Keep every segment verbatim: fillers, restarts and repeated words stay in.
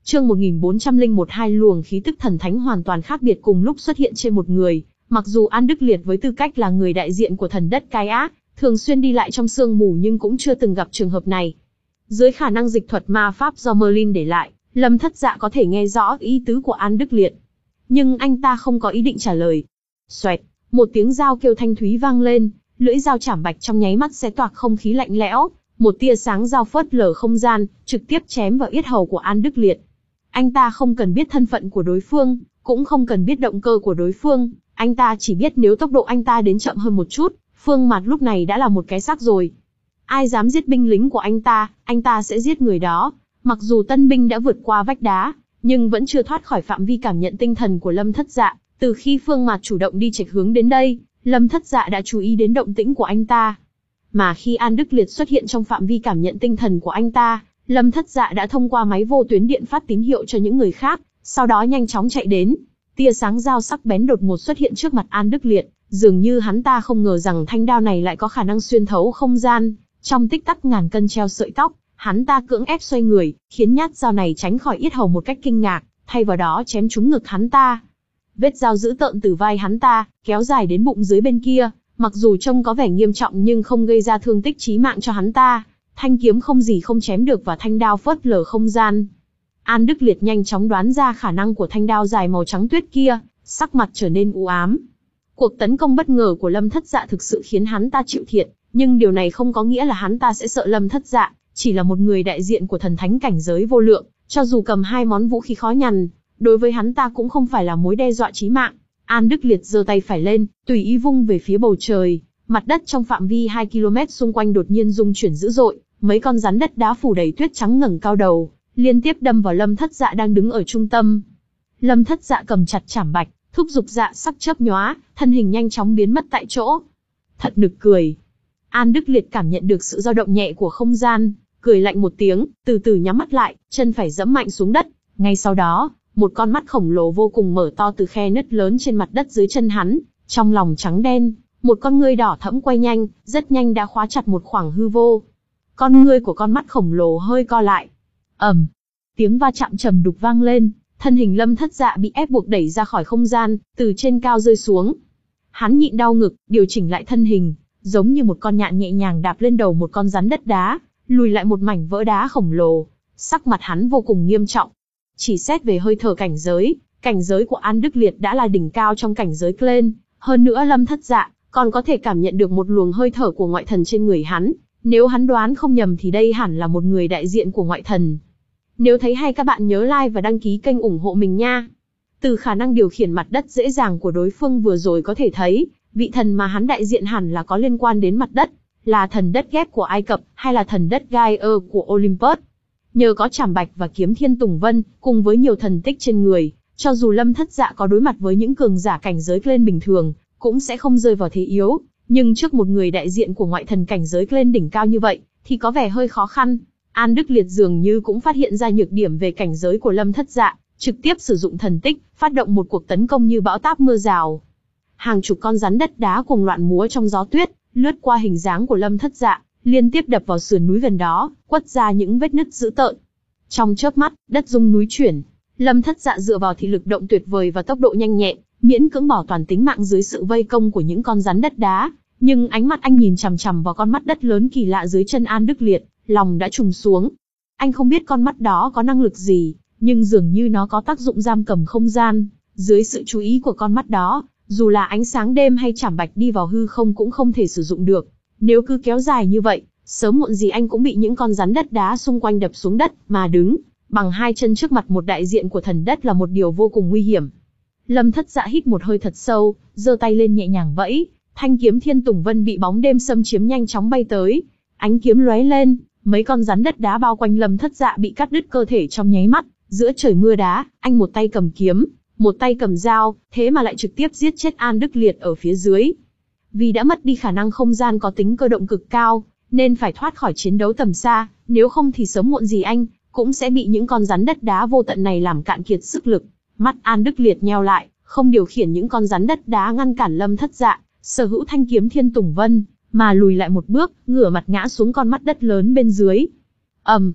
Chương một nghìn bốn trăm lẻ một hai luồng khí tức thần thánh hoàn toàn khác biệt cùng lúc xuất hiện trên một người. Mặc dù An Đức Liệt với tư cách là người đại diện của thần đất cái ác, thường xuyên đi lại trong sương mù nhưng cũng chưa từng gặp trường hợp này. Dưới khả năng dịch thuật ma pháp do Merlin để lại, Lâm Thất Dạ có thể nghe rõ ý tứ của An Đức Liệt. Nhưng anh ta không có ý định trả lời. Xoẹt, một tiếng dao kêu thanh thúy vang lên, lưỡi dao chảm bạch trong nháy mắt xé toạc không khí lạnh lẽo, một tia sáng dao phớt lờ không gian, trực tiếp chém vào yết hầu của An Đức Liệt. Anh ta không cần biết thân phận của đối phương, cũng không cần biết động cơ của đối phương, anh ta chỉ biết nếu tốc độ anh ta đến chậm hơn một chút, Phương Mạt lúc này đã là một cái xác rồi. Ai dám giết binh lính của anh ta, anh ta sẽ giết người đó. Mặc dù tân binh đã vượt qua vách đá, nhưng vẫn chưa thoát khỏi phạm vi cảm nhận tinh thần của Lâm Thất Dạ. Từ khi Phương Mạt chủ động đi chệch hướng đến đây, Lâm Thất Dạ đã chú ý đến động tĩnh của anh ta. Mà khi An Đức Liệt xuất hiện trong phạm vi cảm nhận tinh thần của anh ta, Lâm Thất Dạ đã thông qua máy vô tuyến điện phát tín hiệu cho những người khác, sau đó nhanh chóng chạy đến. Tia sáng dao sắc bén đột ngột xuất hiện trước mặt An Đức Liệt, dường như hắn ta không ngờ rằng thanh đao này lại có khả năng xuyên thấu không gian. Trong tích tắc ngàn cân treo sợi tóc, hắn ta cưỡng ép xoay người, khiến nhát dao này tránh khỏi yết hầu một cách kinh ngạc, thay vào đó chém trúng ngực hắn ta. Vết dao dữ tợn từ vai hắn ta, kéo dài đến bụng dưới bên kia, mặc dù trông có vẻ nghiêm trọng nhưng không gây ra thương tích chí mạng cho hắn ta. Thanh kiếm không gì không chém được và thanh đao phớt lờ không gian. An Đức Liệt nhanh chóng đoán ra khả năng của thanh đao dài màu trắng tuyết kia, sắc mặt trở nên u ám. Cuộc tấn công bất ngờ của Lâm Thất Dạ thực sự khiến hắn ta chịu thiệt, nhưng điều này không có nghĩa là hắn ta sẽ sợ Lâm Thất Dạ, chỉ là một người đại diện của thần thánh cảnh giới vô lượng, cho dù cầm hai món vũ khí khó nhằn, đối với hắn ta cũng không phải là mối đe dọa chí mạng. An Đức Liệt giơ tay phải lên, tùy ý vung về phía bầu trời, mặt đất trong phạm vi hai ki lô mét xung quanh đột nhiên rung chuyển dữ dội, mấy con rắn đất đá phủ đầy tuyết trắng ngẩng cao đầu, liên tiếp đâm vào Lâm Thất Dạ đang đứng ở trung tâm. Lâm Thất Dạ cầm chặt chảm bạch, thúc giục dạ sắc chớp nhoá, thân hình nhanh chóng biến mất tại chỗ. Thật nực cười. An Đức Liệt cảm nhận được sự dao động nhẹ của không gian, cười lạnh một tiếng, từ từ nhắm mắt lại, chân phải giẫm mạnh xuống đất. Ngay sau đó, một con mắt khổng lồ vô cùng mở to từ khe nứt lớn trên mặt đất dưới chân hắn, trong lòng trắng đen, một con ngươi đỏ thẫm quay nhanh, rất nhanh đã khóa chặt một khoảng hư vô. Con ngươi của con mắt khổng lồ hơi co lại. Ầm, tiếng va chạm trầm đục vang lên, thân hình Lâm Thất Dạ bị ép buộc đẩy ra khỏi không gian, từ trên cao rơi xuống. Hắn nhịn đau ngực, điều chỉnh lại thân hình, giống như một con nhạn nhẹ nhàng đạp lên đầu một con rắn đất đá, lùi lại một mảnh vỡ đá khổng lồ. Sắc mặt hắn vô cùng nghiêm trọng. Chỉ xét về hơi thở cảnh giới, cảnh giới của An Đức Liệt đã là đỉnh cao trong cảnh giới Clen, hơn nữa Lâm Thất Dạ còn có thể cảm nhận được một luồng hơi thở của ngoại thần trên người hắn. Nếu hắn đoán không nhầm thì đây hẳn là một người đại diện của ngoại thần. Nếu thấy hay các bạn nhớ like và đăng ký kênh ủng hộ mình nha. Từ khả năng điều khiển mặt đất dễ dàng của đối phương vừa rồi có thể thấy, vị thần mà hắn đại diện hẳn là có liên quan đến mặt đất, là thần đất ghép của Ai Cập hay là thần đất Gaia của Olympus. Nhờ có chảm bạch và kiếm Thiên Tùng Vân, cùng với nhiều thần tích trên người, cho dù Lâm Thất Dạ có đối mặt với những cường giả cảnh giới Clen bình thường, cũng sẽ không rơi vào thế yếu. Nhưng trước một người đại diện của ngoại thần cảnh giới Clen đỉnh cao như vậy, thì có vẻ hơi khó khăn. An Đức Liệt dường như cũng phát hiện ra nhược điểm về cảnh giới của Lâm Thất Dạ, trực tiếp sử dụng thần tích, phát động một cuộc tấn công như bão táp mưa rào. Hàng chục con rắn đất đá cuồng loạn múa trong gió tuyết, lướt qua hình dáng của Lâm Thất Dạ, liên tiếp đập vào sườn núi gần đó, quất ra những vết nứt dữ tợn. Trong chớp mắt, đất rung núi chuyển. Lâm Thất Dạ dựa vào thị lực động tuyệt vời và tốc độ nhanh nhẹn, miễn cưỡng bảo toàn tính mạng dưới sự vây công của những con rắn đất đá. Nhưng ánh mắt anh nhìn chằm chằm vào con mắt đất lớn kỳ lạ dưới chân An Đức Liệt, lòng đã trùng xuống. Anh không biết con mắt đó có năng lực gì, nhưng dường như nó có tác dụng giam cầm không gian. Dưới sự chú ý của con mắt đó, dù là ánh sáng đêm hay chảm bạch đi vào hư không cũng không thể sử dụng được. Nếu cứ kéo dài như vậy, sớm muộn gì anh cũng bị những con rắn đất đá xung quanh đập xuống đất, mà đứng bằng hai chân trước mặt một đại diện của thần đất là một điều vô cùng nguy hiểm. Lâm Thất Dạ hít một hơi thật sâu, giơ tay lên nhẹ nhàng vẫy, thanh kiếm Thiên Tùng Vân bị bóng đêm xâm chiếm nhanh chóng bay tới. Ánh kiếm lóe lên, mấy con rắn đất đá bao quanh Lâm Thất Dạ bị cắt đứt cơ thể trong nháy mắt. Giữa trời mưa đá, anh một tay cầm kiếm, một tay cầm dao, thế mà lại trực tiếp giết chết An Đức Liệt ở phía dưới. Vì đã mất đi khả năng không gian có tính cơ động cực cao, nên phải thoát khỏi chiến đấu tầm xa, nếu không thì sớm muộn gì anh cũng sẽ bị những con rắn đất đá vô tận này làm cạn kiệt sức lực. Mắt An Đức Liệt nheo lại, không điều khiển những con rắn đất đá ngăn cản Lâm Thất Dạ, sở hữu thanh kiếm Thiên Tùng Vân, mà lùi lại một bước, ngửa mặt ngã xuống con mắt đất lớn bên dưới. Ầm, um,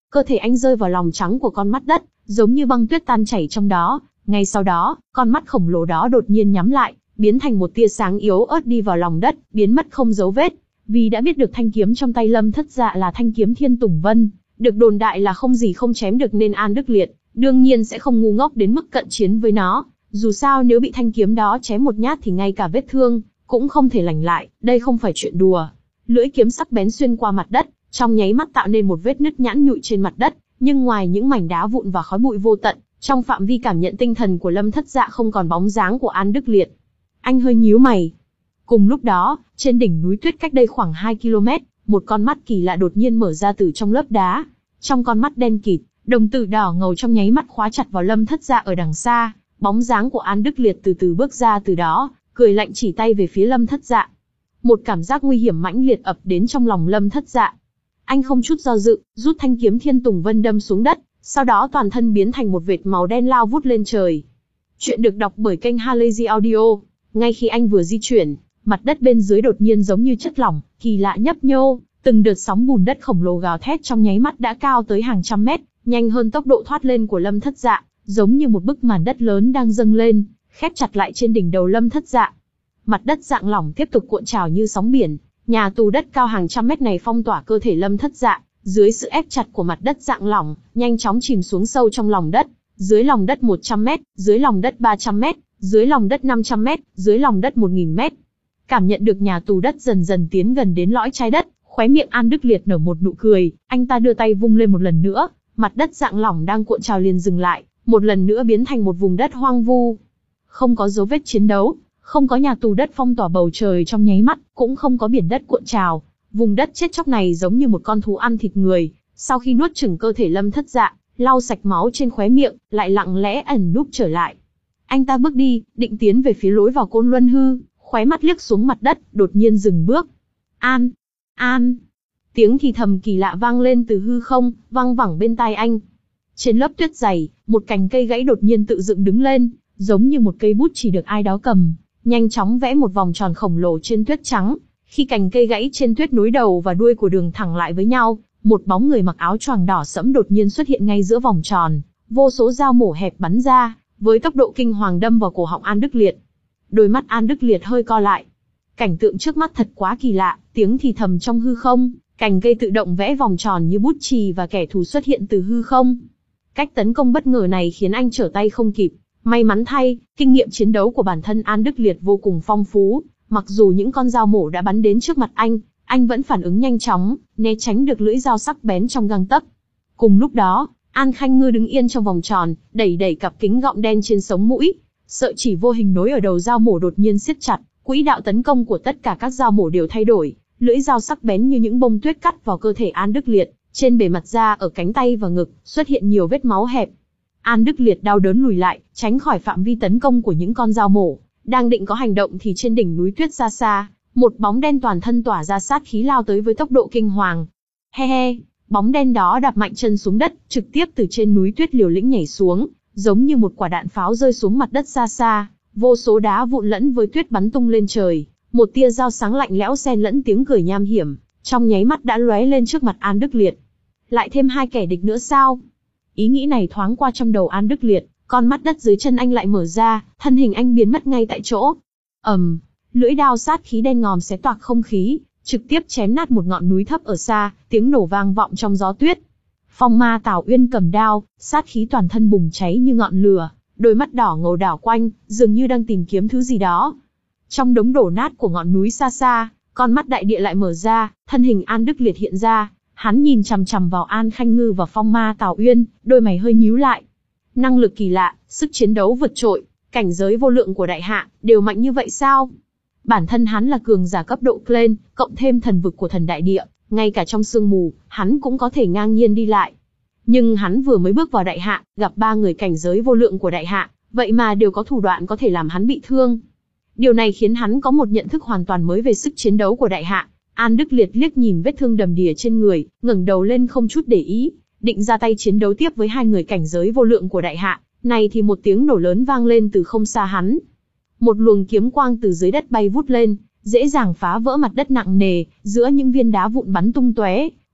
cơ thể anh rơi vào lòng trắng của con mắt đất, giống như băng tuyết tan chảy trong đó. Ngay sau đó, con mắt khổng lồ đó đột nhiên nhắm lại, biến thành một tia sáng yếu ớt đi vào lòng đất, biến mất không dấu vết. Vì đã biết được thanh kiếm trong tay Lâm Thất Dạ là thanh kiếm Thiên Tùng Vân, được đồn đại là không gì không chém được, nên An Đức Liệt đương nhiên sẽ không ngu ngốc đến mức cận chiến với nó. Dù sao nếu bị thanh kiếm đó chém một nhát thì ngay cả vết thương cũng không thể lành lại, đây không phải chuyện đùa. Lưỡi kiếm sắc bén xuyên qua mặt đất, trong nháy mắt tạo nên một vết nứt nhẵn nhụi trên mặt đất, nhưng ngoài những mảnh đá vụn và khói bụi vô tận, trong phạm vi cảm nhận tinh thần của Lâm Thất Dạ không còn bóng dáng của An Đức Liệt. Anh hơi nhíu mày. Cùng lúc đó, trên đỉnh núi tuyết cách đây khoảng hai ki lô mét, một con mắt kỳ lạ đột nhiên mở ra từ trong lớp đá. Trong con mắt đen kịt, đồng tử đỏ ngầu trong nháy mắt khóa chặt vào Lâm Thất Dạ ở đằng xa. Bóng dáng của An Đức Liệt từ từ bước ra từ đó, cười lạnh chỉ tay về phía Lâm Thất Dạ. Một cảm giác nguy hiểm mãnh liệt ập đến trong lòng Lâm Thất Dạ. Anh không chút do dự, rút thanh kiếm Thiên Tùng Vân đâm xuống đất, sau đó toàn thân biến thành một vệt màu đen lao vút lên trời. Chuyện được đọc bởi kênh Halazy Audio. Ngay khi anh vừa di chuyển, mặt đất bên dưới đột nhiên giống như chất lỏng, kỳ lạ nhấp nhô, từng đợt sóng bùn đất khổng lồ gào thét trong nháy mắt đã cao tới hàng trăm mét, nhanh hơn tốc độ thoát lên của Lâm Thất Dạ, giống như một bức màn đất lớn đang dâng lên, khép chặt lại trên đỉnh đầu Lâm Thất Dạ. Mặt đất dạng lỏng tiếp tục cuộn trào như sóng biển, nhà tù đất cao hàng trăm mét này phong tỏa cơ thể Lâm Thất Dạ, dưới sự ép chặt của mặt đất dạng lỏng, nhanh chóng chìm xuống sâu trong lòng đất, dưới lòng đất một trăm mét, dưới lòng đất ba trăm mét, dưới lòng đất năm trăm mét, dưới lòng đất một nghìn mét. Cảm nhận được nhà tù đất dần dần tiến gần đến lõi trái đất, khóe miệng An Đức Liệt nở một nụ cười, anh ta đưa tay vung lên một lần nữa, mặt đất dạng lỏng đang cuộn trào liền dừng lại, một lần nữa biến thành một vùng đất hoang vu. Không có dấu vết chiến đấu, không có nhà tù đất phong tỏa bầu trời trong nháy mắt, cũng không có biển đất cuộn trào. Vùng đất chết chóc này giống như một con thú ăn thịt người, sau khi nuốt chửng cơ thể Lâm Thất Dạ, lau sạch máu trên khóe miệng, lại lặng lẽ ẩn núp trở lại. Anh ta bước đi, định tiến về phía lối vào Côn Luân Hư, khóe mắt liếc xuống mặt đất, đột nhiên dừng bước. An, An, tiếng thì thầm kỳ lạ vang lên từ hư không, vang vẳng bên tai anh. Trên lớp tuyết dày, một cành cây gãy đột nhiên tự dựng đứng lên, giống như một cây bút chỉ được ai đó cầm, nhanh chóng vẽ một vòng tròn khổng lồ trên tuyết trắng. Khi cành cây gãy trên tuyết nối đầu và đuôi của đường thẳng lại với nhau, một bóng người mặc áo choàng đỏ sẫm đột nhiên xuất hiện ngay giữa vòng tròn, vô số dao mổ hẹp bắn ra, với tốc độ kinh hoàng đâm vào cổ họng An Đức Liệt. Đôi mắt An Đức Liệt hơi co lại. Cảnh tượng trước mắt thật quá kỳ lạ, tiếng thì thầm trong hư không, cành cây tự động vẽ vòng tròn như bút chì và kẻ thù xuất hiện từ hư không. Cách tấn công bất ngờ này khiến anh trở tay không kịp. May mắn thay, kinh nghiệm chiến đấu của bản thân An Đức Liệt vô cùng phong phú, mặc dù những con dao mổ đã bắn đến trước mặt anh, anh vẫn phản ứng nhanh chóng, né tránh được lưỡi dao sắc bén trong gang tấc. Cùng lúc đó, An Khanh Ngư đứng yên trong vòng tròn, đẩy đẩy cặp kính gọng đen trên sống mũi, sợi chỉ vô hình nối ở đầu dao mổ đột nhiên siết chặt, quỹ đạo tấn công của tất cả các dao mổ đều thay đổi, lưỡi dao sắc bén như những bông tuyết cắt vào cơ thể An Đức Liệt, trên bề mặt da ở cánh tay và ngực xuất hiện nhiều vết máu hẹp. An Đức Liệt đau đớn lùi lại, tránh khỏi phạm vi tấn công của những con dao mổ. Đang định có hành động thì trên đỉnh núi tuyết xa xa, một bóng đen toàn thân tỏa ra sát khí lao tới với tốc độ kinh hoàng. He he, bóng đen đó đạp mạnh chân xuống đất, trực tiếp từ trên núi tuyết liều lĩnh nhảy xuống, giống như một quả đạn pháo rơi xuống mặt đất xa xa, vô số đá vụn lẫn với tuyết bắn tung lên trời, một tia dao sáng lạnh lẽo xen lẫn tiếng cười nham hiểm, trong nháy mắt đã lóe lên trước mặt An Đức Liệt. Lại thêm hai kẻ địch nữa sao? Ý nghĩ này thoáng qua trong đầu An Đức Liệt, con mắt đất dưới chân anh lại mở ra, thân hình anh biến mất ngay tại chỗ. ầm, um, lưỡi đao sát khí đen ngòm xé toạc không khí, trực tiếp chém nát một ngọn núi thấp ở xa, tiếng nổ vang vọng trong gió tuyết. Phong Ma Tào Uyên cầm đao, sát khí toàn thân bùng cháy như ngọn lửa, đôi mắt đỏ ngầu đảo quanh, dường như đang tìm kiếm thứ gì đó. Trong đống đổ nát của ngọn núi xa xa, con mắt đại địa lại mở ra, thân hình An Đức Liệt hiện ra, hắn nhìn chằm chằm vào An Khanh Ngư và Phong Ma Tào Uyên, đôi mày hơi nhíu lại. Năng lực kỳ lạ, sức chiến đấu vượt trội, cảnh giới vô lượng của đại hạ, đều mạnh như vậy sao? Bản thân hắn là cường giả cấp độ Clen, cộng thêm thần vực của thần đại địa, ngay cả trong sương mù, hắn cũng có thể ngang nhiên đi lại. Nhưng hắn vừa mới bước vào đại hạ, gặp ba người cảnh giới vô lượng của đại hạ, vậy mà đều có thủ đoạn có thể làm hắn bị thương. Điều này khiến hắn có một nhận thức hoàn toàn mới về sức chiến đấu của đại hạ. An Đức Liệt liếc nhìn vết thương đầm đìa trên người, ngẩng đầu lên không chút để ý, định ra tay chiến đấu tiếp với hai người cảnh giới vô lượng của đại hạ. Này thì một tiếng nổ lớn vang lên từ không xa hắn. Một luồng kiếm quang từ dưới đất bay vút lên, dễ dàng phá vỡ mặt đất nặng nề, giữa những viên đá vụn bắn tung tóe.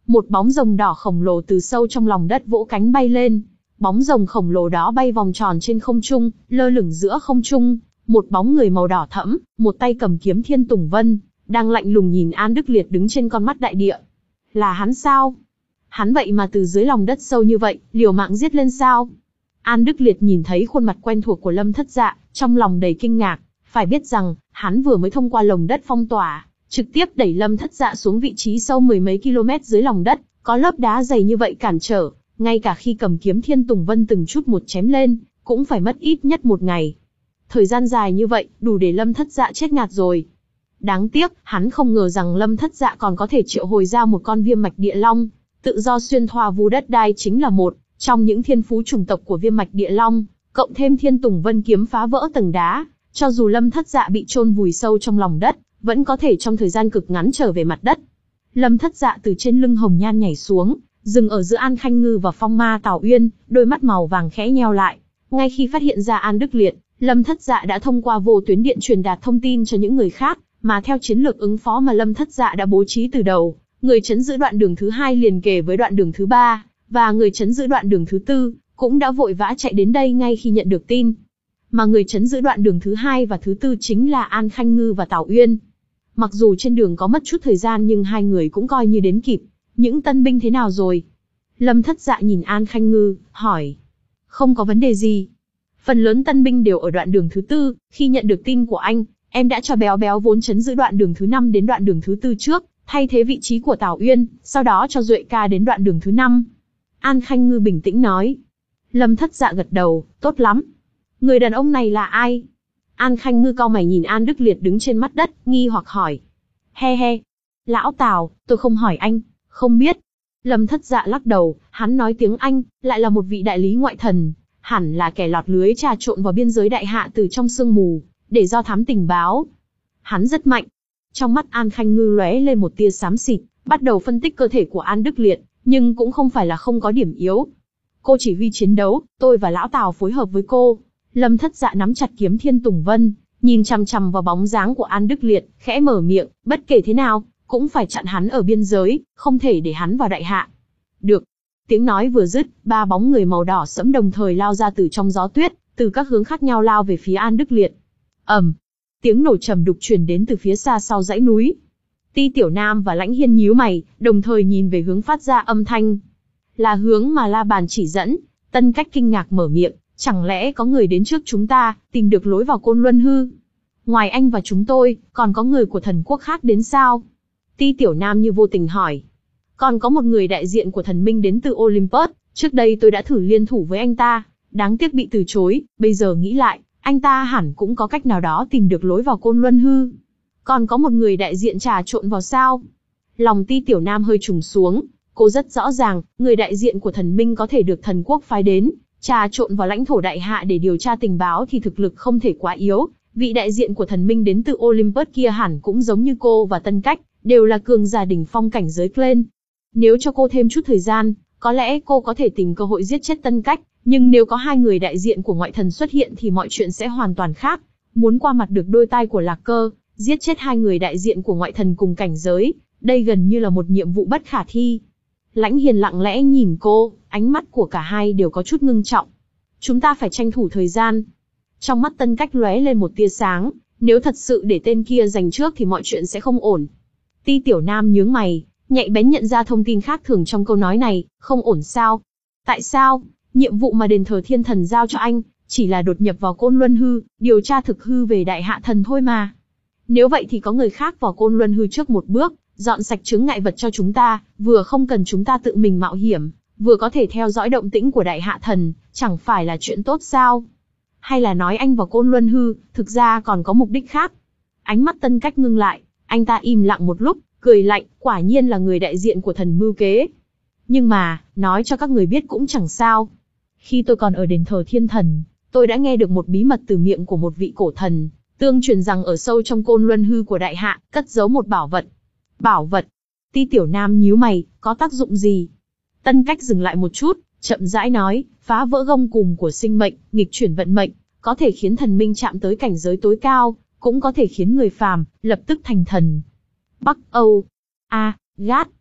Một bóng rồng đỏ khổng lồ từ sâu trong lòng đất vỗ cánh bay lên. Bóng rồng khổng lồ đó bay vòng tròn trên không trung, lơ lửng giữa không trung. Một bóng người màu đỏ thẫm, một tay cầm kiếm Thiên Tùng Vân, đang lạnh lùng nhìn An Đức Liệt đứng trên con mắt đại địa. Là hắn sao? Hắn vậy mà từ dưới lòng đất sâu như vậy, liều mạng giết lên sao? An Đức Liệt nhìn thấy khuôn mặt quen thuộc của Lâm Thất Dạ, trong lòng đầy kinh ngạc. Phải biết rằng, hắn vừa mới thông qua lồng đất phong tỏa, trực tiếp đẩy Lâm Thất Dạ xuống vị trí sâu mười mấy km dưới lòng đất, có lớp đá dày như vậy cản trở, ngay cả khi cầm kiếm Thiên Tùng Vân từng chút một chém lên, cũng phải mất ít nhất một ngày. Thời gian dài như vậy, đủ để Lâm Thất Dạ chết ngạt rồi. Đáng tiếc, hắn không ngờ rằng Lâm Thất Dạ còn có thể triệu hồi ra một con viêm mạch địa long, tự do xuyên thoa vu đất đai chính là một trong những thiên phú chủng tộc của viêm mạch địa long, cộng thêm Thiên Tùng Vân kiếm phá vỡ tầng đá, cho dù Lâm Thất Dạ bị chôn vùi sâu trong lòng đất, vẫn có thể trong thời gian cực ngắn trở về mặt đất. Lâm Thất Dạ từ trên lưng Hồng Nhan nhảy xuống, dừng ở giữa An Khanh Ngư và Phong Ma Tào Uyên, đôi mắt màu vàng khẽ nheo lại. Ngay khi phát hiện ra An Đức Liệt, Lâm Thất Dạ đã thông qua vô tuyến điện truyền đạt thông tin cho những người khác, mà theo chiến lược ứng phó mà Lâm Thất Dạ đã bố trí từ đầu, người trấn giữ đoạn đường thứ hai liền kề với đoạn đường thứ ba, và người trấn giữ đoạn đường thứ tư cũng đã vội vã chạy đến đây ngay khi nhận được tin. Mà người trấn giữ đoạn đường thứ hai và thứ tư chính là An Khanh Ngư và Tào Uyên. Mặc dù trên đường có mất chút thời gian nhưng hai người cũng coi như đến kịp. Những tân binh thế nào rồi? Lâm Thất Dạ nhìn An Khanh Ngư, hỏi. Không có vấn đề gì. Phần lớn tân binh đều ở đoạn đường thứ tư, khi nhận được tin của anh, em đã cho Béo Béo vốn trấn giữ đoạn đường thứ năm đến đoạn đường thứ tư trước, thay thế vị trí của Tào Uyên, sau đó cho Duệ ca đến đoạn đường thứ năm. An Khanh Ngư bình tĩnh nói. Lâm Thất Dạ gật đầu, tốt lắm. Người đàn ông này là ai? An Khanh Ngư cau mày nhìn An Đức Liệt đứng trên mặt đất, nghi hoặc hỏi. He he. Lão Tào, tôi không hỏi anh, không biết. Lâm Thất Dạ lắc đầu, hắn nói tiếng Anh, lại là một vị đại lý ngoại thần, hẳn là kẻ lọt lưới trà trộn vào biên giới đại hạ từ trong sương mù, để do thám tình báo. Hắn rất mạnh. Trong mắt An Khanh Ngư lóe lên một tia xám xịt, bắt đầu phân tích cơ thể của An Đức Liệt, nhưng cũng không phải là không có điểm yếu. Cô chỉ huy chiến đấu, tôi và Lão Tào phối hợp với cô. Lâm Thất Dạ nắm chặt kiếm Thiên Tùng Vân, nhìn chằm chằm vào bóng dáng của An Đức Liệt, khẽ mở miệng, bất kể thế nào, cũng phải chặn hắn ở biên giới, không thể để hắn vào đại hạ. Được. Tiếng nói vừa dứt, ba bóng người màu đỏ sẫm đồng thời lao ra từ trong gió tuyết, từ các hướng khác nhau lao về phía An Đức Liệt. ầm, tiếng nổ trầm đục truyền đến từ phía xa sau dãy núi. Ti Tiểu Nam và Lãnh Hiên nhíu mày, đồng thời nhìn về hướng phát ra âm thanh. Là hướng mà La Bàn chỉ dẫn. Tân Cách kinh ngạc mở miệng, chẳng lẽ có người đến trước chúng ta, tìm được lối vào Côn Luân hư? Ngoài anh và chúng tôi, còn có người của thần quốc khác đến sao? Ti Tiểu Nam như vô tình hỏi. Còn có một người đại diện của thần minh đến từ Olympus, trước đây tôi đã thử liên thủ với anh ta, đáng tiếc bị từ chối, bây giờ nghĩ lại, anh ta hẳn cũng có cách nào đó tìm được lối vào Côn Luân hư. Còn có một người đại diện trà trộn vào sao? Lòng Ti Tiểu Nam hơi trùng xuống, cô rất rõ ràng, người đại diện của thần minh có thể được thần quốc phái đến, trà trộn vào lãnh thổ đại hạ để điều tra tình báo thì thực lực không thể quá yếu. Vị đại diện của thần minh đến từ Olympus kia hẳn cũng giống như cô và Tân Cách, đều là cường giả đỉnh phong cảnh giới Glen. Nếu cho cô thêm chút thời gian, có lẽ cô có thể tìm cơ hội giết chết Tân Cách, nhưng nếu có hai người đại diện của ngoại thần xuất hiện thì mọi chuyện sẽ hoàn toàn khác. Muốn qua mặt được đôi tai của Lạc Cơ, giết chết hai người đại diện của ngoại thần cùng cảnh giới, đây gần như là một nhiệm vụ bất khả thi. Lãnh Hiền lặng lẽ nhìn cô, ánh mắt của cả hai đều có chút ngưng trọng. Chúng ta phải tranh thủ thời gian. Trong mắt Tân Cách lóe lên một tia sáng, nếu thật sự để tên kia giành trước thì mọi chuyện sẽ không ổn. Ti Tiểu Nam nhướng mày, nhạy bén nhận ra thông tin khác thường trong câu nói này, không ổn sao? Tại sao? Nhiệm vụ mà đền thờ thiên thần giao cho anh, chỉ là đột nhập vào Côn Luân hư, điều tra thực hư về đại hạ thần thôi mà. Nếu vậy thì có người khác vào Côn Luân hư trước một bước, dọn sạch chướng ngại vật cho chúng ta, vừa không cần chúng ta tự mình mạo hiểm, vừa có thể theo dõi động tĩnh của đại hạ thần, chẳng phải là chuyện tốt sao? Hay là nói anh vào Côn Luân hư, thực ra còn có mục đích khác? Ánh mắt Tân Cách ngưng lại, anh ta im lặng một lúc, cười lạnh, quả nhiên là người đại diện của thần mưu kế. Nhưng mà, nói cho các người biết cũng chẳng sao. Khi tôi còn ở đền thờ thiên thần, tôi đã nghe được một bí mật từ miệng của một vị cổ thần, tương truyền rằng ở sâu trong Côn Luân hư của đại hạ, cất giấu một bảo vật. Bảo vật? Ti Tiểu Nam nhíu mày, có tác dụng gì? Tân Cách dừng lại một chút, chậm rãi nói, phá vỡ gông cùm của sinh mệnh, nghịch chuyển vận mệnh, có thể khiến thần minh chạm tới cảnh giới tối cao, cũng có thể khiến người phàm lập tức thành thần. Bắc Âu. A, Gát.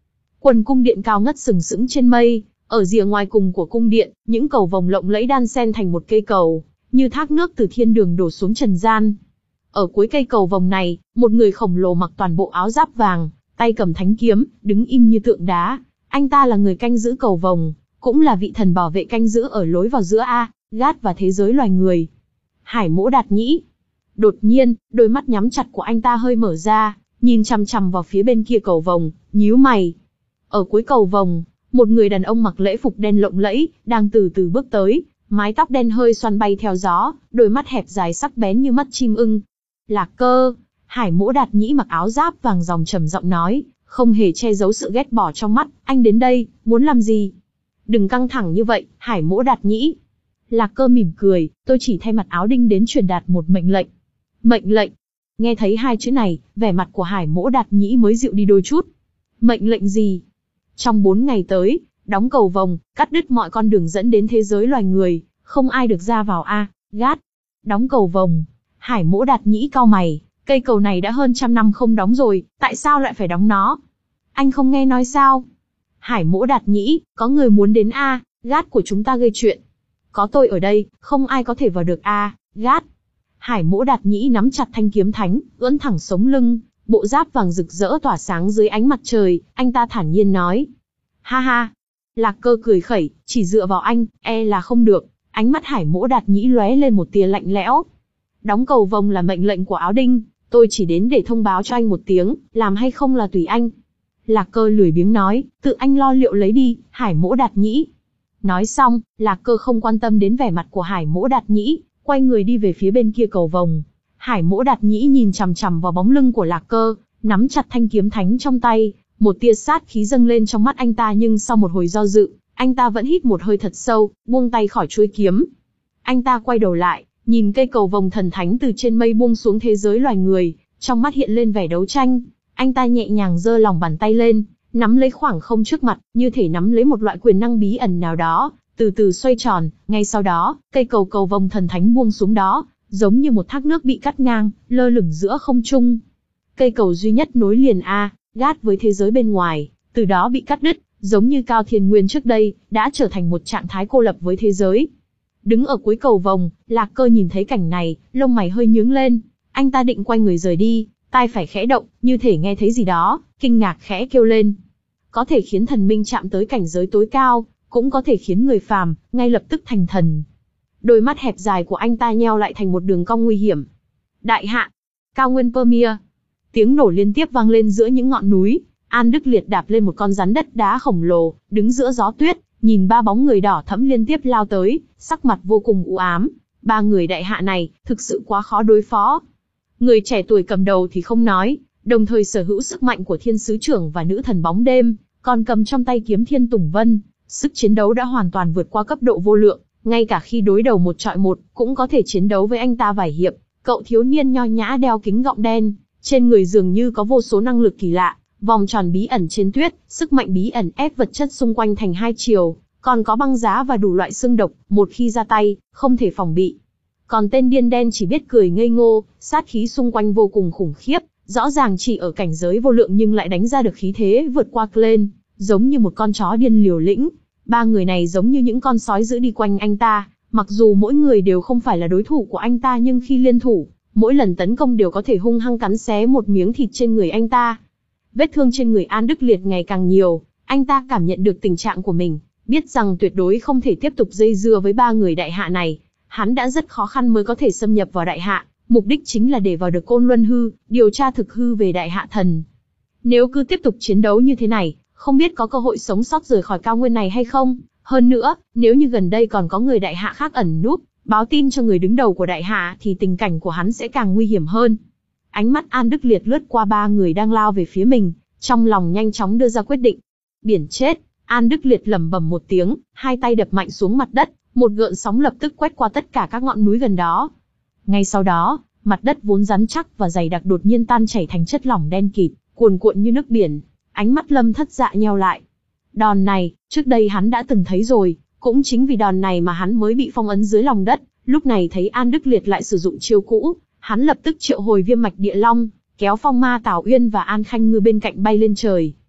Quần cung điện cao ngất sừng sững trên mây, ở rìa ngoài cùng của cung điện, những cầu vồng lộng lẫy đan xen thành một cây cầu, như thác nước từ thiên đường đổ xuống trần gian. Ở cuối cây cầu vồng này, một người khổng lồ mặc toàn bộ áo giáp vàng, tay cầm thánh kiếm, đứng im như tượng đá. Anh ta là người canh giữ cầu vồng, cũng là vị thần bảo vệ canh giữ ở lối vào giữa A-gát và thế giới loài người. Hải Mỗ Đạt Nhĩ. Đột nhiên, đôi mắt nhắm chặt của anh ta hơi mở ra, nhìn chằm chằm vào phía bên kia cầu vồng, nhíu mày. Ở cuối cầu vồng, một người đàn ông mặc lễ phục đen lộng lẫy, đang từ từ bước tới, mái tóc đen hơi xoăn bay theo gió, đôi mắt hẹp dài sắc bén như mắt chim ưng. Lạc Cơ. Hải Mỗ Đạt Nhĩ mặc áo giáp vàng ròng trầm giọng nói, không hề che giấu sự ghét bỏ trong mắt, anh đến đây, muốn làm gì? Đừng căng thẳng như vậy, Hải Mỗ Đạt Nhĩ. Lạc Cơ mỉm cười, tôi chỉ thay mặt Áo Đinh đến truyền đạt một mệnh lệnh. Mệnh lệnh. Nghe thấy hai chữ này, vẻ mặt của Hải Mỗ Đạt Nhĩ mới dịu đi đôi chút. Mệnh lệnh gì? Trong bốn ngày tới, đóng cầu vồng, cắt đứt mọi con đường dẫn đến thế giới loài người, không ai được ra vào A-gát. Đóng cầu vồng. Hải Mỗ Đạt Nhĩ cau mày, cây cầu này đã hơn trăm năm không đóng rồi, tại sao lại phải đóng nó? Anh không nghe nói sao? Hải Mỗ Đạt Nhĩ, có người muốn đến A-gát của chúng ta gây chuyện. Có tôi ở đây, không ai có thể vào được A-gát. Hải Mỗ Đạt Nhĩ nắm chặt thanh kiếm thánh, ưỡn thẳng sống lưng, bộ giáp vàng rực rỡ tỏa sáng dưới ánh mặt trời, anh ta thản nhiên nói. Ha ha. Lạc Cơ cười khẩy, chỉ dựa vào anh, e là không được. Ánh mắt Hải Mỗ Đạt Nhĩ lóe lên một tia lạnh lẽo. Đóng cầu vồng là mệnh lệnh của Áo Đinh, tôi chỉ đến để thông báo cho anh một tiếng, làm hay không là tùy anh. Lạc Cơ lười biếng nói, tự anh lo liệu lấy đi, Hải Mỗ Đạt Nhĩ. Nói xong, Lạc Cơ không quan tâm đến vẻ mặt của Hải Mỗ Đạt Nhĩ, quay người đi về phía bên kia cầu vồng. Hải Mỗ Đạt Nhĩ nhìn chằm chằm vào bóng lưng của Lạc Cơ, nắm chặt thanh kiếm thánh trong tay, một tia sát khí dâng lên trong mắt anh ta, nhưng sau một hồi do dự, anh ta vẫn hít một hơi thật sâu, buông tay khỏi chuôi kiếm. Anh ta quay đầu lại, nhìn cây cầu vồng thần thánh từ trên mây buông xuống thế giới loài người, trong mắt hiện lên vẻ đấu tranh. Anh ta nhẹ nhàng giơ lòng bàn tay lên, nắm lấy khoảng không trước mặt, như thể nắm lấy một loại quyền năng bí ẩn nào đó, từ từ xoay tròn. Ngay sau đó, cây cầu cầu vồng thần thánh buông xuống đó, giống như một thác nước bị cắt ngang, lơ lửng giữa không trung. Cây cầu duy nhất nối liền A-gát với thế giới bên ngoài, từ đó bị cắt đứt, giống như Cao Thiên Nguyên trước đây, đã trở thành một trạng thái cô lập với thế giới. Đứng ở cuối cầu vồng, Lạc Cơ nhìn thấy cảnh này, lông mày hơi nhướng lên, anh ta định quay người rời đi, tai phải khẽ động, như thể nghe thấy gì đó, kinh ngạc khẽ kêu lên. Có thể khiến thần minh chạm tới cảnh giới tối cao, cũng có thể khiến người phàm ngay lập tức thành thần. Đôi mắt hẹp dài của anh ta nheo lại thành một đường cong nguy hiểm. Đại hạ, cao nguyên Pamir. Tiếng nổ liên tiếp vang lên giữa những ngọn núi. An Đức Liệt đạp lên một con rắn đất đá khổng lồ, đứng giữa gió tuyết, nhìn ba bóng người đỏ thẫm liên tiếp lao tới, sắc mặt vô cùng u ám. Ba người đại hạ này, thực sự quá khó đối phó. Người trẻ tuổi cầm đầu thì không nói, đồng thời sở hữu sức mạnh của thiên sứ trưởng và nữ thần bóng đêm, còn cầm trong tay kiếm Thiên Tùng Vân. Sức chiến đấu đã hoàn toàn vượt qua cấp độ vô lượng, ngay cả khi đối đầu một trọi một, cũng có thể chiến đấu với anh ta vài hiệp. Cậu thiếu niên nho nhã đeo kính gọng đen, trên người dường như có vô số năng lực kỳ lạ, vòng tròn bí ẩn trên tuyết, sức mạnh bí ẩn ép vật chất xung quanh thành hai chiều, còn có băng giá và đủ loại xương độc, một khi ra tay, không thể phòng bị. Còn tên điên đen chỉ biết cười ngây ngô, sát khí xung quanh vô cùng khủng khiếp, rõ ràng chỉ ở cảnh giới vô lượng nhưng lại đánh ra được khí thế vượt qua Glenn, giống như một con chó điên liều lĩnh. Ba người này giống như những con sói dữ đi quanh anh ta, mặc dù mỗi người đều không phải là đối thủ của anh ta nhưng khi liên thủ, mỗi lần tấn công đều có thể hung hăng cắn xé một miếng thịt trên người anh ta. Vết thương trên người An Đức Liệt ngày càng nhiều, anh ta cảm nhận được tình trạng của mình, biết rằng tuyệt đối không thể tiếp tục dây dưa với ba người đại hạ này. Hắn đã rất khó khăn mới có thể xâm nhập vào đại hạ, mục đích chính là để vào được Côn Luân Hư, điều tra thực hư về đại hạ thần. Nếu cứ tiếp tục chiến đấu như thế này, không biết có cơ hội sống sót rời khỏi cao nguyên này hay không. Hơn nữa, nếu như gần đây còn có người đại hạ khác ẩn núp, báo tin cho người đứng đầu của đại hạ thì tình cảnh của hắn sẽ càng nguy hiểm hơn. Ánh mắt An Đức Liệt lướt qua ba người đang lao về phía mình, trong lòng nhanh chóng đưa ra quyết định. Biển chết, An Đức Liệt lẩm bẩm một tiếng, hai tay đập mạnh xuống mặt đất, một gợn sóng lập tức quét qua tất cả các ngọn núi gần đó. Ngay sau đó, mặt đất vốn rắn chắc và dày đặc đột nhiên tan chảy thành chất lỏng đen kịt, cuồn cuộn như nước biển. Ánh mắt Lâm Thất Dạ nheo lại. Đòn này, trước đây hắn đã từng thấy rồi, cũng chính vì đòn này mà hắn mới bị phong ấn dưới lòng đất. Lúc này thấy An Đức Liệt lại sử dụng chiêu cũ, hắn lập tức triệu hồi Viêm Mạch Địa Long, kéo Phong Ma Tào Uyên và An Khanh Ngư bên cạnh bay lên trời.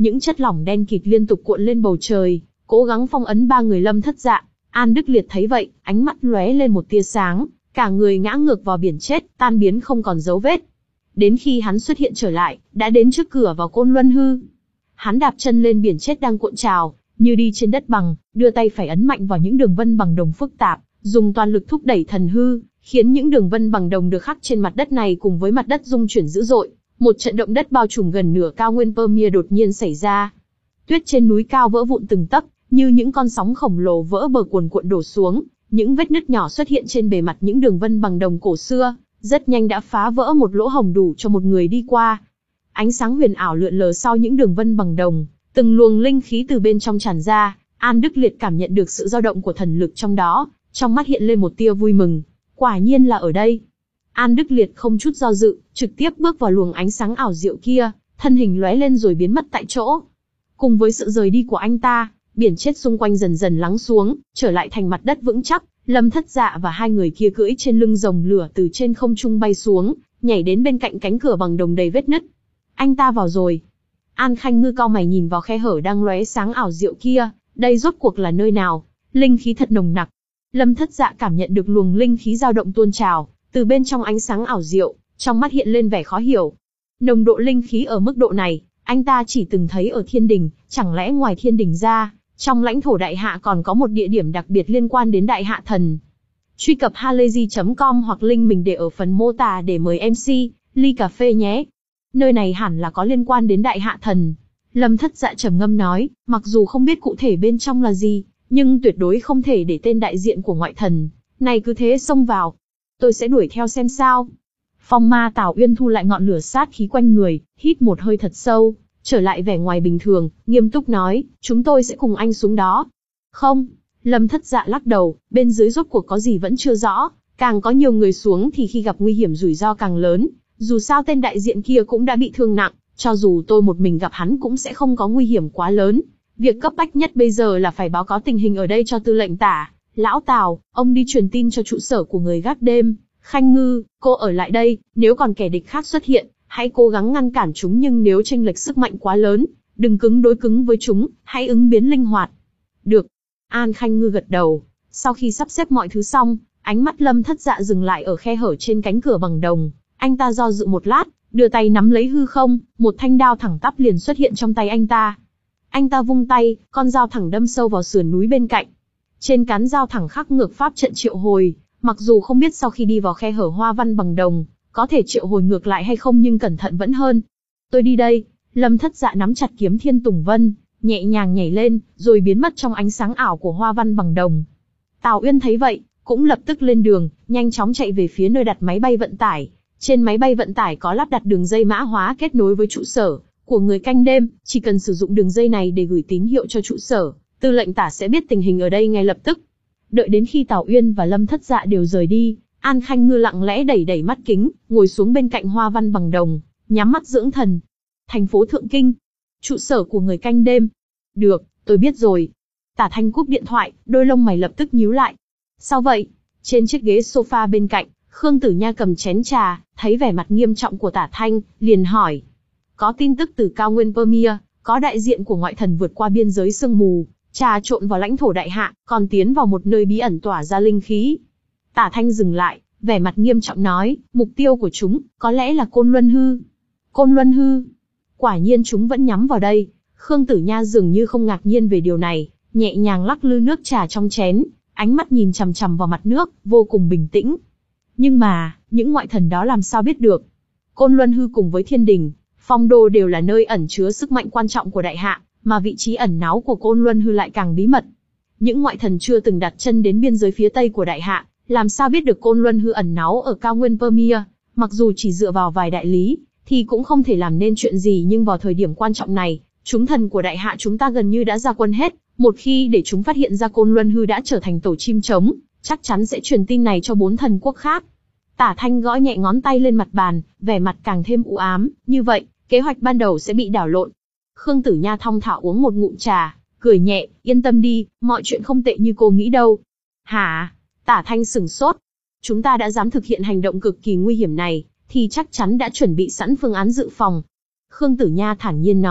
những chất lỏng đen kịt liên tục cuộn lên bầu trời, cố gắng phong ấn ba người Lâm Thất Dạ. An Đức Liệt thấy vậy, ánh mắt lóe lên một tia sáng, cả người ngã ngược vào biển chết, tan biến không còn dấu vết. Đến khi hắn xuất hiện trở lại, đã đến trước cửa vào Côn Luân Hư. Hắn đạp chân lên biển chết đang cuộn trào, như đi trên đất bằng, đưa tay phải ấn mạnh vào những đường vân bằng đồng phức tạp, dùng toàn lực thúc đẩy thần hư, khiến những đường vân bằng đồng được khắc trên mặt đất này cùng với mặt đất rung chuyển dữ dội. Một trận động đất bao trùm gần nửa cao nguyên Pamir đột nhiên xảy ra. Tuyết trên núi cao vỡ vụn từng tấc, như những con sóng khổng lồ vỡ bờ cuồn cuộn đổ xuống, những vết nứt nhỏ xuất hiện trên bề mặt những đường vân bằng đồng cổ xưa, rất nhanh đã phá vỡ một lỗ hổng đủ cho một người đi qua. Ánh sáng huyền ảo lượn lờ sau những đường vân bằng đồng, từng luồng linh khí từ bên trong tràn ra, An Đức Liệt cảm nhận được sự dao động của thần lực trong đó, trong mắt hiện lên một tia vui mừng. Quả nhiên là ở đây. An Đức Liệt không chút do dự, trực tiếp bước vào luồng ánh sáng ảo diệu kia, thân hình lóe lên rồi biến mất tại chỗ. Cùng với sự rời đi của anh ta, biển chết xung quanh dần dần lắng xuống, trở lại thành mặt đất vững chắc. Lâm Thất Dạ và hai người kia cưỡi trên lưng rồng lửa từ trên không trung bay xuống, nhảy đến bên cạnh cánh cửa bằng đồng đầy vết nứt. Anh ta vào rồi. An Khanh Ngư cau mày nhìn vào khe hở đang lóe sáng ảo diệu kia, đây rốt cuộc là nơi nào? Linh khí thật nồng nặc. Lâm Thất Dạ cảm nhận được luồng linh khí dao động tuôn trào, từ bên trong ánh sáng ảo diệu, trong mắt hiện lên vẻ khó hiểu. Nồng độ linh khí ở mức độ này, anh ta chỉ từng thấy ở Thiên Đình, chẳng lẽ ngoài Thiên Đình ra, trong lãnh thổ Đại Hạ còn có một địa điểm đặc biệt liên quan đến Đại Hạ Thần. Truy cập halayzi chấm com hoặc link mình để ở phần mô tả để mời em xê, ly cà phê nhé. Nơi này hẳn là có liên quan đến Đại Hạ Thần. Lâm Thất Dạ trầm ngâm nói, mặc dù không biết cụ thể bên trong là gì, nhưng tuyệt đối không thể để tên đại diện của ngoại thần này cứ thế xông vào. Tôi sẽ đuổi theo xem sao. Phong ma Tào Uyên thu lại ngọn lửa sát khí quanh người, hít một hơi thật sâu, trở lại vẻ ngoài bình thường, nghiêm túc nói, chúng tôi sẽ cùng anh xuống đó. Không, Lâm Thất Dạ lắc đầu, bên dưới rốt cuộc có gì vẫn chưa rõ, càng có nhiều người xuống thì khi gặp nguy hiểm rủi ro càng lớn, dù sao tên đại diện kia cũng đã bị thương nặng, cho dù tôi một mình gặp hắn cũng sẽ không có nguy hiểm quá lớn. Việc cấp bách nhất bây giờ là phải báo cáo tình hình ở đây cho tư lệnh Tả. Lão Tào, ông đi truyền tin cho trụ sở của người gác đêm. Khanh Ngư, cô ở lại đây, nếu còn kẻ địch khác xuất hiện, hãy cố gắng ngăn cản chúng, nhưng nếu chênh lệch sức mạnh quá lớn, đừng cứng đối cứng với chúng, hãy ứng biến linh hoạt. Được. An Khanh Ngư gật đầu. Sau khi sắp xếp mọi thứ xong, ánh mắt Lâm Thất Dạ dừng lại ở khe hở trên cánh cửa bằng đồng. Anh ta do dự một lát, đưa tay nắm lấy hư không, một thanh đao thẳng tắp liền xuất hiện trong tay anh ta. Anh ta vung tay, con dao thẳng đâm sâu vào sườn núi bên cạnh. Trên cán dao thẳng khắc ngược pháp trận triệu hồi, mặc dù không biết sau khi đi vào khe hở hoa văn bằng đồng, có thể triệu hồi ngược lại hay không, nhưng cẩn thận vẫn hơn. Tôi đi đây. Lâm Thất Dạ nắm chặt kiếm Thiên Tùng Vân, nhẹ nhàng nhảy lên, rồi biến mất trong ánh sáng ảo của hoa văn bằng đồng. Tào Uyên thấy vậy, cũng lập tức lên đường, nhanh chóng chạy về phía nơi đặt máy bay vận tải. Trên máy bay vận tải có lắp đặt đường dây mã hóa kết nối với trụ sở của người canh đêm, chỉ cần sử dụng đường dây này để gửi tín hiệu cho trụ sở, tư lệnh Tả sẽ biết tình hình ở đây ngay lập tức. Đợi đến khi Tào Uyên và Lâm Thất Dạ đều rời đi, An Khanh Ngư lặng lẽ đẩy đẩy mắt kính, ngồi xuống bên cạnh hoa văn bằng đồng, nhắm mắt dưỡng thần. Thành phố Thượng Kinh, trụ sở của người canh đêm. Được, tôi biết rồi. Tả Thanh cúp điện thoại, đôi lông mày lập tức nhíu lại. Sao vậy? Trên chiếc ghế sofa bên cạnh, Khương Tử Nha cầm chén trà, thấy vẻ mặt nghiêm trọng của Tả Thanh, liền hỏi. Có tin tức từ cao nguyên Pamir, có đại diện của ngoại thần vượt qua biên giới sương mù, trà trộn vào lãnh thổ Đại Hạ, còn tiến vào một nơi bí ẩn tỏa ra linh khí. Tả Thanh dừng lại, vẻ mặt nghiêm trọng nói, mục tiêu của chúng, có lẽ là Côn Luân Hư. Côn Luân Hư. Quả nhiên chúng vẫn nhắm vào đây. Khương Tử Nha dường như không ngạc nhiên về điều này, nhẹ nhàng lắc lư nước trà trong chén, ánh mắt nhìn chằm chằm vào mặt nước, vô cùng bình tĩnh. Nhưng mà, những ngoại thần đó làm sao biết được? Côn Luân Hư cùng với Thiên Đình, Phong Đô đều là nơi ẩn chứa sức mạnh quan trọng của Đại Hạ, mà vị trí ẩn náu của Côn Luân Hư lại càng bí mật. Những ngoại thần chưa từng đặt chân đến biên giới phía tây của Đại Hạ, làm sao biết được Côn Luân Hư ẩn náu ở cao nguyên Pamir? Mặc dù chỉ dựa vào vài đại lý, thì cũng không thể làm nên chuyện gì, nhưng vào thời điểm quan trọng này, chúng thần của Đại Hạ chúng ta gần như đã ra quân hết. Một khi để chúng phát hiện ra Côn Luân Hư đã trở thành tổ chim trống, chắc chắn sẽ truyền tin này cho bốn thần quốc khác. Tả Thanh gõ nhẹ ngón tay lên mặt bàn, vẻ mặt càng thêm u ám. Như vậy, kế hoạch ban đầu sẽ bị đảo lộn. Khương Tử Nha thong thả uống một ngụm trà, cười nhẹ, yên tâm đi, mọi chuyện không tệ như cô nghĩ đâu. Hả? Tả Thanh sửng sốt. Chúng ta đã dám thực hiện hành động cực kỳ nguy hiểm này, thì chắc chắn đã chuẩn bị sẵn phương án dự phòng. Khương Tử Nha thản nhiên nói,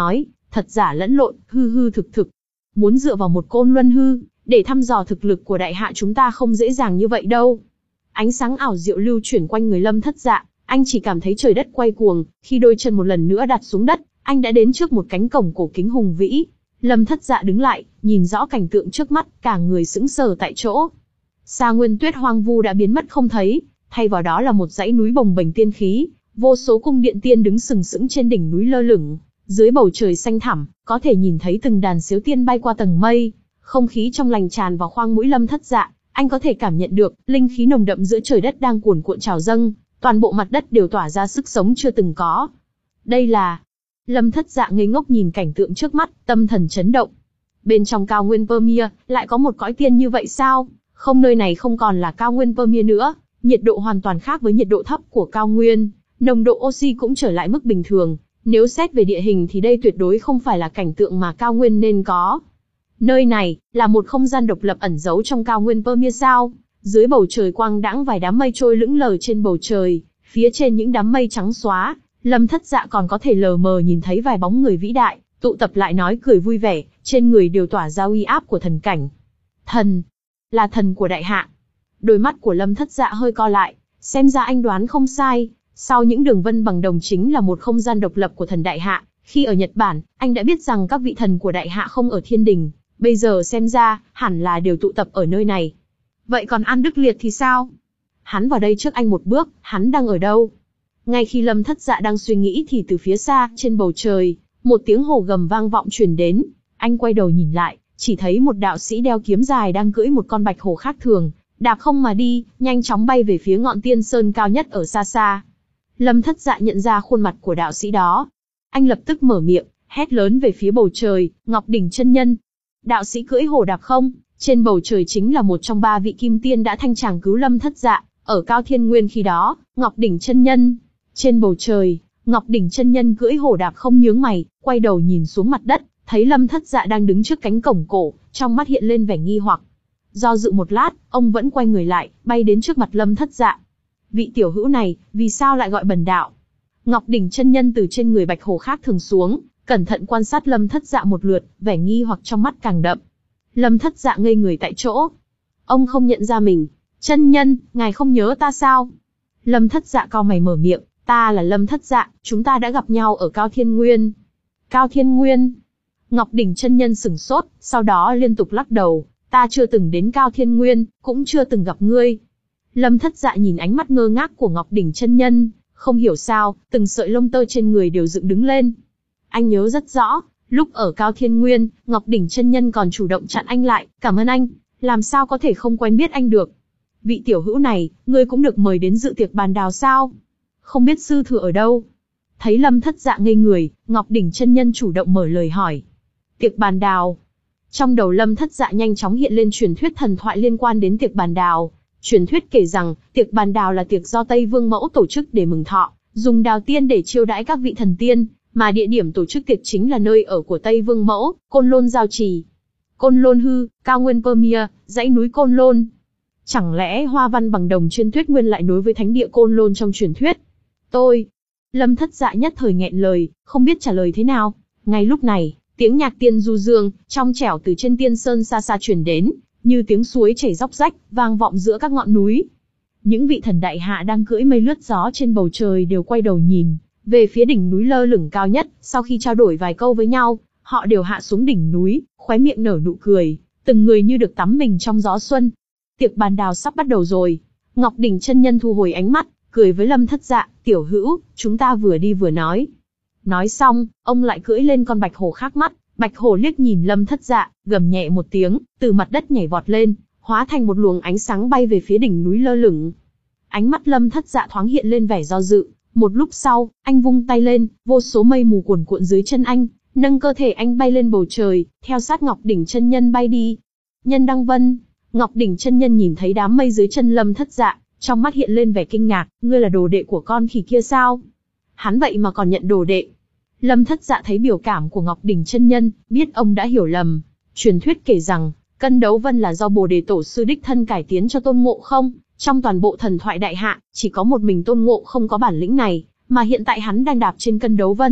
thật giả lẫn lộn, hư hư thực thực. Muốn dựa vào một côn luân hư, để thăm dò thực lực của đại hạ chúng ta không dễ dàng như vậy đâu. Ánh sáng ảo diệu lưu chuyển quanh người Lâm Thất Dạ, anh chỉ cảm thấy trời đất quay cuồng, khi đôi chân một lần nữa đặt xuống đất, anh đã đến trước một cánh cổng cổ kính hùng vĩ. Lâm Thất Dạ đứng lại, nhìn rõ cảnh tượng trước mắt, cả người sững sờ tại chỗ. Sa Nguyên Tuyết hoang vu đã biến mất không thấy, thay vào đó là một dãy núi bồng bềnh tiên khí, vô số cung điện tiên đứng sừng sững trên đỉnh núi lơ lửng, dưới bầu trời xanh thẳm, có thể nhìn thấy từng đàn sếu tiên bay qua tầng mây, không khí trong lành tràn vào khoang mũi Lâm Thất Dạ, anh có thể cảm nhận được linh khí nồng đậm giữa trời đất đang cuồn cuộn trào dâng, toàn bộ mặt đất đều tỏa ra sức sống chưa từng có. Đây là... Lâm Thất Dạ ngây ngốc nhìn cảnh tượng trước mắt, tâm thần chấn động. Bên trong cao nguyên Vermeer, lại có một cõi tiên như vậy sao? Không, nơi này không còn là cao nguyên Vermeer nữa, nhiệt độ hoàn toàn khác với nhiệt độ thấp của cao nguyên, nồng độ oxy cũng trở lại mức bình thường. Nếu xét về địa hình thì đây tuyệt đối không phải là cảnh tượng mà cao nguyên nên có. Nơi này, là một không gian độc lập ẩn giấu trong cao nguyên Vermeer sao? Dưới bầu trời quang đãng vài đám mây trôi lững lờ trên bầu trời, phía trên những đám mây trắng xóa, Lâm Thất Dạ còn có thể lờ mờ nhìn thấy vài bóng người vĩ đại, tụ tập lại nói cười vui vẻ, trên người đều tỏa ra uy áp của thần cảnh. Thần, là thần của đại hạ. Đôi mắt của Lâm Thất Dạ hơi co lại, xem ra anh đoán không sai, sau những đường vân bằng đồng chính là một không gian độc lập của thần đại hạ. Khi ở Nhật Bản, anh đã biết rằng các vị thần của đại hạ không ở thiên đình, bây giờ xem ra, hẳn là đều tụ tập ở nơi này. Vậy còn An Đức Liệt thì sao? Hắn vào đây trước anh một bước, hắn đang ở đâu? Ngay khi Lâm Thất Dạ đang suy nghĩ thì từ phía xa, trên bầu trời, một tiếng hổ gầm vang vọng truyền đến. Anh quay đầu nhìn lại, chỉ thấy một đạo sĩ đeo kiếm dài đang cưỡi một con bạch hổ khác thường, đạp không mà đi, nhanh chóng bay về phía ngọn tiên sơn cao nhất ở xa xa. Lâm Thất Dạ nhận ra khuôn mặt của đạo sĩ đó. Anh lập tức mở miệng, hét lớn về phía bầu trời, Ngọc Đỉnh chân nhân. Đạo sĩ cưỡi hổ đạp không, trên bầu trời chính là một trong ba vị kim tiên đã thanh tràng cứu Lâm Thất Dạ, ở Cao Thiên Nguyên khi đó, Ngọc Đỉnh chân nhân. Trên bầu trời, Ngọc Đỉnh chân nhân cưỡi hổ đạp không nhướng mày, quay đầu nhìn xuống mặt đất, thấy Lâm Thất Dạ đang đứng trước cánh cổng cổ, trong mắt hiện lên vẻ nghi hoặc. Do dự một lát, ông vẫn quay người lại, bay đến trước mặt Lâm Thất Dạ. Vị tiểu hữu này, vì sao lại gọi bần đạo? Ngọc Đỉnh chân nhân từ trên người bạch hổ khác thường xuống, cẩn thận quan sát Lâm Thất Dạ một lượt, vẻ nghi hoặc trong mắt càng đậm. Lâm Thất Dạ ngây người tại chỗ. Ông không nhận ra mình. Chân nhân, ngài không nhớ ta sao? Lâm Thất Dạ cau mày mở miệng, ta là Lâm Thất Dạ, chúng ta đã gặp nhau ở Cao Thiên Nguyên. Cao Thiên Nguyên? Ngọc Đỉnh chân nhân sửng sốt, sau đó liên tục lắc đầu, ta chưa từng đến Cao Thiên Nguyên, cũng chưa từng gặp ngươi. Lâm Thất Dạ nhìn ánh mắt ngơ ngác của Ngọc Đỉnh chân nhân, không hiểu sao, từng sợi lông tơ trên người đều dựng đứng lên. Anh nhớ rất rõ, lúc ở Cao Thiên Nguyên, Ngọc Đỉnh chân nhân còn chủ động chặn anh lại, cảm ơn anh, làm sao có thể không quen biết anh được. Vị tiểu hữu này, ngươi cũng được mời đến dự tiệc bàn đào sao? Không biết sư thừa ở đâu? Thấy Lâm Thất Dạ ngây người, Ngọc Đỉnh chân nhân chủ động mở lời hỏi. Tiệc bàn đào. Trong đầu Lâm Thất Dạ nhanh chóng hiện lên truyền thuyết thần thoại liên quan đến tiệc bàn đào. Truyền thuyết kể rằng, tiệc bàn đào là tiệc do Tây Vương Mẫu tổ chức để mừng thọ, dùng đào tiên để chiêu đãi các vị thần tiên, mà địa điểm tổ chức tiệc chính là nơi ở của Tây Vương Mẫu, Côn Lôn Giao Trì. Côn Lôn hư, cao nguyên Vermeer, dãy núi Côn Lôn. Chẳng lẽ hoa văn bằng đồng trên Tuyết Nguyên lại nối với thánh địa Côn Lôn trong truyền thuyết? Tôi... Lâm Thất Dạ nhất thời nghẹn lời, không biết trả lời thế nào. Ngay lúc này, tiếng nhạc tiên du dương, trong trẻo từ trên tiên sơn xa xa truyền đến, như tiếng suối chảy róc rách, vang vọng giữa các ngọn núi. Những vị thần đại hạ đang cưỡi mây lướt gió trên bầu trời đều quay đầu nhìn về phía đỉnh núi lơ lửng cao nhất. Sau khi trao đổi vài câu với nhau, họ đều hạ xuống đỉnh núi, khóe miệng nở nụ cười, từng người như được tắm mình trong gió xuân. Tiệc bàn đào sắp bắt đầu rồi. Ngọc Đỉnh chân nhân thu hồi ánh mắt, cười với Lâm Thất Dạ, tiểu hữu, chúng ta vừa đi vừa nói. Nói xong, ông lại cưỡi lên con bạch hổ khác mắt. Bạch hổ liếc nhìn Lâm Thất Dạ, gầm nhẹ một tiếng, từ mặt đất nhảy vọt lên, hóa thành một luồng ánh sáng bay về phía đỉnh núi lơ lửng. Ánh mắt Lâm Thất Dạ thoáng hiện lên vẻ do dự, một lúc sau, anh vung tay lên, vô số mây mù cuồn cuộn dưới chân anh, nâng cơ thể anh bay lên bầu trời, theo sát Ngọc Đỉnh chân nhân bay đi. Nhân Đăng Vân, Ngọc Đỉnh chân nhân nhìn thấy đám mây dưới chân Lâm Thất Dạ, trong mắt hiện lên vẻ kinh ngạc, ngươi là đồ đệ của con khỉ kia sao? Hắn vậy mà còn nhận đồ đệ. Lâm Thất Dạ thấy biểu cảm của Ngọc Đỉnh chân nhân, biết ông đã hiểu lầm. Truyền thuyết kể rằng, cân đấu vân là do Bồ Đề tổ sư đích thân cải tiến cho Tôn Ngộ Không. Trong toàn bộ thần thoại đại hạ, chỉ có một mình Tôn Ngộ không có bản lĩnh này, mà hiện tại hắn đang đạp trên cân đấu vân,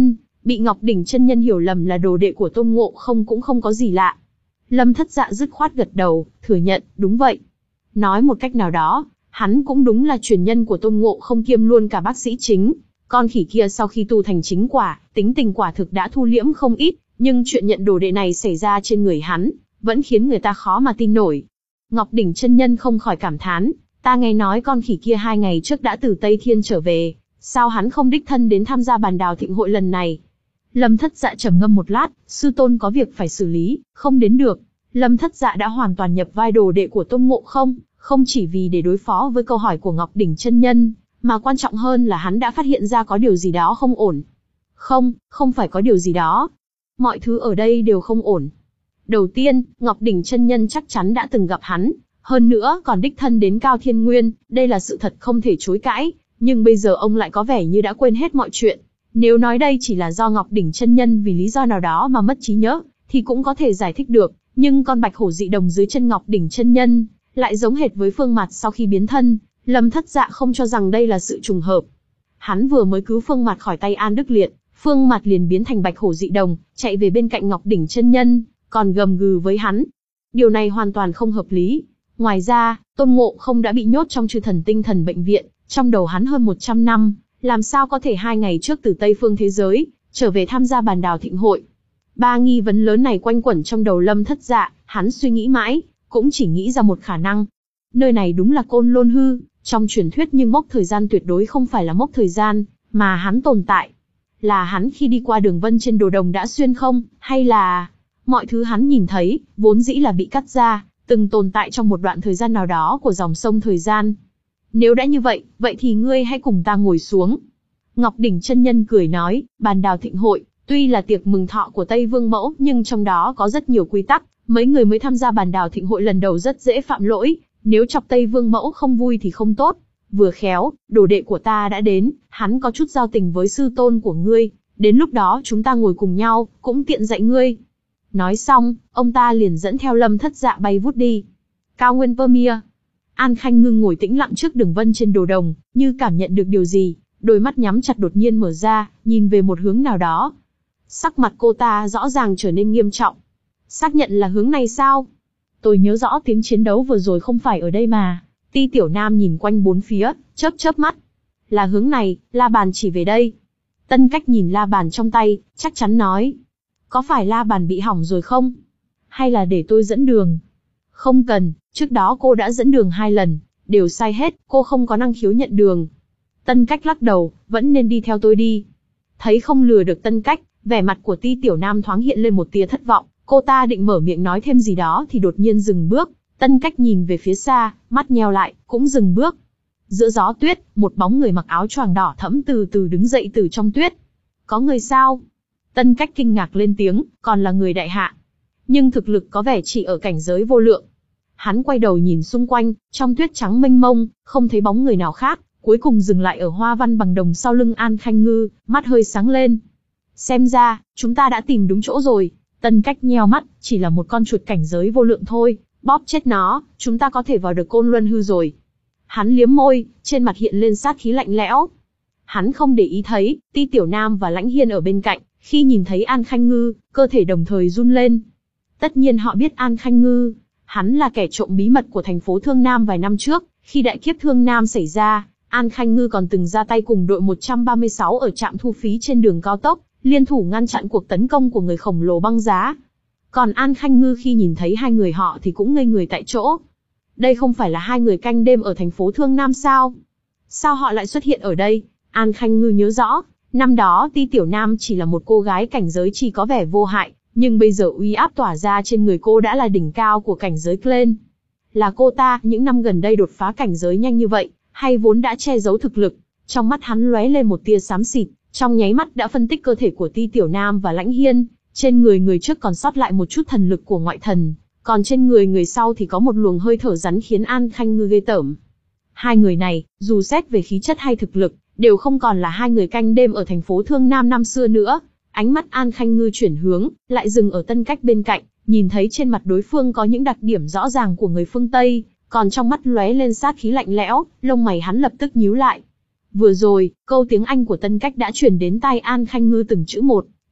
bị Ngọc Đỉnh chân nhân hiểu lầm là đồ đệ của Tôn Ngộ Không cũng không có gì lạ. Lâm Thất Dạ dứt khoát gật đầu, thừa nhận, đúng vậy. Nói một cách nào đó, hắn cũng đúng là truyền nhân của Tôn Ngộ Không kiêm luôn cả bác sĩ chính. Con khỉ kia sau khi tu thành chính quả, tính tình quả thực đã thu liễm không ít, nhưng chuyện nhận đồ đệ này xảy ra trên người hắn, vẫn khiến người ta khó mà tin nổi. Ngọc Đỉnh chân nhân không khỏi cảm thán, ta nghe nói con khỉ kia hai ngày trước đã từ Tây Thiên trở về, sao hắn không đích thân đến tham gia bàn đào thịnh hội lần này? Lâm Thất Dạ trầm ngâm một lát, sư tôn có việc phải xử lý, không đến được. Lâm Thất Dạ đã hoàn toàn nhập vai đồ đệ của Tôn Ngộ Không, không chỉ vì để đối phó với câu hỏi của Ngọc Đỉnh chân nhân, mà quan trọng hơn là hắn đã phát hiện ra có điều gì đó không ổn. Không, không phải có điều gì đó. Mọi thứ ở đây đều không ổn. Đầu tiên, Ngọc Đỉnh chân nhân chắc chắn đã từng gặp hắn, hơn nữa còn đích thân đến Cao Thiên Nguyên, đây là sự thật không thể chối cãi, nhưng bây giờ ông lại có vẻ như đã quên hết mọi chuyện. Nếu nói đây chỉ là do Ngọc Đỉnh chân nhân vì lý do nào đó mà mất trí nhớ, thì cũng có thể giải thích được, nhưng con bạch hổ dị đồng dưới chân Ngọc Đỉnh chân nhân lại giống hệt với Phương Mạt sau khi biến thân, Lâm Thất Dạ không cho rằng đây là sự trùng hợp. Hắn vừa mới cứu Phương Mạt khỏi tay An Đức Liệt, Phương Mạt liền biến thành bạch hổ dị đồng, chạy về bên cạnh Ngọc Đỉnh chân nhân, còn gầm gừ với hắn. Điều này hoàn toàn không hợp lý. Ngoài ra, Tôn Ngộ Không đã bị nhốt trong Chư Thần Tinh Thần bệnh viện, trong đầu hắn hơn một trăm năm, làm sao có thể hai ngày trước từ Tây phương thế giới trở về tham gia bàn đào thịnh hội? Ba nghi vấn lớn này quanh quẩn trong đầu Lâm Thất Dạ, hắn suy nghĩ mãi, cũng chỉ nghĩ ra một khả năng. Nơi này đúng là Côn Lôn Hư, trong truyền thuyết, nhưng mốc thời gian tuyệt đối không phải là mốc thời gian mà hắn tồn tại. Là hắn khi đi qua đường vân trên đồ đồng đã xuyên không, hay là mọi thứ hắn nhìn thấy vốn dĩ là bị cắt ra, từng tồn tại trong một đoạn thời gian nào đó của dòng sông thời gian. Nếu đã như vậy, vậy thì ngươi hãy cùng ta ngồi xuống. Ngọc Đỉnh chân nhân cười nói, bàn đào thịnh hội, tuy là tiệc mừng thọ của Tây Vương Mẫu, nhưng trong đó có rất nhiều quy tắc, mấy người mới tham gia bàn đào thịnh hội lần đầu rất dễ phạm lỗi, nếu chọc Tây Vương Mẫu không vui thì không tốt. Vừa khéo, đồ đệ của ta đã đến, hắn có chút giao tình với sư tôn của ngươi, đến lúc đó chúng ta ngồi cùng nhau, cũng tiện dạy ngươi. Nói xong, ông ta liền dẫn theo Lâm Thất Dạ bay vút đi. Cao Nguyên Vermeer. An Khanh Ngưng ngồi tĩnh lặng trước đường vân trên đồ đồng, như cảm nhận được điều gì, đôi mắt nhắm chặt đột nhiên mở ra, nhìn về một hướng nào đó. Sắc mặt cô ta rõ ràng trở nên nghiêm trọng. Xác nhận là hướng này sao? Tôi nhớ rõ tiếng chiến đấu vừa rồi không phải ở đây mà. Ti Tiểu Nam nhìn quanh bốn phía, chớp chớp mắt. Là hướng này, la bàn chỉ về đây. Tân Cách nhìn la bàn trong tay, chắc chắn nói. Có phải la bàn bị hỏng rồi không? Hay là để tôi dẫn đường? Không cần, trước đó cô đã dẫn đường hai lần, đều sai hết, cô không có năng khiếu nhận đường. Tân Cách lắc đầu, vẫn nên đi theo tôi đi. Thấy không lừa được Tân Cách, vẻ mặt của Ti Tiểu Nam thoáng hiện lên một tia thất vọng, cô ta định mở miệng nói thêm gì đó thì đột nhiên dừng bước. Tân Cách nhìn về phía xa, mắt nheo lại, cũng dừng bước. Giữa gió tuyết, một bóng người mặc áo choàng đỏ thẫm từ từ đứng dậy từ trong tuyết. Có người sao? Tân Cách kinh ngạc lên tiếng, còn là người đại hạ. Nhưng thực lực có vẻ chỉ ở cảnh giới vô lượng. Hắn quay đầu nhìn xung quanh, trong tuyết trắng mênh mông, không thấy bóng người nào khác, cuối cùng dừng lại ở hoa văn bằng đồng sau lưng An Khanh Ngư, mắt hơi sáng lên. Xem ra, chúng ta đã tìm đúng chỗ rồi. Tân Cách nheo mắt, chỉ là một con chuột cảnh giới vô lượng thôi, bóp chết nó, chúng ta có thể vào được Côn Luân Hư rồi. Hắn liếm môi, trên mặt hiện lên sát khí lạnh lẽo. Hắn không để ý thấy, Ti Tiểu Nam và Lãnh Hiên ở bên cạnh, khi nhìn thấy An Khanh Ngư, cơ thể đồng thời run lên. Tất nhiên họ biết An Khanh Ngư, hắn là kẻ trộm bí mật của thành phố Thương Nam vài năm trước, khi đại kiếp Thương Nam xảy ra, An Khanh Ngư còn từng ra tay cùng đội một trăm ba mươi sáu ở trạm thu phí trên đường cao tốc, liên thủ ngăn chặn cuộc tấn công của người khổng lồ băng giá. Còn An Khanh Ngư khi nhìn thấy hai người họ thì cũng ngây người tại chỗ. Đây không phải là hai người canh đêm ở thành phố Thương Nam sao? Sao họ lại xuất hiện ở đây? An Khanh Ngư nhớ rõ, năm đó Ti Tiểu Nam chỉ là một cô gái cảnh giới chỉ có vẻ vô hại, nhưng bây giờ uy áp tỏa ra trên người cô đã là đỉnh cao của cảnh giới Clen. Là cô ta, những năm gần đây đột phá cảnh giới nhanh như vậy, hay vốn đã che giấu thực lực? Trong mắt hắn lóe lên một tia xám xịt, trong nháy mắt đã phân tích cơ thể của Ti Tiểu Nam và Lãnh Hiên. Trên người người trước còn sót lại một chút thần lực của ngoại thần, còn trên người người sau thì có một luồng hơi thở rắn khiến An Khanh Ngư ghê tởm. Hai người này, dù xét về khí chất hay thực lực, đều không còn là hai người canh đêm ở thành phố Thương Nam năm xưa nữa. Ánh mắt An Khanh Ngư chuyển hướng, lại dừng ở Tân Cách bên cạnh, nhìn thấy trên mặt đối phương có những đặc điểm rõ ràng của người phương Tây, còn trong mắt lóe lên sát khí lạnh lẽo, lông mày hắn lập tức nhíu lại. Vừa rồi, câu tiếng Anh của Tân Cách đã truyền đến tai An Khanh Ngư từng chữ một,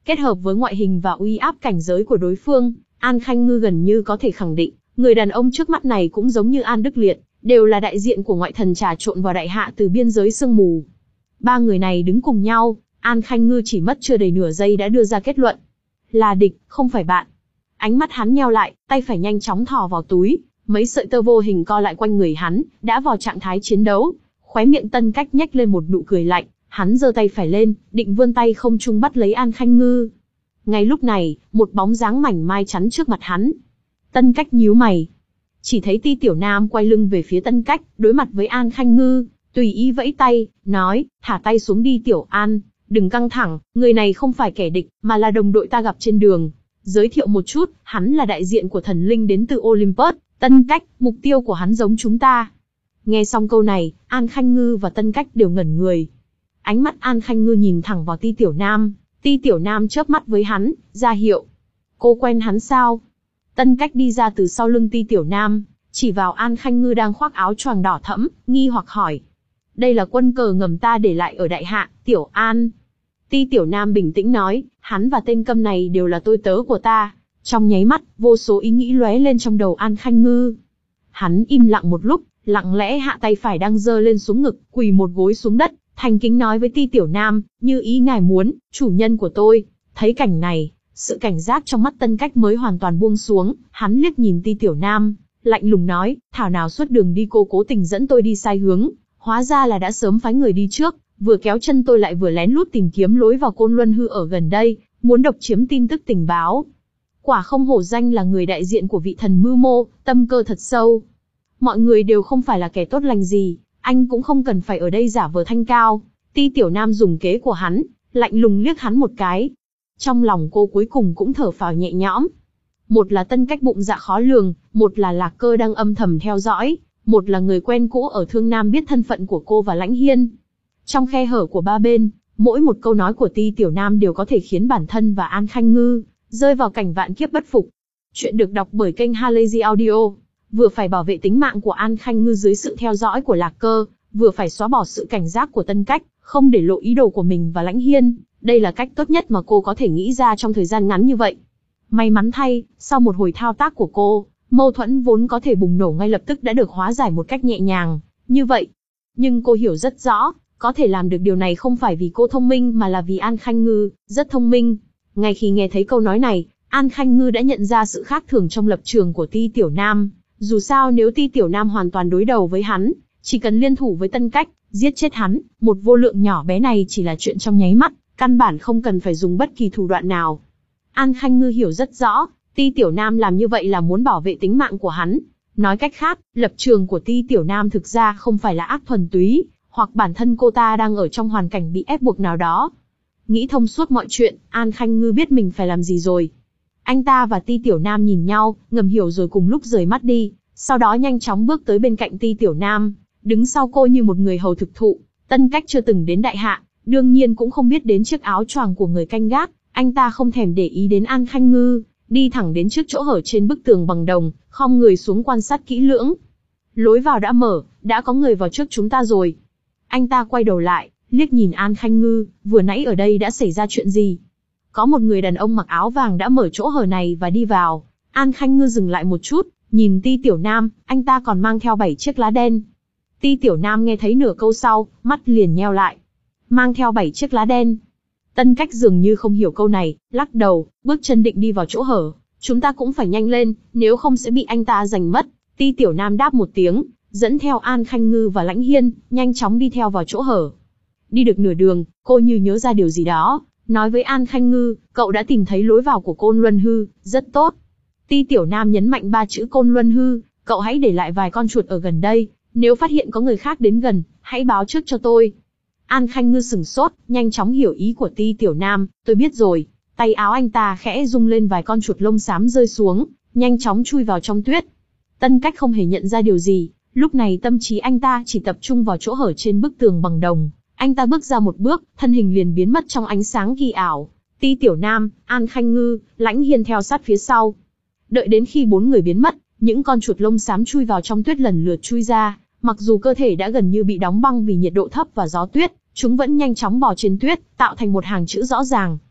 kết hợp với ngoại hình và uy áp cảnh giới của đối phương, An Khanh Ngư gần như có thể khẳng định, người đàn ông trước mắt này cũng giống như An Đức Liệt, đều là đại diện của ngoại thần trà trộn vào đại hạ từ biên giới sương mù. Ba người này đứng cùng nhau, An Khanh Ngư chỉ mất chưa đầy nửa giây đã đưa ra kết luận. Là địch, không phải bạn. Ánh mắt hắn nheo lại, tay phải nhanh chóng thò vào túi, mấy sợi tơ vô hình co lại quanh người hắn, đã vào trạng thái chiến đấu. Khóe miệng Tân Cách nhếch lên một nụ cười lạnh, hắn giơ tay phải lên, định vươn tay không trung bắt lấy An Khanh Ngư. Ngay lúc này, một bóng dáng mảnh mai chắn trước mặt hắn. Tân Cách nhíu mày. Chỉ thấy Ti Tiểu Nam quay lưng về phía Tân Cách, đối mặt với An Khanh Ngư, tùy ý vẫy tay, nói, thả tay xuống đi Tiểu An, đừng căng thẳng, người này không phải kẻ địch, mà là đồng đội ta gặp trên đường. Giới thiệu một chút, hắn là đại diện của thần linh đến từ Olympus, Tân Cách, mục tiêu của hắn giống chúng ta. Nghe xong câu này, An Khanh Ngư và Tân Cách đều ngẩn người. Ánh mắt An Khanh Ngư nhìn thẳng vào Ti Tiểu Nam, Ti Tiểu Nam chớp mắt với hắn, ra hiệu. Cô quen hắn sao? Tân Cách đi ra từ sau lưng Ti Tiểu Nam, chỉ vào An Khanh Ngư đang khoác áo choàng đỏ thẫm, nghi hoặc hỏi. Đây là quân cờ ngầm ta để lại ở đại hạ, Tiểu An. Ti Tiểu Nam bình tĩnh nói, hắn và tên câm này đều là tôi tớ của ta. Trong nháy mắt, vô số ý nghĩ lóe lên trong đầu An Khanh Ngư. Hắn im lặng một lúc, lặng lẽ hạ tay phải đang giơ lên xuống ngực, quỳ một gối xuống đất, thành kính nói với Ti Tiểu Nam, như ý ngài muốn, chủ nhân của tôi. Thấy cảnh này, sự cảnh giác trong mắt Tân Cách mới hoàn toàn buông xuống, hắn liếc nhìn Ti Tiểu Nam, lạnh lùng nói, thảo nào suốt đường đi cô cố tình dẫn tôi đi sai hướng, hóa ra là đã sớm phái người đi trước, vừa kéo chân tôi lại vừa lén lút tìm kiếm lối vào Côn Luân Hư ở gần đây, muốn độc chiếm tin tức tình báo. Quả không hổ danh là người đại diện của vị thần mưu mô, tâm cơ thật sâu. Mọi người đều không phải là kẻ tốt lành gì, anh cũng không cần phải ở đây giả vờ thanh cao. Ti Tiểu Nam dùng kế của hắn, lạnh lùng liếc hắn một cái. Trong lòng cô cuối cùng cũng thở phào nhẹ nhõm. Một là Tân Cách bụng dạ khó lường, một là Lạc Cơ đang âm thầm theo dõi, một là người quen cũ ở Thương Nam biết thân phận của cô và Lãnh Hiên. Trong khe hở của ba bên, mỗi một câu nói của Ti Tiểu Nam đều có thể khiến bản thân và An Khanh Ngư rơi vào cảnh vạn kiếp bất phục. Chuyện được đọc bởi kênh Halazy Audio. Vừa phải bảo vệ tính mạng của An Khanh Ngư dưới sự theo dõi của Lạc Cơ, vừa phải xóa bỏ sự cảnh giác của Tân Cách, không để lộ ý đồ của mình và Lãnh Hiên. Đây là cách tốt nhất mà cô có thể nghĩ ra trong thời gian ngắn như vậy. May mắn thay, sau một hồi thao tác của cô, mâu thuẫn vốn có thể bùng nổ ngay lập tức đã được hóa giải một cách nhẹ nhàng, như vậy. Nhưng cô hiểu rất rõ, có thể làm được điều này không phải vì cô thông minh mà là vì An Khanh Ngư rất thông minh. Ngay khi nghe thấy câu nói này, An Khanh Ngư đã nhận ra sự khác thường trong lập trường của Ti Tiểu Nam. Dù sao nếu Ti Tiểu Nam hoàn toàn đối đầu với hắn, chỉ cần liên thủ với Tân Cách, giết chết hắn, một vô lượng nhỏ bé này chỉ là chuyện trong nháy mắt, căn bản không cần phải dùng bất kỳ thủ đoạn nào. An Khanh Ngư hiểu rất rõ, Ti Tiểu Nam làm như vậy là muốn bảo vệ tính mạng của hắn. Nói cách khác, lập trường của Ti Tiểu Nam thực ra không phải là ác thuần túy, hoặc bản thân cô ta đang ở trong hoàn cảnh bị ép buộc nào đó. Nghĩ thông suốt mọi chuyện, An Khanh Ngư biết mình phải làm gì rồi. Anh ta và Ti Tiểu Nam nhìn nhau, ngầm hiểu rồi cùng lúc rời mắt đi, sau đó nhanh chóng bước tới bên cạnh Ti Tiểu Nam, đứng sau cô như một người hầu thực thụ. Tân Cách chưa từng đến đại hạ, đương nhiên cũng không biết đến chiếc áo choàng của người canh gác, anh ta không thèm để ý đến An Khanh Ngư, đi thẳng đến trước chỗ hở trên bức tường bằng đồng, khom người xuống quan sát kỹ lưỡng. Lối vào đã mở, đã có người vào trước chúng ta rồi. Anh ta quay đầu lại, liếc nhìn An Khanh Ngư, vừa nãy ở đây đã xảy ra chuyện gì? Có một người đàn ông mặc áo vàng đã mở chỗ hở này và đi vào. An Khanh Ngư dừng lại một chút, nhìn Ti Tiểu Nam, anh ta còn mang theo bảy chiếc lá đen. Ti Tiểu Nam nghe thấy nửa câu sau, mắt liền nheo lại. Mang theo bảy chiếc lá đen. Tân Cách dường như không hiểu câu này, lắc đầu, bước chân định đi vào chỗ hở. Chúng ta cũng phải nhanh lên, nếu không sẽ bị anh ta giành mất. Ti Tiểu Nam đáp một tiếng, dẫn theo An Khanh Ngư và Lãnh Hiên, nhanh chóng đi theo vào chỗ hở. Đi được nửa đường, cô như nhớ ra điều gì đó, nói với An Khanh Ngư, cậu đã tìm thấy lối vào của Côn Luân Hư, rất tốt. Ti Tiểu Nam nhấn mạnh ba chữ Côn Luân Hư, cậu hãy để lại vài con chuột ở gần đây, nếu phát hiện có người khác đến gần, hãy báo trước cho tôi. An Khanh Ngư sửng sốt, nhanh chóng hiểu ý của Ti Tiểu Nam, tôi biết rồi. Tay áo anh ta khẽ rung lên, vài con chuột lông xám rơi xuống, nhanh chóng chui vào trong tuyết. Tân Cách không hề nhận ra điều gì, lúc này tâm trí anh ta chỉ tập trung vào chỗ hở trên bức tường bằng đồng. Anh ta bước ra một bước, thân hình liền biến mất trong ánh sáng kỳ ảo. Ti Tiểu Nam, An Khanh Ngư, Lãnh Hiên theo sát phía sau. Đợi đến khi bốn người biến mất, những con chuột lông xám chui vào trong tuyết lần lượt chui ra. Mặc dù cơ thể đã gần như bị đóng băng vì nhiệt độ thấp và gió tuyết, chúng vẫn nhanh chóng bò trên tuyết, tạo thành một hàng chữ rõ ràng.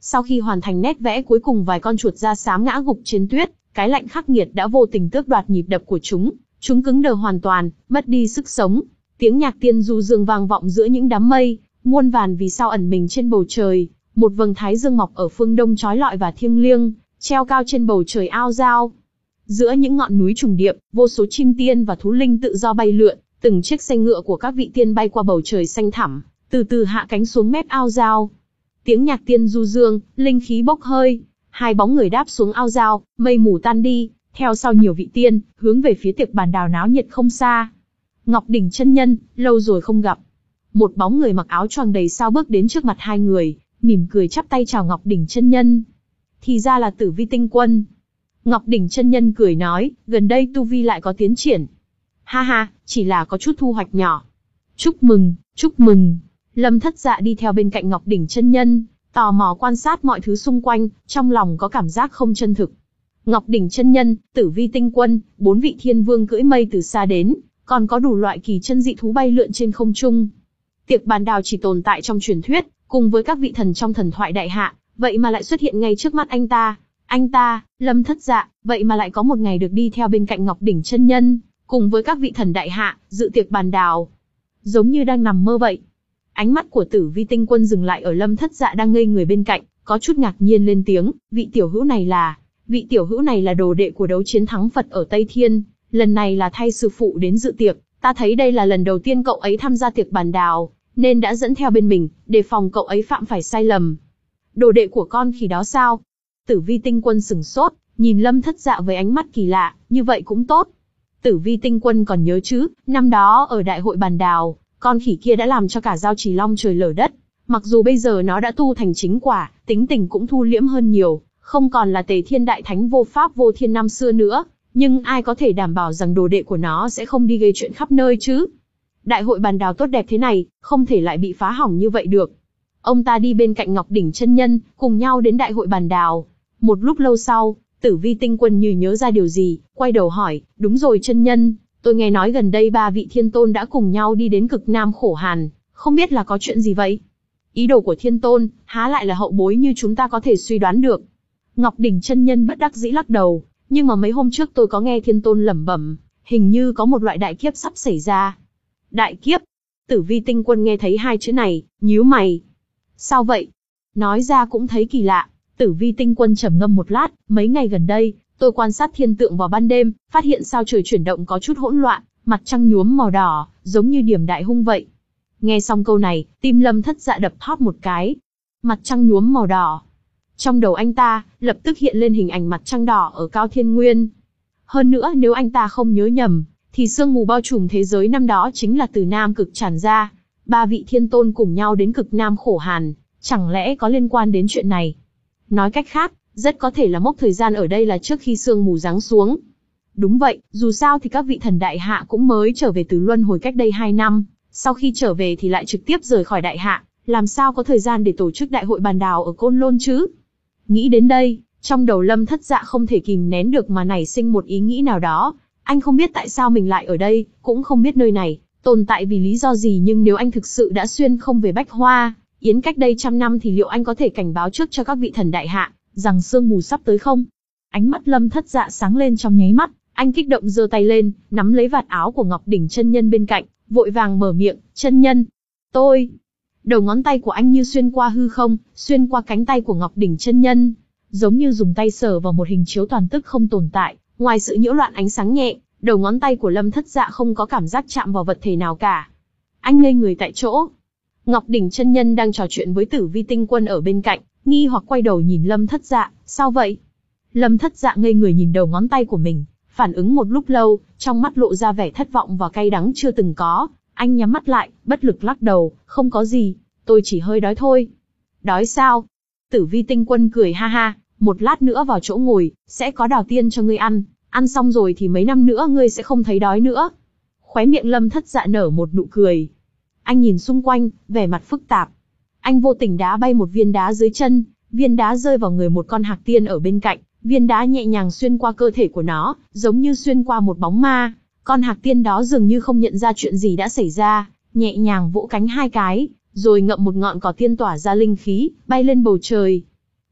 Sau khi hoàn thành nét vẽ cuối cùng, vài con chuột da xám ngã gục trên tuyết, cái lạnh khắc nghiệt đã vô tình tước đoạt nhịp đập của chúng, chúng cứng đờ hoàn toàn, mất đi sức sống. Tiếng nhạc tiên du dương vang vọng giữa những đám mây, muôn vàn vì sao ẩn mình trên bầu trời, một vầng thái dương mọc ở phương đông chói lọi và thiêng liêng, treo cao trên bầu trời ao dao. Giữa những ngọn núi trùng điệp, vô số chim tiên và thú linh tự do bay lượn, từng chiếc xe ngựa của các vị tiên bay qua bầu trời xanh thẳm, từ từ hạ cánh xuống mép ao dao. Tiếng nhạc tiên du dương, linh khí bốc hơi, hai bóng người đáp xuống ao dao, mây mù tan đi, theo sau nhiều vị tiên, hướng về phía tiệc bàn đào náo nhiệt không xa. Ngọc Đỉnh chân nhân, lâu rồi không gặp. Một bóng người mặc áo choàng đầy sao bước đến trước mặt hai người, mỉm cười chắp tay chào Ngọc Đỉnh chân nhân. Thì ra là Tử Vi Tinh Quân. Ngọc Đỉnh chân nhân cười nói, gần đây tu vi lại có tiến triển. Ha ha, chỉ là có chút thu hoạch nhỏ. Chúc mừng, chúc mừng. Lâm Thất Dạ đi theo bên cạnh Ngọc Đỉnh chân nhân, tò mò quan sát mọi thứ xung quanh, trong lòng có cảm giác không chân thực. Ngọc Đỉnh chân nhân, Tử Vi Tinh Quân, bốn vị thiên vương cưỡi mây từ xa đến, còn có đủ loại kỳ chân dị thú bay lượn trên không trung. Tiệc bàn đào chỉ tồn tại trong truyền thuyết, cùng với các vị thần trong thần thoại đại hạ, vậy mà lại xuất hiện ngay trước mắt anh ta. Anh ta, Lâm Thất Dạ, vậy mà lại có một ngày được đi theo bên cạnh Ngọc Đỉnh chân nhân, cùng với các vị thần đại hạ, dự tiệc bàn đào. Giống như đang nằm mơ vậy. Ánh mắt của Tử Vi Tinh Quân dừng lại ở Lâm Thất Dạ đang ngây người bên cạnh, có chút ngạc nhiên lên tiếng, vị tiểu hữu này là, vị tiểu hữu này là đồ đệ của đấu chiến thắng Phật ở Tây Thiên, lần này là thay sư phụ đến dự tiệc, ta thấy đây là lần đầu tiên cậu ấy tham gia tiệc bàn đào, nên đã dẫn theo bên mình, đề phòng cậu ấy phạm phải sai lầm. Đồ đệ của con khỉ đó sao? Tử Vi Tinh Quân sửng sốt, nhìn Lâm Thất Dạ với ánh mắt kỳ lạ, như vậy cũng tốt. Tử Vi Tinh Quân còn nhớ chứ, năm đó ở đại hội bàn đào, con khỉ kia đã làm cho cả Giao Trì Long trời lở đất. Mặc dù bây giờ nó đã tu thành chính quả, tính tình cũng thu liễm hơn nhiều, không còn là Tề Thiên Đại Thánh vô pháp vô thiên năm xưa nữa, nhưng ai có thể đảm bảo rằng đồ đệ của nó sẽ không đi gây chuyện khắp nơi chứ? Đại hội bàn đào tốt đẹp thế này, không thể lại bị phá hỏng như vậy được. Ông ta đi bên cạnh Ngọc Đỉnh chân nhân, cùng nhau đến đại hội bàn đào. Một lúc lâu sau, Tử Vi Tinh Quân như nhớ ra điều gì, quay đầu hỏi, đúng rồi chân nhân, tôi nghe nói gần đây ba vị thiên tôn đã cùng nhau đi đến cực Nam khổ hàn, không biết là có chuyện gì vậy? Ý đồ của thiên tôn, há lại là hậu bối như chúng ta có thể suy đoán được. Ngọc Đỉnh chân nhân bất đắc dĩ lắc đầu, nhưng mà mấy hôm trước tôi có nghe thiên tôn lẩm bẩm, hình như có một loại đại kiếp sắp xảy ra. Đại kiếp? Tử Vi Tinh Quân nghe thấy hai chữ này, nhíu mày. Sao vậy? Nói ra cũng thấy kỳ lạ. Tử Vi Tinh Quân trầm ngâm một lát, mấy ngày gần đây, tôi quan sát thiên tượng vào ban đêm, phát hiện sao trời chuyển động có chút hỗn loạn, mặt trăng nhuốm màu đỏ, giống như điểm đại hung vậy. Nghe xong câu này, tim Lâm Thất Dạ đập thót một cái. Mặt trăng nhuốm màu đỏ. Trong đầu anh ta, lập tức hiện lên hình ảnh mặt trăng đỏ ở Cao Thiên Nguyên. Hơn nữa nếu anh ta không nhớ nhầm, thì sương mù bao trùm thế giới năm đó chính là từ Nam Cực tràn ra. Ba vị thiên tôn cùng nhau đến cực Nam khổ hàn, chẳng lẽ có liên quan đến chuyện này? Nói cách khác, rất có thể là mốc thời gian ở đây là trước khi sương mù giáng xuống. Đúng vậy, dù sao thì các vị thần đại hạ cũng mới trở về từ luân hồi cách đây hai năm, sau khi trở về thì lại trực tiếp rời khỏi đại hạ, làm sao có thời gian để tổ chức đại hội bàn đào ở Côn Lôn chứ? Nghĩ đến đây, trong đầu Lâm Thất Dạ không thể kìm nén được mà nảy sinh một ý nghĩ nào đó. Anh không biết tại sao mình lại ở đây, cũng không biết nơi này tồn tại vì lý do gì, nhưng nếu anh thực sự đã xuyên không về Bách Hoa Yến cách đây trăm năm thì liệu anh có thể cảnh báo trước cho các vị thần đại hạ rằng sương mù sắp tới không? Ánh mắt Lâm Thất Dạ sáng lên trong nháy mắt, anh kích động giơ tay lên, nắm lấy vạt áo của Ngọc Đỉnh chân nhân bên cạnh, vội vàng mở miệng, chân nhân, tôi. Đầu ngón tay của anh như xuyên qua hư không, xuyên qua cánh tay của Ngọc Đỉnh chân nhân, giống như dùng tay sờ vào một hình chiếu toàn tức không tồn tại, ngoài sự nhiễu loạn ánh sáng nhẹ, đầu ngón tay của Lâm Thất Dạ không có cảm giác chạm vào vật thể nào cả. Anh ngây người tại chỗ. Ngọc Đỉnh chân nhân đang trò chuyện với Tử Vi Tinh Quân ở bên cạnh, nghi hoặc quay đầu nhìn Lâm Thất Dạ, sao vậy? Lâm Thất Dạ ngây người nhìn đầu ngón tay của mình, phản ứng một lúc lâu, trong mắt lộ ra vẻ thất vọng và cay đắng chưa từng có. Anh nhắm mắt lại, bất lực lắc đầu, không có gì, tôi chỉ hơi đói thôi. Đói sao? Tử Vi Tinh Quân cười ha ha, một lát nữa vào chỗ ngồi, sẽ có đào tiên cho ngươi ăn, ăn xong rồi thì mấy năm nữa ngươi sẽ không thấy đói nữa. Khóe miệng Lâm Thất Dạ nở một nụ cười. Anh nhìn xung quanh, vẻ mặt phức tạp. Anh vô tình đá bay một viên đá dưới chân, viên đá rơi vào người một con hạc tiên ở bên cạnh, viên đá nhẹ nhàng xuyên qua cơ thể của nó, giống như xuyên qua một bóng ma. Con hạc tiên đó dường như không nhận ra chuyện gì đã xảy ra, nhẹ nhàng vỗ cánh hai cái, rồi ngậm một ngọn cỏ tiên tỏa ra linh khí, bay lên bầu trời.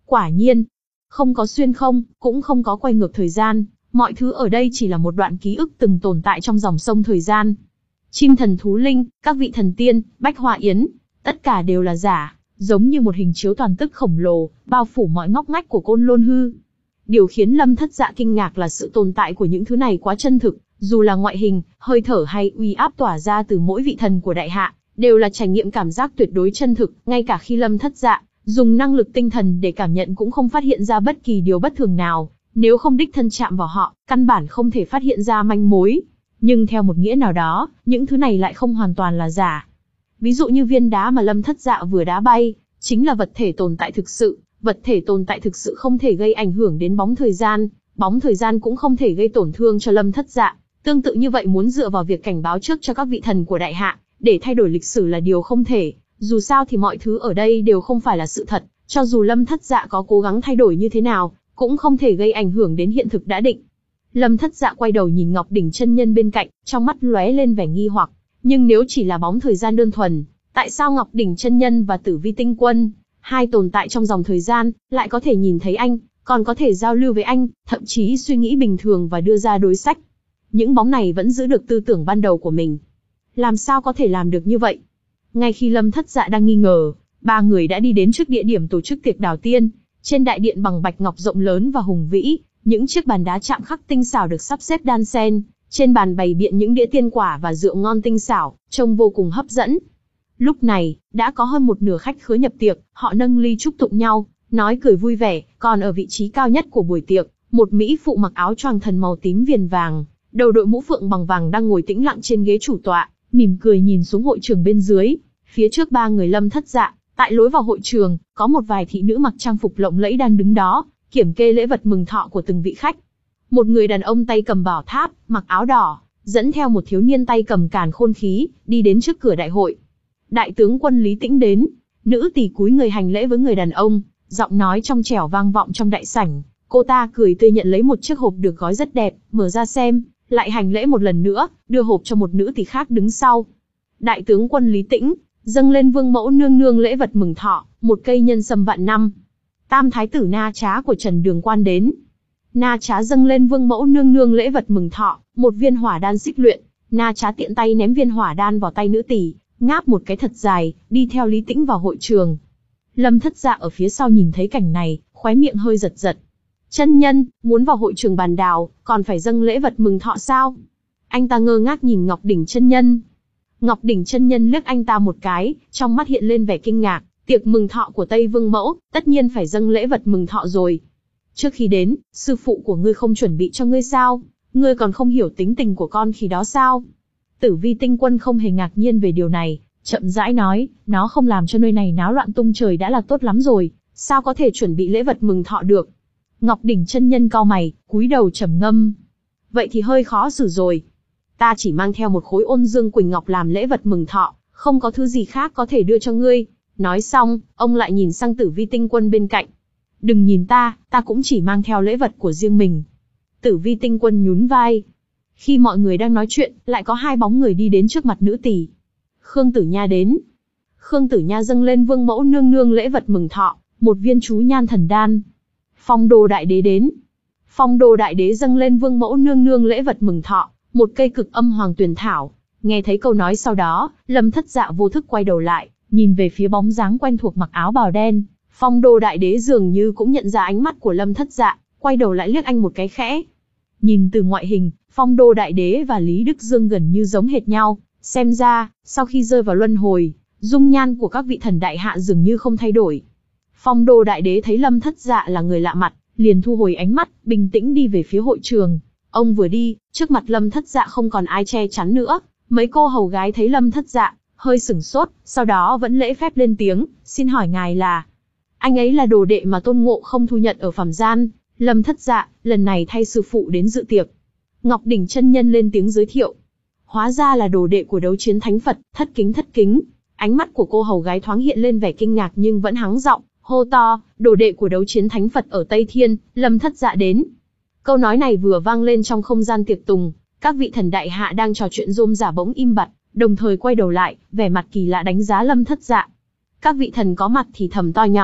Quả nhiên, không có xuyên không, cũng không có quay ngược thời gian, mọi thứ ở đây chỉ là một đoạn ký ức từng tồn tại trong dòng sông thời gian. Chim thần thú linh, các vị thần tiên, bách hoa yến, tất cả đều là giả, giống như một hình chiếu toàn tức khổng lồ, bao phủ mọi ngóc ngách của Côn Lôn hư. Điều khiến Lâm Thất Dạ kinh ngạc là sự tồn tại của những thứ này quá chân thực, dù là ngoại hình, hơi thở hay uy áp tỏa ra từ mỗi vị thần của đại hạ, đều là trải nghiệm cảm giác tuyệt đối chân thực, ngay cả khi Lâm Thất Dạ dùng năng lực tinh thần để cảm nhận cũng không phát hiện ra bất kỳ điều bất thường nào, nếu không đích thân chạm vào họ, căn bản không thể phát hiện ra manh mối. Nhưng theo một nghĩa nào đó, những thứ này lại không hoàn toàn là giả. Ví dụ như viên đá mà Lâm Thất Dạ vừa đá bay, chính là vật thể tồn tại thực sự, vật thể tồn tại thực sự không thể gây ảnh hưởng đến bóng thời gian, bóng thời gian cũng không thể gây tổn thương cho Lâm Thất Dạ. Tương tự như vậy muốn dựa vào việc cảnh báo trước cho các vị thần của đại hạ, để thay đổi lịch sử là điều không thể, dù sao thì mọi thứ ở đây đều không phải là sự thật, cho dù Lâm Thất Dạ có cố gắng thay đổi như thế nào, cũng không thể gây ảnh hưởng đến hiện thực đã định. Lâm Thất Dạ quay đầu nhìn Ngọc Đỉnh chân nhân bên cạnh, trong mắt lóe lên vẻ nghi hoặc, nhưng nếu chỉ là bóng thời gian đơn thuần, tại sao Ngọc Đỉnh chân nhân và Tử Vi Tinh Quân, hai tồn tại trong dòng thời gian, lại có thể nhìn thấy anh, còn có thể giao lưu với anh, thậm chí suy nghĩ bình thường và đưa ra đối sách. Những bóng này vẫn giữ được tư tưởng ban đầu của mình. Làm sao có thể làm được như vậy? Ngay khi Lâm Thất Dạ đang nghi ngờ, ba người đã đi đến trước địa điểm tổ chức tiệc đào tiên. Trên đại điện bằng bạch ngọc rộng lớn và hùng vĩ, những chiếc bàn đá chạm khắc tinh xảo được sắp xếp đan xen, trên bàn bày biện những đĩa tiên quả và rượu ngon tinh xảo, trông vô cùng hấp dẫn. Lúc này, đã có hơn một nửa khách khứa nhập tiệc, họ nâng ly chúc tụng nhau, nói cười vui vẻ, còn ở vị trí cao nhất của buổi tiệc, một mỹ phụ mặc áo choàng thần màu tím viền vàng, đầu đội mũ phượng bằng vàng đang ngồi tĩnh lặng trên ghế chủ tọa, mỉm cười nhìn xuống hội trường bên dưới. Phía trước ba người Lâm Thất Dạ, tại lối vào hội trường, có một vài thị nữ mặc trang phục lộng lẫy đang đứng đó, kiểm kê lễ vật mừng thọ của từng vị khách. Một người đàn ông tay cầm bảo tháp, mặc áo đỏ, dẫn theo một thiếu niên tay cầm càn khôn khí, đi đến trước cửa đại hội. Đại tướng quân Lý Tĩnh đến, nữ tỷ cúi người hành lễ với người đàn ông, giọng nói trong trẻo vang vọng trong đại sảnh. Cô ta cười tươi nhận lấy một chiếc hộp được gói rất đẹp, mở ra xem, lại hành lễ một lần nữa, đưa hộp cho một nữ tỷ khác đứng sau. Đại tướng quân Lý Tĩnh dâng lên vương mẫu nương nương lễ vật mừng thọ, một cây nhân sâm vạn năm. Tam thái tử Na Trá của Trần Đường Quan đến. Na Trá dâng lên vương mẫu nương nương lễ vật mừng thọ, một viên hỏa đan xích luyện. Na Trá tiện tay ném viên hỏa đan vào tay nữ tỷ, ngáp một cái thật dài, đi theo Lý Tĩnh vào hội trường. Lâm Thất Dạ ở phía sau nhìn thấy cảnh này, khóe miệng hơi giật giật. Chân nhân, muốn vào hội trường bàn đào, còn phải dâng lễ vật mừng thọ sao? Anh ta ngơ ngác nhìn Ngọc Đỉnh chân nhân. Ngọc Đỉnh chân nhân liếc anh ta một cái, trong mắt hiện lên vẻ kinh ngạc. Tiệc mừng thọ của Tây Vương Mẫu, tất nhiên phải dâng lễ vật mừng thọ rồi. Trước khi đến, sư phụ của ngươi không chuẩn bị cho ngươi sao? Ngươi còn không hiểu tính tình của con khi đó sao? Tử Vi Tinh Quân không hề ngạc nhiên về điều này, chậm rãi nói, nó không làm cho nơi này náo loạn tung trời đã là tốt lắm rồi, sao có thể chuẩn bị lễ vật mừng thọ được? Ngọc Đỉnh chân nhân cau mày, cúi đầu trầm ngâm. Vậy thì hơi khó xử rồi. Ta chỉ mang theo một khối ôn dương quỳnh ngọc làm lễ vật mừng thọ, không có thứ gì khác có thể đưa cho ngươi. Nói xong, ông lại nhìn sang Tử Vi Tinh Quân bên cạnh. Đừng nhìn ta, ta cũng chỉ mang theo lễ vật của riêng mình. Tử Vi Tinh Quân nhún vai. Khi mọi người đang nói chuyện, lại có hai bóng người đi đến trước mặt nữ tỷ. Khương Tử Nha đến. Khương Tử Nha dâng lên vương mẫu nương nương lễ vật mừng thọ, một viên chú nhan thần đan. Phong Đô Đại Đế đến. Phong Đô Đại Đế dâng lên vương mẫu nương nương lễ vật mừng thọ, một cây cực âm hoàng tuyền thảo. Nghe thấy câu nói sau đó, Lâm Thất Dạ vô thức quay đầu lại, nhìn về phía bóng dáng quen thuộc mặc áo bào đen. Phong Đô Đại Đế dường như cũng nhận ra ánh mắt của Lâm Thất Dạ, quay đầu lại liếc anh một cái khẽ. Nhìn từ ngoại hình, Phong Đô Đại Đế và Lý Đức Dương gần như giống hệt nhau, xem ra, sau khi rơi vào luân hồi, dung nhan của các vị thần đại hạ dường như không thay đổi. Phong Đô Đại Đế thấy Lâm Thất Dạ là người lạ mặt, liền thu hồi ánh mắt, bình tĩnh đi về phía hội trường. Ông vừa đi, trước mặt Lâm Thất Dạ không còn ai che chắn nữa, mấy cô hầu gái thấy Lâm Thất Dạ, hơi sửng sốt, sau đó vẫn lễ phép lên tiếng, xin hỏi ngài là... Anh ấy là đồ đệ mà Tôn Ngộ Không thu nhận ở phàm gian, Lâm Thất Dạ, lần này thay sư phụ đến dự tiệc. Ngọc Đỉnh chân nhân lên tiếng giới thiệu. Hóa ra là đồ đệ của Đấu Chiến Thánh Phật, thất kính thất kính. Ánh mắt của cô hầu gái thoáng hiện lên vẻ kinh ngạc nhưng vẫn hắng giọng, hô to, đồ đệ của Đấu Chiến Thánh Phật ở Tây Thiên, Lâm Thất Dạ đến. Câu nói này vừa vang lên trong không gian tiệc tùng, các vị thần đại hạ đang trò chuyện rôm rả bỗng im bặt, đồng thời quay đầu lại, vẻ mặt kỳ lạ đánh giá Lâm Thất Dạ. Các vị thần có mặt thì thầm to nhỏ,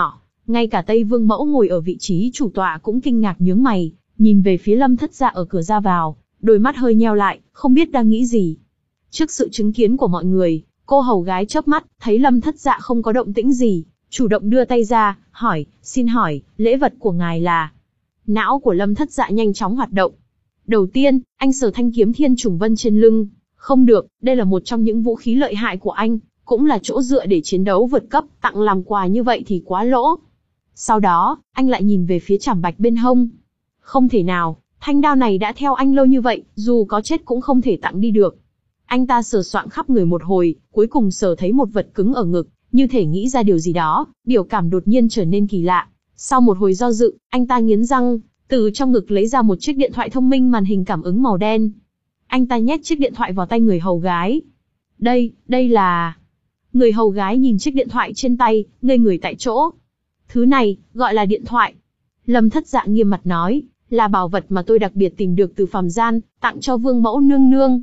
Ngay cả Tây Vương Mẫu ngồi ở vị trí chủ tọa cũng kinh ngạc nhướng mày, nhìn về phía Lâm Thất Dạ ở cửa ra vào, đôi mắt hơi nheo lại, không biết đang nghĩ gì. Trước sự chứng kiến của mọi người, cô hầu gái chớp mắt, thấy Lâm Thất Dạ không có động tĩnh gì, chủ động đưa tay ra, hỏi, xin hỏi, lễ vật của ngài là... Não của Lâm Thất Dạ nhanh chóng hoạt động. Đầu tiên, anh sờ thanh kiếm Thiên Trùng Vân trên lưng. Không được, đây là một trong những vũ khí lợi hại của anh, cũng là chỗ dựa để chiến đấu vượt cấp, tặng làm quà như vậy thì quá lỗ. Sau đó, anh lại nhìn về phía chảm bạch bên hông. Không thể nào, thanh đao này đã theo anh lâu như vậy, dù có chết cũng không thể tặng đi được. Anh ta sờ soạng khắp người một hồi, cuối cùng sờ thấy một vật cứng ở ngực, như thể nghĩ ra điều gì đó, biểu cảm đột nhiên trở nên kỳ lạ. Sau một hồi do dự, anh ta nghiến răng, từ trong ngực lấy ra một chiếc điện thoại thông minh màn hình cảm ứng màu đen. Anh ta nhét chiếc điện thoại vào tay người hầu gái. Đây, đây là... Người hầu gái nhìn chiếc điện thoại trên tay, ngây người tại chỗ. Thứ này, gọi là điện thoại. Lâm Thất Dạ nghiêm mặt nói, là bảo vật mà tôi đặc biệt tìm được từ phàm gian, tặng cho Vương Mẫu nương nương.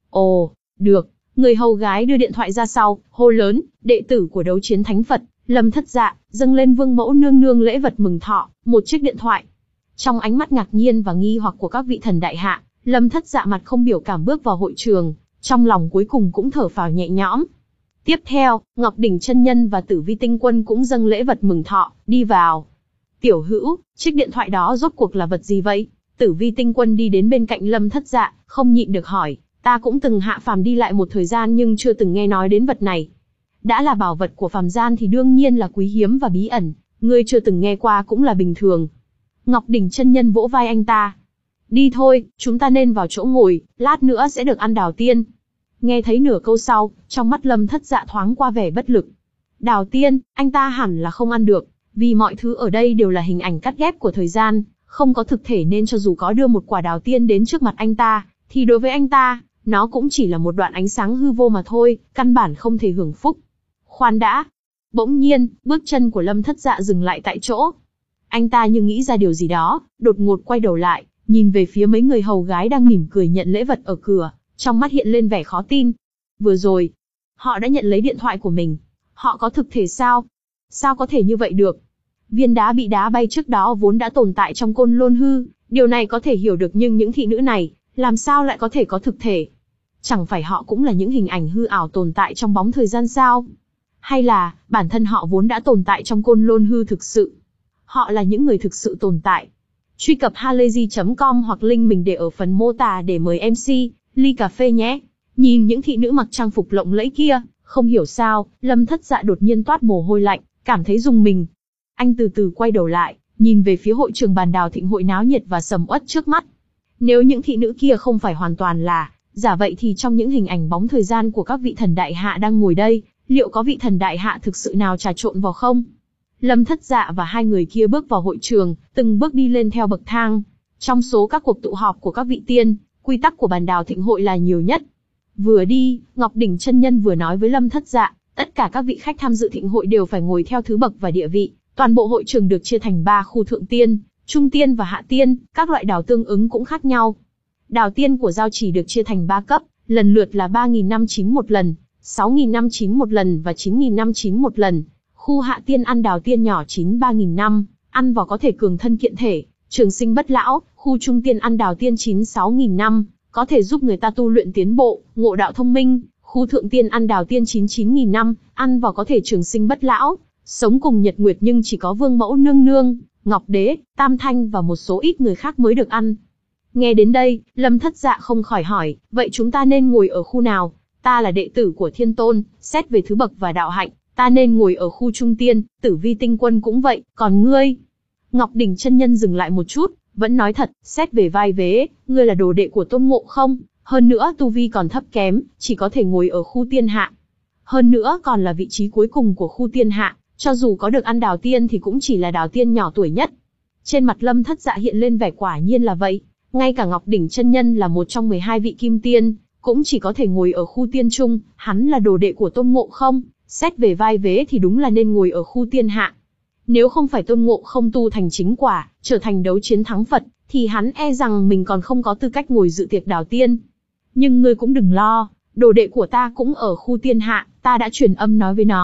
Ồ, được. Người hầu gái đưa điện thoại ra sau, hô lớn, đệ tử của đấu chiến thánh Phật, Lâm Thất Dạ, dâng lên Vương Mẫu nương nương lễ vật mừng thọ, một chiếc điện thoại. Trong ánh mắt ngạc nhiên và nghi hoặc của các vị thần đại hạ, Lâm Thất Dạ mặt không biểu cảm bước vào hội trường, trong lòng cuối cùng cũng thở phào nhẹ nhõm. Tiếp theo, Ngọc Đỉnh chân nhân và Tử Vi Tinh Quân cũng dâng lễ vật mừng thọ, đi vào. Tiểu hữu, chiếc điện thoại đó rốt cuộc là vật gì vậy? Tử Vi Tinh Quân đi đến bên cạnh Lâm Thất Dạ, không nhịn được hỏi, ta cũng từng hạ phàm đi lại một thời gian nhưng chưa từng nghe nói đến vật này. Đã là bảo vật của phàm gian thì đương nhiên là quý hiếm và bí ẩn, ngươi chưa từng nghe qua cũng là bình thường. Ngọc Đỉnh chân nhân vỗ vai anh ta. Đi thôi, chúng ta nên vào chỗ ngồi, lát nữa sẽ được ăn đào tiên. Nghe thấy nửa câu sau, trong mắt Lâm Thất Dạ thoáng qua vẻ bất lực. Đào tiên, anh ta hẳn là không ăn được, vì mọi thứ ở đây đều là hình ảnh cắt ghép của thời gian, không có thực thể nên cho dù có đưa một quả đào tiên đến trước mặt anh ta, thì đối với anh ta, nó cũng chỉ là một đoạn ánh sáng hư vô mà thôi, căn bản không thể hưởng phúc. Khoan đã. Bỗng nhiên, bước chân của Lâm Thất Dạ dừng lại tại chỗ. Anh ta như nghĩ ra điều gì đó, đột ngột quay đầu lại, nhìn về phía mấy người hầu gái đang mỉm cười nhận lễ vật ở cửa, trong mắt hiện lên vẻ khó tin. Vừa rồi, họ đã nhận lấy điện thoại của mình. Họ có thực thể sao? Sao có thể như vậy được? Viên đá bị đá bay trước đó vốn đã tồn tại trong Côn Lôn hư, điều này có thể hiểu được, nhưng những thị nữ này, làm sao lại có thể có thực thể? Chẳng phải họ cũng là những hình ảnh hư ảo tồn tại trong bóng thời gian sao? Hay là, bản thân họ vốn đã tồn tại trong Côn Lôn hư thực sự? Họ là những người thực sự tồn tại. Truy cập halayzi chấm com hoặc link mình để ở phần mô tả để mời em xê, ly cà phê nhé. Nhìn những thị nữ mặc trang phục lộng lẫy kia, không hiểu sao, Lâm Thất Dạ đột nhiên toát mồ hôi lạnh, cảm thấy rùng mình. Anh từ từ quay đầu lại, nhìn về phía hội trường bàn đào thịnh hội náo nhiệt và sầm uất trước mắt. Nếu những thị nữ kia không phải hoàn toàn là giả vậy thì trong những hình ảnh bóng thời gian của các vị thần đại hạ đang ngồi đây, liệu có vị thần đại hạ thực sự nào trà trộn vào không? Lâm Thất Dạ và hai người kia bước vào hội trường, từng bước đi lên theo bậc thang. Trong số các cuộc tụ họp của các vị tiên, quy tắc của bàn đào thịnh hội là nhiều nhất. Vừa đi, Ngọc Đỉnh chân nhân vừa nói với Lâm Thất Dạ, tất cả các vị khách tham dự thịnh hội đều phải ngồi theo thứ bậc và địa vị. Toàn bộ hội trường được chia thành ba khu: thượng tiên, trung tiên và hạ tiên, các loại đào tương ứng cũng khác nhau. Đào tiên của giao chỉ được chia thành ba cấp, lần lượt là ba nghìn năm chín một lần, sáu nghìn năm chín một lần và chín nghìn năm chín một lần. Khu hạ tiên ăn đào tiên nhỏ chín ba nghìn năm, ăn vào có thể cường thân kiện thể, trường sinh bất lão. Khu trung tiên ăn đào tiên chín sáu nghìn năm, có thể giúp người ta tu luyện tiến bộ, ngộ đạo thông minh. Khu thượng tiên ăn đào tiên chín chín nghìn năm, ăn vào có thể trường sinh bất lão, sống cùng nhật nguyệt, nhưng chỉ có Vương Mẫu nương nương, Ngọc Đế, Tam Thanh và một số ít người khác mới được ăn. Nghe đến đây, Lâm Thất Dạ không khỏi hỏi, vậy chúng ta nên ngồi ở khu nào? Ta là đệ tử của Thiên Tôn, xét về thứ bậc và đạo hạnh, ta nên ngồi ở khu trung tiên. Tử Vi Tinh Quân cũng vậy, còn ngươi? Ngọc Đỉnh chân nhân dừng lại một chút, vẫn nói thật, xét về vai vế, ngươi là đồ đệ của Tôn Ngộ Không, hơn nữa tu vi còn thấp kém, chỉ có thể ngồi ở khu tiên hạ. Hơn nữa còn là vị trí cuối cùng của khu tiên hạ, cho dù có được ăn đào tiên thì cũng chỉ là đào tiên nhỏ tuổi nhất. Trên mặt Lâm Thất Dạ hiện lên vẻ quả nhiên là vậy, ngay cả Ngọc Đỉnh chân nhân là một trong mười hai vị kim tiên, cũng chỉ có thể ngồi ở khu tiên trung. Hắn là đồ đệ của Tôn Ngộ Không, xét về vai vế thì đúng là nên ngồi ở khu tiên hạ. Nếu không phải Tôn Ngộ Không tu thành chính quả, trở thành đấu chiến thắng Phật, thì hắn e rằng mình còn không có tư cách ngồi dự tiệc đào tiên. Nhưng ngươi cũng đừng lo, đồ đệ của ta cũng ở khu tiên hạ, ta đã truyền âm nói với nó,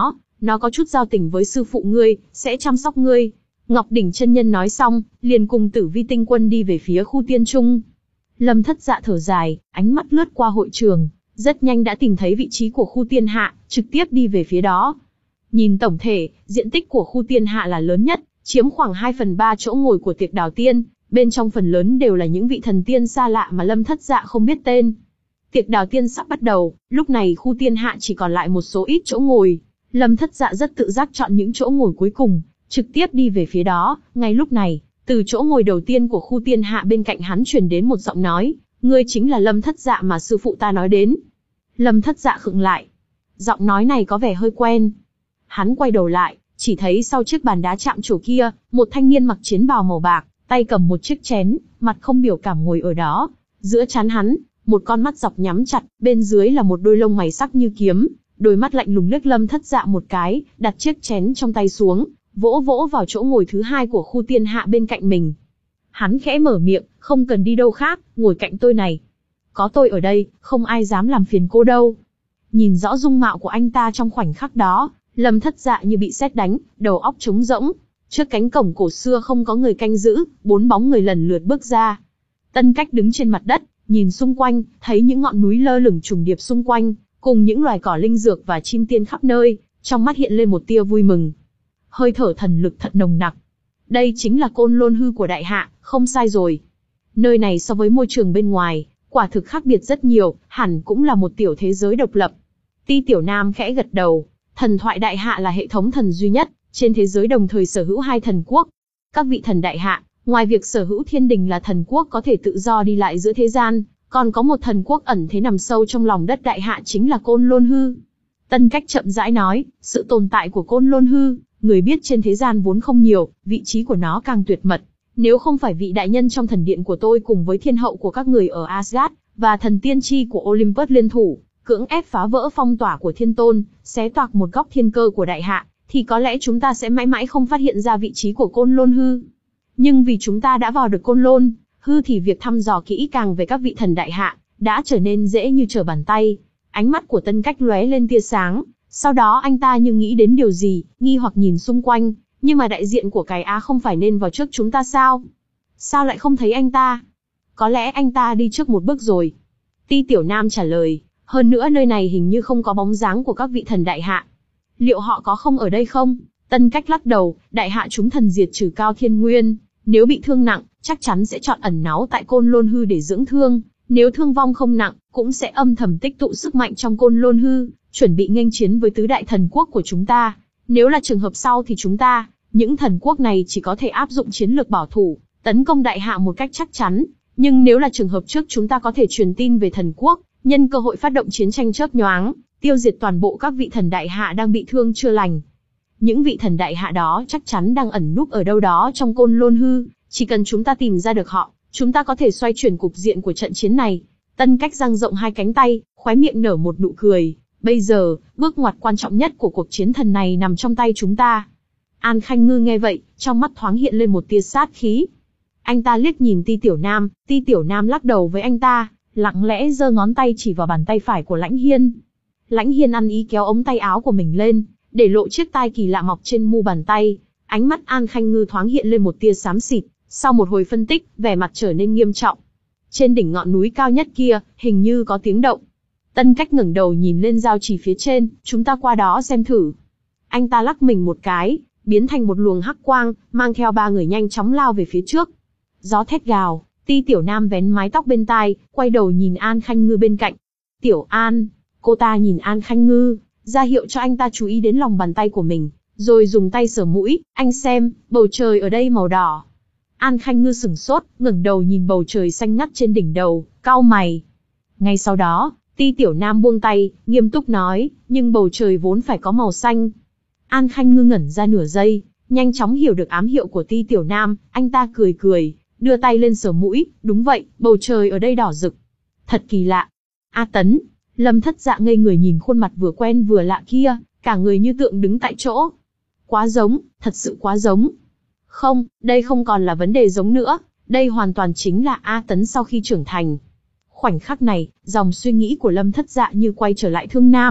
nó có chút giao tình với sư phụ ngươi, sẽ chăm sóc ngươi. Ngọc Đỉnh chân nhân nói xong, liền cùng Tử Vi tinh quân đi về phía khu tiên trung. Lâm Thất Dạ thở dài, ánh mắt lướt qua hội trường, rất nhanh đã tìm thấy vị trí của khu tiên hạ, trực tiếp đi về phía đó. Nhìn tổng thể, diện tích của khu tiên hạ là lớn nhất, chiếm khoảng hai phần ba chỗ ngồi của tiệc đào tiên, bên trong phần lớn đều là những vị thần tiên xa lạ mà Lâm Thất Dạ không biết tên. Tiệc đào tiên sắp bắt đầu, lúc này khu tiên hạ chỉ còn lại một số ít chỗ ngồi. Lâm Thất Dạ rất tự giác chọn những chỗ ngồi cuối cùng, trực tiếp đi về phía đó. Ngay lúc này, từ chỗ ngồi đầu tiên của khu tiên hạ bên cạnh hắn truyền đến một giọng nói, ngươi chính là Lâm Thất Dạ mà sư phụ ta nói đến. Lâm Thất Dạ khựng lại. Giọng nói này có vẻ hơi quen. Hắn quay đầu lại, chỉ thấy sau chiếc bàn đá chạm trổ kia, một thanh niên mặc chiến bào màu bạc, tay cầm một chiếc chén, mặt không biểu cảm ngồi ở đó. Giữa trán hắn, một con mắt dọc nhắm chặt, bên dưới là một đôi lông mày sắc như kiếm, đôi mắt lạnh lùng liếc Lâm Thất Dạ một cái, đặt chiếc chén trong tay xuống, vỗ vỗ vào chỗ ngồi thứ hai của khu tiên hạ bên cạnh mình. Hắn khẽ mở miệng, không cần đi đâu khác, ngồi cạnh tôi này. Có tôi ở đây, không ai dám làm phiền cô đâu. Nhìn rõ dung mạo của anh ta trong khoảnh khắc đó, Lâm Thất Dạ như bị sét đánh, đầu óc trống rỗng. Trước cánh cổng cổ xưa không có người canh giữ, bốn bóng người lần lượt bước ra. Tân Cách đứng trên mặt đất, nhìn xung quanh, thấy những ngọn núi lơ lửng trùng điệp xung quanh, cùng những loài cỏ linh dược và chim tiên khắp nơi, trong mắt hiện lên một tia vui mừng. Hơi thở thần lực thật nồng nặc. Đây chính là Côn Lôn Hư của đại hạ, không sai rồi. Nơi này so với môi trường bên ngoài, quả thực khác biệt rất nhiều, hẳn cũng là một tiểu thế giới độc lập. Ti Tiểu Nam khẽ gật đầu, thần thoại đại hạ là hệ thống thần duy nhất, trên thế giới đồng thời sở hữu hai thần quốc. Các vị thần đại hạ, ngoài việc sở hữu thiên đình là thần quốc có thể tự do đi lại giữa thế gian, còn có một thần quốc ẩn thế nằm sâu trong lòng đất đại hạ chính là Côn Lôn Hư. Tân Cách chậm rãi nói, sự tồn tại của Côn Lôn Hư, người biết trên thế gian vốn không nhiều, vị trí của nó càng tuyệt mật. Nếu không phải vị đại nhân trong thần điện của tôi cùng với thiên hậu của các người ở Asgard, và thần tiên tri của Olympus liên thủ, cưỡng ép phá vỡ phong tỏa của thiên tôn, xé toạc một góc thiên cơ của đại hạ, thì có lẽ chúng ta sẽ mãi mãi không phát hiện ra vị trí của Côn Lôn Hư. Nhưng vì chúng ta đã vào được Côn Lôn Hư thì việc thăm dò kỹ càng về các vị thần đại hạ, đã trở nên dễ như trở bàn tay. Ánh mắt của Tân Cách lóe lên tia sáng, sau đó anh ta như nghĩ đến điều gì, nghi hoặc nhìn xung quanh, nhưng mà đại diện của cái Á không phải nên vào trước chúng ta sao? Sao lại không thấy anh ta? Có lẽ anh ta đi trước một bước rồi. Ti Tiểu Nam trả lời, hơn nữa nơi này hình như không có bóng dáng của các vị thần đại hạ. Liệu họ có không ở đây không? Tân Cách lắc đầu, đại hạ chúng thần diệt trừ Cao Thiên Nguyên, nếu bị thương nặng, chắc chắn sẽ chọn ẩn náu tại Côn Lôn Hư để dưỡng thương, nếu thương vong không nặng, cũng sẽ âm thầm tích tụ sức mạnh trong Côn Lôn Hư, chuẩn bị nghênh chiến với tứ đại thần quốc của chúng ta. Nếu là trường hợp sau thì chúng ta, những thần quốc này chỉ có thể áp dụng chiến lược bảo thủ, tấn công đại hạ một cách chắc chắn, nhưng nếu là trường hợp trước chúng ta có thể truyền tin về thần quốc, nhân cơ hội phát động chiến tranh chớp nhoáng, tiêu diệt toàn bộ các vị thần đại hạ đang bị thương chưa lành. Những vị thần đại hạ đó chắc chắn đang ẩn núp ở đâu đó trong Côn Lôn Hư, chỉ cần chúng ta tìm ra được họ, chúng ta có thể xoay chuyển cục diện của trận chiến này. Tân Cách dang rộng hai cánh tay, khóe miệng nở một nụ cười. Bây giờ, bước ngoặt quan trọng nhất của cuộc chiến thần này nằm trong tay chúng ta. An Khanh Ngư nghe vậy, trong mắt thoáng hiện lên một tia sát khí. Anh ta liếc nhìn Ti Tiểu Nam, Ti Tiểu Nam lắc đầu với anh ta, lặng lẽ giơ ngón tay chỉ vào bàn tay phải của Lãnh Hiên. Lãnh Hiên ăn ý kéo ống tay áo của mình lên, để lộ chiếc tai kỳ lạ mọc trên mu bàn tay. Ánh mắt An Khanh Ngư thoáng hiện lên một tia xám xịt, sau một hồi phân tích, vẻ mặt trở nên nghiêm trọng. Trên đỉnh ngọn núi cao nhất kia, hình như có tiếng động. Tân Cách ngẩng đầu nhìn lên giao trì phía trên, chúng ta qua đó xem thử. Anh ta lắc mình một cái, biến thành một luồng hắc quang, mang theo ba người nhanh chóng lao về phía trước. Gió thét gào, Ti Tiểu Nam vén mái tóc bên tai, quay đầu nhìn An Khanh Ngư bên cạnh. Tiểu An, cô ta nhìn An Khanh Ngư, ra hiệu cho anh ta chú ý đến lòng bàn tay của mình, rồi dùng tay sờ mũi, anh xem, bầu trời ở đây màu đỏ. An Khanh Ngư sửng sốt, ngẩng đầu nhìn bầu trời xanh ngắt trên đỉnh đầu, cau mày. Ngay sau đó, Ti Tiểu Nam buông tay, nghiêm túc nói, nhưng bầu trời vốn phải có màu xanh. An Khanh Ngư ngẩn ra nửa giây, nhanh chóng hiểu được ám hiệu của Ti Tiểu Nam, anh ta cười cười, đưa tay lên sờ mũi, đúng vậy, bầu trời ở đây đỏ rực. Thật kỳ lạ. A Tấn, Lâm Thất Dạ ngây người nhìn khuôn mặt vừa quen vừa lạ kia, cả người như tượng đứng tại chỗ. Quá giống, thật sự quá giống. Không, đây không còn là vấn đề giống nữa, đây hoàn toàn chính là A Tấn sau khi trưởng thành. Khoảnh khắc này, dòng suy nghĩ của Lâm Thất Dạ như quay trở lại Thương Nam,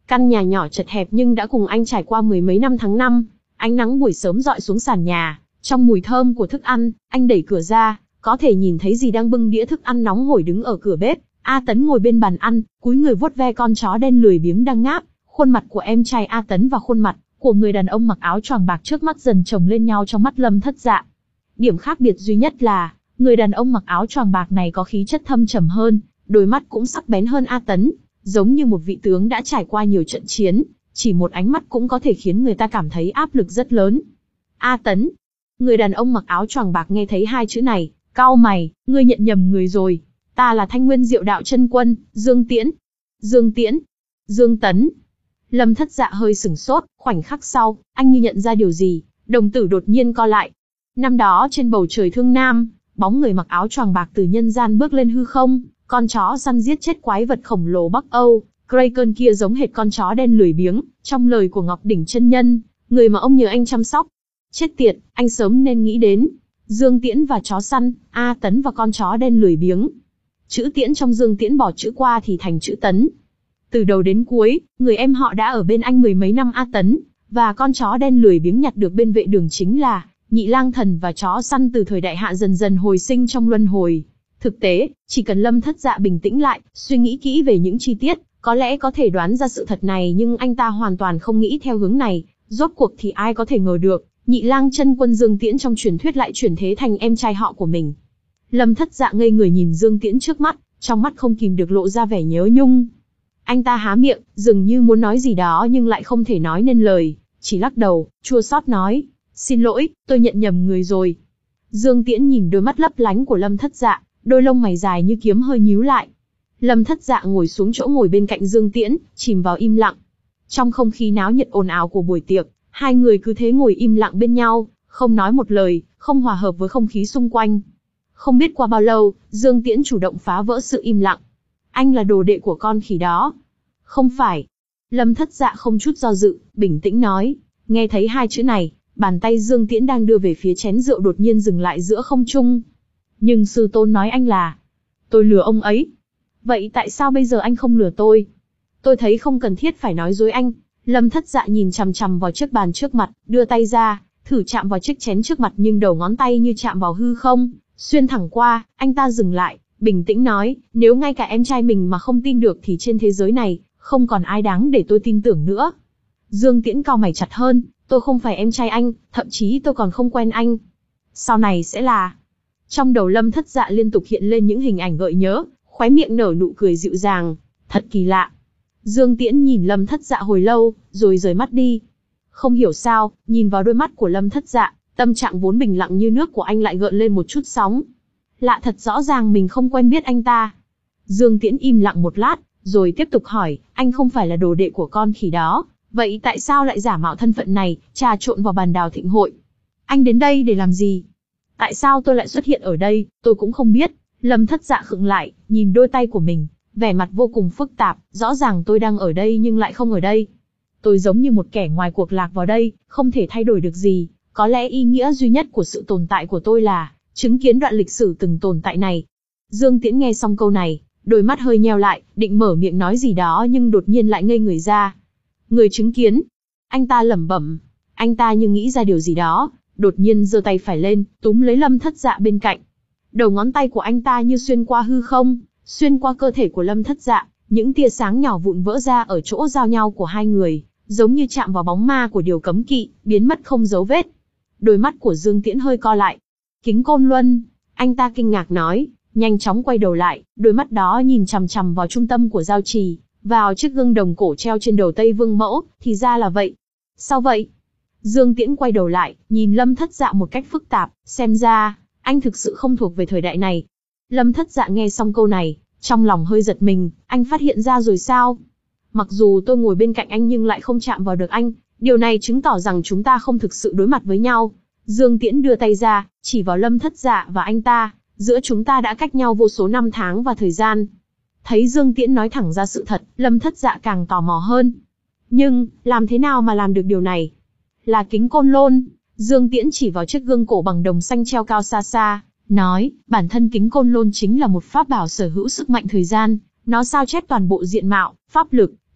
Căn nhà nhỏ chật hẹp nhưng đã cùng anh trải qua mười mấy năm tháng năm. Ánh nắng buổi sớm rọi xuống sàn nhà, trong mùi thơm của thức ăn, anh đẩy cửa ra, có thể nhìn thấy dì đang bưng đĩa thức ăn nóng hổi đứng ở cửa bếp. A Tấn ngồi bên bàn ăn, cúi người vuốt ve con chó đen lười biếng đang ngáp. Khuôn mặt của em trai A Tấn và khuôn mặt của người đàn ông mặc áo choàng bạc trước mắt dần chồng lên nhau trong mắt Lâm Thất Dạ. Điểm khác biệt duy nhất là, người đàn ông mặc áo choàng bạc này có khí chất thâm trầm hơn, đôi mắt cũng sắc bén hơn A Tấn, giống như một vị tướng đã trải qua nhiều trận chiến, chỉ một ánh mắt cũng có thể khiến người ta cảm thấy áp lực rất lớn. A Tấn. Người đàn ông mặc áo choàng bạc nghe thấy hai chữ này, cau mày, ngươi nhận nhầm người rồi. Ta là Thanh Nguyên Diệu Đạo Chân Quân, Dương Tiễn. Dương Tiễn. Dương Tấn. Lâm Thất Dạ hơi sửng sốt, khoảnh khắc sau, anh như nhận ra điều gì, đồng tử đột nhiên co lại. Năm đó trên bầu trời Thương Nam, bóng người mặc áo choàng bạc từ nhân gian bước lên hư không, con chó săn giết chết quái vật khổng lồ Bắc Âu, Kraken kia giống hệt con chó đen lười biếng, trong lời của Ngọc Đỉnh chân nhân, người mà ông nhờ anh chăm sóc. Chết tiệt, anh sớm nên nghĩ đến. Dương Tiễn và chó săn, A Tấn và con chó đen lười biếng. Chữ Tiễn trong Dương Tiễn bỏ chữ qua thì thành chữ Tấn. Từ đầu đến cuối, người em họ đã ở bên anh mười mấy năm A Tấn, và con chó đen lười biếng nhặt được bên vệ đường chính là Nhị Lang Thần và chó săn từ thời đại hạ dần dần hồi sinh trong luân hồi. Thực tế, chỉ cần Lâm Thất Dạ bình tĩnh lại, suy nghĩ kỹ về những chi tiết, có lẽ có thể đoán ra sự thật này, nhưng anh ta hoàn toàn không nghĩ theo hướng này. Rốt cuộc thì ai có thể ngờ được, Nhị Lang Chân Quân Dương Tiễn trong truyền thuyết lại chuyển thế thành em trai họ của mình. Lâm Thất Dạ ngây người nhìn Dương Tiễn trước mắt, trong mắt không kìm được lộ ra vẻ nhớ nhung. Anh ta há miệng, dường như muốn nói gì đó nhưng lại không thể nói nên lời, chỉ lắc đầu, chua xót nói, xin lỗi, tôi nhận nhầm người rồi. Dương Tiễn nhìn đôi mắt lấp lánh của Lâm Thất Dạ, đôi lông mày dài như kiếm hơi nhíu lại. Lâm Thất Dạ ngồi xuống chỗ ngồi bên cạnh Dương Tiễn, chìm vào im lặng. Trong không khí náo nhiệt ồn ào của buổi tiệc, hai người cứ thế ngồi im lặng bên nhau, không nói một lời, không hòa hợp với không khí xung quanh. Không biết qua bao lâu, Dương Tiễn chủ động phá vỡ sự im lặng. Anh là đồ đệ của con khỉ đó. Không phải. Lâm Thất Dạ không chút do dự, bình tĩnh nói. Nghe thấy hai chữ này, bàn tay Dương Tiễn đang đưa về phía chén rượu đột nhiên dừng lại giữa không trung. Nhưng sư tôn nói anh là... Tôi lừa ông ấy. Vậy tại sao bây giờ anh không lừa tôi? Tôi thấy không cần thiết phải nói dối anh. Lâm Thất Dạ nhìn chằm chằm vào chiếc bàn trước mặt, đưa tay ra, thử chạm vào chiếc chén trước mặt nhưng đầu ngón tay như chạm vào hư không, xuyên thẳng qua. Anh ta dừng lại, bình tĩnh nói, nếu ngay cả em trai mình mà không tin được thì trên thế giới này, không còn ai đáng để tôi tin tưởng nữa. Dương Tiễn cau mày chặt hơn, tôi không phải em trai anh, thậm chí tôi còn không quen anh. Sau này sẽ là... Trong đầu Lâm Thất Dạ liên tục hiện lên những hình ảnh gợi nhớ, khóe miệng nở nụ cười dịu dàng, thật kỳ lạ. Dương Tiễn nhìn Lâm Thất Dạ hồi lâu, rồi rời mắt đi. Không hiểu sao, nhìn vào đôi mắt của Lâm Thất Dạ, tâm trạng vốn bình lặng như nước của anh lại gợn lên một chút sóng. Lạ thật, rõ ràng mình không quen biết anh ta. Dương Tiễn im lặng một lát, rồi tiếp tục hỏi, anh không phải là đồ đệ của con khỉ đó, vậy tại sao lại giả mạo thân phận này, trà trộn vào bàn đào thịnh hội? Anh đến đây để làm gì? Tại sao tôi lại xuất hiện ở đây, tôi cũng không biết. Lâm Thất Dạ khựng lại, nhìn đôi tay của mình, vẻ mặt vô cùng phức tạp, rõ ràng tôi đang ở đây nhưng lại không ở đây. Tôi giống như một kẻ ngoài cuộc lạc vào đây, không thể thay đổi được gì, có lẽ ý nghĩa duy nhất của sự tồn tại của tôi là chứng kiến đoạn lịch sử từng tồn tại này. Dương Tiễn nghe xong câu này, đôi mắt hơi nheo lại, định mở miệng nói gì đó nhưng đột nhiên lại ngây người ra. Người chứng kiến? Anh ta lẩm bẩm. Anh ta như nghĩ ra điều gì đó, đột nhiên giơ tay phải lên, túm lấy Lâm Thất Dạ bên cạnh. Đầu ngón tay của anh ta như xuyên qua hư không, xuyên qua cơ thể của Lâm Thất Dạ, những tia sáng nhỏ vụn vỡ ra ở chỗ giao nhau của hai người, giống như chạm vào bóng ma của điều cấm kỵ, biến mất không dấu vết. Đôi mắt của Dương Tiễn hơi co lại. Kính Côn Luân, anh ta kinh ngạc nói, nhanh chóng quay đầu lại, đôi mắt đó nhìn chằm chằm vào trung tâm của giao trì, vào chiếc gương đồng cổ treo trên đầu Tây Vương Mẫu, thì ra là vậy. Sao vậy? Dương Tiễn quay đầu lại, nhìn Lâm Thất Dạ một cách phức tạp, xem ra, anh thực sự không thuộc về thời đại này. Lâm Thất Dạ nghe xong câu này, trong lòng hơi giật mình, anh phát hiện ra rồi sao? Mặc dù tôi ngồi bên cạnh anh nhưng lại không chạm vào được anh, điều này chứng tỏ rằng chúng ta không thực sự đối mặt với nhau. Dương Tiễn đưa tay ra, chỉ vào Lâm Thất Dạ và anh ta, giữa chúng ta đã cách nhau vô số năm tháng và thời gian. Thấy Dương Tiễn nói thẳng ra sự thật, Lâm Thất Dạ càng tò mò hơn. Nhưng, làm thế nào mà làm được điều này? Là Kính Côn Lôn. Dương Tiễn chỉ vào chiếc gương cổ bằng đồng xanh treo cao xa xa, nói, bản thân Kính Côn Lôn chính là một pháp bảo sở hữu sức mạnh thời gian, nó sao chép toàn bộ diện mạo, pháp lực,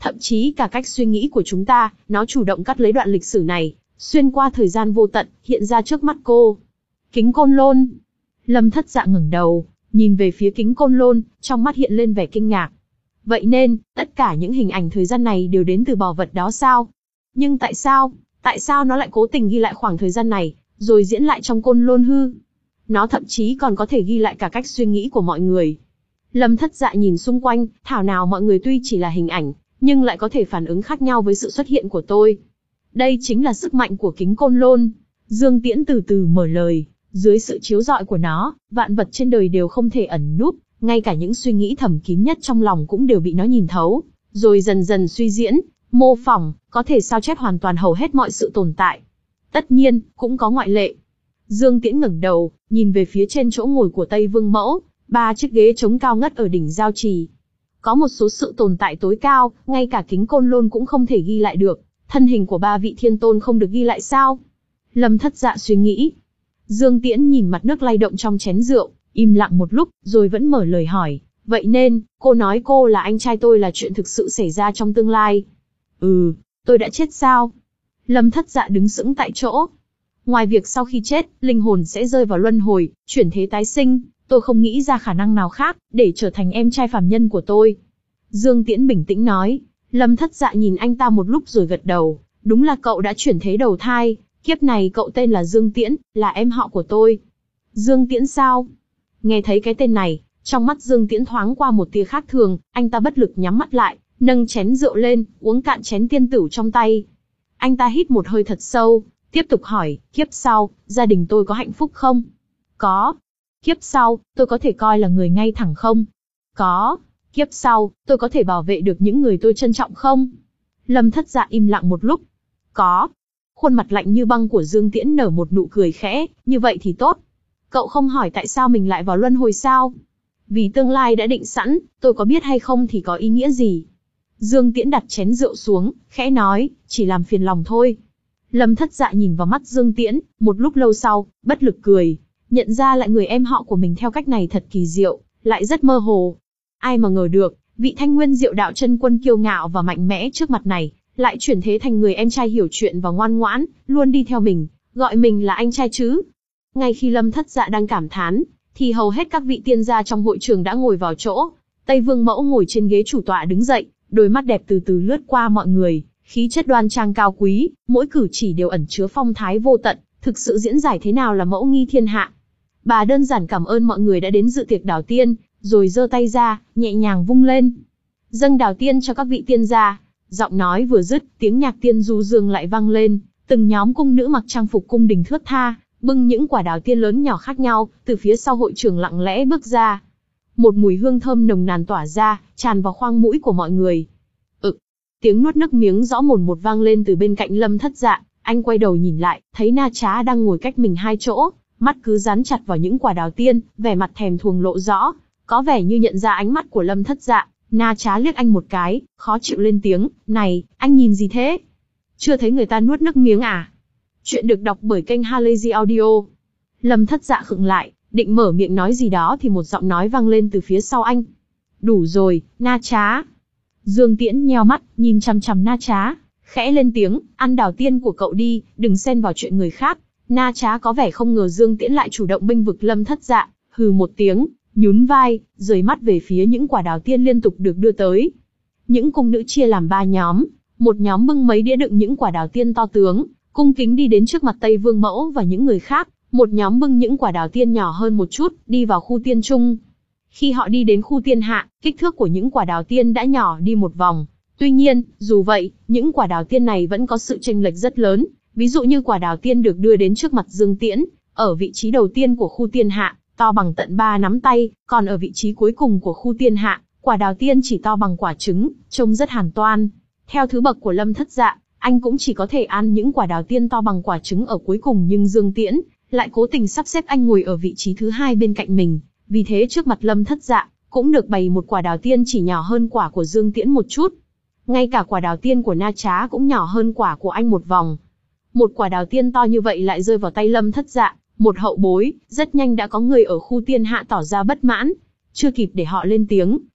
Thậm chí cả cách suy nghĩ của chúng ta, nó chủ động cắt lấy đoạn lịch sử này, xuyên qua thời gian vô tận, hiện ra trước mắt cô. Kính Côn Lôn. Lâm Thất Dạ ngẩng đầu, nhìn về phía Kính Côn Lôn, trong mắt hiện lên vẻ kinh ngạc. Vậy nên, tất cả những hình ảnh thời gian này đều đến từ bảo vật đó sao? Nhưng tại sao, tại sao nó lại cố tình ghi lại khoảng thời gian này, rồi diễn lại trong Côn Lôn hư? Nó thậm chí còn có thể ghi lại cả cách suy nghĩ của mọi người. Lâm Thất Dạ nhìn xung quanh, thảo nào mọi người tuy chỉ là hình ảnh, nhưng lại có thể phản ứng khác nhau với sự xuất hiện của tôi. Đây chính là sức mạnh của Kính Côn Lôn. Dương Tiễn từ từ mở lời, dưới sự chiếu rọi của nó, vạn vật trên đời đều không thể ẩn núp, ngay cả những suy nghĩ thầm kín nhất trong lòng cũng đều bị nó nhìn thấu, rồi dần dần suy diễn, mô phỏng, có thể sao chép hoàn toàn hầu hết mọi sự tồn tại. Tất nhiên, cũng có ngoại lệ. Dương Tiễn ngẩng đầu, nhìn về phía trên chỗ ngồi của Tây Vương Mẫu, ba chiếc ghế trống cao ngất ở đỉnh giao trì. Có một số sự tồn tại tối cao, ngay cả Kính Côn Lôn cũng không thể ghi lại được. Thân hình của ba vị thiên tôn không được ghi lại sao? Lâm Thất Dạ suy nghĩ. Dương Tiễn nhìn mặt nước lay động trong chén rượu, im lặng một lúc, rồi vẫn mở lời hỏi. Vậy nên, cô nói cô là anh trai tôi là chuyện thực sự xảy ra trong tương lai. Ừ, tôi đã chết sao? Lâm Thất Dạ đứng sững tại chỗ. Ngoài việc sau khi chết, linh hồn sẽ rơi vào luân hồi, chuyển thế tái sinh, tôi không nghĩ ra khả năng nào khác, để trở thành em trai phàm nhân của tôi. Dương Tiễn bình tĩnh nói. Lâm Thất Dạ nhìn anh ta một lúc rồi gật đầu. Đúng là cậu đã chuyển thế đầu thai, kiếp này cậu tên là Dương Tiễn, là em họ của tôi. Dương Tiễn sao? Nghe thấy cái tên này, trong mắt Dương Tiễn thoáng qua một tia khác thường, anh ta bất lực nhắm mắt lại, nâng chén rượu lên, uống cạn chén tiên tửu trong tay. Anh ta hít một hơi thật sâu, tiếp tục hỏi, kiếp sau, gia đình tôi có hạnh phúc không? Có. Kiếp sau, tôi có thể coi là người ngay thẳng không? Có. Kiếp sau, tôi có thể bảo vệ được những người tôi trân trọng không? Lâm Thất Dạ im lặng một lúc. Có. Khuôn mặt lạnh như băng của Dương Tiễn nở một nụ cười khẽ, như vậy thì tốt. Cậu không hỏi tại sao mình lại vào luân hồi sao? Vì tương lai đã định sẵn, tôi có biết hay không thì có ý nghĩa gì? Dương Tiễn đặt chén rượu xuống, khẽ nói, chỉ làm phiền lòng thôi. Lâm Thất Dạ nhìn vào mắt Dương Tiễn, một lúc lâu sau, bất lực cười. Nhận ra lại người em họ của mình theo cách này thật kỳ diệu, lại rất mơ hồ. Ai mà ngờ được, vị Thanh Nguyên Diệu Đạo chân quân kiêu ngạo và mạnh mẽ trước mặt này, lại chuyển thế thành người em trai hiểu chuyện và ngoan ngoãn, luôn đi theo mình, gọi mình là anh trai chứ. Ngay khi Lâm Thất Dạ đang cảm thán, thì hầu hết các vị tiên gia trong hội trường đã ngồi vào chỗ. Tây Vương Mẫu ngồi trên ghế chủ tọa đứng dậy, đôi mắt đẹp từ từ lướt qua mọi người, khí chất đoan trang cao quý, mỗi cử chỉ đều ẩn chứa phong thái vô tận, thực sự diễn giải thế nào là mẫu nghi thiên hạ. Bà đơn giản cảm ơn mọi người đã đến dự tiệc đào tiên, rồi giơ tay ra, nhẹ nhàng vung lên. Dâng đào tiên cho các vị tiên gia. Giọng nói vừa dứt, tiếng nhạc tiên du dương lại vang lên, từng nhóm cung nữ mặc trang phục cung đình thướt tha, bưng những quả đào tiên lớn nhỏ khác nhau, từ phía sau hội trường lặng lẽ bước ra. Một mùi hương thơm nồng nàn tỏa ra, tràn vào khoang mũi của mọi người. Ực, tiếng nuốt nước miếng rõ mồn một vang lên từ bên cạnh Lâm Thất Dạ, anh quay đầu nhìn lại, thấy Na Trá đang ngồi cách mình hai chỗ, mắt cứ dán chặt vào những quả đào tiên, vẻ mặt thèm thuồng lộ rõ, có vẻ như nhận ra ánh mắt của Lâm Thất Dạ. Na Trá liếc anh một cái, khó chịu lên tiếng, này, anh nhìn gì thế? Chưa thấy người ta nuốt nước miếng à? Chuyện được đọc bởi kênh Halazy Audio. Lâm Thất Dạ khựng lại, định mở miệng nói gì đó thì một giọng nói vang lên từ phía sau anh. Đủ rồi, Na Trá. Dương Tiễn nheo mắt, nhìn chằm chằm Na Trá, khẽ lên tiếng, ăn đào tiên của cậu đi, đừng xen vào chuyện người khác. Na Trá có vẻ không ngờ Dương Tiễn lại chủ động bênh vực Lâm Thất Dạ, hừ một tiếng, nhún vai, rời mắt về phía những quả đào tiên liên tục được đưa tới. Những cung nữ chia làm ba nhóm, một nhóm bưng mấy đĩa đựng những quả đào tiên to tướng, cung kính đi đến trước mặt Tây Vương Mẫu và những người khác, một nhóm bưng những quả đào tiên nhỏ hơn một chút, đi vào khu tiên trung. Khi họ đi đến khu tiên hạ, kích thước của những quả đào tiên đã nhỏ đi một vòng. Tuy nhiên, dù vậy, những quả đào tiên này vẫn có sự chênh lệch rất lớn, ví dụ như quả đào tiên được đưa đến trước mặt Dương Tiễn, ở vị trí đầu tiên của khu tiên hạ, to bằng tận ba nắm tay, còn ở vị trí cuối cùng của khu tiên hạ, quả đào tiên chỉ to bằng quả trứng, trông rất hàn toan. Theo thứ bậc của Lâm Thất Dạ, anh cũng chỉ có thể ăn những quả đào tiên to bằng quả trứng ở cuối cùng, nhưng Dương Tiễn lại cố tình sắp xếp anh ngồi ở vị trí thứ hai bên cạnh mình. Vì thế trước mặt Lâm Thất Dạ, cũng được bày một quả đào tiên chỉ nhỏ hơn quả của Dương Tiễn một chút. Ngay cả quả đào tiên của Na Trá cũng nhỏ hơn quả của anh một vòng. Một quả đào tiên to như vậy lại rơi vào tay Lâm Thất Dạ, một hậu bối, rất nhanh đã có người ở khu tiên hạ tỏ ra bất mãn. Chưa kịp để họ lên tiếng,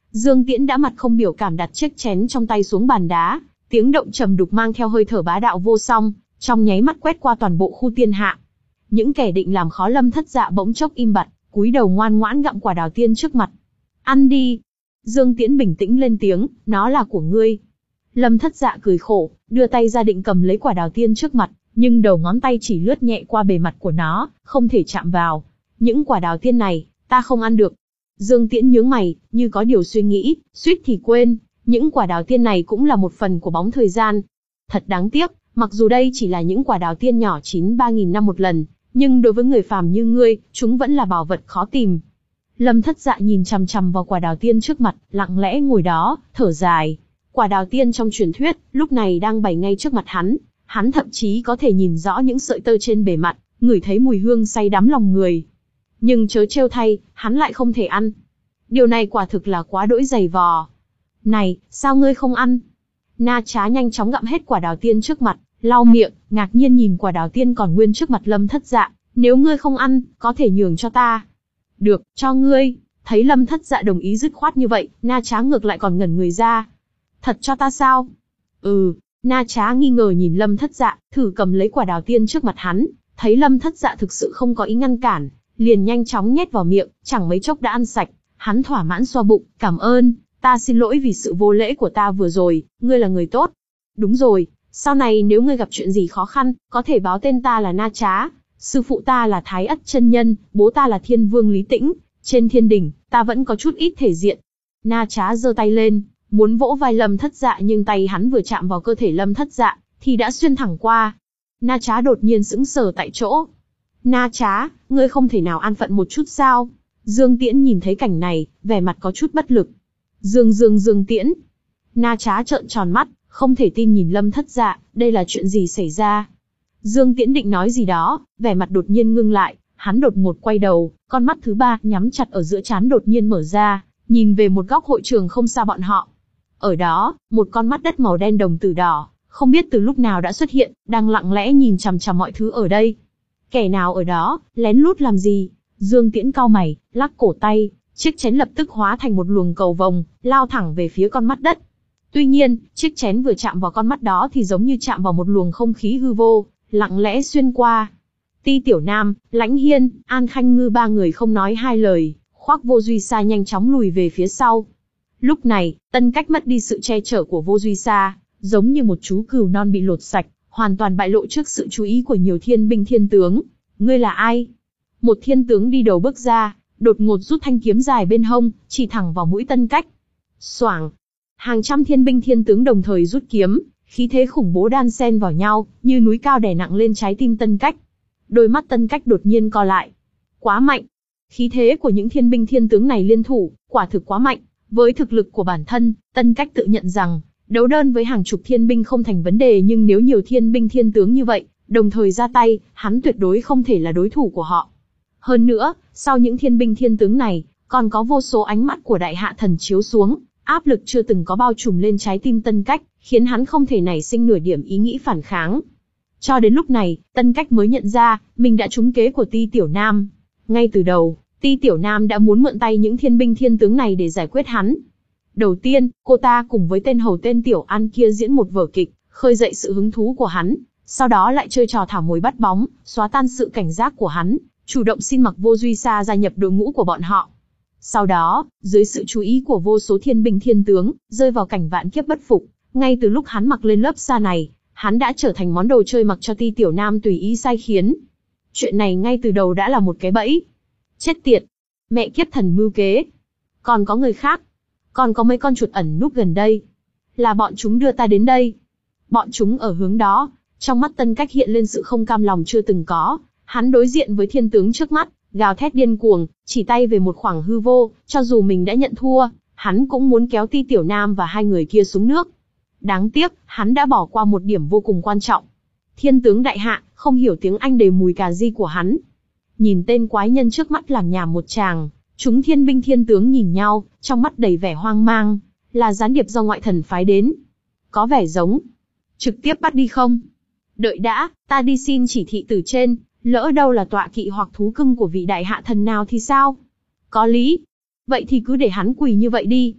Dương Tiễn đã mặt không biểu cảm đặt chiếc chén trong tay xuống bàn đá, tiếng động trầm đục mang theo hơi thở bá đạo vô song, trong nháy mắt quét qua toàn bộ khu tiên hạ. Những kẻ định làm khó Lâm Thất Dạ bỗng chốc im bặt, cúi đầu ngoan ngoãn gặm quả đào tiên trước mặt. Ăn đi. Dương Tiễn bình tĩnh lên tiếng, nó là của ngươi. Lâm Thất Dạ cười khổ, đưa tay ra định cầm lấy quả đào tiên trước mặt, nhưng đầu ngón tay chỉ lướt nhẹ qua bề mặt của nó, không thể chạm vào. Những quả đào tiên này, ta không ăn được. Dương Tiễn nhướng mày, như có điều suy nghĩ, suýt thì quên, những quả đào tiên này cũng là một phần của bóng thời gian. Thật đáng tiếc, mặc dù đây chỉ là những quả đào tiên nhỏ chín ba nghìn năm một lần, nhưng đối với người phàm như ngươi, chúng vẫn là bảo vật khó tìm. Lâm Thất Dạ nhìn chằm chằm vào quả đào tiên trước mặt, lặng lẽ ngồi đó, thở dài. Quả đào tiên trong truyền thuyết, lúc này đang bày ngay trước mặt hắn, hắn thậm chí có thể nhìn rõ những sợi tơ trên bề mặt, ngửi thấy mùi hương say đắm lòng người. Nhưng chớ trêu thay, hắn lại không thể ăn. Điều này quả thực là quá đỗi dày vò. Này, sao ngươi không ăn? Na Trá nhanh chóng gặm hết quả đào tiên trước mặt, lau miệng, ngạc nhiên nhìn quả đào tiên còn nguyên trước mặt Lâm Thất Dạ. Nếu ngươi không ăn, có thể nhường cho ta. Được, cho ngươi. Thấy Lâm Thất Dạ đồng ý dứt khoát như vậy, Na Trá ngược lại còn ngẩn người ra. Thật cho ta sao? Ừ. Na Trá nghi ngờ nhìn Lâm Thất Dạ, thử cầm lấy quả đào tiên trước mặt hắn, thấy Lâm Thất Dạ thực sự không có ý ngăn cản, liền nhanh chóng nhét vào miệng, chẳng mấy chốc đã ăn sạch. Hắn thỏa mãn xoa bụng, cảm ơn, ta xin lỗi vì sự vô lễ của ta vừa rồi, ngươi là người tốt. Đúng rồi, sau này nếu ngươi gặp chuyện gì khó khăn, có thể báo tên ta là Na Trá, sư phụ ta là Thái Ất chân nhân, bố ta là Thiên Vương Lý Tĩnh, trên thiên đỉnh, ta vẫn có chút ít thể diện. Na Trá giơ tay lên, muốn vỗ vai Lâm Thất Dạ nhưng tay hắn vừa chạm vào cơ thể Lâm Thất Dạ, thì đã xuyên thẳng qua. Na Trá đột nhiên sững sờ tại chỗ. Na Trá, ngươi không thể nào an phận một chút sao? Dương Tiễn nhìn thấy cảnh này, vẻ mặt có chút bất lực. Dương Dương Dương Tiễn. Na Trá trợn tròn mắt, không thể tin nhìn Lâm Thất Dạ, đây là chuyện gì xảy ra? Dương Tiễn định nói gì đó, vẻ mặt đột nhiên ngưng lại, hắn đột ngột quay đầu, con mắt thứ ba nhắm chặt ở giữa trán đột nhiên mở ra, nhìn về một góc hội trường không xa bọn họ. Ở đó, một con mắt đất màu đen đồng tử đỏ, không biết từ lúc nào đã xuất hiện, đang lặng lẽ nhìn chằm chằm mọi thứ ở đây. Kẻ nào ở đó, lén lút làm gì? Dương Tiễn cau mày, lắc cổ tay, chiếc chén lập tức hóa thành một luồng cầu vồng, lao thẳng về phía con mắt đất. Tuy nhiên, chiếc chén vừa chạm vào con mắt đó thì giống như chạm vào một luồng không khí hư vô, lặng lẽ xuyên qua. Ti Tiểu Nam, Lãnh Hiên, An Khanh Ngư ba người không nói hai lời, khoác Vô Duy Sa nhanh chóng lùi về phía sau. Lúc này, Tân Cách mất đi sự che chở của Vô Duy Sa, giống như một chú cừu non bị lột sạch, hoàn toàn bại lộ trước sự chú ý của nhiều thiên binh thiên tướng. Ngươi là ai? Một thiên tướng đi đầu bước ra, đột ngột rút thanh kiếm dài bên hông, chỉ thẳng vào mũi Tân Cách. Xoảng! Hàng trăm thiên binh thiên tướng đồng thời rút kiếm, khí thế khủng bố đan xen vào nhau, như núi cao đè nặng lên trái tim Tân Cách. Đôi mắt Tân Cách đột nhiên co lại. Quá mạnh! Khí thế của những thiên binh thiên tướng này liên thủ, quả thực quá mạnh. Với thực lực của bản thân, Tân Cách tự nhận rằng, đấu đơn với hàng chục thiên binh không thành vấn đề, nhưng nếu nhiều thiên binh thiên tướng như vậy, đồng thời ra tay, hắn tuyệt đối không thể là đối thủ của họ. Hơn nữa, sau những thiên binh thiên tướng này, còn có vô số ánh mắt của đại hạ thần chiếu xuống, áp lực chưa từng có bao trùm lên trái tim Tân Cách, khiến hắn không thể nảy sinh nửa điểm ý nghĩ phản kháng. Cho đến lúc này, Tân Cách mới nhận ra, mình đã trúng kế của Ti Tiểu Nam. Ngay từ đầu, Ti Tiểu Nam đã muốn mượn tay những thiên binh thiên tướng này để giải quyết hắn. Đầu tiên, cô ta cùng với tên hầu tên Tiểu An kia diễn một vở kịch, khơi dậy sự hứng thú của hắn, sau đó lại chơi trò thả mồi bắt bóng, xóa tan sự cảnh giác của hắn, chủ động xin mặc Vô Duy Sa gia nhập đội ngũ của bọn họ. Sau đó, dưới sự chú ý của vô số thiên binh thiên tướng, rơi vào cảnh vạn kiếp bất phục, ngay từ lúc hắn mặc lên lớp sa này, hắn đã trở thành món đồ chơi mặc cho Ti Tiểu Nam tùy ý sai khiến. Chuyện này ngay từ đầu đã là một cái bẫy. Chết tiệt! Mẹ kiếp thần mưu kế! Còn có người khác? Còn có mấy con chuột ẩn núp gần đây? Là bọn chúng đưa ta đến đây. Bọn chúng ở hướng đó. Trong mắt Tân Cách hiện lên sự không cam lòng chưa từng có. Hắn đối diện với thiên tướng trước mắt, gào thét điên cuồng, chỉ tay về một khoảng hư vô, cho dù mình đã nhận thua, hắn cũng muốn kéo Ti Tiểu Nam và hai người kia xuống nước. Đáng tiếc, hắn đã bỏ qua một điểm vô cùng quan trọng. Thiên tướng đại hạ, không hiểu tiếng Anh đầy mùi cà ri của hắn. Nhìn tên quái nhân trước mắt làm nhảm một tràng, chúng thiên binh thiên tướng nhìn nhau, trong mắt đầy vẻ hoang mang, là gián điệp do ngoại thần phái đến. Có vẻ giống. Trực tiếp bắt đi không? Đợi đã, ta đi xin chỉ thị từ trên, lỡ đâu là tọa kỵ hoặc thú cưng của vị đại hạ thần nào thì sao? Có lý. Vậy thì cứ để hắn quỳ như vậy đi.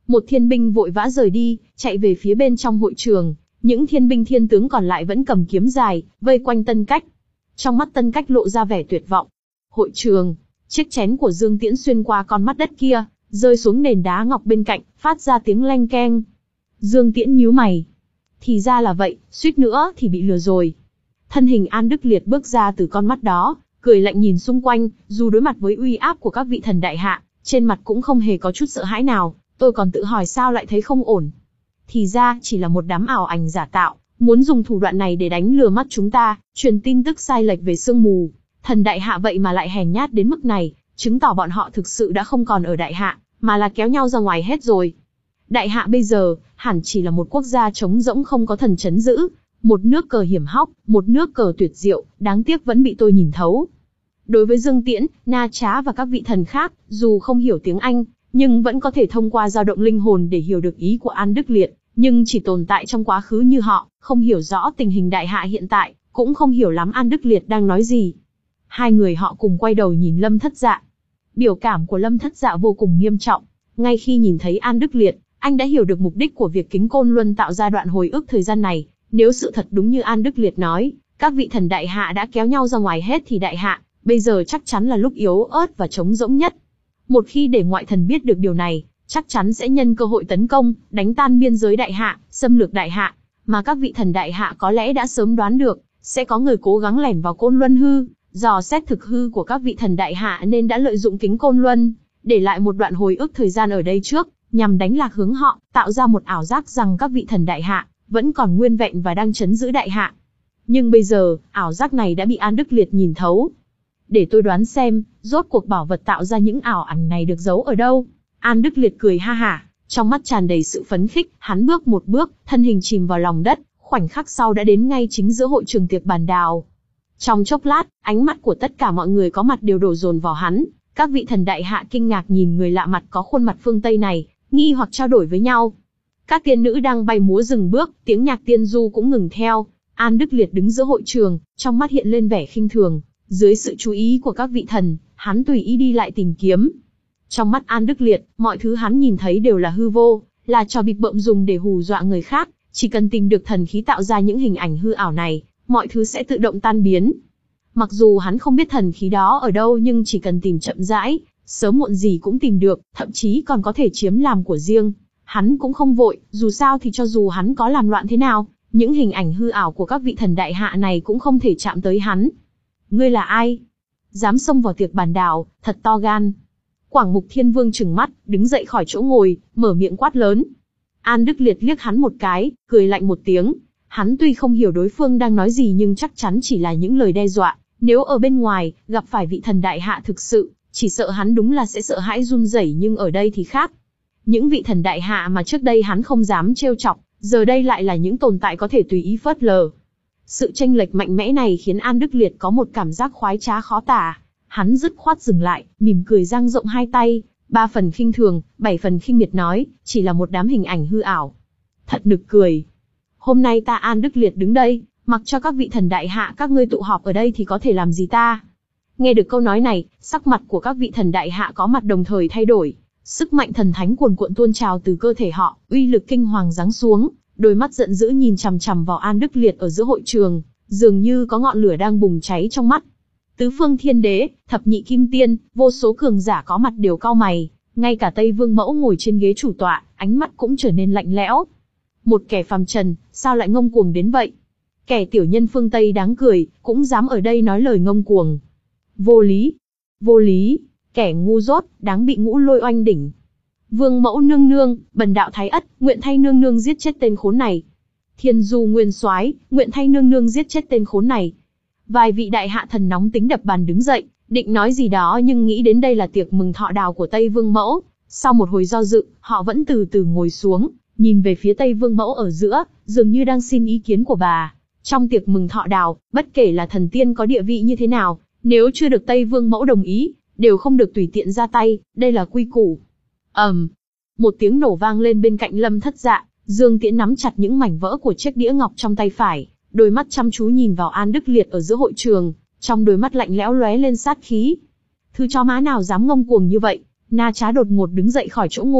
Một thiên binh vội vã rời đi, chạy về phía bên trong hội trường. Những thiên binh thiên tướng còn lại vẫn cầm kiếm dài, vây quanh Tân Cách. Trong mắt Tân Cách lộ ra vẻ tuyệt vọng. Hội trường, chiếc chén của Dương Tiễn xuyên qua con mắt đất kia, rơi xuống nền đá ngọc bên cạnh, phát ra tiếng leng keng. Dương Tiễn nhíu mày. Thì ra là vậy, suýt nữa thì bị lừa rồi. Thân hình An Đức Liệt bước ra từ con mắt đó, cười lạnh nhìn xung quanh, dù đối mặt với uy áp của các vị thần đại hạ, trên mặt cũng không hề có chút sợ hãi nào. Tôi còn tự hỏi sao lại thấy không ổn. Thì ra chỉ là một đám ảo ảnh giả tạo, muốn dùng thủ đoạn này để đánh lừa mắt chúng ta, truyền tin tức sai lệch về sương mù. Thần đại hạ vậy mà lại hèn nhát đến mức này, chứng tỏ bọn họ thực sự đã không còn ở đại hạ, mà là kéo nhau ra ngoài hết rồi. Đại hạ bây giờ, hẳn chỉ là một quốc gia trống rỗng không có thần chấn giữ, một nước cờ hiểm hóc, một nước cờ tuyệt diệu, đáng tiếc vẫn bị tôi nhìn thấu. Đối với Dương Tiễn, Na Trá và các vị thần khác, dù không hiểu tiếng Anh, nhưng vẫn có thể thông qua dao động linh hồn để hiểu được ý của An Đức Liệt, nhưng chỉ tồn tại trong quá khứ như họ, không hiểu rõ tình hình đại hạ hiện tại, cũng không hiểu lắm An Đức Liệt đang nói gì. Hai người họ cùng quay đầu nhìn Lâm Thất Dạ. Biểu cảm của Lâm Thất Dạ vô cùng nghiêm trọng. Ngay khi nhìn thấy An Đức Liệt, anh đã hiểu được mục đích của việc Kính Côn Luân tạo ra đoạn hồi ức thời gian này. Nếu sự thật đúng như An Đức Liệt nói, các vị thần đại hạ đã kéo nhau ra ngoài hết thì đại hạ, bây giờ chắc chắn là lúc yếu ớt và trống rỗng nhất. Một khi để ngoại thần biết được điều này, chắc chắn sẽ nhân cơ hội tấn công, đánh tan biên giới đại hạ, xâm lược đại hạ. Mà các vị thần đại hạ có lẽ đã sớm đoán được, sẽ có người cố gắng lẻn vào Côn Luân hư, dò xét thực hư của các vị thần đại hạ nên đã lợi dụng Kính Côn Luân, để lại một đoạn hồi ức thời gian ở đây trước, nhằm đánh lạc hướng họ, tạo ra một ảo giác rằng các vị thần đại hạ vẫn còn nguyên vẹn và đang trấn giữ đại hạ. Nhưng bây giờ, ảo giác này đã bị An Đức Liệt nhìn thấu. Để tôi đoán xem, rốt cuộc bảo vật tạo ra những ảo ảnh này được giấu ở đâu. An Đức Liệt cười ha hả, trong mắt tràn đầy sự phấn khích, hắn bước một bước, thân hình chìm vào lòng đất, khoảnh khắc sau đã đến ngay chính giữa hội trường tiệc bàn đào. Trong chốc lát, ánh mắt của tất cả mọi người có mặt đều đổ dồn vào hắn. Các vị thần đại hạ kinh ngạc nhìn người lạ mặt có khuôn mặt phương Tây này, nghi hoặc trao đổi với nhau. Các tiên nữ đang bay múa dừng bước, tiếng nhạc tiên du cũng ngừng theo. An Đức Liệt đứng giữa hội trường, trong mắt hiện lên vẻ khinh thường. Dưới sự chú ý của các vị thần, hắn tùy ý đi lại tìm kiếm. Trong mắt An Đức Liệt, mọi thứ hắn nhìn thấy đều là hư vô, là trò bịp bợm dùng để hù dọa người khác. Chỉ cần tìm được thần khí tạo ra những hình ảnh hư ảo này, mọi thứ sẽ tự động tan biến. Mặc dù hắn không biết thần khí đó ở đâu nhưng chỉ cần tìm chậm rãi, sớm muộn gì cũng tìm được, thậm chí còn có thể chiếm làm của riêng. Hắn cũng không vội, dù sao thì cho dù hắn có làm loạn thế nào, những hình ảnh hư ảo của các vị thần đại hạ này cũng không thể chạm tới hắn. Ngươi là ai? Dám xông vào tiệc bàn đào, thật to gan. Quảng Mục Thiên Vương trừng mắt, đứng dậy khỏi chỗ ngồi, mở miệng quát lớn. An Đức Liệt liếc hắn một cái, cười lạnh một tiếng. Hắn tuy không hiểu đối phương đang nói gì nhưng chắc chắn chỉ là những lời đe dọa. Nếu ở bên ngoài, gặp phải vị thần đại hạ thực sự, chỉ sợ hắn đúng là sẽ sợ hãi run rẩy, nhưng ở đây thì khác. Những vị thần đại hạ mà trước đây hắn không dám trêu chọc, giờ đây lại là những tồn tại có thể tùy ý phớt lờ. Sự chênh lệch mạnh mẽ này khiến An Đức Liệt có một cảm giác khoái trá khó tả. Hắn dứt khoát dừng lại, mỉm cười dang rộng hai tay, ba phần khinh thường, bảy phần khinh miệt nói, chỉ là một đám hình ảnh hư ảo. Thật nực cười. Hôm nay ta An Đức Liệt đứng đây, mặc cho các vị thần đại hạ các ngươi tụ họp ở đây thì có thể làm gì ta? Nghe được câu nói này, sắc mặt của các vị thần đại hạ có mặt đồng thời thay đổi. Sức mạnh thần thánh cuồn cuộn tuôn trào từ cơ thể họ, uy lực kinh hoàng giáng xuống, đôi mắt giận dữ nhìn chằm chằm vào An Đức Liệt ở giữa hội trường, dường như có ngọn lửa đang bùng cháy trong mắt. Tứ phương thiên đế, thập nhị kim tiên, vô số cường giả có mặt đều cau mày, ngay cả Tây Vương Mẫu ngồi trên ghế chủ tọa, ánh mắt cũng trở nên lạnh lẽo. Một kẻ phàm trần, sao lại ngông cuồng đến vậy? Kẻ tiểu nhân phương Tây đáng cười, cũng dám ở đây nói lời ngông cuồng. Vô lý, vô lý, kẻ ngu dốt, đáng bị ngũ lôi oanh đỉnh. Vương Mẫu nương nương, bần đạo Thái Ất, nguyện thay nương nương giết chết tên khốn này. Thiên Du Nguyên Soái, nguyện thay nương nương giết chết tên khốn này. Vài vị đại hạ thần nóng tính đập bàn đứng dậy, định nói gì đó nhưng nghĩ đến đây là tiệc mừng thọ đào của Tây Vương Mẫu. Sau một hồi do dự, họ vẫn từ từ ngồi xuống, nhìn về phía Tây Vương Mẫu ở giữa, dường như đang xin ý kiến của bà. Trong tiệc mừng thọ đào, bất kể là thần tiên có địa vị như thế nào, nếu chưa được Tây Vương Mẫu đồng ý, đều không được tùy tiện ra tay, đây là quy củ. ầm, um, một tiếng nổ vang lên bên cạnh Lâm Thất Dạ, Dương Tiễn nắm chặt những mảnh vỡ của chiếc đĩa ngọc trong tay phải, đôi mắt chăm chú nhìn vào An Đức Liệt ở giữa hội trường, trong đôi mắt lạnh lẽo lóe lên sát khí. Thứ chó má nào dám ngông cuồng như vậy? Na Trá đột ngột đứng dậy khỏi chỗ ngồi,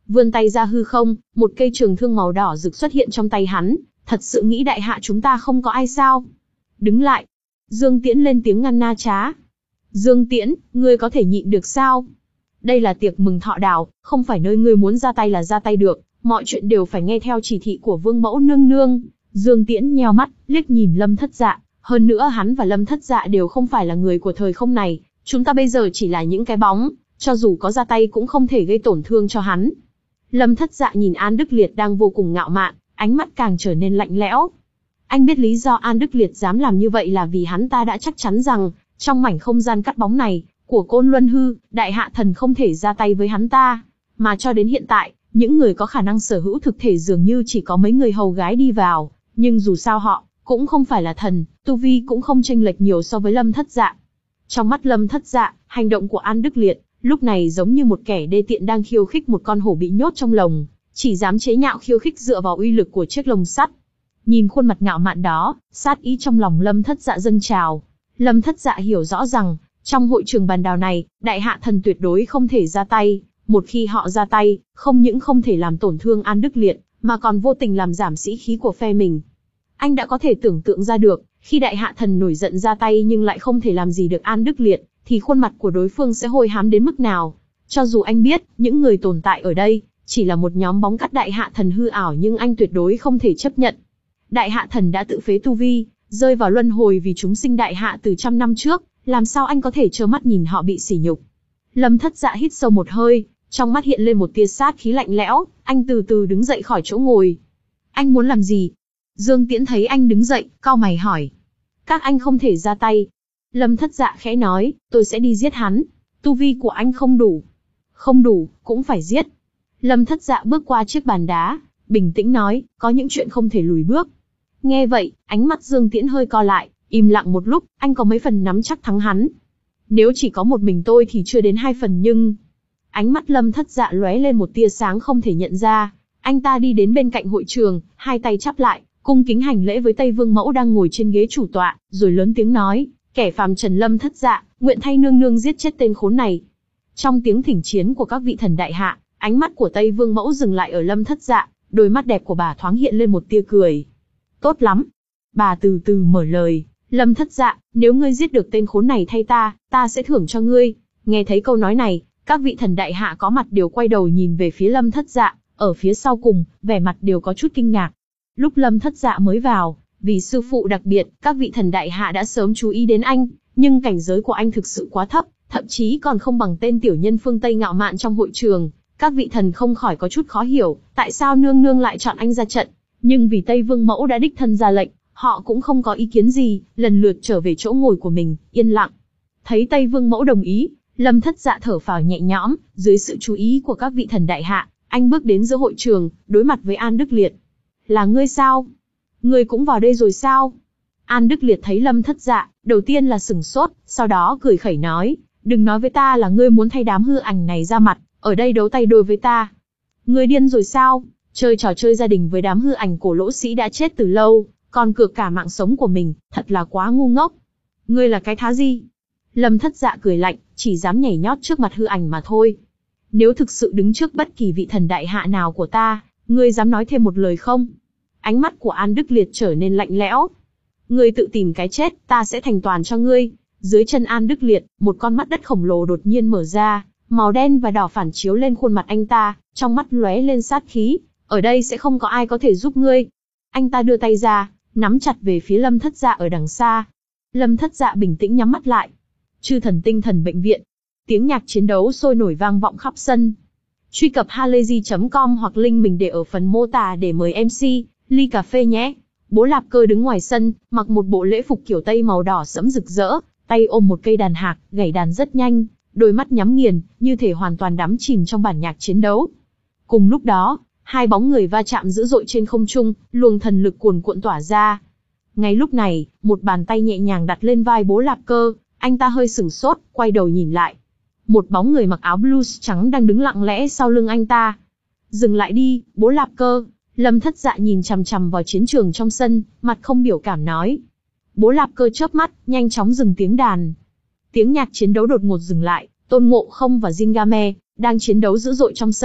Vươn tay ra hư không, một cây trường thương màu đỏ rực xuất hiện trong tay hắn. Thật sự nghĩ đại hạ chúng ta không có ai sao? Đứng lại. Dương Tiễn lên tiếng ngăn na trá. Dương Tiễn, ngươi có thể nhịn được sao? Đây là tiệc mừng thọ đào, không phải nơi ngươi muốn ra tay là ra tay được, mọi chuyện đều phải nghe theo chỉ thị của Vương mẫu nương nương. Dương Tiễn nheo mắt, liếc nhìn Lâm Thất Dạ, hơn nữa hắn và Lâm Thất Dạ đều không phải là người của thời không này, chúng ta bây giờ chỉ là những cái bóng, cho dù có ra tay cũng không thể gây tổn thương cho hắn. Lâm Thất Dạ nhìn An Đức Liệt đang vô cùng ngạo mạn, ánh mắt càng trở nên lạnh lẽo. Anh biết lý do An Đức Liệt dám làm như vậy là vì hắn ta đã chắc chắn rằng, trong mảnh không gian cắt bóng này, của Côn Luân Hư, Đại Hạ Thần không thể ra tay với hắn ta. Mà cho đến hiện tại, những người có khả năng sở hữu thực thể dường như chỉ có mấy người hầu gái đi vào, nhưng dù sao họ, cũng không phải là thần, tu vi cũng không chênh lệch nhiều so với Lâm Thất Dạ. Trong mắt Lâm Thất Dạ, hành động của An Đức Liệt, lúc này giống như một kẻ đê tiện đang khiêu khích một con hổ bị nhốt trong lồng, chỉ dám chế nhạo khiêu khích dựa vào uy lực của chiếc lồng sắt. Nhìn khuôn mặt ngạo mạn đó, sát ý trong lòng Lâm Thất Dạ dâng trào. Lâm Thất Dạ hiểu rõ rằng, trong hội trường bàn đào này, Đại Hạ Thần tuyệt đối không thể ra tay. Một khi họ ra tay, không những không thể làm tổn thương An Đức Liệt, mà còn vô tình làm giảm sĩ khí của phe mình. Anh đã có thể tưởng tượng ra được, khi Đại Hạ Thần nổi giận ra tay nhưng lại không thể làm gì được An Đức Liệt, thì khuôn mặt của đối phương sẽ hôi hám đến mức nào. Cho dù anh biết, những người tồn tại ở đây, chỉ là một nhóm bóng cắt Đại Hạ Thần hư ảo nhưng anh tuyệt đối không thể chấp nhận. Đại Hạ Thần đã tự phế tu vi, rơi vào luân hồi vì chúng sinh Đại Hạ từ trăm năm trước, làm sao anh có thể trơ mắt nhìn họ bị sỉ nhục. Lâm Thất Dạ hít sâu một hơi, trong mắt hiện lên một tia sát khí lạnh lẽo, anh từ từ đứng dậy khỏi chỗ ngồi. Anh muốn làm gì? Dương Tiễn thấy anh đứng dậy, cau mày hỏi. Các anh không thể ra tay. Lâm Thất Dạ khẽ nói, tôi sẽ đi giết hắn. Tu vi của anh không đủ. Không đủ, cũng phải giết. Lâm Thất Dạ bước qua chiếc bàn đá, bình tĩnh nói, có những chuyện không thể lùi bước. Nghe vậy, ánh mắt Dương Tiễn hơi co lại, im lặng một lúc, anh có mấy phần nắm chắc thắng hắn. Nếu chỉ có một mình tôi thì chưa đến hai phần nhưng... Ánh mắt Lâm Thất Dạ lóe lên một tia sáng không thể nhận ra. Anh ta đi đến bên cạnh hội trường, hai tay chắp lại, cung kính hành lễ với Tây Vương Mẫu đang ngồi trên ghế chủ tọa, rồi lớn tiếng nói, kẻ phàm trần Lâm Thất Dạ, nguyện thay nương nương giết chết tên khốn này. Trong tiếng thỉnh chiến của các vị thần đại hạ, ánh mắt của Tây Vương Mẫu dừng lại ở Lâm Thất Dạ, đôi mắt đẹp của bà thoáng hiện lên một tia cười. Tốt lắm. Bà từ từ mở lời, Lâm Thất Dạ, nếu ngươi giết được tên khốn này thay ta, ta sẽ thưởng cho ngươi. Nghe thấy câu nói này, các vị thần đại hạ có mặt đều quay đầu nhìn về phía Lâm Thất Dạ, ở phía sau cùng, vẻ mặt đều có chút kinh ngạc. Lúc Lâm Thất Dạ mới vào, vì sư phụ đặc biệt, các vị thần đại hạ đã sớm chú ý đến anh, nhưng cảnh giới của anh thực sự quá thấp, thậm chí còn không bằng tên tiểu nhân phương Tây ngạo mạn trong hội trường. Các vị thần không khỏi có chút khó hiểu, tại sao nương nương lại chọn anh ra trận, nhưng vì Tây Vương Mẫu đã đích thân ra lệnh, họ cũng không có ý kiến gì, lần lượt trở về chỗ ngồi của mình, yên lặng. Thấy Tây Vương Mẫu đồng ý, Lâm Thất Dạ thở phào nhẹ nhõm, dưới sự chú ý của các vị thần đại hạ, anh bước đến giữa hội trường, đối mặt với An Đức Liệt. Là ngươi sao? Ngươi cũng vào đây rồi sao? An Đức Liệt thấy Lâm Thất Dạ, đầu tiên là sửng sốt, sau đó cười khẩy nói, đừng nói với ta là ngươi muốn thay đám hư ảnh này ra mặt, ở đây đấu tay đôi với ta. Ngươi điên rồi sao? Chơi trò chơi gia đình với đám hư ảnh cổ lỗ sĩ đã chết từ lâu, còn cược cả mạng sống của mình, thật là quá ngu ngốc. Ngươi là cái thá gì? Lâm Thất Dạ cười lạnh, chỉ dám nhảy nhót trước mặt hư ảnh mà thôi. Nếu thực sự đứng trước bất kỳ vị thần đại hạ nào của ta, ngươi dám nói thêm một lời không? Ánh mắt của An Đức Liệt trở nên lạnh lẽo. Ngươi tự tìm cái chết, ta sẽ thành toàn cho ngươi. Dưới chân An Đức Liệt, một con mắt đất khổng lồ đột nhiên mở ra, màu đen và đỏ phản chiếu lên khuôn mặt anh ta, trong mắt lóe lên sát khí. Ở đây sẽ không có ai có thể giúp ngươi. Anh ta đưa tay ra, nắm chặt về phía Lâm Thất Dạ ở đằng xa. Lâm Thất Dạ bình tĩnh nhắm mắt lại. Chư thần tinh thần bệnh viện. Tiếng nhạc chiến đấu sôi nổi vang vọng khắp sân. Truy cập halayzi chấm com hoặc link mình để ở phần mô tả để mời em xê, ly cà phê nhé. Bố Lạp Cơ đứng ngoài sân, mặc một bộ lễ phục kiểu Tây màu đỏ sẫm rực rỡ, tay ôm một cây đàn hạc, gảy đàn rất nhanh, đôi mắt nhắm nghiền, như thể hoàn toàn đắm chìm trong bản nhạc chiến đấu. Cùng lúc đó, hai bóng người va chạm dữ dội trên không trung, luồng thần lực cuồn cuộn tỏa ra. Ngay lúc này, một bàn tay nhẹ nhàng đặt lên vai Bố Lạp Cơ, anh ta hơi sửng sốt, quay đầu nhìn lại. Một bóng người mặc áo blues trắng đang đứng lặng lẽ sau lưng anh ta. Dừng lại đi, Bố Lạp Cơ. Lâm Thất Dạ nhìn chằm chằm vào chiến trường trong sân, mặt không biểu cảm nói. Bố Lạp Cơ chớp mắt, nhanh chóng dừng tiếng đàn. Tiếng nhạc chiến đấu đột ngột dừng lại, Tôn Ngộ Không và Jingame đang chiến đấu dữ dội trong sân,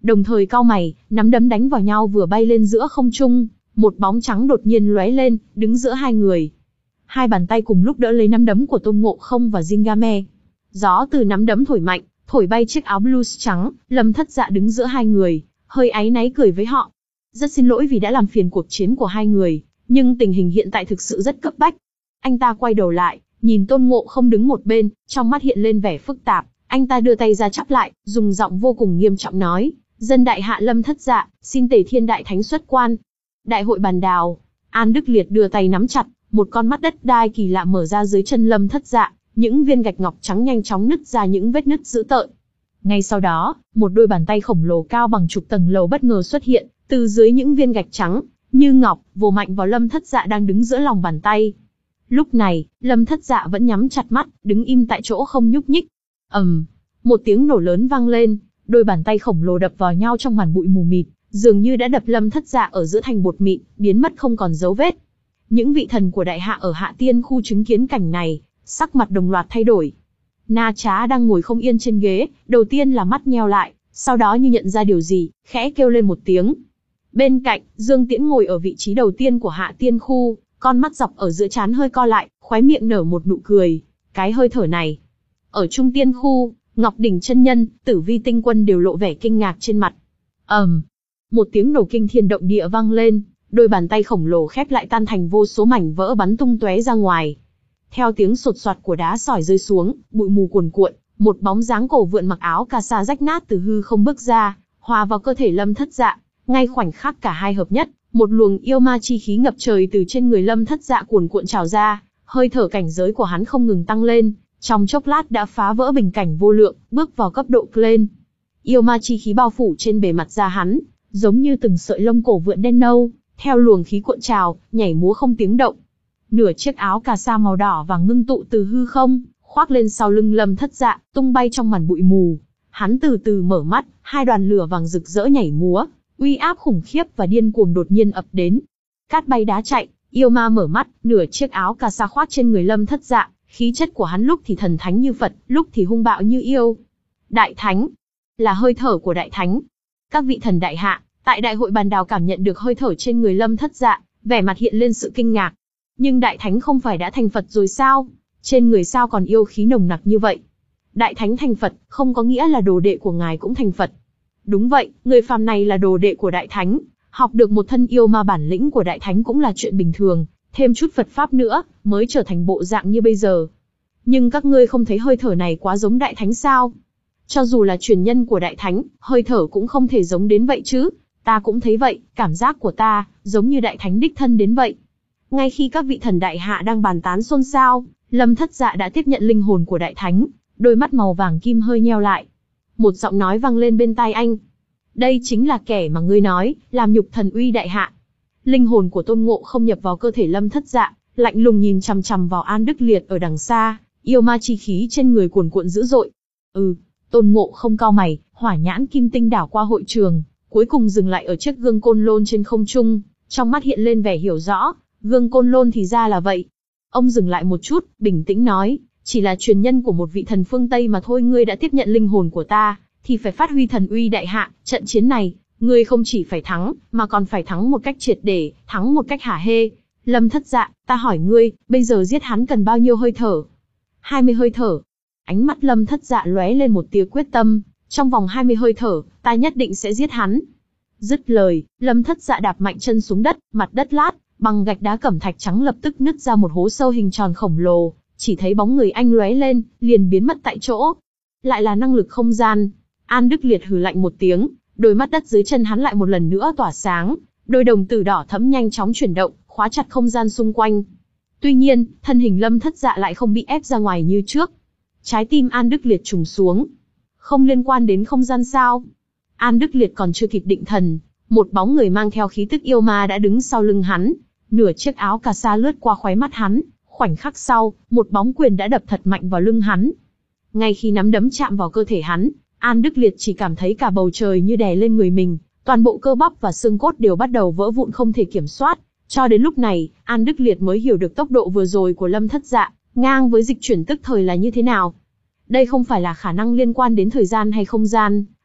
Đồng thời cau mày, nắm đấm đánh vào nhau vừa bay lên giữa không trung, một bóng trắng đột nhiên lóe lên, đứng giữa hai người. Hai bàn tay cùng lúc đỡ lấy nắm đấm của Tôn Ngộ Không và Jingae. Gió từ nắm đấm thổi mạnh, thổi bay chiếc áo blues trắng. Lâm Thất Dạ đứng giữa hai người, hơi áy náy cười với họ. Rất xin lỗi vì đã làm phiền cuộc chiến của hai người, nhưng tình hình hiện tại thực sự rất cấp bách. Anh ta quay đầu lại, nhìn Tôn Ngộ Không đứng một bên, trong mắt hiện lên vẻ phức tạp. Anh ta đưa tay ra chắp lại, dùng giọng vô cùng nghiêm trọng nói: Dân đại hạ Lâm Thất Dạ, xin Tề Thiên Đại Thánh xuất quan. Đại hội bàn đào. An Đức Liệt đưa tay nắm chặt, một con mắt đất đai kỳ lạ mở ra dưới chân Lâm Thất Dạ, những viên gạch ngọc trắng nhanh chóng nứt ra những vết nứt dữ tợn. Ngay sau đó, một đôi bàn tay khổng lồ cao bằng chục tầng lầu bất ngờ xuất hiện, từ dưới những viên gạch trắng, như ngọc, vồ mạnh vào Lâm Thất Dạ đang đứng giữa lòng bàn tay. Lúc này, Lâm Thất Dạ vẫn nhắm chặt mắt, đứng im tại chỗ không nhúc nhích. ầm, um, một tiếng nổ lớn vang lên, đôi bàn tay khổng lồ đập vào nhau trong màn bụi mù mịt, dường như đã đập Lâm Thất Dạ ở giữa thành bột mịn, biến mất không còn dấu vết. Những vị thần của đại hạ ở Hạ Tiên khu chứng kiến cảnh này, sắc mặt đồng loạt thay đổi. Na Trá đang ngồi không yên trên ghế, đầu tiên là mắt nheo lại, sau đó như nhận ra điều gì, khẽ kêu lên một tiếng. Bên cạnh, Dương Tiễn ngồi ở vị trí đầu tiên của Hạ Tiên khu, con mắt dọc ở giữa trán hơi co lại, khóe miệng nở một nụ cười. Cái hơi thở này. Ở Trung Tiên khu, Ngọc Đỉnh chân nhân, Tử Vi tinh quân đều lộ vẻ kinh ngạc trên mặt. ầm, um, một tiếng nổ kinh thiên động địa vang lên, đôi bàn tay khổng lồ khép lại tan thành vô số mảnh vỡ bắn tung tóe ra ngoài. Theo tiếng sột soạt của đá sỏi rơi xuống, bụi mù cuồn cuộn, một bóng dáng cổ vượn mặc áo cà sa rách nát từ hư không bước ra, hòa vào cơ thể Lâm Thất Dạ. Ngay khoảnh khắc cả hai hợp nhất, một luồng yêu ma chi khí ngập trời từ trên người Lâm Thất Dạ cuồn cuộn trào ra, hơi thở cảnh giới của hắn không ngừng tăng lên, trong chốc lát đã phá vỡ bình cảnh vô lượng, bước vào cấp độ lên. Yêu ma chi khí bao phủ trên bề mặt da hắn, giống như từng sợi lông cổ vượn đen nâu, theo luồng khí cuộn trào, nhảy múa không tiếng động. Nửa chiếc áo cà sa màu đỏ vàng ngưng tụ từ hư không, khoác lên sau lưng Lâm Thất Dạ, tung bay trong màn bụi mù. Hắn từ từ mở mắt, hai đoàn lửa vàng rực rỡ nhảy múa, uy áp khủng khiếp và điên cuồng đột nhiên ập đến. Cát bay đá chạy, yêu ma mở mắt, nửa chiếc áo cà sa khoác trên người Lâm Thất Dạ, khí chất của hắn lúc thì thần thánh như Phật, lúc thì hung bạo như yêu. Đại Thánh, là hơi thở của Đại Thánh. Các vị thần đại hạ, tại đại hội bàn đào cảm nhận được hơi thở trên người Lâm Thất Dạ, vẻ mặt hiện lên sự kinh ngạc. Nhưng Đại Thánh không phải đã thành Phật rồi sao? Trên người sao còn yêu khí nồng nặc như vậy? Đại Thánh thành Phật, không có nghĩa là đồ đệ của ngài cũng thành Phật. Đúng vậy, người phàm này là đồ đệ của Đại Thánh, học được một thân yêu ma bản lĩnh của Đại Thánh cũng là chuyện bình thường, thêm chút Phật Pháp nữa, mới trở thành bộ dạng như bây giờ. Nhưng các ngươi không thấy hơi thở này quá giống Đại Thánh sao? Cho dù là truyền nhân của Đại Thánh, hơi thở cũng không thể giống đến vậy chứ. Ta cũng thấy vậy, cảm giác của ta, giống như Đại Thánh đích thân đến vậy. Ngay khi các vị thần đại hạ đang bàn tán xôn xao, Lâm Thất Dạ đã tiếp nhận linh hồn của Đại Thánh, đôi mắt màu vàng kim hơi nheo lại. Một giọng nói vang lên bên tai anh. Đây chính là kẻ mà ngươi nói, làm nhục thần uy đại hạ. Linh hồn của Tôn Ngộ Không nhập vào cơ thể Lâm Thất Dạ, lạnh lùng nhìn chằm chằm vào An Đức Liệt ở đằng xa, yêu ma chi khí trên người cuồn cuộn dữ dội. Ừ, Tôn Ngộ Không cau mày, hỏa nhãn kim tinh đảo qua hội trường, cuối cùng dừng lại ở chiếc gương côn lôn trên không trung, trong mắt hiện lên vẻ hiểu rõ, gương côn lôn thì ra là vậy. Ông dừng lại một chút, bình tĩnh nói, chỉ là truyền nhân của một vị thần phương Tây mà thôi, ngươi đã tiếp nhận linh hồn của ta, thì phải phát huy thần uy đại hạ, trận chiến này, ngươi không chỉ phải thắng, mà còn phải thắng một cách triệt để, thắng một cách hả hê. Lâm Thất Dạ, ta hỏi ngươi, bây giờ giết hắn cần bao nhiêu hơi thở? hai mươi hơi thở. Ánh mắt Lâm Thất Dạ lóe lên một tia quyết tâm, trong vòng hai mươi hơi thở, ta nhất định sẽ giết hắn. Dứt lời, Lâm Thất Dạ đạp mạnh chân xuống đất, mặt đất lát, bằng gạch đá cẩm thạch trắng lập tức nứt ra một hố sâu hình tròn khổng lồ, chỉ thấy bóng người anh lóe lên, liền biến mất tại chỗ. Lại là năng lực không gian. An Đức Liệt hừ lạnh một tiếng, đôi mắt đất dưới chân hắn lại một lần nữa tỏa sáng, đôi đồng tử đỏ thẫm nhanh chóng chuyển động, khóa chặt không gian xung quanh. Tuy nhiên, thân hình Lâm Thất Dạ lại không bị ép ra ngoài như trước. Trái tim An Đức Liệt trùng xuống. Không liên quan đến không gian sao? An Đức Liệt còn chưa kịp định thần, một bóng người mang theo khí tức yêu ma đã đứng sau lưng hắn, nửa chiếc áo cà sa lướt qua khóe mắt hắn, khoảnh khắc sau, một bóng quyền đã đập thật mạnh vào lưng hắn. Ngay khi nắm đấm chạm vào cơ thể hắn, An Đức Liệt chỉ cảm thấy cả bầu trời như đè lên người mình, toàn bộ cơ bắp và xương cốt đều bắt đầu vỡ vụn không thể kiểm soát. Cho đến lúc này, An Đức Liệt mới hiểu được tốc độ vừa rồi của Lâm Thất Dạ, ngang với dịch chuyển tức thời là như thế nào. Đây không phải là khả năng liên quan đến thời gian hay không gian,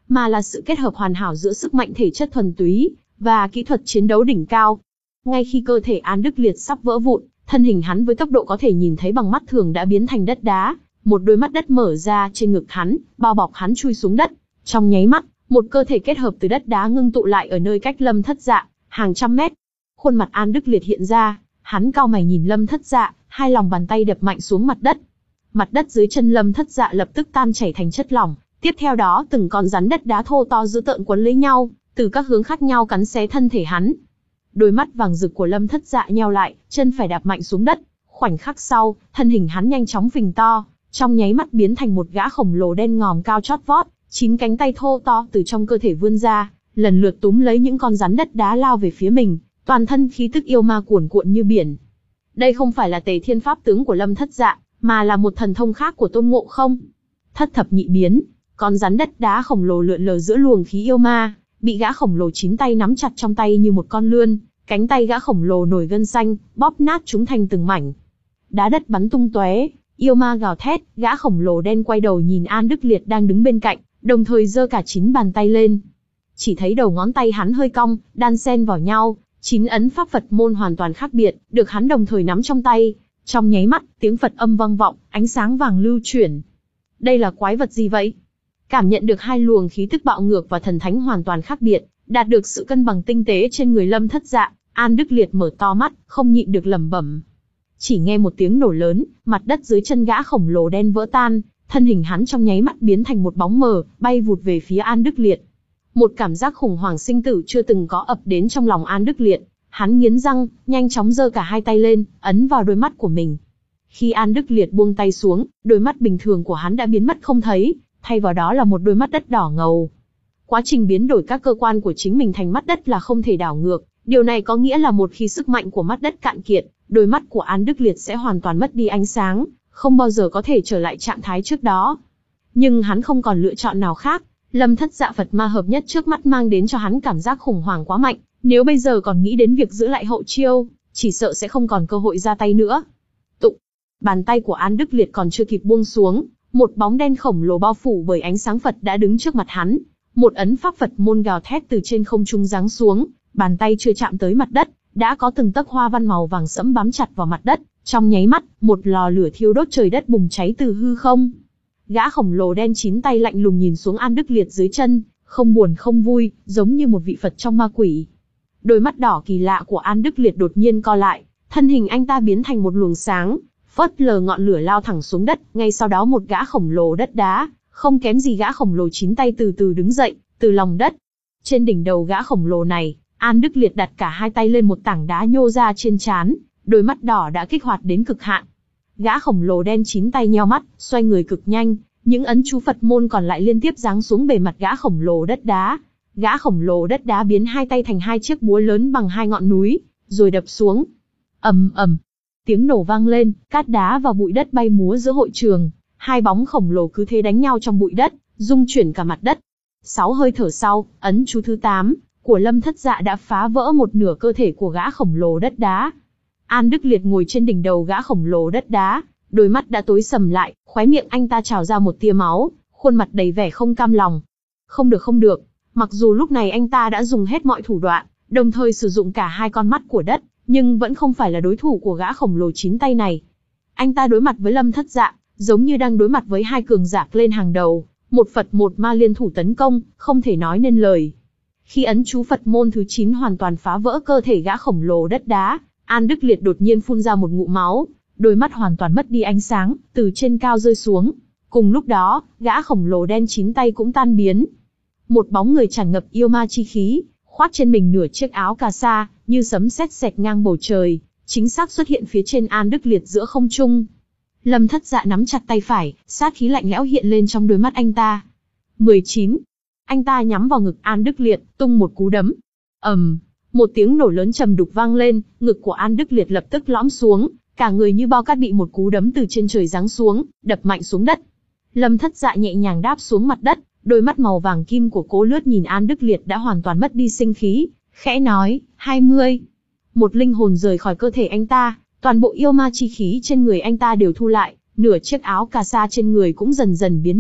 mà là sự kết hợp hoàn hảo giữa sức mạnh thể chất thuần túy và kỹ thuật chiến đấu đỉnh cao. Ngay khi cơ thể An Đức Liệt sắp vỡ vụn, thân hình hắn với tốc độ có thể nhìn thấy bằng mắt thường đã biến thành đất đá, một đôi mắt đất mở ra trên ngực hắn, bao bọc hắn chui xuống đất. Trong nháy mắt, một cơ thể kết hợp từ đất đá ngưng tụ lại ở nơi cách Lâm Thất Dạ hàng trăm mét. Khuôn mặt An Đức Liệt hiện ra, hắn cau mày nhìn Lâm Thất Dạ, hai lòng bàn tay đập mạnh xuống mặt đất. Mặt đất dưới chân Lâm Thất Dạ lập tức tan chảy thành chất lỏng, tiếp theo đó từng con rắn đất đá thô to dữ tợn quấn lấy nhau, từ các hướng khác nhau cắn xé thân thể hắn. Đôi mắt vàng rực của Lâm Thất Dạ nheo lại, chân phải đạp mạnh xuống đất. Khoảnh khắc sau, thân hình hắn nhanh chóng phình to, trong nháy mắt biến thành một gã khổng lồ đen ngòm cao chót vót, chín cánh tay thô to từ trong cơ thể vươn ra, lần lượt túm lấy những con rắn đất đá lao về phía mình, toàn thân khí tức yêu ma cuồn cuộn như biển. Đây không phải là Tề Thiên Pháp tướng của Lâm Thất Dạ, mà là một thần thông khác của Tôn Ngộ Không. Thất thập nhị biến, con rắn đất đá khổng lồ lượn lờ giữa luồng khí yêu ma, bị gã khổng lồ chín tay nắm chặt trong tay như một con lươn, cánh tay gã khổng lồ nổi gân xanh, bóp nát chúng thành từng mảnh. Đá đất bắn tung tóe, yêu ma gào thét, gã khổng lồ đen quay đầu nhìn An Đức Liệt đang đứng bên cạnh, đồng thời giơ cả chín bàn tay lên. Chỉ thấy đầu ngón tay hắn hơi cong, đan xen vào nhau, chín ấn pháp Phật môn hoàn toàn khác biệt, được hắn đồng thời nắm trong tay. Trong nháy mắt, tiếng Phật âm vang vọng, ánh sáng vàng lưu chuyển. Đây là quái vật gì vậy? Cảm nhận được hai luồng khí tức bạo ngược và thần thánh hoàn toàn khác biệt, đạt được sự cân bằng tinh tế trên người Lâm Thất Dạ, An Đức Liệt mở to mắt, không nhịn được lẩm bẩm. Chỉ nghe một tiếng nổ lớn, mặt đất dưới chân gã khổng lồ đen vỡ tan, thân hình hắn trong nháy mắt biến thành một bóng mờ, bay vụt về phía An Đức Liệt. Một cảm giác khủng hoảng sinh tử chưa từng có ập đến trong lòng An Đức Liệt, hắn nghiến răng, nhanh chóng giơ cả hai tay lên, ấn vào đôi mắt của mình. Khi An Đức Liệt buông tay xuống, đôi mắt bình thường của hắn đã biến mất không thấy, thay vào đó là một đôi mắt đất đỏ ngầu. Quá trình biến đổi các cơ quan của chính mình thành mắt đất là không thể đảo ngược, điều này có nghĩa là một khi sức mạnh của mắt đất cạn kiệt, đôi mắt của An Đức Liệt sẽ hoàn toàn mất đi ánh sáng, không bao giờ có thể trở lại trạng thái trước đó. Nhưng hắn không còn lựa chọn nào khác, Lâm Thất Dạ Phật ma hợp nhất trước mắt mang đến cho hắn cảm giác khủng hoảng quá mạnh, nếu bây giờ còn nghĩ đến việc giữ lại hậu chiêu, chỉ sợ sẽ không còn cơ hội ra tay nữa. Tụng, bàn tay của An Đức Liệt còn chưa kịp buông xuống, một bóng đen khổng lồ bao phủ bởi ánh sáng Phật đã đứng trước mặt hắn. Một ấn pháp Phật môn gào thét từ trên không trung giáng xuống, bàn tay chưa chạm tới mặt đất, đã có từng tấc hoa văn màu vàng sẫm bám chặt vào mặt đất. Trong nháy mắt, một lò lửa thiêu đốt trời đất bùng cháy từ hư không. Gã khổng lồ đen chín tay lạnh lùng nhìn xuống An Đức Liệt dưới chân, không buồn không vui, giống như một vị Phật trong ma quỷ. Đôi mắt đỏ kỳ lạ của An Đức Liệt đột nhiên co lại, thân hình anh ta biến thành một luồng sáng, phớt lờ ngọn lửa lao thẳng xuống đất. Ngay sau đó một gã khổng lồ đất đá, không kém gì gã khổng lồ chín tay từ từ đứng dậy, từ lòng đất. Trên đỉnh đầu gã khổng lồ này, An Đức Liệt đặt cả hai tay lên một tảng đá nhô ra trên trán, đôi mắt đỏ đã kích hoạt đến cực hạn. Gã khổng lồ đen chín tay nheo mắt, xoay người cực nhanh, những ấn chú Phật môn còn lại liên tiếp giáng xuống bề mặt gã khổng lồ đất đá. Gã khổng lồ đất đá biến hai tay thành hai chiếc búa lớn bằng hai ngọn núi, rồi đập xuống. Ầm ầm, tiếng nổ vang lên, cát đá và bụi đất bay múa giữa hội trường, hai bóng khổng lồ cứ thế đánh nhau trong bụi đất, rung chuyển cả mặt đất. Sáu hơi thở sau, ấn chú thứ tám của Lâm Thất Dạ đã phá vỡ một nửa cơ thể của gã khổng lồ đất đá. An Đức Liệt ngồi trên đỉnh đầu gã khổng lồ đất đá, đôi mắt đã tối sầm lại, khóe miệng anh ta trào ra một tia máu, khuôn mặt đầy vẻ không cam lòng. Không được không được, mặc dù lúc này anh ta đã dùng hết mọi thủ đoạn, đồng thời sử dụng cả hai con mắt của đất, nhưng vẫn không phải là đối thủ của gã khổng lồ chín tay này. Anh ta đối mặt với Lâm Thất Dạ, giống như đang đối mặt với hai cường giả lên hàng đầu, một Phật một ma liên thủ tấn công, không thể nói nên lời. Khi ấn chú Phật môn thứ chín hoàn toàn phá vỡ cơ thể gã khổng lồ đất đá, An Đức Liệt đột nhiên phun ra một ngụm máu, đôi mắt hoàn toàn mất đi ánh sáng, từ trên cao rơi xuống. Cùng lúc đó, gã khổng lồ đen chín tay cũng tan biến. Một bóng người tràn ngập yêu ma chi khí, khoác trên mình nửa chiếc áo cà sa, như sấm sét xẹt ngang bầu trời, chính xác xuất hiện phía trên An Đức Liệt giữa không trung. Lâm Thất Dạ nắm chặt tay phải, sát khí lạnh lẽo hiện lên trong đôi mắt anh ta. mười chín. Anh ta nhắm vào ngực An Đức Liệt, tung một cú đấm. ầm, một tiếng nổ lớn trầm đục vang lên, ngực của An Đức Liệt lập tức lõm xuống, cả người như bao cát bị một cú đấm từ trên trời giáng xuống, đập mạnh xuống đất. Lâm Thất Dạ nhẹ nhàng đáp xuống mặt đất, đôi mắt màu vàng kim của Cố Lướt nhìn An Đức Liệt đã hoàn toàn mất đi sinh khí, khẽ nói, hai mươi. Một linh hồn rời khỏi cơ thể anh ta, toàn bộ yêu ma chi khí trên người anh ta đều thu lại, nửa chiếc áo cà sa trên người cũng dần dần biến mất,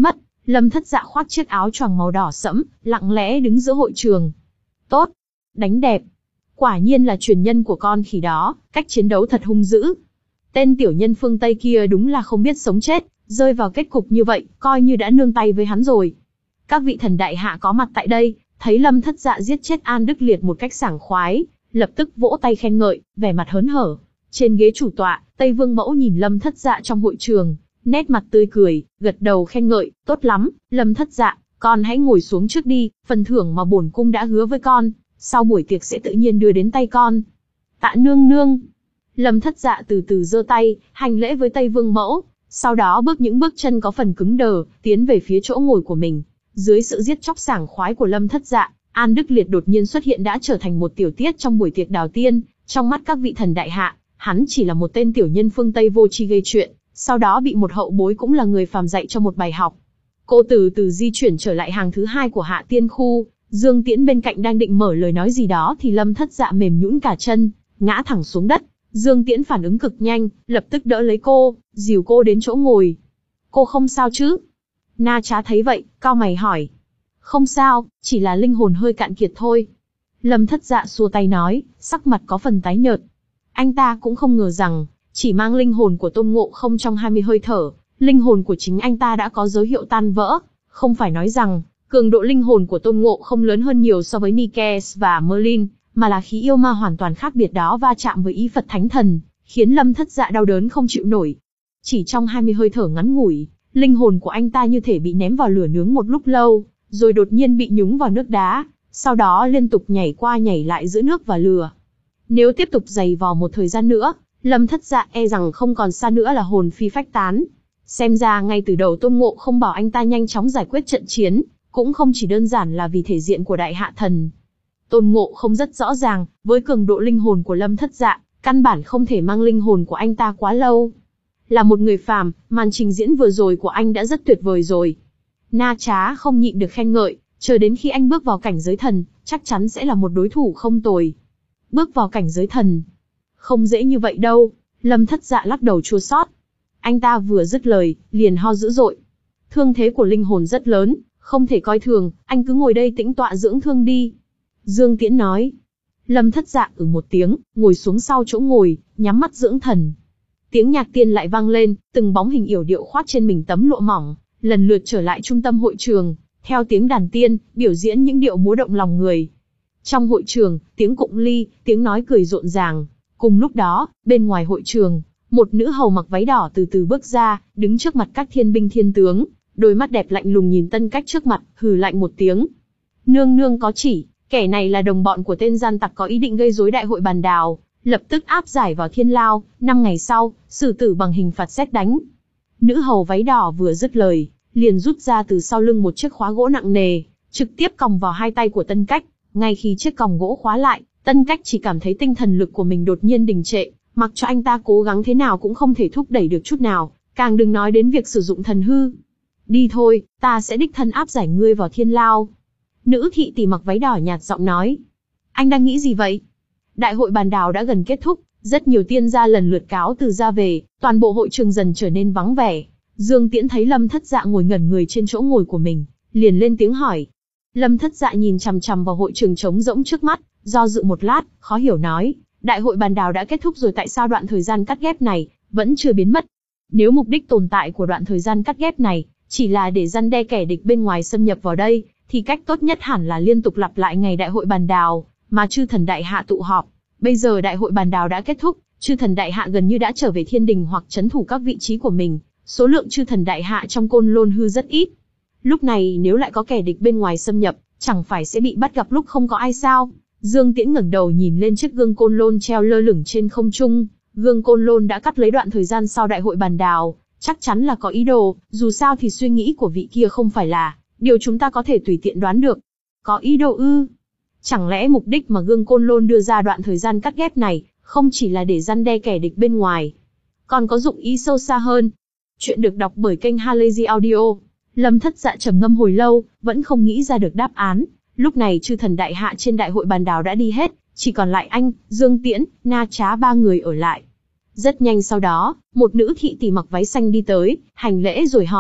Lâm Thất Dạ khoác chiếc áo choàng màu đỏ sẫm, lặng lẽ đứng giữa hội trường. Tốt, đánh đẹp. Quả nhiên là truyền nhân của con khỉ đó, cách chiến đấu thật hung dữ. Tên tiểu nhân phương Tây kia đúng là không biết sống chết, rơi vào kết cục như vậy, coi như đã nương tay với hắn rồi. Các vị thần đại hạ có mặt tại đây, thấy Lâm Thất Dạ giết chết An Đức Liệt một cách sảng khoái, lập tức vỗ tay khen ngợi, vẻ mặt hớn hở. Trên ghế chủ tọa, Tây Vương Mẫu nhìn Lâm Thất Dạ trong hội trường, nét mặt tươi cười, gật đầu khen ngợi, tốt lắm, Lâm Thất Dạ, con hãy ngồi xuống trước đi, phần thưởng mà bổn cung đã hứa với con, sau buổi tiệc sẽ tự nhiên đưa đến tay con. Tạ nương nương. Lâm Thất Dạ từ từ giơ tay, hành lễ với Tây Vương Mẫu, sau đó bước những bước chân có phần cứng đờ, tiến về phía chỗ ngồi của mình. Dưới sự giết chóc sảng khoái của Lâm Thất Dạ, An Đức Liệt đột nhiên xuất hiện đã trở thành một tiểu tiết trong buổi tiệc đào tiên, trong mắt các vị thần đại hạ, hắn chỉ là một tên tiểu nhân phương Tây vô tri gây chuyện, sau đó bị một hậu bối cũng là người phàm dạy cho một bài học. Cô từ từ di chuyển trở lại hàng thứ hai của Hạ Tiên khu, Dương Tiễn bên cạnh đang định mở lời nói gì đó thì Lâm Thất Dạ mềm nhũn cả chân, ngã thẳng xuống đất. Dương Tiễn phản ứng cực nhanh, lập tức đỡ lấy cô, dìu cô đến chỗ ngồi. Cô không sao chứ? Na Trá thấy vậy, cau mày hỏi. Không sao, chỉ là linh hồn hơi cạn kiệt thôi. Lâm Thất Dạ xua tay nói, sắc mặt có phần tái nhợt. Anh ta cũng không ngờ rằng, chỉ mang linh hồn của Tôn Ngộ Không trong hai mươi hơi thở, linh hồn của chính anh ta đã có dấu hiệu tan vỡ. Không phải nói rằng, cường độ linh hồn của Tôn Ngộ Không lớn hơn nhiều so với Nikes và Merlin, mà là khí yêu ma hoàn toàn khác biệt đó va chạm với ý Phật Thánh Thần, khiến Lâm Thất Dạ đau đớn không chịu nổi. Chỉ trong hai mươi hơi thở ngắn ngủi, linh hồn của anh ta như thể bị ném vào lửa nướng một lúc lâu, rồi đột nhiên bị nhúng vào nước đá, sau đó liên tục nhảy qua nhảy lại giữa nước và lửa. Nếu tiếp tục giày vò một thời gian nữa, Lâm Thất Dạ e rằng không còn xa nữa là hồn phi phách tán. Xem ra ngay từ đầu Tôn Ngộ Không bảo anh ta nhanh chóng giải quyết trận chiến, cũng không chỉ đơn giản là vì thể diện của Đại Hạ Thần. Tôn Ngộ Không rất rõ ràng, với cường độ linh hồn của Lâm Thất Dạ, căn bản không thể mang linh hồn của anh ta quá lâu. Là một người phàm, màn trình diễn vừa rồi của anh đã rất tuyệt vời rồi. Na Trá không nhịn được khen ngợi, chờ đến khi anh bước vào cảnh giới thần, chắc chắn sẽ là một đối thủ không tồi. Bước vào cảnh giới thần, không dễ như vậy đâu. Lâm Thất Dạ lắc đầu chua xót. Anh ta vừa dứt lời, liền ho dữ dội. Thương thế của linh hồn rất lớn, không thể coi thường, anh cứ ngồi đây tĩnh tọa dưỡng thương đi. Dương Tiễn nói. Lâm Thất Dạ ừ một tiếng, ngồi xuống sau chỗ ngồi, nhắm mắt dưỡng thần. Tiếng nhạc tiên lại vang lên, từng bóng hình yểu điệu khoác trên mình tấm lụa mỏng, lần lượt trở lại trung tâm hội trường, theo tiếng đàn tiên, biểu diễn những điệu múa động lòng người. Trong hội trường, tiếng cụng ly, tiếng nói cười rộn ràng. Cùng lúc đó, bên ngoài hội trường, một nữ hầu mặc váy đỏ từ từ bước ra, đứng trước mặt các thiên binh thiên tướng, đôi mắt đẹp lạnh lùng nhìn Tân Cách trước mặt, hừ lạnh một tiếng. Nương nương có chỉ, kẻ này là đồng bọn của tên gian tặc có ý định gây rối đại hội bàn đào, lập tức áp giải vào thiên lao, năm ngày sau, xử tử bằng hình phạt sét đánh. Nữ hầu váy đỏ vừa dứt lời, liền rút ra từ sau lưng một chiếc khóa gỗ nặng nề, trực tiếp còng vào hai tay của Tân Cách. Ngay khi chiếc còng gỗ khóa lại, Tân Cách chỉ cảm thấy tinh thần lực của mình đột nhiên đình trệ, mặc cho anh ta cố gắng thế nào cũng không thể thúc đẩy được chút nào, càng đừng nói đến việc sử dụng thần hư. Đi thôi, ta sẽ đích thân áp giải ngươi vào thiên lao. Nữ thị tỷ mặc váy đỏ nhạt giọng nói. Anh đang nghĩ gì vậy? Đại hội bàn đào đã gần kết thúc, rất nhiều tiên gia lần lượt cáo từ ra về, toàn bộ hội trường dần trở nên vắng vẻ. Dương Tiễn thấy Lâm Thất Dạ ngồi ngẩn người trên chỗ ngồi của mình, liền lên tiếng hỏi. Lâm Thất Dạ nhìn chằm chằm vào hội trường trống rỗng trước mắt, do dự một lát, khó hiểu nói, đại hội bàn đào đã kết thúc rồi tại sao đoạn thời gian cắt ghép này vẫn chưa biến mất? Nếu mục đích tồn tại của đoạn thời gian cắt ghép này chỉ là để răn đe kẻ địch bên ngoài xâm nhập vào đây, thì cách tốt nhất hẳn là liên tục lặp lại ngày đại hội bàn đào mà chư thần đại hạ tụ họp. Bây giờ đại hội bàn đào đã kết thúc, chư thần đại hạ gần như đã trở về thiên đình hoặc trấn thủ các vị trí của mình, số lượng chư thần đại hạ trong Côn Lôn hư rất ít. Lúc này nếu lại có kẻ địch bên ngoài xâm nhập, chẳng phải sẽ bị bắt gặp lúc không có ai sao? Dương Tiễn ngẩng đầu nhìn lên chiếc gương Côn Lôn treo lơ lửng trên không trung. Gương Côn Lôn đã cắt lấy đoạn thời gian sau đại hội bàn đào, chắc chắn là có ý đồ, dù sao thì suy nghĩ của vị kia không phải là điều chúng ta có thể tùy tiện đoán được. Có ý đồ ư? Chẳng lẽ mục đích mà gương Côn Lôn đưa ra đoạn thời gian cắt ghép này, không chỉ là để răn đe kẻ địch bên ngoài, còn có dụng ý sâu xa hơn? Chuyện được đọc bởi kênh Halazy Audio. Lâm Thất Dạ trầm ngâm hồi lâu, vẫn không nghĩ ra được đáp án. Lúc này chư thần đại hạ trên đại hội bàn đào đã đi hết, chỉ còn lại anh, Dương Tiễn, Na Trá ba người ở lại. Rất nhanh sau đó, một nữ thị tỷ mặc váy xanh đi tới, hành lễ rồi hỏi,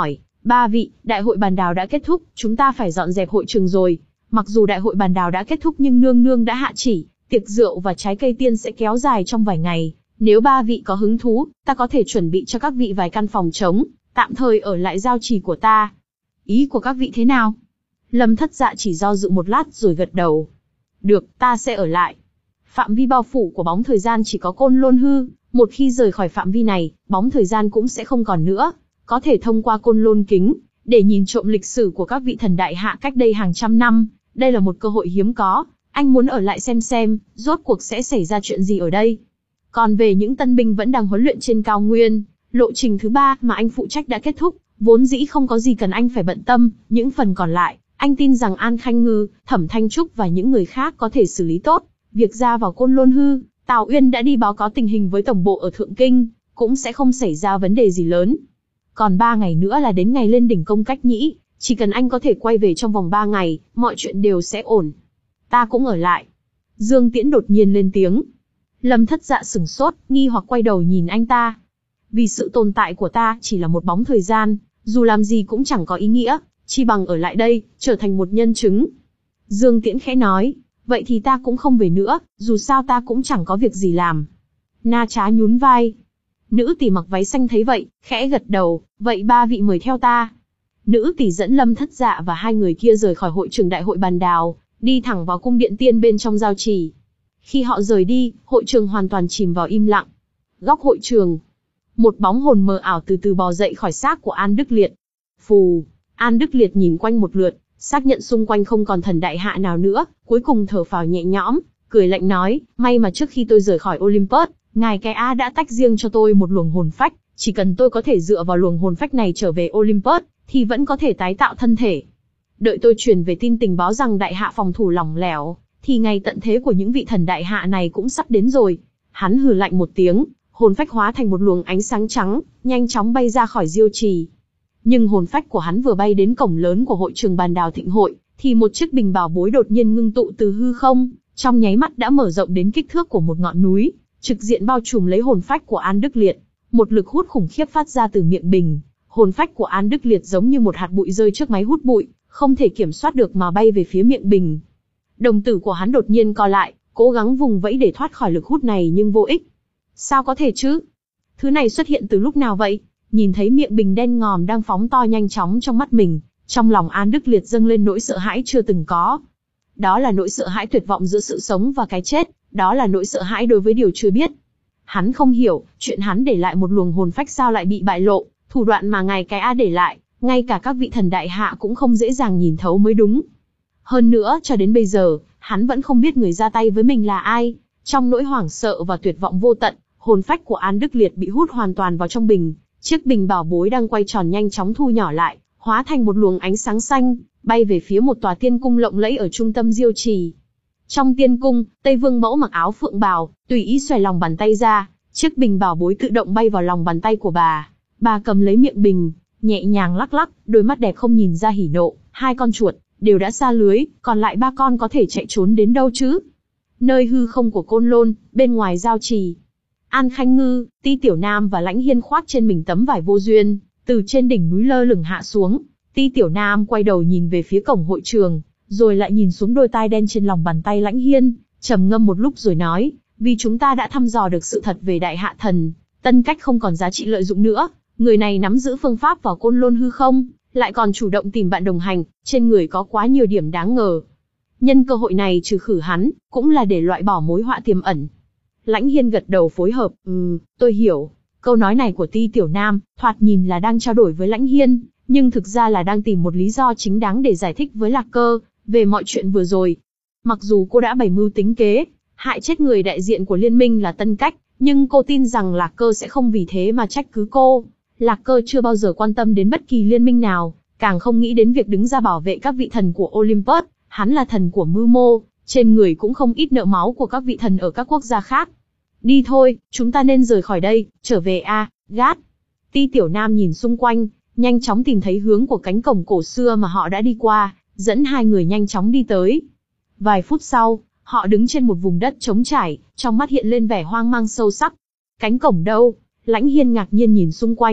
Ba vị, đại hội bàn đào đã kết thúc, chúng ta phải dọn dẹp hội trường rồi. Mặc dù đại hội bàn đào đã kết thúc nhưng nương nương đã hạ chỉ, tiệc rượu và trái cây tiên sẽ kéo dài trong vài ngày. Nếu ba vị có hứng thú, ta có thể chuẩn bị cho các vị vài căn phòng trống, tạm thời ở lại giao trì của ta. Ý của các vị thế nào? Lâm Thất Dạ chỉ do dự một lát rồi gật đầu. Được, ta sẽ ở lại. Phạm vi bao phủ của bóng thời gian chỉ có Côn Lôn Hư, một khi rời khỏi phạm vi này, bóng thời gian cũng sẽ không còn nữa. Có thể thông qua Côn Lôn kính, để nhìn trộm lịch sử của các vị thần đại hạ cách đây hàng trăm năm. Đây là một cơ hội hiếm có, anh muốn ở lại xem xem, rốt cuộc sẽ xảy ra chuyện gì ở đây. Còn về những tân binh vẫn đang huấn luyện trên cao nguyên, lộ trình thứ ba mà anh phụ trách đã kết thúc, vốn dĩ không có gì cần anh phải bận tâm, những phần còn lại, anh tin rằng An Khanh Ngư, Thẩm Thanh Trúc và những người khác có thể xử lý tốt. Việc ra vào Côn Lôn Hư, Tào Uyên đã đi báo cáo tình hình với tổng bộ ở Thượng Kinh, cũng sẽ không xảy ra vấn đề gì lớn. Còn ba ngày nữa là đến ngày lên đỉnh công Cách Nhĩ, chỉ cần anh có thể quay về trong vòng ba ngày, mọi chuyện đều sẽ ổn. Ta cũng ở lại. Dương Tiễn đột nhiên lên tiếng. Lâm Thất Dạ sửng sốt, nghi hoặc quay đầu nhìn anh ta. Vì sự tồn tại của ta chỉ là một bóng thời gian, dù làm gì cũng chẳng có ý nghĩa, chi bằng ở lại đây, trở thành một nhân chứng. Dương Tiễn khẽ nói, vậy thì ta cũng không về nữa, dù sao ta cũng chẳng có việc gì làm. Na Trá nhún vai. Nữ tỷ mặc váy xanh thấy vậy, khẽ gật đầu, vậy ba vị mời theo ta. Nữ tỷ dẫn Lâm Thất Dạ và hai người kia rời khỏi hội trường đại hội bàn đào, đi thẳng vào cung điện tiên bên trong giao trì. Khi họ rời đi, hội trường hoàn toàn chìm vào im lặng. Góc hội trường, một bóng hồn mờ ảo từ từ bò dậy khỏi xác của An Đức Liệt. Phù, An Đức Liệt nhìn quanh một lượt, xác nhận xung quanh không còn thần đại hạ nào nữa, cuối cùng thở phào nhẹ nhõm, cười lạnh nói, may mà trước khi tôi rời khỏi Olympus, ngài cái A đã tách riêng cho tôi một luồng hồn phách, chỉ cần tôi có thể dựa vào luồng hồn phách này trở về Olympus, thì vẫn có thể tái tạo thân thể. Đợi tôi truyền về tin tình báo rằng đại hạ phòng thủ lỏng lẻo, thì ngày tận thế của những vị thần đại hạ này cũng sắp đến rồi. Hắn hừ lạnh một tiếng, hồn phách hóa thành một luồng ánh sáng trắng, nhanh chóng bay ra khỏi diêu trì. Nhưng hồn phách của hắn vừa bay đến cổng lớn của hội trường bàn đào thịnh hội, thì một chiếc bình bảo bối đột nhiên ngưng tụ từ hư không, trong nháy mắt đã mở rộng đến kích thước của một ngọn núi, trực diện bao trùm lấy hồn phách của An Đức Liệt. Một lực hút khủng khiếp phát ra từ miệng bình, hồn phách của An Đức Liệt giống như một hạt bụi rơi trước máy hút bụi, không thể kiểm soát được mà bay về phía miệng bình. Đồng tử của hắn đột nhiên co lại, cố gắng vùng vẫy để thoát khỏi lực hút này nhưng vô ích. Sao có thể chứ? Thứ này xuất hiện từ lúc nào vậy? Nhìn thấy miệng bình đen ngòm đang phóng to nhanh chóng trong mắt mình, trong lòng An Đức Liệt dâng lên nỗi sợ hãi chưa từng có. Đó là nỗi sợ hãi tuyệt vọng giữa sự sống và cái chết, đó là nỗi sợ hãi đối với điều chưa biết. Hắn không hiểu, chuyện hắn để lại một luồng hồn phách sao lại bị bại lộ, thủ đoạn mà ngài cái A để lại, ngay cả các vị thần đại hạ cũng không dễ dàng nhìn thấu mới đúng. Hơn nữa, cho đến bây giờ, hắn vẫn không biết người ra tay với mình là ai. Trong nỗi hoảng sợ và tuyệt vọng vô tận, hồn phách của An Đức Liệt bị hút hoàn toàn vào trong bình. Chiếc bình bảo bối đang quay tròn nhanh chóng thu nhỏ lại, hóa thành một luồng ánh sáng xanh, bay về phía một tòa tiên cung lộng lẫy ở trung tâm diêu trì. Trong tiên cung, Tây Vương mẫu mặc áo phượng bào, tùy ý xòe lòng bàn tay ra, chiếc bình bảo bối tự động bay vào lòng bàn tay của bà. Bà cầm lấy miệng bình, nhẹ nhàng lắc lắc, đôi mắt đẹp không nhìn ra hỉ nộ. Hai con chuột đều đã xa lưới, còn lại ba con có thể chạy trốn đến đâu chứ? Nơi hư không của Côn Lôn, bên ngoài giao trì, An Khanh Ngư, Ti Tiểu Nam và Lãnh Hiên khoác trên mình tấm vải vô duyên, từ trên đỉnh núi lơ lửng hạ xuống. Ti Tiểu Nam quay đầu nhìn về phía cổng hội trường, rồi lại nhìn xuống đôi tai đen trên lòng bàn tay Lãnh Hiên, trầm ngâm một lúc rồi nói, vì chúng ta đã thăm dò được sự thật về đại hạ thần, Tân Cách không còn giá trị lợi dụng nữa, người này nắm giữ phương pháp vào Côn Lôn hư không, lại còn chủ động tìm bạn đồng hành, trên người có quá nhiều điểm đáng ngờ. Nhân cơ hội này trừ khử hắn, cũng là để loại bỏ mối họa tiềm ẩn. Lãnh Hiên gật đầu phối hợp, ừ, tôi hiểu. Câu nói này của Ti Tiểu Nam, thoạt nhìn là đang trao đổi với Lãnh Hiên, nhưng thực ra là đang tìm một lý do chính đáng để giải thích với Lạc Cơ, về mọi chuyện vừa rồi. Mặc dù cô đã bày mưu tính kế, hại chết người đại diện của liên minh là Tân Cách, nhưng cô tin rằng Lạc Cơ sẽ không vì thế mà trách cứ cô. Lạc Cơ chưa bao giờ quan tâm đến bất kỳ liên minh nào, càng không nghĩ đến việc đứng ra bảo vệ các vị thần của Olympus, hắn là thần của mưu mô, trên người cũng không ít nợ máu của các vị thần ở các quốc gia khác. Đi thôi, chúng ta nên rời khỏi đây, trở về A, Gát. Ti Tiểu Nam nhìn xung quanh, nhanh chóng tìm thấy hướng của cánh cổng cổ xưa mà họ đã đi qua, dẫn hai người nhanh chóng đi tới. Vài phút sau, họ đứng trên một vùng đất trống trải, trong mắt hiện lên vẻ hoang mang sâu sắc. Cánh cổng đâu? Lãnh Hiên ngạc nhiên nhìn xung quanh,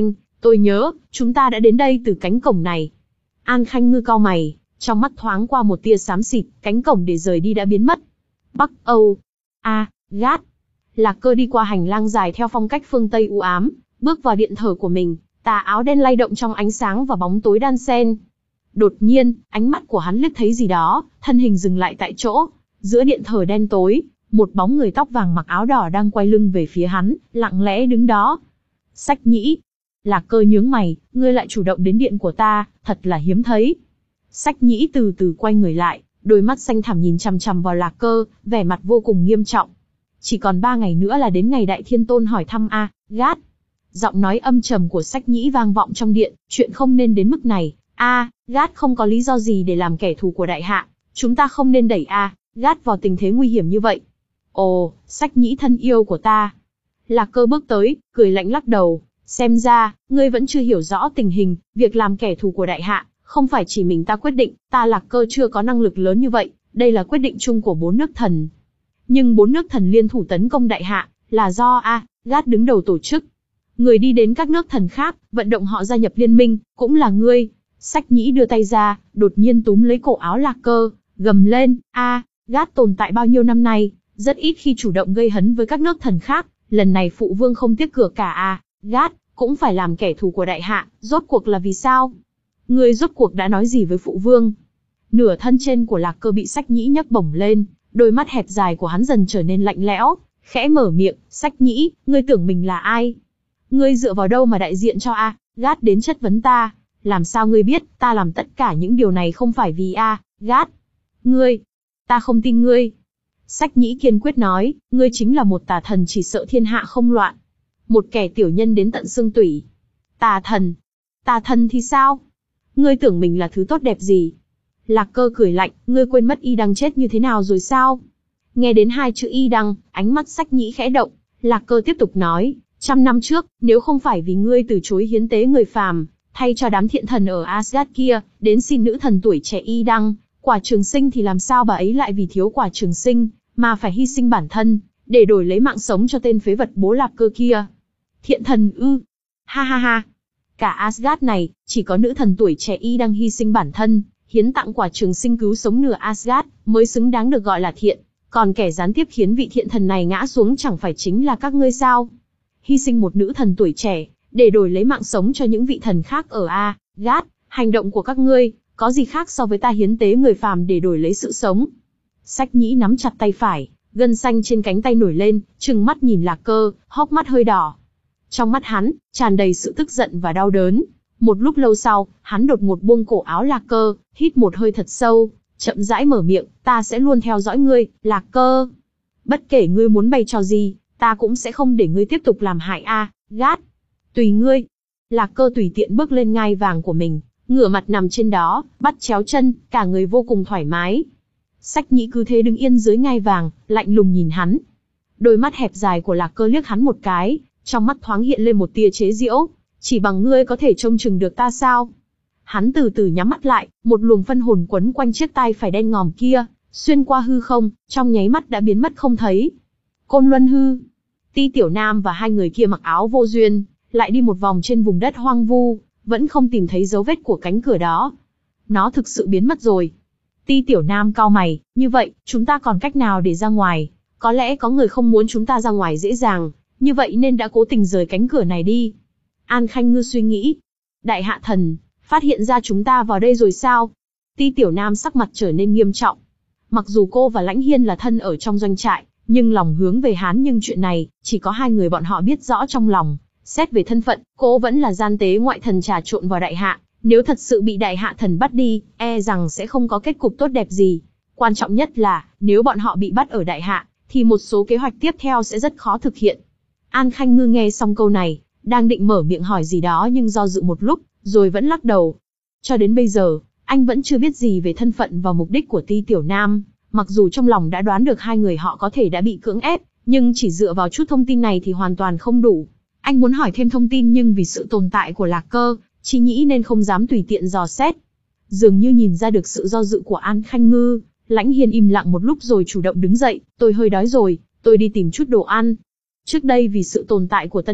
Tôi nhớ, chúng ta đã đến đây từ cánh cổng này. An Khanh Ngư cau mày, trong mắt thoáng qua một tia xám xịt, cánh cổng để rời đi đã biến mất. Bắc Âu. A, Gát. Lạc Cơ đi qua hành lang dài theo phong cách phương Tây u ám, bước vào điện thờ của mình, tà áo đen lay động trong ánh sáng và bóng tối đan xen. Đột nhiên, ánh mắt của hắn liếc thấy gì đó, thân hình dừng lại tại chỗ. Giữa điện thờ đen tối, một bóng người tóc vàng mặc áo đỏ đang quay lưng về phía hắn, lặng lẽ đứng đó. Sách Nhĩ. Lạc Cơ nhướng mày, ngươi lại chủ động đến điện của ta, thật là hiếm thấy. Sách Nhĩ từ từ quay người lại, đôi mắt xanh thẳm nhìn chằm chằm vào Lạc Cơ, vẻ mặt vô cùng nghiêm trọng. Chỉ còn ba ngày nữa là đến ngày Đại Thiên Tôn hỏi thăm A, Gát. Giọng nói âm trầm của Sách Nhĩ vang vọng trong điện, chuyện không nên đến mức này. A, Gát không có lý do gì để làm kẻ thù của đại hạ, chúng ta không nên đẩy A, Gát vào tình thế nguy hiểm như vậy. Ồ, Sách Nhĩ thân yêu của ta. Lạc Cơ bước tới, cười lạnh lắc đầu, xem ra, ngươi vẫn chưa hiểu rõ tình hình, việc làm kẻ thù của đại hạ, không phải chỉ mình ta quyết định, ta Lạc Cơ chưa có năng lực lớn như vậy, đây là quyết định chung của bốn nước thần. Nhưng bốn nước thần liên thủ tấn công đại hạ, là do A, Gát đứng đầu tổ chức. Người đi đến các nước thần khác, vận động họ gia nhập liên minh, cũng là ngươi. Sách Nhĩ đưa tay ra, đột nhiên túm lấy cổ áo Lạc Cơ, gầm lên, A, Gát tồn tại bao nhiêu năm nay, rất ít khi chủ động gây hấn với các nước thần khác, lần này phụ vương không tiếc cược cả A, Gát, cũng phải làm kẻ thù của đại hạ, rốt cuộc là vì sao? Ngươi rốt cuộc đã nói gì với phụ vương? Nửa thân trên của Lạc Cơ bị Sách Nhĩ nhấc bổng lên, đôi mắt hẹp dài của hắn dần trở nên lạnh lẽo, khẽ mở miệng, Sách Nhĩ, ngươi tưởng mình là ai? Ngươi dựa vào đâu mà đại diện cho A, Gát đến chất vấn ta? Làm sao ngươi biết, ta làm tất cả những điều này không phải vì A, Gát? Ngươi, ta không tin ngươi. Sách Nhĩ kiên quyết nói, ngươi chính là một tà thần chỉ sợ thiên hạ không loạn. Một kẻ tiểu nhân đến tận xương tủy. Tà thần? Tà thần thì sao? Ngươi tưởng mình là thứ tốt đẹp gì? Lạc Cơ cười lạnh, ngươi quên mất Y Đăng chết như thế nào rồi sao? Nghe đến hai chữ Y Đăng, ánh mắt Sách Nhĩ khẽ động. Lạc Cơ tiếp tục nói, trăm năm trước, nếu không phải vì ngươi từ chối hiến tế người phàm, thay cho đám thiện thần ở Asgard kia, đến xin nữ thần tuổi trẻ Y Đăng, Quả Trường Sinh thì làm sao bà ấy lại vì thiếu Quả Trường Sinh, mà phải hy sinh bản thân, để đổi lấy mạng sống cho tên phế vật bố Lạc Cơ kia. Thiện thần ư? Ha ha ha. Cả Asgard này, chỉ có nữ thần tuổi trẻ Y Đăng hy sinh bản thân, hiến tặng Quả Trường Sinh cứu sống nửa Asgard, mới xứng đáng được gọi là thiện. Còn kẻ gián tiếp khiến vị thiện thần này ngã xuống chẳng phải chính là các ngươi sao? Hy sinh một nữ thần tuổi trẻ, để đổi lấy mạng sống cho những vị thần khác ở Asgard, hành động của các ngươi, có gì khác so với ta hiến tế người phàm để đổi lấy sự sống? Sách Nhĩ nắm chặt tay phải, gân xanh trên cánh tay nổi lên, trừng mắt nhìn Lạc Cơ, hốc mắt hơi đỏ. Trong mắt hắn, tràn đầy sự tức giận và đau đớn. Một lúc lâu sau, hắn đột ngột buông cổ áo Lạc Cơ, hít một hơi thật sâu, chậm rãi mở miệng, ta sẽ luôn theo dõi ngươi, Lạc Cơ. Bất kể ngươi muốn bày trò gì, ta cũng sẽ không để ngươi tiếp tục làm hại A, Gát. Tùy ngươi. Lạc Cơ tùy tiện bước lên ngai vàng của mình, ngửa mặt nằm trên đó, bắt chéo chân, cả người vô cùng thoải mái. Sách Nhĩ cứ thế đứng yên dưới ngai vàng, lạnh lùng nhìn hắn. Đôi mắt hẹp dài của Lạc Cơ liếc hắn một cái, trong mắt thoáng hiện lên một tia chế giễu. Chỉ bằng ngươi có thể trông chừng được ta sao? Hắn từ từ nhắm mắt lại, một luồng phân hồn quấn quanh chiếc tai phải đen ngòm kia, xuyên qua hư không, trong nháy mắt đã biến mất không thấy. Côn Luân hư. Ti Tiểu Nam và hai người kia mặc áo vô duyên, lại đi một vòng trên vùng đất hoang vu, vẫn không tìm thấy dấu vết của cánh cửa đó. Nó thực sự biến mất rồi. Ti Tiểu Nam cau mày, như vậy, chúng ta còn cách nào để ra ngoài? Có lẽ có người không muốn chúng ta ra ngoài dễ dàng, như vậy nên đã cố tình rời cánh cửa này đi. An Khanh Ngư suy nghĩ. Đại hạ thần, phát hiện ra chúng ta vào đây rồi sao? Ti Tiểu Nam sắc mặt trở nên nghiêm trọng. Mặc dù cô và Lãnh Hiên là thân ở trong doanh trại, nhưng lòng hướng về hắn, nhưng chuyện này, chỉ có hai người bọn họ biết rõ trong lòng. Xét về thân phận, cô vẫn là gian tế ngoại thần trà trộn vào đại hạ. Nếu thật sự bị đại hạ thần bắt đi, e rằng sẽ không có kết cục tốt đẹp gì. Quan trọng nhất là, nếu bọn họ bị bắt ở đại hạ, thì một số kế hoạch tiếp theo sẽ rất khó thực hiện. An Khanh Ngư nghe xong câu này, đang định mở miệng hỏi gì đó nhưng do dự một lúc, rồi vẫn lắc đầu. Cho đến bây giờ, anh vẫn chưa biết gì về thân phận và mục đích của Ti Tiểu Nam. Mặc dù trong lòng đã đoán được hai người họ có thể đã bị cưỡng ép, nhưng chỉ dựa vào chút thông tin này thì hoàn toàn không đủ. Anh muốn hỏi thêm thông tin nhưng vì sự tồn tại của Lạc Cơ, Chi Nhĩ nên không dám tùy tiện dò xét. Dường như nhìn ra được sự do dự của An Khanh Ngư, Lãnh Hiên im lặng một lúc rồi chủ động đứng dậy, tôi hơi đói rồi, tôi đi tìm chút đồ ăn. Trước đây vì sự tồn tại của Tân Cách,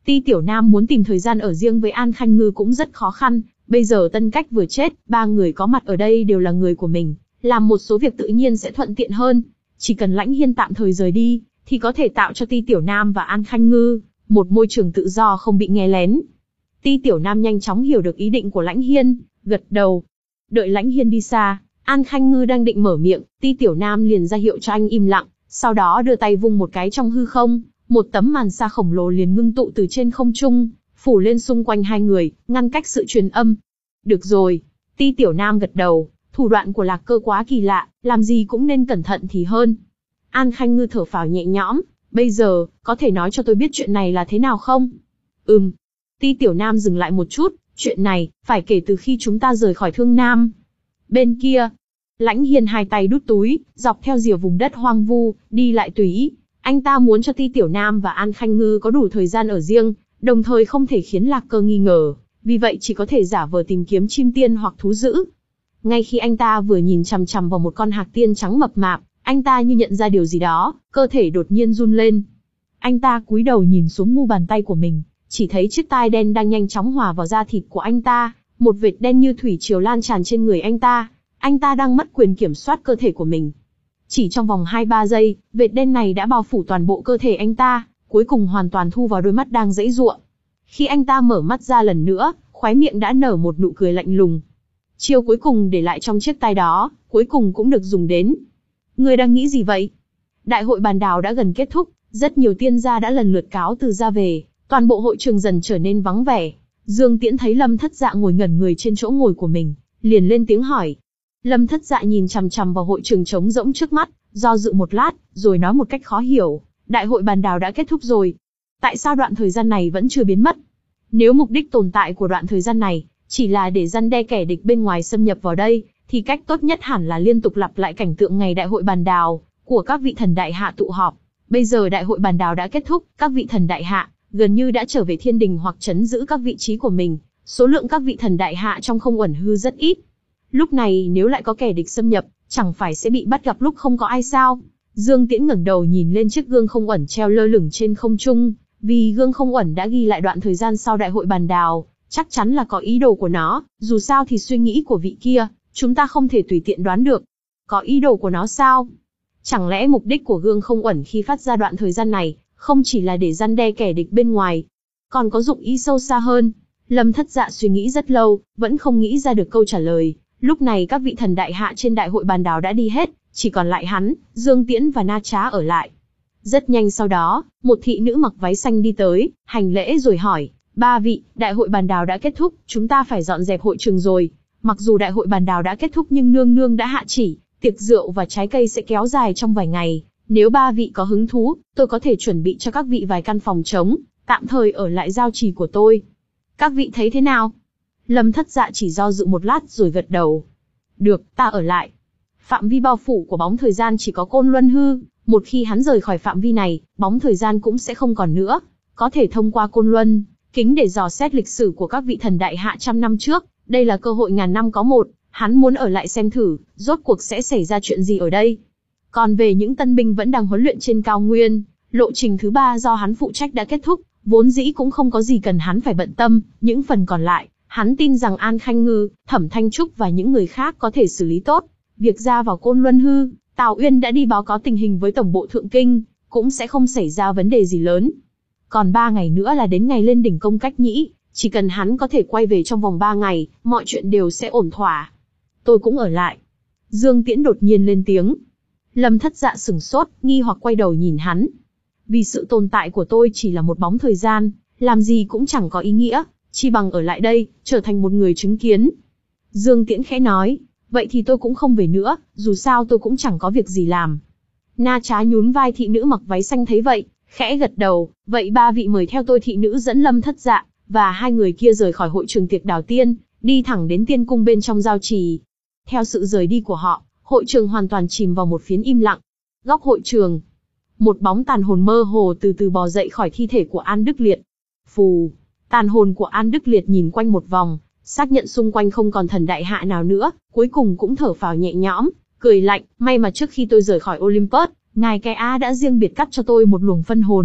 Ti Tiểu Nam muốn tìm thời gian ở riêng với An Khanh Ngư cũng rất khó khăn, bây giờ Tân Cách vừa chết, ba người có mặt ở đây đều là người của mình, làm một số việc tự nhiên sẽ thuận tiện hơn. Chỉ cần Lãnh Hiên tạm thời rời đi, thì có thể tạo cho Ti Tiểu Nam và An Khanh Ngư một môi trường tự do không bị nghe lén. Ti Tiểu Nam nhanh chóng hiểu được ý định của Lãnh Hiên, gật đầu. Đợi Lãnh Hiên đi xa, An Khanh Ngư đang định mở miệng, Ti Tiểu Nam liền ra hiệu cho anh im lặng, sau đó đưa tay vung một cái trong hư không, một tấm màn sa khổng lồ liền ngưng tụ từ trên không trung, phủ lên xung quanh hai người, ngăn cách sự truyền âm. Được rồi. Ti Tiểu Nam gật đầu, thủ đoạn của Lạc Cơ quá kỳ lạ, làm gì cũng nên cẩn thận thì hơn. An Khanh Ngư thở phào nhẹ nhõm, bây giờ, có thể nói cho tôi biết chuyện này là thế nào không? Ừm. Ti Tiểu Nam dừng lại một chút, chuyện này, phải kể từ khi chúng ta rời khỏi Thương Nam. Bên kia, Lãnh Hiên hai tay đút túi, dọc theo rìa vùng đất hoang vu, đi lại tùy ý. Anh ta muốn cho Ti Tiểu Nam và An Khanh Ngư có đủ thời gian ở riêng, đồng thời không thể khiến Lạc Cơ nghi ngờ, vì vậy chỉ có thể giả vờ tìm kiếm chim tiên hoặc thú dữ. Ngay khi anh ta vừa nhìn chằm chằm vào một con hạc tiên trắng mập mạp, anh ta như nhận ra điều gì đó, cơ thể đột nhiên run lên. Anh ta cúi đầu nhìn xuống mu bàn tay của mình, chỉ thấy chiếc tai đen đang nhanh chóng hòa vào da thịt của anh ta, một vệt đen như thủy triều lan tràn trên người anh ta. Anh ta đang mất quyền kiểm soát cơ thể của mình. Chỉ trong vòng hai ba giây, vệt đen này đã bao phủ toàn bộ cơ thể anh ta, cuối cùng hoàn toàn thu vào đôi mắt đang giãy giụa. Khi anh ta mở mắt ra lần nữa, khóe miệng đã nở một nụ cười lạnh lùng. Chiêu cuối cùng để lại trong chiếc tai đó, cuối cùng cũng được dùng đến. Ngươi đang nghĩ gì vậy? Đại hội bàn đào đã gần kết thúc, rất nhiều tiên gia đã lần lượt cáo từ ra về, toàn bộ hội trường dần trở nên vắng vẻ. Dương Tiễn thấy Lâm Thất Dạ ngồi ngẩn người trên chỗ ngồi của mình, liền lên tiếng hỏi. Lâm Thất Dạ nhìn chằm chằm vào hội trường trống rỗng trước mắt, do dự một lát, rồi nói một cách khó hiểu, đại hội bàn đào đã kết thúc rồi. Tại sao đoạn thời gian này vẫn chưa biến mất? Nếu mục đích tồn tại của đoạn thời gian này chỉ là để răn đe kẻ địch bên ngoài xâm nhập vào đây, thì cách tốt nhất hẳn là liên tục lặp lại cảnh tượng ngày đại hội bàn đào của các vị thần đại hạ tụ họp. Bây giờ đại hội bàn đào đã kết thúc, các vị thần đại hạ gần như đã trở về thiên đình hoặc trấn giữ các vị trí của mình. Số lượng các vị thần đại hạ trong không uẩn hư rất ít. Lúc này nếu lại có kẻ địch xâm nhập, chẳng phải sẽ bị bắt gặp lúc không có ai sao? Dương Tiễn ngẩng đầu nhìn lên chiếc gương không uẩn treo lơ lửng trên không trung, vì gương không uẩn đã ghi lại đoạn thời gian sau đại hội bàn đào, chắc chắn là có ý đồ của nó, dù sao thì suy nghĩ của vị kia, chúng ta không thể tùy tiện đoán được. Có ý đồ của nó sao? Chẳng lẽ mục đích của gương không uẩn khi phát ra đoạn thời gian này, không chỉ là để răn đe kẻ địch bên ngoài, còn có dụng ý sâu xa hơn? Lâm Thất Dạ suy nghĩ rất lâu, vẫn không nghĩ ra được câu trả lời. Lúc này các vị thần đại hạ trên đại hội bàn đào đã đi hết, chỉ còn lại hắn, Dương Tiễn và Na Trá ở lại. Rất nhanh sau đó, một thị nữ mặc váy xanh đi tới, hành lễ rồi hỏi, ba vị, đại hội bàn đào đã kết thúc, chúng ta phải dọn dẹp hội trường rồi. Mặc dù đại hội bàn đào đã kết thúc nhưng nương nương đã hạ chỉ, tiệc rượu và trái cây sẽ kéo dài trong vài ngày. Nếu ba vị có hứng thú, tôi có thể chuẩn bị cho các vị vài căn phòng trống, tạm thời ở lại giao trì của tôi. Các vị thấy thế nào? Lâm Thất Dạ chỉ do dự một lát rồi gật đầu. Được, ta ở lại. Phạm vi bao phủ của bóng thời gian chỉ có Côn Luân Hư, một khi hắn rời khỏi phạm vi này, bóng thời gian cũng sẽ không còn nữa. Có thể thông qua Côn Luân kính để dò xét lịch sử của các vị thần đại hạ trăm năm trước, đây là cơ hội ngàn năm có một, hắn muốn ở lại xem thử, rốt cuộc sẽ xảy ra chuyện gì ở đây. Còn về những tân binh vẫn đang huấn luyện trên cao nguyên, lộ trình thứ ba do hắn phụ trách đã kết thúc, vốn dĩ cũng không có gì cần hắn phải bận tâm, những phần còn lại, hắn tin rằng An Khanh Ngư, Thẩm Thanh Trúc và những người khác có thể xử lý tốt. Việc ra vào Côn Luân Hư, Tào Uyên đã đi báo cáo tình hình với tổng bộ Thượng Kinh, cũng sẽ không xảy ra vấn đề gì lớn. Còn ba ngày nữa là đến ngày lên đỉnh công Cách Nhĩ, chỉ cần hắn có thể quay về trong vòng ba ngày, mọi chuyện đều sẽ ổn thỏa. Tôi cũng ở lại. Dương Tiễn đột nhiên lên tiếng. Lâm Thất Dạ sửng sốt, nghi hoặc quay đầu nhìn hắn. Vì sự tồn tại của tôi chỉ là một bóng thời gian, làm gì cũng chẳng có ý nghĩa, chi bằng ở lại đây, trở thành một người chứng kiến. Dương Tiễn khẽ nói, vậy thì tôi cũng không về nữa, dù sao tôi cũng chẳng có việc gì làm. Na Trá nhún vai thị nữ mặc váy xanh thấy vậy, khẽ gật đầu, vậy ba vị mời theo tôi. Thị nữ dẫn Lâm Thất Dạ và hai người kia rời khỏi hội trường tiệc đào tiên, đi thẳng đến tiên cung bên trong giao trì. Theo sự rời đi của họ, hội trường hoàn toàn chìm vào một phiến im lặng. Góc hội trường, một bóng tàn hồn mơ hồ từ từ bò dậy khỏi thi thể của An Đức Liệt. Phù, tàn hồn của An Đức Liệt nhìn quanh một vòng, xác nhận xung quanh không còn thần đại hạ nào nữa, cuối cùng cũng thở phào nhẹ nhõm, cười lạnh, may mà trước khi tôi rời khỏi Olympus, ngài cái Á đã riêng biệt cắt cho tôi một luồng phân hồn,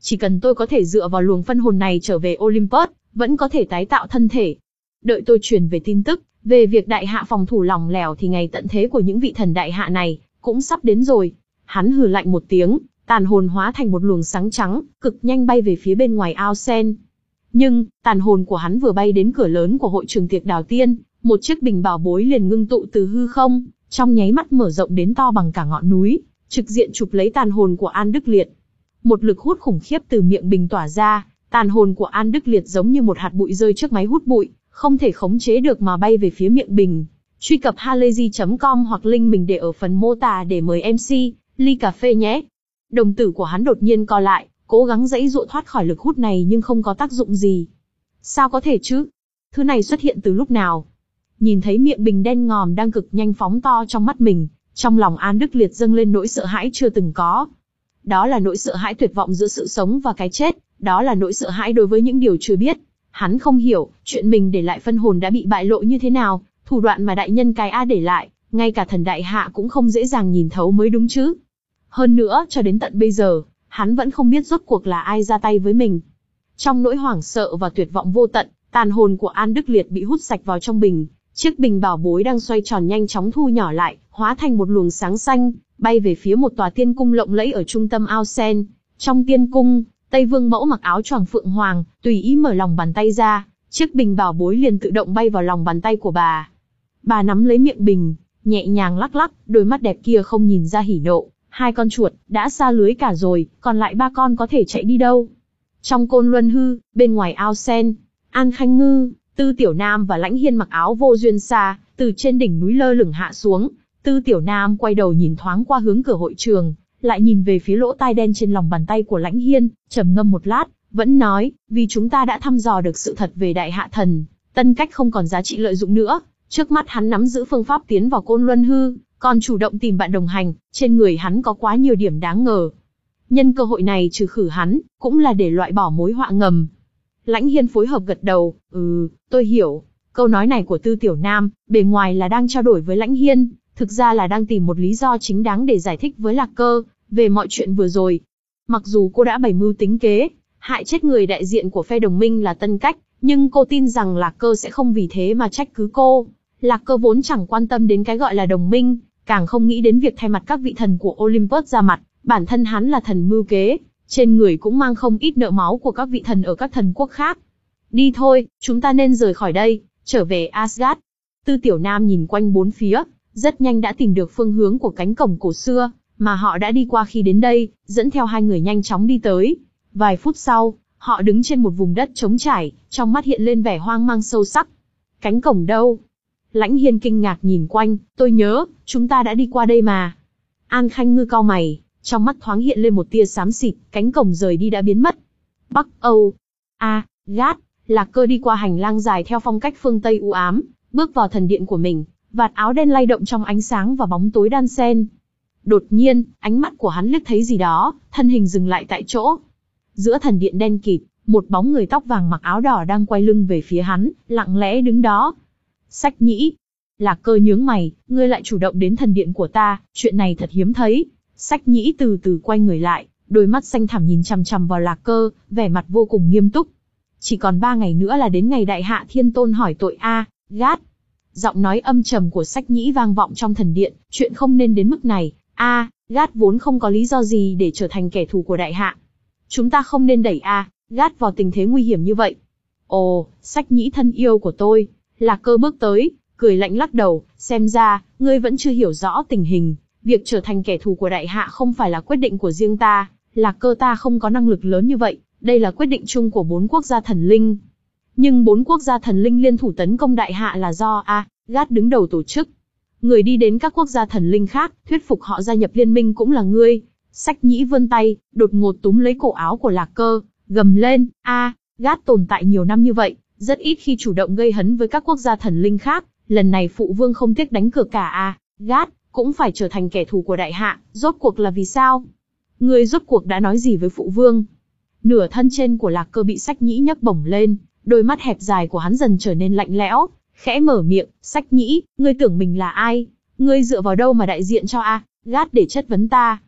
Chỉ cần tôi có thể dựa vào luồng phân hồn này trở về Olympus, vẫn có thể tái tạo thân thể. Đợi tôi truyền về tin tức, về việc đại hạ phòng thủ lỏng lẻo thì ngày tận thế của những vị thần đại hạ này, cũng sắp đến rồi. Hắn hừ lạnh một tiếng, tàn hồn hóa thành một luồng sáng trắng, cực nhanh bay về phía bên ngoài ao sen. Nhưng, tàn hồn của hắn vừa bay đến cửa lớn của hội trường tiệc đào tiên, một chiếc bình bảo bối liền ngưng tụ từ hư không, trong nháy mắt mở rộng đến to bằng cả ngọn núi, trực diện chụp lấy tàn hồn của An Đức Liệt. Một lực hút khủng khiếp từ miệng bình tỏa ra, tàn hồn của An Đức Liệt giống như một hạt bụi rơi trước máy hút bụi, không thể khống chế được mà bay về phía miệng bình. Truy cập halayzi chấm com hoặc link mình để ở phần mô tả để mời em xê, ly cà phê nhé. Đồng tử của hắn đột nhiên co lại, cố gắng giãy giụa thoát khỏi lực hút này nhưng không có tác dụng gì. Sao có thể chứ? Thứ này xuất hiện từ lúc nào? Nhìn thấy miệng bình đen ngòm đang cực nhanh phóng to trong mắt mình, trong lòng An Đức Liệt dâng lên nỗi sợ hãi chưa từng có. Đó là nỗi sợ hãi tuyệt vọng giữa sự sống và cái chết, đó là nỗi sợ hãi đối với những điều chưa biết. Hắn không hiểu, chuyện mình để lại phân hồn đã bị bại lộ như thế nào, thủ đoạn mà đại nhân cái A để lại, ngay cả thần đại hạ cũng không dễ dàng nhìn thấu mới đúng chứ. Hơn nữa, cho đến tận bây giờ, hắn vẫn không biết rốt cuộc là ai ra tay với mình. Trong nỗi hoảng sợ và tuyệt vọng vô tận, tàn hồn của An Đức Liệt bị hút sạch vào trong bình. Chiếc bình bảo bối đang xoay tròn nhanh chóng thu nhỏ lại, hóa thành một luồng sáng xanh, bay về phía một tòa tiên cung lộng lẫy ở trung tâm ao sen. Trong tiên cung, Tây Vương Mẫu mặc áo choàng phượng hoàng, tùy ý mở lòng bàn tay ra, chiếc bình bảo bối liền tự động bay vào lòng bàn tay của bà. Bà nắm lấy miệng bình, nhẹ nhàng lắc lắc, đôi mắt đẹp kia không nhìn ra hỉ nộ. Hai con chuột, đã xa lưới cả rồi, còn lại ba con có thể chạy đi đâu? Trong côn luân hư, bên ngoài ao sen, An Khanh Ngư, Tư Tiểu Nam và Lãnh Hiên mặc áo vô duyên xa, từ trên đỉnh núi lơ lửng hạ xuống. Tư Tiểu Nam quay đầu nhìn thoáng qua hướng cửa hội trường, lại nhìn về phía lỗ tai đen trên lòng bàn tay của Lãnh Hiên, trầm ngâm một lát, vẫn nói, vì chúng ta đã thăm dò được sự thật về đại hạ thần, tân cách không còn giá trị lợi dụng nữa. Trước mắt hắn nắm giữ phương pháp tiến vào côn luân hư, còn chủ động tìm bạn đồng hành, trên người hắn có quá nhiều điểm đáng ngờ. Nhân cơ hội này trừ khử hắn, cũng là để loại bỏ mối họa ngầm. Lãnh Hiên phối hợp gật đầu, ừ, tôi hiểu. Câu nói này của Tư Tiểu Nam, bề ngoài là đang trao đổi với Lãnh Hiên, thực ra là đang tìm một lý do chính đáng để giải thích với Lạc Cơ, về mọi chuyện vừa rồi. Mặc dù cô đã bày mưu tính kế, hại chết người đại diện của phe đồng minh là Tân Cách, nhưng cô tin rằng Lạc Cơ sẽ không vì thế mà trách cứ cô. Lạc Cơ vốn chẳng quan tâm đến cái gọi là đồng minh, càng không nghĩ đến việc thay mặt các vị thần của Olympus ra mặt, bản thân hắn là thần mưu kế, trên người cũng mang không ít nợ máu của các vị thần ở các thần quốc khác. Đi thôi, chúng ta nên rời khỏi đây, trở về Asgard. Tư Tiểu Nam nhìn quanh bốn phía, rất nhanh đã tìm được phương hướng của cánh cổng cổ xưa, mà họ đã đi qua khi đến đây, dẫn theo hai người nhanh chóng đi tới. Vài phút sau, họ đứng trên một vùng đất trống trải, trong mắt hiện lên vẻ hoang mang sâu sắc. Cánh cổng đâu? Lãnh Hiên kinh ngạc nhìn quanh, tôi nhớ, chúng ta đã đi qua đây mà. An Khanh Ngư cau mày, trong mắt thoáng hiện lên một tia xám xịt, cánh cổng rời đi đã biến mất. Bắc Âu. A, Gát, Lạc Cơ đi qua hành lang dài theo phong cách phương Tây u ám, bước vào thần điện của mình, vạt áo đen lay động trong ánh sáng và bóng tối đan xen. Đột nhiên, ánh mắt của hắn liếc thấy gì đó, thân hình dừng lại tại chỗ. Giữa thần điện đen kịt, một bóng người tóc vàng mặc áo đỏ đang quay lưng về phía hắn, lặng lẽ đứng đó. Sách Nhĩ. Lạc Cơ nhướng mày, ngươi lại chủ động đến thần điện của ta, chuyện này thật hiếm thấy. Sách Nhĩ từ từ quay người lại, đôi mắt xanh thẳm nhìn chằm chằm vào Lạc Cơ, vẻ mặt vô cùng nghiêm túc. Chỉ còn ba ngày nữa là đến ngày Đại Hạ Thiên Tôn hỏi tội a, Gát. Giọng nói âm trầm của Sách Nhĩ vang vọng trong thần điện, chuyện không nên đến mức này. A, Gát vốn không có lý do gì để trở thành kẻ thù của Đại Hạ. Chúng ta không nên đẩy A, Gát vào tình thế nguy hiểm như vậy. Ồ, Sách Nhĩ thân yêu của tôi. Lạc Cơ bước tới, cười lạnh lắc đầu, xem ra, ngươi vẫn chưa hiểu rõ tình hình. Việc trở thành kẻ thù của Đại Hạ không phải là quyết định của riêng ta, Lạc Cơ ta không có năng lực lớn như vậy, đây là quyết định chung của bốn quốc gia thần linh. Nhưng bốn quốc gia thần linh liên thủ tấn công Đại Hạ là do A, Gát đứng đầu tổ chức. Người đi đến các quốc gia thần linh khác, thuyết phục họ gia nhập liên minh cũng là ngươi. Sách Nhĩ vươn tay, đột ngột túm lấy cổ áo của Lạc Cơ, gầm lên, A, Gát tồn tại nhiều năm như vậy, rất ít khi chủ động gây hấn với các quốc gia thần linh khác, lần này phụ vương không tiếc đánh cược cả A, Gát cũng phải trở thành kẻ thù của Đại Hạ, rốt cuộc là vì sao? Ngươi rốt cuộc đã nói gì với phụ vương? Nửa thân trên của Lạc Cơ bị Sách Nhĩ nhấc bổng lên, đôi mắt hẹp dài của hắn dần trở nên lạnh lẽo, khẽ mở miệng, Sách Nhĩ, ngươi tưởng mình là ai? Ngươi dựa vào đâu mà đại diện cho A, Gát để chất vấn ta?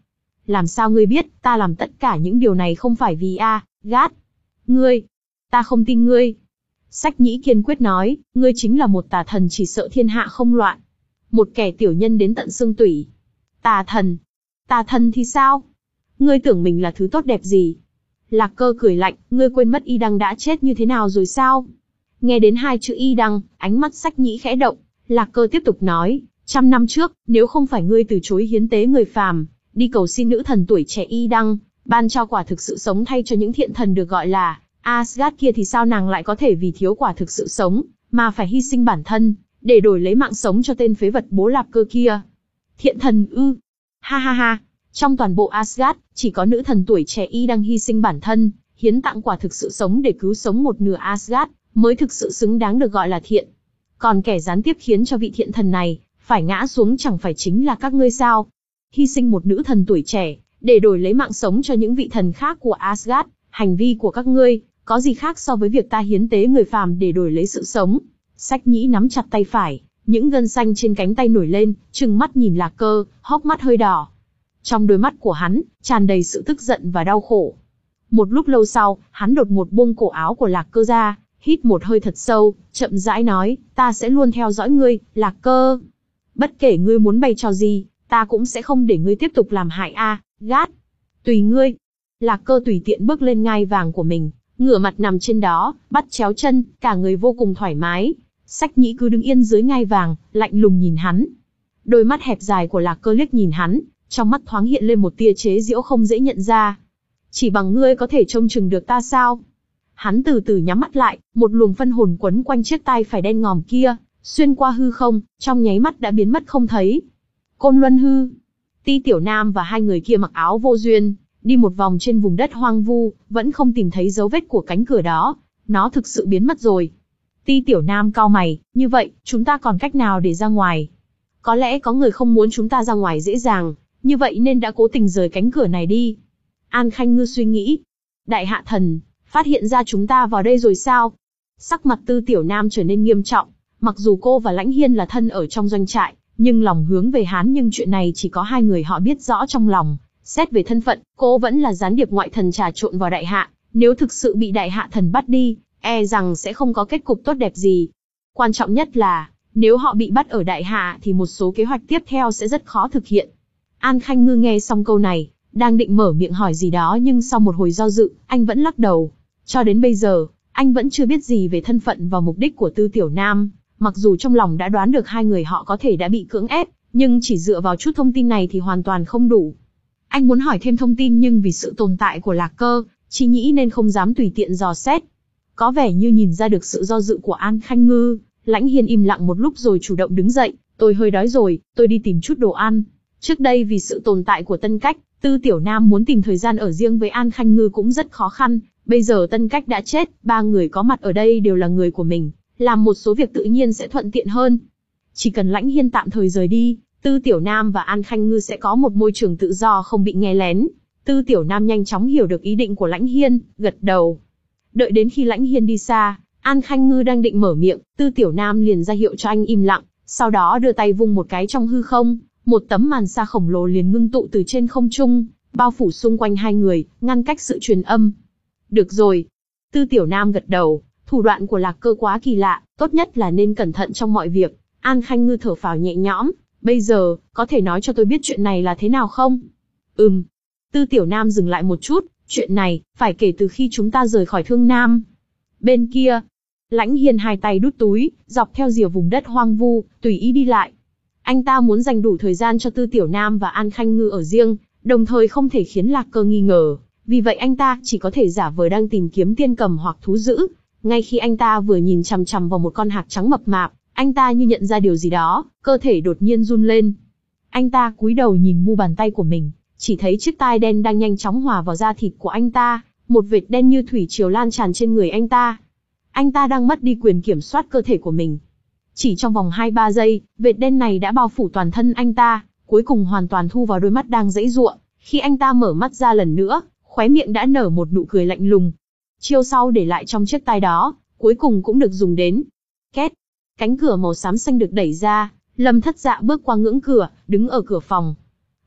Làm sao ngươi biết, ta làm tất cả những điều này không phải vì A-gát. Ngươi, ta không tin ngươi. Sách Nhĩ kiên quyết nói, ngươi chính là một tà thần chỉ sợ thiên hạ không loạn. Một kẻ tiểu nhân đến tận xương tủy. Tà thần? Tà thần thì sao? Ngươi tưởng mình là thứ tốt đẹp gì? Lạc Cơ cười lạnh, ngươi quên mất Y Đăng đã chết như thế nào rồi sao? Nghe đến hai chữ Y Đăng, ánh mắt Sách Nhĩ khẽ động. Lạc Cơ tiếp tục nói, trăm năm trước, nếu không phải ngươi từ chối hiến tế người phàm, đi cầu xin nữ thần tuổi trẻ Y Đăng, ban cho quả thực sự sống thay cho những thiện thần được gọi là Asgard kia thì sao nàng lại có thể vì thiếu quả thực sự sống, mà phải hy sinh bản thân, để đổi lấy mạng sống cho tên phế vật bố Lạc Cơ kia? Thiện thần ư? Ha ha ha, trong toàn bộ Asgard, chỉ có nữ thần tuổi trẻ Y Đăng hy sinh bản thân, hiến tặng quả thực sự sống để cứu sống một nửa Asgard, mới thực sự xứng đáng được gọi là thiện. Còn kẻ gián tiếp khiến cho vị thiện thần này phải ngã xuống chẳng phải chính là các ngươi sao? Hy sinh một nữ thần tuổi trẻ, để đổi lấy mạng sống cho những vị thần khác của Asgard, hành vi của các ngươi, có gì khác so với việc ta hiến tế người phàm để đổi lấy sự sống? Sách Nhĩ nắm chặt tay phải, những gân xanh trên cánh tay nổi lên, trừng mắt nhìn Lạc Cơ, hốc mắt hơi đỏ. Trong đôi mắt của hắn, tràn đầy sự tức giận và đau khổ. Một lúc lâu sau, hắn đột ngột buông cổ áo của Lạc Cơ ra, hít một hơi thật sâu, chậm rãi nói, ta sẽ luôn theo dõi ngươi, Lạc Cơ. Bất kể ngươi muốn bày trò gì, ta cũng sẽ không để ngươi tiếp tục làm hại A-gát. Tùy ngươi. Lạc Cơ tùy tiện bước lên ngai vàng của mình, ngửa mặt nằm trên đó, bắt chéo chân, cả người vô cùng thoải mái. Sách Nhĩ cứ đứng yên dưới ngai vàng, lạnh lùng nhìn hắn. Đôi mắt hẹp dài của Lạc Cơ liếc nhìn hắn, trong mắt thoáng hiện lên một tia chế giễu không dễ nhận ra. Chỉ bằng ngươi có thể trông chừng được ta sao? Hắn từ từ nhắm mắt lại, một luồng phân hồn quấn quanh chiếc tai phải đen ngòm kia, xuyên qua hư không, trong nháy mắt đã biến mất không thấy. Côn Luân hư. Ti Tiểu Nam và hai người kia mặc áo vô duyên, đi một vòng trên vùng đất hoang vu, vẫn không tìm thấy dấu vết của cánh cửa đó. Nó thực sự biến mất rồi. Ti Tiểu Nam cau mày, như vậy, chúng ta còn cách nào để ra ngoài? Có lẽ có người không muốn chúng ta ra ngoài dễ dàng, như vậy nên đã cố tình rời cánh cửa này đi. An Khanh Ngư suy nghĩ. Đại hạ thần, phát hiện ra chúng ta vào đây rồi sao? Sắc mặt Tư Tiểu Nam trở nên nghiêm trọng. Mặc dù cô và Lãnh Hiên là thân ở trong doanh trại, nhưng lòng hướng về hắn, nhưng chuyện này chỉ có hai người họ biết rõ trong lòng. Xét về thân phận, cô vẫn là gián điệp ngoại thần trà trộn vào đại hạ. Nếu thực sự bị đại hạ thần bắt đi, e rằng sẽ không có kết cục tốt đẹp gì. Quan trọng nhất là, nếu họ bị bắt ở đại hạ thì một số kế hoạch tiếp theo sẽ rất khó thực hiện. An Khanh Ngư nghe xong câu này, đang định mở miệng hỏi gì đó nhưng sau một hồi do dự, anh vẫn lắc đầu. Cho đến bây giờ, anh vẫn chưa biết gì về thân phận và mục đích của Tư Tiểu Nam. Mặc dù trong lòng đã đoán được hai người họ có thể đã bị cưỡng ép, nhưng chỉ dựa vào chút thông tin này thì hoàn toàn không đủ. Anh muốn hỏi thêm thông tin nhưng vì sự tồn tại của Lạc Cơ, Chi Nhĩ nên không dám tùy tiện dò xét. Có vẻ như nhìn ra được sự do dự của An Khanh Ngư, Lãnh Hiên im lặng một lúc rồi chủ động đứng dậy, tôi hơi đói rồi, tôi đi tìm chút đồ ăn. Trước đây vì sự tồn tại của Tân Cách, Tư Tiểu Nam muốn tìm thời gian ở riêng với An Khanh Ngư cũng rất khó khăn, bây giờ Tân Cách đã chết, ba người có mặt ở đây đều là người của mình, làm một số việc tự nhiên sẽ thuận tiện hơn. Chỉ cần Lãnh Hiên tạm thời rời đi, Tư Tiểu Nam và An Khanh Ngư sẽ có một môi trường tự do không bị nghe lén. Tư Tiểu Nam nhanh chóng hiểu được ý định của Lãnh Hiên, gật đầu. Đợi đến khi Lãnh Hiên đi xa, An Khanh Ngư đang định mở miệng, Tư Tiểu Nam liền ra hiệu cho anh im lặng, sau đó đưa tay vung một cái trong hư không, một tấm màn sa khổng lồ liền ngưng tụ từ trên không trung, bao phủ xung quanh hai người, ngăn cách sự truyền âm. Được rồi. Tư Tiểu Nam gật đầu, thủ đoạn của Lạc Cơ quá kỳ lạ, tốt nhất là nên cẩn thận trong mọi việc. An Khanh Ngư thở phào nhẹ nhõm, bây giờ, có thể nói cho tôi biết chuyện này là thế nào không? Ừm. Tư Tiểu Nam dừng lại một chút, chuyện này, phải kể từ khi chúng ta rời khỏi Thương Nam. Bên kia, Lãnh Hiên hai tay đút túi, dọc theo rìa vùng đất hoang vu, tùy ý đi lại. Anh ta muốn dành đủ thời gian cho Tư Tiểu Nam và An Khanh Ngư ở riêng, đồng thời không thể khiến Lạc Cơ nghi ngờ. Vì vậy anh ta chỉ có thể giả vờ đang tìm kiếm tiên cầm hoặc thú dữ. Ngay khi anh ta vừa nhìn chằm chằm vào một con hạc trắng mập mạp, anh ta như nhận ra điều gì đó, cơ thể đột nhiên run lên. Anh ta cúi đầu nhìn mu bàn tay của mình, chỉ thấy chiếc tai đen đang nhanh chóng hòa vào da thịt của anh ta, một vệt đen như thủy triều lan tràn trên người anh ta. Anh ta đang mất đi quyền kiểm soát cơ thể của mình. Chỉ trong vòng hai ba giây, vệt đen này đã bao phủ toàn thân anh ta, cuối cùng hoàn toàn thu vào đôi mắt đang giãy giụa. Khi anh ta mở mắt ra lần nữa, khóe miệng đã nở một nụ cười lạnh lùng. Chiêu sau để lại trong chiếc tai đó, cuối cùng cũng được dùng đến. Két, cánh cửa màu xám xanh được đẩy ra, Lâm Thất Dạ bước qua ngưỡng cửa, đứng ở cửa phòng.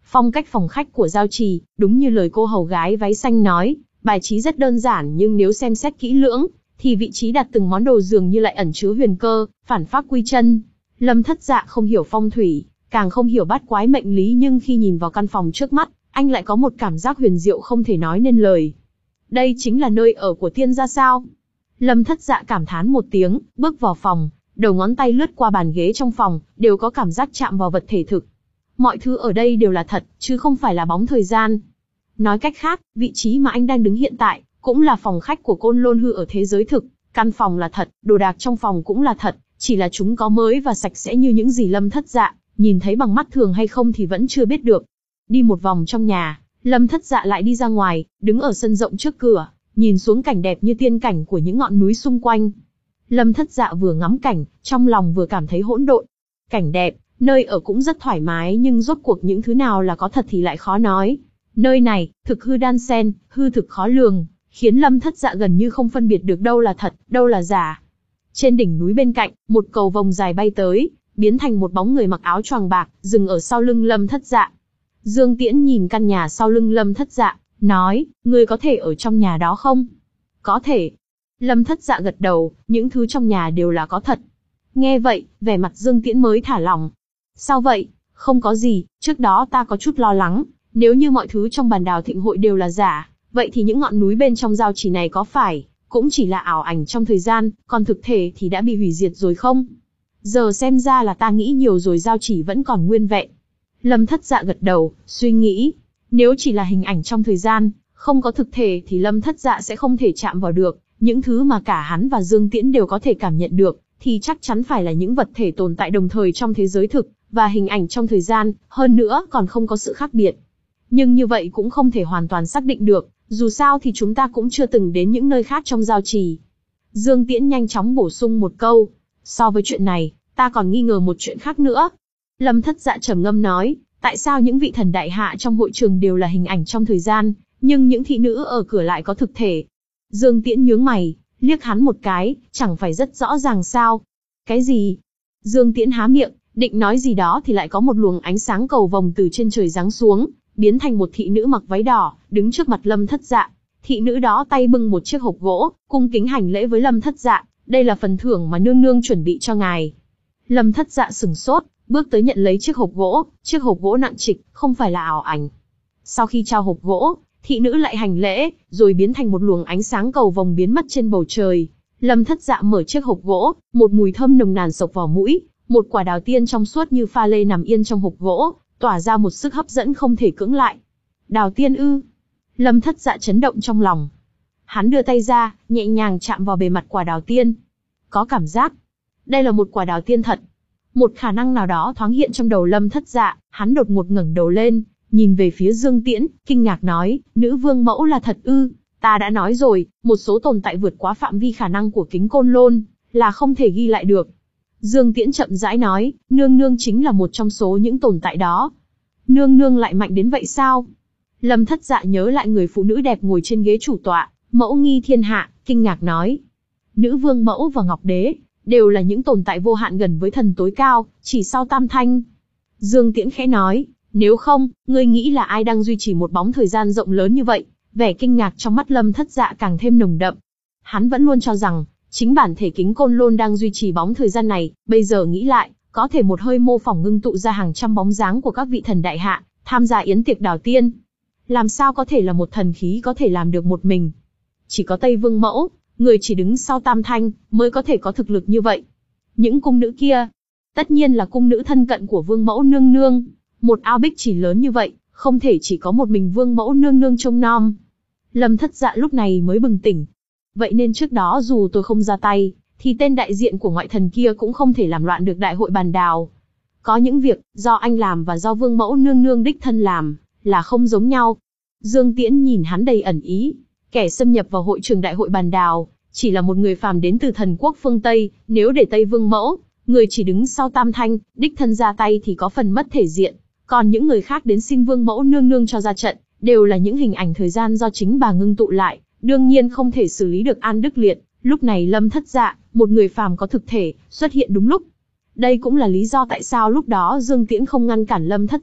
Phong cách phòng khách của Giao Trì, đúng như lời cô hầu gái váy xanh nói, bài trí rất đơn giản nhưng nếu xem xét kỹ lưỡng, thì vị trí đặt từng món đồ dường như lại ẩn chứa huyền cơ, phản phác quy chân. Lâm Thất Dạ không hiểu phong thủy, càng không hiểu bát quái mệnh lý, nhưng khi nhìn vào căn phòng trước mắt, anh lại có một cảm giác huyền diệu không thể nói nên lời. Đây chính là nơi ở của tiên gia sao? Lâm Thất Dạ cảm thán một tiếng, bước vào phòng, đầu ngón tay lướt qua bàn ghế trong phòng, đều có cảm giác chạm vào vật thể thực. Mọi thứ ở đây đều là thật, chứ không phải là bóng thời gian. Nói cách khác, vị trí mà anh đang đứng hiện tại, cũng là phòng khách của Côn Lôn Hư ở thế giới thực. Căn phòng là thật, đồ đạc trong phòng cũng là thật, chỉ là chúng có mới và sạch sẽ như những gì Lâm Thất Dạ nhìn thấy bằng mắt thường hay không thì vẫn chưa biết được. Đi một vòng trong nhà, Lâm Thất Dạ lại đi ra ngoài, đứng ở sân rộng trước cửa, nhìn xuống cảnh đẹp như tiên cảnh của những ngọn núi xung quanh. Lâm Thất Dạ vừa ngắm cảnh, trong lòng vừa cảm thấy hỗn độn. Cảnh đẹp, nơi ở cũng rất thoải mái, nhưng rốt cuộc những thứ nào là có thật thì lại khó nói. Nơi này, thực hư đan xen, hư thực khó lường, khiến Lâm Thất Dạ gần như không phân biệt được đâu là thật, đâu là giả. Trên đỉnh núi bên cạnh, một cầu vồng dài bay tới, biến thành một bóng người mặc áo choàng bạc, dừng ở sau lưng Lâm Thất Dạ. Dương Tiễn nhìn căn nhà sau lưng Lâm Thất Dạ, nói, ngươi có thể ở trong nhà đó không? Có thể. Lâm Thất Dạ gật đầu, những thứ trong nhà đều là có thật. Nghe vậy, vẻ mặt Dương Tiễn mới thả lỏng. Sao vậy? Không có gì, trước đó ta có chút lo lắng, nếu như mọi thứ trong bàn đào thịnh hội đều là giả, vậy thì những ngọn núi bên trong Giao Trì này có phải cũng chỉ là ảo ảnh trong thời gian, còn thực thể thì đã bị hủy diệt rồi không? Giờ xem ra là ta nghĩ nhiều rồi, Giao Trì vẫn còn nguyên vẹn. Lâm Thất Dạ gật đầu, suy nghĩ, nếu chỉ là hình ảnh trong thời gian, không có thực thể thì Lâm Thất Dạ sẽ không thể chạm vào được, những thứ mà cả hắn và Dương Tiễn đều có thể cảm nhận được, thì chắc chắn phải là những vật thể tồn tại đồng thời trong thế giới thực, và hình ảnh trong thời gian, hơn nữa còn không có sự khác biệt. Nhưng như vậy cũng không thể hoàn toàn xác định được, dù sao thì chúng ta cũng chưa từng đến những nơi khác trong Giao Trì. Dương Tiễn nhanh chóng bổ sung một câu, so với chuyện này, ta còn nghi ngờ một chuyện khác nữa. Lâm Thất Dạ trầm ngâm nói, tại sao những vị thần đại hạ trong hội trường đều là hình ảnh trong thời gian, nhưng những thị nữ ở cửa lại có thực thể? Dương Tiễn nhướng mày, liếc hắn một cái, chẳng phải rất rõ ràng sao? Cái gì? Dương Tiễn há miệng, định nói gì đó thì lại có một luồng ánh sáng cầu vồng từ trên trời giáng xuống, biến thành một thị nữ mặc váy đỏ, đứng trước mặt Lâm Thất Dạ. Thị nữ đó tay bưng một chiếc hộp gỗ, cung kính hành lễ với Lâm Thất Dạ, đây là phần thưởng mà nương nương chuẩn bị cho ngài. Lâm Thất Dạ sừng sốt, bước tới nhận lấy chiếc hộp gỗ, chiếc hộp gỗ nặng trịch, không phải là ảo ảnh. Sau khi trao hộp gỗ, thị nữ lại hành lễ, rồi biến thành một luồng ánh sáng cầu vồng biến mất trên bầu trời. Lâm Thất Dạ mở chiếc hộp gỗ, một mùi thơm nồng nàn xộc vào mũi, một quả đào tiên trong suốt như pha lê nằm yên trong hộp gỗ, tỏa ra một sức hấp dẫn không thể cưỡng lại. Đào tiên ư? Lâm Thất Dạ chấn động trong lòng. Hắn đưa tay ra, nhẹ nhàng chạm vào bề mặt quả đào tiên. Có cảm giác, đây là một quả đào tiên thật. Một khả năng nào đó thoáng hiện trong đầu Lâm Thất Dạ, hắn đột ngột ngẩng đầu lên, nhìn về phía Dương Tiễn, kinh ngạc nói, nữ vương mẫu là thật ư? Ta đã nói rồi, một số tồn tại vượt quá phạm vi khả năng của kính Côn Lôn, là không thể ghi lại được. Dương Tiễn chậm rãi nói, nương nương chính là một trong số những tồn tại đó. Nương nương lại mạnh đến vậy sao? Lâm Thất Dạ nhớ lại người phụ nữ đẹp ngồi trên ghế chủ tọa, mẫu nghi thiên hạ, kinh ngạc nói. Nữ vương mẫu và Ngọc Đế, đều là những tồn tại vô hạn gần với thần tối cao, chỉ sau Tam Thanh. Dương Tiễn khẽ nói, nếu không, ngươi nghĩ là ai đang duy trì một bóng thời gian rộng lớn như vậy? Vẻ kinh ngạc trong mắt Lâm Thất Dạ càng thêm nồng đậm. Hắn vẫn luôn cho rằng, chính bản thể kính Côn Lôn đang duy trì bóng thời gian này, bây giờ nghĩ lại, có thể một hơi mô phỏng ngưng tụ ra hàng trăm bóng dáng của các vị thần đại hạ, tham gia yến tiệc đào tiên. Làm sao có thể là một thần khí có thể làm được một mình? Chỉ có Tây Vương Mẫu, người chỉ đứng sau Tam Thanh, mới có thể có thực lực như vậy. Những cung nữ kia, tất nhiên là cung nữ thân cận của Vương Mẫu nương nương. Một ao bích chỉ lớn như vậy, không thể chỉ có một mình Vương Mẫu nương nương trông nom. Lâm Thất Dạ lúc này mới bừng tỉnh. Vậy nên trước đó dù tôi không ra tay, thì tên đại diện của ngoại thần kia cũng không thể làm loạn được đại hội bàn đào. Có những việc, do anh làm và do Vương Mẫu nương nương đích thân làm, là không giống nhau. Dương Tiễn nhìn hắn đầy ẩn ý. Kẻ xâm nhập vào hội trường đại hội bàn đào, chỉ là một người phàm đến từ thần quốc phương Tây, nếu để Tây Vương Mẫu, người chỉ đứng sau Tam Thanh, đích thân ra tay thì có phần mất thể diện. Còn những người khác đến xin Vương Mẫu nương nương cho ra trận, đều là những hình ảnh thời gian do chính bà ngưng tụ lại, đương nhiên không thể xử lý được An Đức Liệt. Lúc này Lâm Thất Dạ, một người phàm có thực thể, xuất hiện đúng lúc. Đây cũng là lý do tại sao lúc đó Dương Tiễn không ngăn cản Lâm Thất Dạ,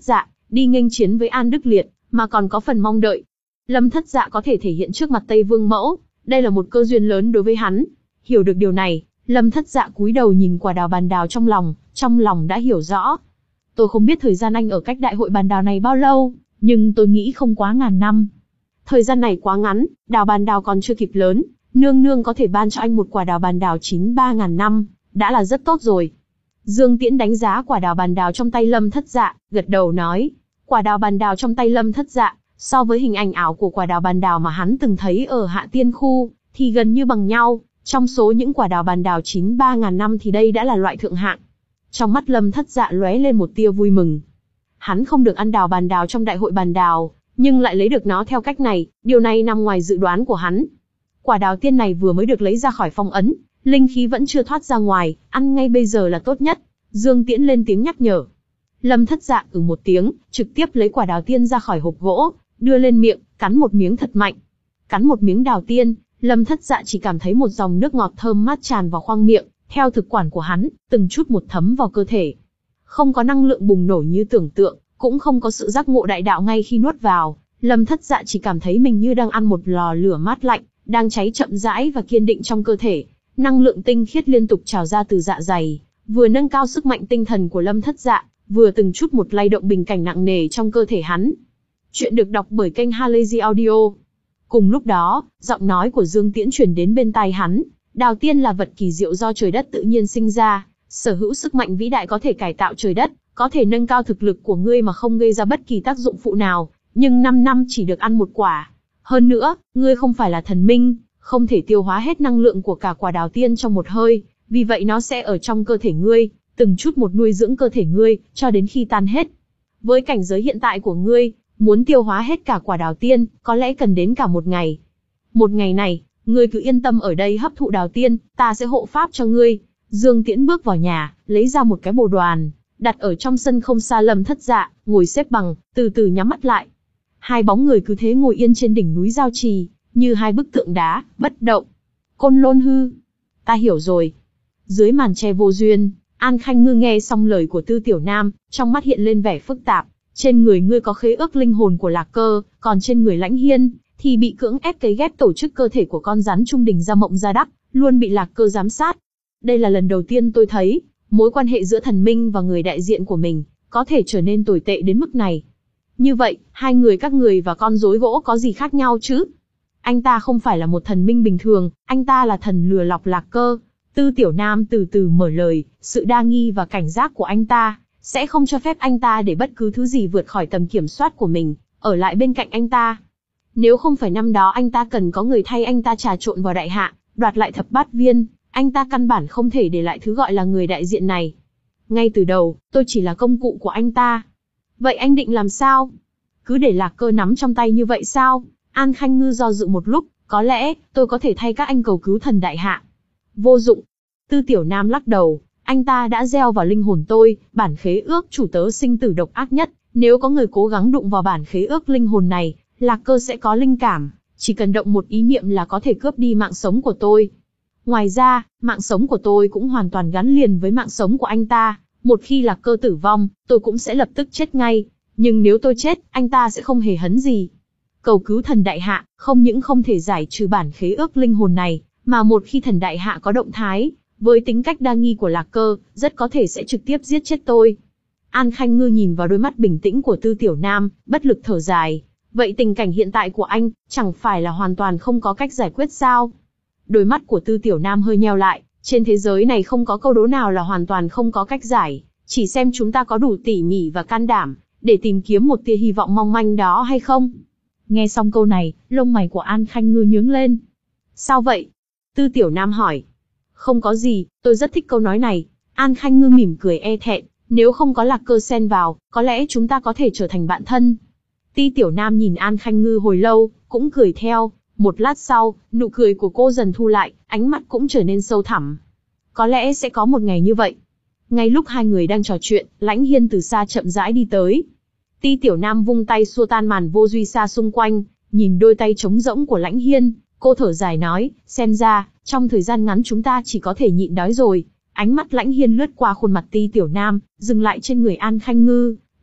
đi nghênh chiến với An Đức Liệt, mà còn có phần mong đợi. Lâm Thất Dạ có thể thể hiện trước mặt Tây Vương Mẫu, đây là một cơ duyên lớn đối với hắn. Hiểu được điều này, Lâm Thất Dạ cúi đầu nhìn quả đào bàn đào trong lòng, trong lòng đã hiểu rõ. Tôi không biết thời gian anh ở cách đại hội bàn đào này bao lâu, nhưng tôi nghĩ không quá ngàn năm. Thời gian này quá ngắn, đào bàn đào còn chưa kịp lớn, nương nương có thể ban cho anh một quả đào bàn đào chín ba ngàn năm, đã là rất tốt rồi. Dương Tiễn đánh giá quả đào bàn đào trong tay Lâm Thất Dạ, gật đầu nói, quả đào bàn đào trong tay Lâm Thất Dạ, so với hình ảnh ảo của quả đào bàn đào mà hắn từng thấy ở Hạ Tiên Khu, thì gần như bằng nhau. Trong số những quả đào bàn đào chín ba ngàn năm thì đây đã là loại thượng hạng. Trong mắt Lâm Thất Dạ lóe lên một tia vui mừng. Hắn không được ăn đào bàn đào trong đại hội bàn đào, nhưng lại lấy được nó theo cách này, điều này nằm ngoài dự đoán của hắn. Quả đào tiên này vừa mới được lấy ra khỏi phong ấn, linh khí vẫn chưa thoát ra ngoài, ăn ngay bây giờ là tốt nhất. Dương Tiễn lên tiếng nhắc nhở. Lâm Thất Dạ ừ một tiếng, trực tiếp lấy quả đào tiên ra khỏi hộp gỗ, đưa lên miệng, cắn một miếng thật mạnh. Cắn một miếng đào tiên, Lâm Thất Dạ chỉ cảm thấy một dòng nước ngọt thơm mát tràn vào khoang miệng, theo thực quản của hắn, từng chút một thấm vào cơ thể. Không có năng lượng bùng nổ như tưởng tượng, cũng không có sự giác ngộ đại đạo ngay khi nuốt vào, Lâm Thất Dạ chỉ cảm thấy mình như đang ăn một lò lửa mát lạnh, đang cháy chậm rãi và kiên định trong cơ thể. Năng lượng tinh khiết liên tục trào ra từ dạ dày, vừa nâng cao sức mạnh tinh thần của Lâm Thất Dạ, vừa từng chút một lay động bình cảnh nặng nề trong cơ thể hắn. Chuyện được đọc bởi kênh Halazy Audio. Cùng lúc đó, giọng nói của Dương Tiễn truyền đến bên tai hắn. Đào tiên là vật kỳ diệu do trời đất tự nhiên sinh ra, sở hữu sức mạnh vĩ đại có thể cải tạo trời đất, có thể nâng cao thực lực của ngươi mà không gây ra bất kỳ tác dụng phụ nào, nhưng năm năm chỉ được ăn một quả. Hơn nữa, ngươi không phải là thần minh, không thể tiêu hóa hết năng lượng của cả quả đào tiên trong một hơi, vì vậy nó sẽ ở trong cơ thể ngươi, từng chút một nuôi dưỡng cơ thể ngươi, cho đến khi tan hết. Với cảnh giới hiện tại của ngươi, muốn tiêu hóa hết cả quả đào tiên, có lẽ cần đến cả một ngày. Một ngày này, ngươi cứ yên tâm ở đây hấp thụ đào tiên, ta sẽ hộ pháp cho ngươi. Dương Tiễn bước vào nhà, lấy ra một cái bồ đoàn, đặt ở trong sân không xa Lâm Thất Dạ, ngồi xếp bằng, từ từ nhắm mắt lại. Hai bóng người cứ thế ngồi yên trên đỉnh núi Giao Trì, như hai bức tượng đá, bất động. Côn Lôn hư. Ta hiểu rồi. Dưới màn che vô duyên, An Khanh Ngư nghe xong lời của Tư Tiểu Nam, trong mắt hiện lên vẻ phức tạp. Trên người ngươi có khế ước linh hồn của Lạc Cơ, còn trên người Lãnh Hiên, thì bị cưỡng ép cấy ghép tổ chức cơ thể của con rắn trung đình Gia Mộng Gia Đắc, luôn bị Lạc Cơ giám sát. Đây là lần đầu tiên tôi thấy, mối quan hệ giữa thần minh và người đại diện của mình, có thể trở nên tồi tệ đến mức này. Như vậy, hai người các người và con rối gỗ có gì khác nhau chứ? Anh ta không phải là một thần minh bình thường, anh ta là thần lừa lọc Lạc Cơ. Tư Tiểu Nam từ từ mở lời, sự đa nghi và cảnh giác của anh ta, sẽ không cho phép anh ta để bất cứ thứ gì vượt khỏi tầm kiểm soát của mình, ở lại bên cạnh anh ta. Nếu không phải năm đó anh ta cần có người thay anh ta trà trộn vào đại hạ, đoạt lại thập bát viên, anh ta căn bản không thể để lại thứ gọi là người đại diện này. Ngay từ đầu, tôi chỉ là công cụ của anh ta. Vậy anh định làm sao? Cứ để Lạc Cơ nắm trong tay như vậy sao? An Khanh Ngư do dự một lúc, có lẽ, tôi có thể thay các anh cầu cứu thần đại hạ. Vô dụng. Tư Tiểu Nam lắc đầu, anh ta đã gieo vào linh hồn tôi, bản khế ước chủ tớ sinh tử độc ác nhất. Nếu có người cố gắng đụng vào bản khế ước linh hồn này, Lạc Cơ sẽ có linh cảm, chỉ cần động một ý niệm là có thể cướp đi mạng sống của tôi. Ngoài ra, mạng sống của tôi cũng hoàn toàn gắn liền với mạng sống của anh ta. Một khi Lạc Cơ tử vong, tôi cũng sẽ lập tức chết ngay. Nhưng nếu tôi chết, anh ta sẽ không hề hấn gì. Cầu cứu thần đại hạ, không những không thể giải trừ bản khế ước linh hồn này, mà một khi thần đại hạ có động thái, với tính cách đa nghi của Lạc Cơ, rất có thể sẽ trực tiếp giết chết tôi. An Khanh Ngư nhìn vào đôi mắt bình tĩnh của Tư Tiểu Nam, bất lực thở dài. Vậy tình cảnh hiện tại của anh, chẳng phải là hoàn toàn không có cách giải quyết sao? Đôi mắt của Tư Tiểu Nam hơi nheo lại, trên thế giới này không có câu đố nào là hoàn toàn không có cách giải, chỉ xem chúng ta có đủ tỉ mỉ và can đảm, để tìm kiếm một tia hy vọng mong manh đó hay không. Nghe xong câu này, lông mày của An Khanh Ngư nhướng lên. Sao vậy? Tư Tiểu Nam hỏi. Không có gì, tôi rất thích câu nói này. An Khanh Ngư mỉm cười e thẹn, nếu không có Lạc Cơ xen vào, có lẽ chúng ta có thể trở thành bạn thân. Ti Tiểu Nam nhìn An Khanh Ngư hồi lâu, cũng cười theo. Một lát sau, nụ cười của cô dần thu lại, ánh mắt cũng trở nên sâu thẳm. Có lẽ sẽ có một ngày như vậy. Ngay lúc hai người đang trò chuyện, Lãnh Hiên từ xa chậm rãi đi tới. Ti Tiểu Nam vung tay xua tan màn vô duy xa xung quanh, nhìn đôi tay trống rỗng của Lãnh Hiên, cô thở dài nói, xem ra, trong thời gian ngắn chúng ta chỉ có thể nhịn đói rồi. Ánh mắt Lãnh Hiên lướt qua khuôn mặt Ti Tiểu Nam, dừng lại trên người An Khanh Ngư,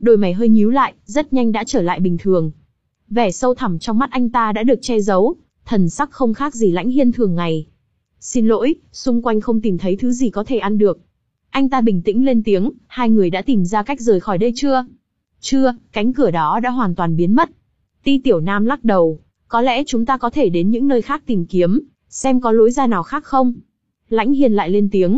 đôi mày hơi nhíu lại, rất nhanh đã trở lại bình thường. Vẻ sâu thẳm trong mắt anh ta đã được che giấu, thần sắc không khác gì Lãnh Hiên thường ngày. Xin lỗi, xung quanh không tìm thấy thứ gì có thể ăn được. Anh ta bình tĩnh lên tiếng, hai người đã tìm ra cách rời khỏi đây chưa? Chưa, cánh cửa đó đã hoàn toàn biến mất. Ti Tiểu Nam lắc đầu, có lẽ chúng ta có thể đến những nơi khác tìm kiếm, xem có lối ra nào khác không? Lãnh Hiên lại lên tiếng.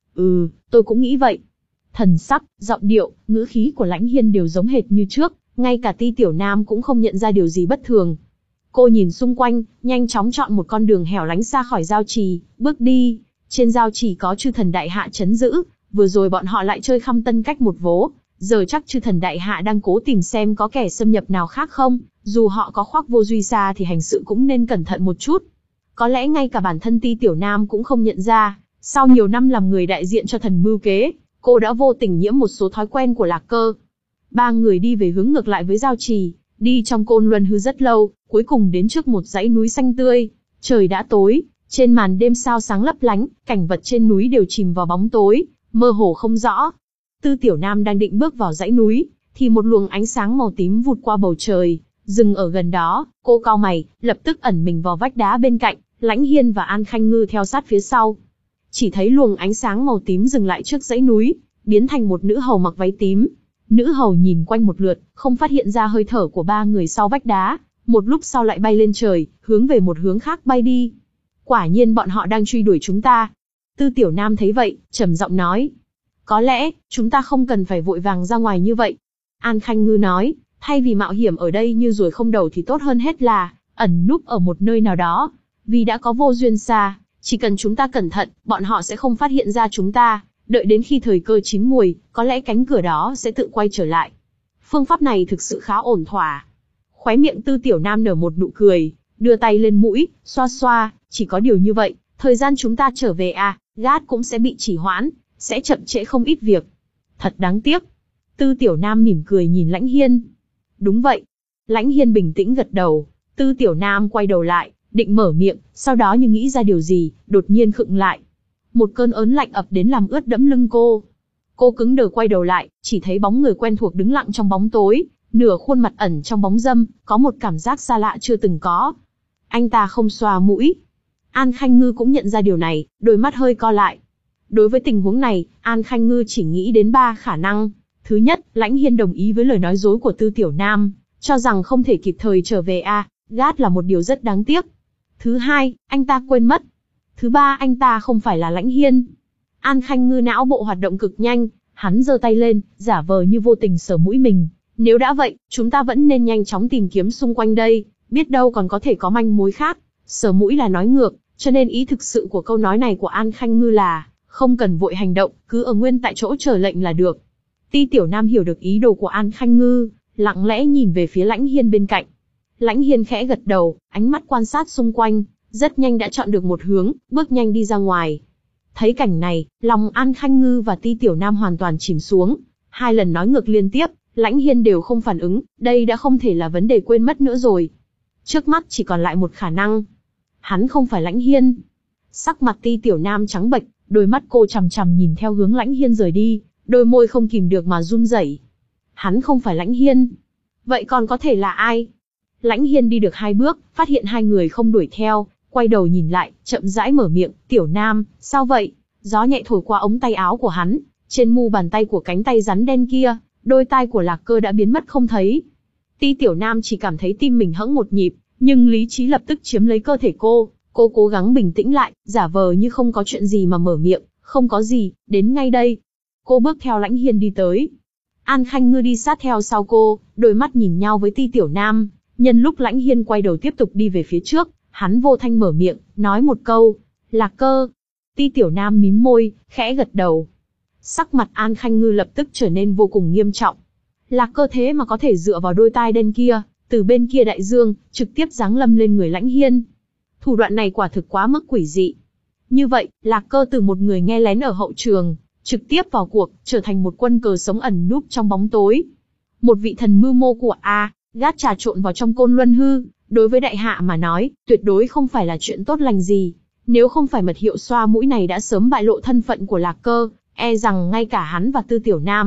Ừ, tôi cũng nghĩ vậy. Thần sắc, giọng điệu, ngữ khí của Lãnh Hiên đều giống hệt như trước, ngay cả Ti Tiểu Nam cũng không nhận ra điều gì bất thường. Cô nhìn xung quanh, nhanh chóng chọn một con đường hẻo lánh xa khỏi giao trì, bước đi. Trên giao trì có chư thần đại hạ trấn giữ, vừa rồi bọn họ lại chơi khăm tân cách một vố, giờ chắc chư thần đại hạ đang cố tìm xem có kẻ xâm nhập nào khác không, dù họ có khoác vô duy xa thì hành sự cũng nên cẩn thận một chút. Có lẽ ngay cả bản thân Ti Tiểu Nam cũng không nhận ra, sau nhiều năm làm người đại diện cho thần mưu kế, cô đã vô tình nhiễm một số thói quen của Lạc Cơ. Ba người đi về hướng ngược lại với giao trì, đi trong Côn Luân Hư rất lâu, cuối cùng đến trước một dãy núi xanh tươi. Trời đã tối, trên màn đêm sao sáng lấp lánh, cảnh vật trên núi đều chìm vào bóng tối, mơ hồ không rõ. Tư Tiểu Nam đang định bước vào dãy núi, thì một luồng ánh sáng màu tím vụt qua bầu trời, dừng ở gần đó. Cô cau mày, lập tức ẩn mình vào vách đá bên cạnh, Lãnh Hiên và An Khanh Ngư theo sát phía sau. Chỉ thấy luồng ánh sáng màu tím dừng lại trước dãy núi, biến thành một nữ hầu mặc váy tím. Nữ hầu nhìn quanh một lượt, không phát hiện ra hơi thở của ba người sau vách đá, một lúc sau lại bay lên trời, hướng về một hướng khác bay đi. Quả nhiên bọn họ đang truy đuổi chúng ta. Tư Tiểu Nam thấy vậy, trầm giọng nói. Có lẽ, chúng ta không cần phải vội vàng ra ngoài như vậy. An Khanh Ngư nói, thay vì mạo hiểm ở đây như ruồi không đầu thì tốt hơn hết là ẩn núp ở một nơi nào đó. Vì đã có vô duyên xa, chỉ cần chúng ta cẩn thận, bọn họ sẽ không phát hiện ra chúng ta. Đợi đến khi thời cơ chín muồi, có lẽ cánh cửa đó sẽ tự quay trở lại. Phương pháp này thực sự khá ổn thỏa. Khóe miệng Tư Tiểu Nam nở một nụ cười, đưa tay lên mũi, xoa xoa, chỉ có điều như vậy, thời gian chúng ta trở về à, gát cũng sẽ bị trì hoãn, sẽ chậm trễ không ít việc. Thật đáng tiếc. Tư Tiểu Nam mỉm cười nhìn Lãnh Hiên. Đúng vậy. Lãnh Hiên bình tĩnh gật đầu. Tư Tiểu Nam quay đầu lại, định mở miệng, sau đó như nghĩ ra điều gì, đột nhiên khựng lại. Một cơn ớn lạnh ập đến làm ướt đẫm lưng cô. Cô cứng đờ quay đầu lại, chỉ thấy bóng người quen thuộc đứng lặng trong bóng tối, nửa khuôn mặt ẩn trong bóng râm, có một cảm giác xa lạ chưa từng có. Anh ta không xoa mũi. An Khanh Ngư cũng nhận ra điều này, đôi mắt hơi co lại. Đối với tình huống này, An Khanh Ngư chỉ nghĩ đến ba khả năng. Thứ nhất, Lãnh Hiên đồng ý với lời nói dối của Tư Tiểu Nam, cho rằng không thể kịp thời trở về a, gát là một điều rất đáng tiếc. Thứ hai, anh ta quên mất. Thứ ba, anh ta không phải là Lãnh Hiên. An Khanh Ngư não bộ hoạt động cực nhanh, hắn giơ tay lên, giả vờ như vô tình sờ mũi mình. Nếu đã vậy, chúng ta vẫn nên nhanh chóng tìm kiếm xung quanh đây, biết đâu còn có thể có manh mối khác. Sờ mũi là nói ngược, cho nên ý thực sự của câu nói này của An Khanh Ngư là không cần vội hành động, cứ ở nguyên tại chỗ chờ lệnh là được. Ti Tiểu Nam hiểu được ý đồ của An Khanh Ngư, lặng lẽ nhìn về phía Lãnh Hiên bên cạnh. Lãnh Hiên khẽ gật đầu, ánh mắt quan sát xung quanh, rất nhanh đã chọn được một hướng, bước nhanh đi ra ngoài. Thấy cảnh này, lòng An Khanh Ngư và Ti Tiểu Nam hoàn toàn chìm xuống. Hai lần nói ngược liên tiếp, Lãnh Hiên đều không phản ứng, đây đã không thể là vấn đề quên mất nữa rồi. Trước mắt chỉ còn lại một khả năng. Hắn không phải Lãnh Hiên. Sắc mặt Ti Tiểu Nam trắng bệch, đôi mắt cô chằm chằm nhìn theo hướng Lãnh Hiên rời đi, đôi môi không kìm được mà run rẩy. Hắn không phải Lãnh Hiên. Vậy còn có thể là ai? Lãnh Hiên đi được hai bước, phát hiện hai người không đuổi theo, quay đầu nhìn lại, chậm rãi mở miệng, Tiểu Nam, sao vậy? Gió nhẹ thổi qua ống tay áo của hắn, trên mu bàn tay của cánh tay rắn đen kia, đôi tai của Lạc Cơ đã biến mất không thấy. Ti Tiểu Nam chỉ cảm thấy tim mình hẫng một nhịp, nhưng lý trí lập tức chiếm lấy cơ thể cô, cô cố gắng bình tĩnh lại, giả vờ như không có chuyện gì mà mở miệng, không có gì, đến ngay đây. Cô bước theo Lãnh Hiên đi tới. An Khanh Ngư đi sát theo sau cô, đôi mắt nhìn nhau với Ti Tiểu Nam, nhân lúc Lãnh Hiên quay đầu tiếp tục đi về phía trước, hắn vô thanh mở miệng, nói một câu, Lạc Cơ. Ti Tiểu Nam mím môi, khẽ gật đầu. Sắc mặt An Khanh Ngư lập tức trở nên vô cùng nghiêm trọng. Lạc Cơ thế mà có thể dựa vào đôi tai đen kia, từ bên kia đại dương, trực tiếp giáng lâm lên người Lãnh Hiên. Thủ đoạn này quả thực quá mức quỷ dị. Như vậy, Lạc Cơ từ một người nghe lén ở hậu trường, trực tiếp vào cuộc, trở thành một quân cờ sống ẩn núp trong bóng tối. Một vị thần mưu mô của A, gát trà trộn vào trong Côn Luân Hư, đối với đại hạ mà nói, tuyệt đối không phải là chuyện tốt lành gì. Nếu không phải mật hiệu xoa mũi này đã sớm bại lộ thân phận của Lạc Cơ, e rằng ngay cả hắn và Tư Tiểu Nam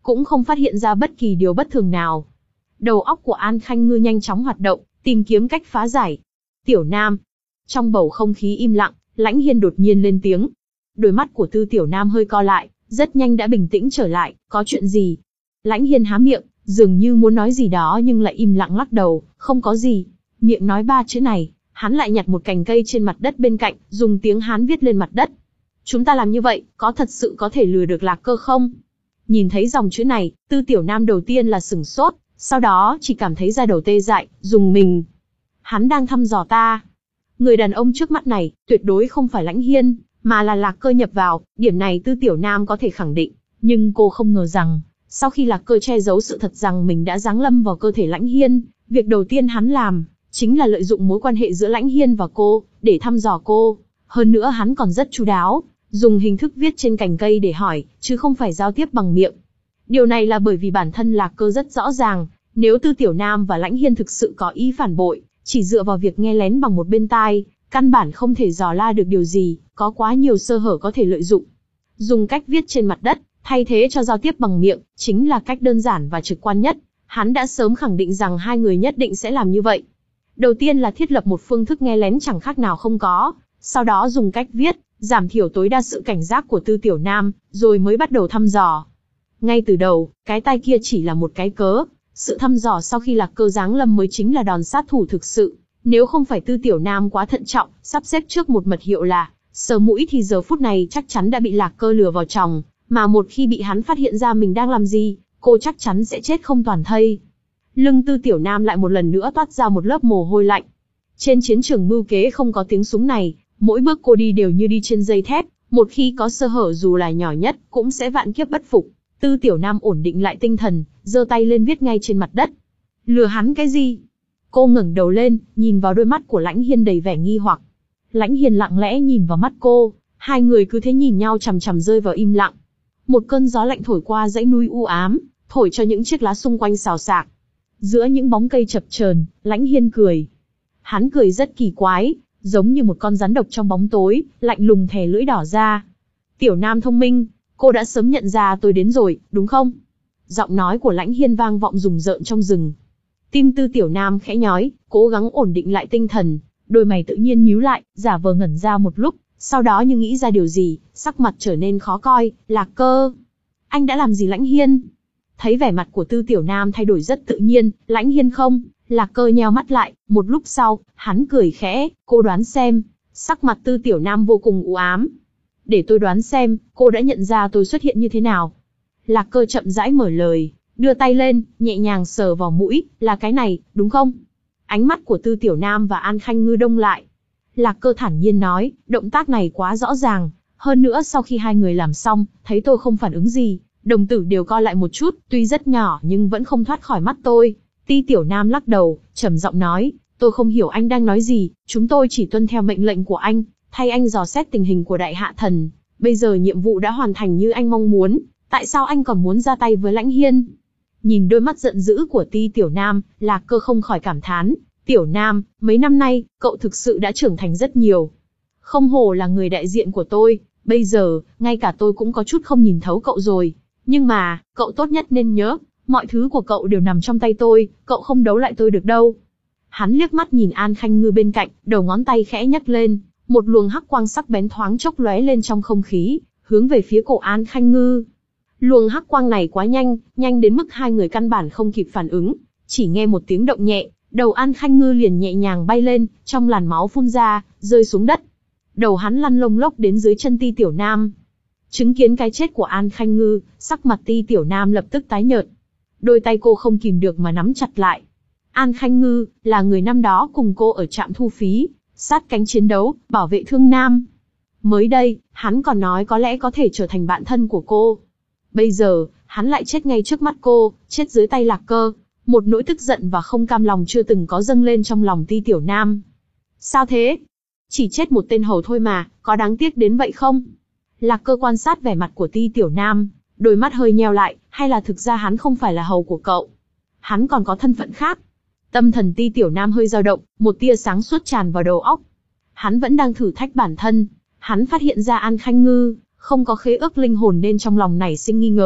cũng không phát hiện ra bất kỳ điều bất thường nào. Đầu óc của An Khanh Ngư nhanh chóng hoạt động, tìm kiếm cách phá giải. Tiểu Nam. Trong bầu không khí im lặng, Lãnh Hiên đột nhiên lên tiếng. Đôi mắt của Tư Tiểu Nam hơi co lại, rất nhanh đã bình tĩnh trở lại, có chuyện gì? Lãnh Hiên há miệng, dường như muốn nói gì đó nhưng lại im lặng lắc đầu, không có gì. Miệng nói ba chữ này, hắn lại nhặt một cành cây trên mặt đất bên cạnh, dùng tiếng Hán viết lên mặt đất. Chúng ta làm như vậy, có thật sự có thể lừa được Lạc Cơ không? Nhìn thấy dòng chữ này, Tư Tiểu Nam đầu tiên là sửng sốt, sau đó chỉ cảm thấy da đầu tê dại, dùng mình. Hắn đang thăm dò ta. Người đàn ông trước mắt này, tuyệt đối không phải Lãnh Hiên, mà là Lạc Cơ nhập vào, điểm này Tư Tiểu Nam có thể khẳng định. Nhưng cô không ngờ rằng, sau khi Lạc Cơ che giấu sự thật rằng mình đã giáng lâm vào cơ thể Lãnh Hiên, việc đầu tiên hắn làm, chính là lợi dụng mối quan hệ giữa Lãnh Hiên và cô, để thăm dò cô. Hơn nữa hắn còn rất chu đáo, dùng hình thức viết trên cành cây để hỏi, chứ không phải giao tiếp bằng miệng. Điều này là bởi vì bản thân Lạc Cơ rất rõ ràng, nếu Tư Tiểu Nam và Lãnh Hiên thực sự có ý phản bội, chỉ dựa vào việc nghe lén bằng một bên tai, căn bản không thể dò la được điều gì, có quá nhiều sơ hở có thể lợi dụng. Dùng cách viết trên mặt đất, thay thế cho giao tiếp bằng miệng, chính là cách đơn giản và trực quan nhất. Hắn đã sớm khẳng định rằng hai người nhất định sẽ làm như vậy. Đầu tiên là thiết lập một phương thức nghe lén chẳng khác nào không có, sau đó dùng cách viết, giảm thiểu tối đa sự cảnh giác của Tư Tiểu Nam, rồi mới bắt đầu thăm dò. Ngay từ đầu, cái tai kia chỉ là một cái cớ, sự thăm dò sau khi Lạc Cơ giáng lâm mới chính là đòn sát thủ thực sự. Nếu không phải Tư Tiểu Nam quá thận trọng, sắp xếp trước một mật hiệu là sờ mũi thì giờ phút này chắc chắn đã bị Lạc Cơ lừa vào chòng, mà một khi bị hắn phát hiện ra mình đang làm gì, cô chắc chắn sẽ chết không toàn thây. Lưng Tư Tiểu Nam lại một lần nữa toát ra một lớp mồ hôi lạnh. Trên chiến trường mưu kế không có tiếng súng này, mỗi bước cô đi đều như đi trên dây thép, một khi có sơ hở dù là nhỏ nhất, cũng sẽ vạn kiếp bất phục. Tư Tiểu Nam ổn định lại tinh thần, giơ tay lên viết ngay trên mặt đất. Lừa hắn cái gì? Cô ngẩng đầu lên, nhìn vào đôi mắt của Lãnh Hiên đầy vẻ nghi hoặc. Lãnh Hiên lặng lẽ nhìn vào mắt cô, hai người cứ thế nhìn nhau chằm chằm rơi vào im lặng. Một cơn gió lạnh thổi qua dãy núi u ám, thổi cho những chiếc lá xung quanh xào xạc. Giữa những bóng cây chập chờn, Lãnh Hiên cười. Hắn cười rất kỳ quái, giống như một con rắn độc trong bóng tối, lạnh lùng thè lưỡi đỏ ra. Tiểu Nam thông minh, cô đã sớm nhận ra tôi đến rồi, đúng không? Giọng nói của Lãnh Hiên vang vọng rùng rợn trong rừng. Tim Tư Tiểu Nam khẽ nhói, cố gắng ổn định lại tinh thần, đôi mày tự nhiên nhíu lại, giả vờ ngẩn ra một lúc, sau đó như nghĩ ra điều gì, sắc mặt trở nên khó coi. Lạc Cơ, anh đã làm gì Lãnh Hiên? Thấy vẻ mặt của Tư Tiểu Nam thay đổi rất tự nhiên, Lãnh Hiên không? Lạc Cơ nheo mắt lại, một lúc sau, hắn cười khẽ, cô đoán xem. Sắc mặt Tư Tiểu Nam vô cùng u ám. Để tôi đoán xem, cô đã nhận ra tôi xuất hiện như thế nào. Lạc Cơ chậm rãi mở lời, đưa tay lên, nhẹ nhàng sờ vào mũi, là cái này, đúng không? Ánh mắt của Tư Tiểu Nam và An Khanh Ngư đông lại. Lạc Cơ thản nhiên nói, động tác này quá rõ ràng. Hơn nữa sau khi hai người làm xong, thấy tôi không phản ứng gì, đồng tử đều co lại một chút, tuy rất nhỏ nhưng vẫn không thoát khỏi mắt tôi. Ti Tiểu Nam lắc đầu, trầm giọng nói, tôi không hiểu anh đang nói gì, chúng tôi chỉ tuân theo mệnh lệnh của anh, thay anh dò xét tình hình của Đại Hạ Thần. Bây giờ nhiệm vụ đã hoàn thành như anh mong muốn, tại sao anh còn muốn ra tay với Lãnh Hiên? Nhìn đôi mắt giận dữ của Ti Tiểu Nam, Lạc Cơ không khỏi cảm thán, Tiểu Nam, mấy năm nay, cậu thực sự đã trưởng thành rất nhiều. Không hổ là người đại diện của tôi, bây giờ, ngay cả tôi cũng có chút không nhìn thấu cậu rồi. Nhưng mà, cậu tốt nhất nên nhớ, mọi thứ của cậu đều nằm trong tay tôi, cậu không đấu lại tôi được đâu. Hắn liếc mắt nhìn An Khanh Ngư bên cạnh, đầu ngón tay khẽ nhấc lên, một luồng hắc quang sắc bén thoáng chốc lóe lên trong không khí, hướng về phía cổ An Khanh Ngư. Luồng hắc quang này quá nhanh, nhanh đến mức hai người căn bản không kịp phản ứng, chỉ nghe một tiếng động nhẹ, đầu An Khanh Ngư liền nhẹ nhàng bay lên, trong làn máu phun ra, rơi xuống đất. Đầu hắn lăn lông lốc đến dưới chân Ti Tiểu Nam. Chứng kiến cái chết của An Khanh Ngư, sắc mặt Ti Tiểu Nam lập tức tái nhợt. Đôi tay cô không kìm được mà nắm chặt lại. An Khanh Ngư là người năm đó cùng cô ở trạm thu phí, sát cánh chiến đấu, bảo vệ Thương Nam. Mới đây, hắn còn nói có lẽ có thể trở thành bạn thân của cô. Bây giờ, hắn lại chết ngay trước mắt cô, chết dưới tay Lạc Cơ. Một nỗi tức giận và không cam lòng chưa từng có dâng lên trong lòng Ti Tiểu Nam. Sao thế? Chỉ chết một tên hầu thôi mà, có đáng tiếc đến vậy không? Lạc Cơ quan sát vẻ mặt của Ti Tiểu Nam, đôi mắt hơi nheo lại, hay là thực ra hắn không phải là hầu của cậu? Hắn còn có thân phận khác. Tâm thần Ti Tiểu Nam hơi dao động, một tia sáng suốt tràn vào đầu óc. Hắn vẫn đang thử thách bản thân. Hắn phát hiện ra An Khanh Ngư không có khế ước linh hồn nên trong lòng nảy sinh nghi ngờ.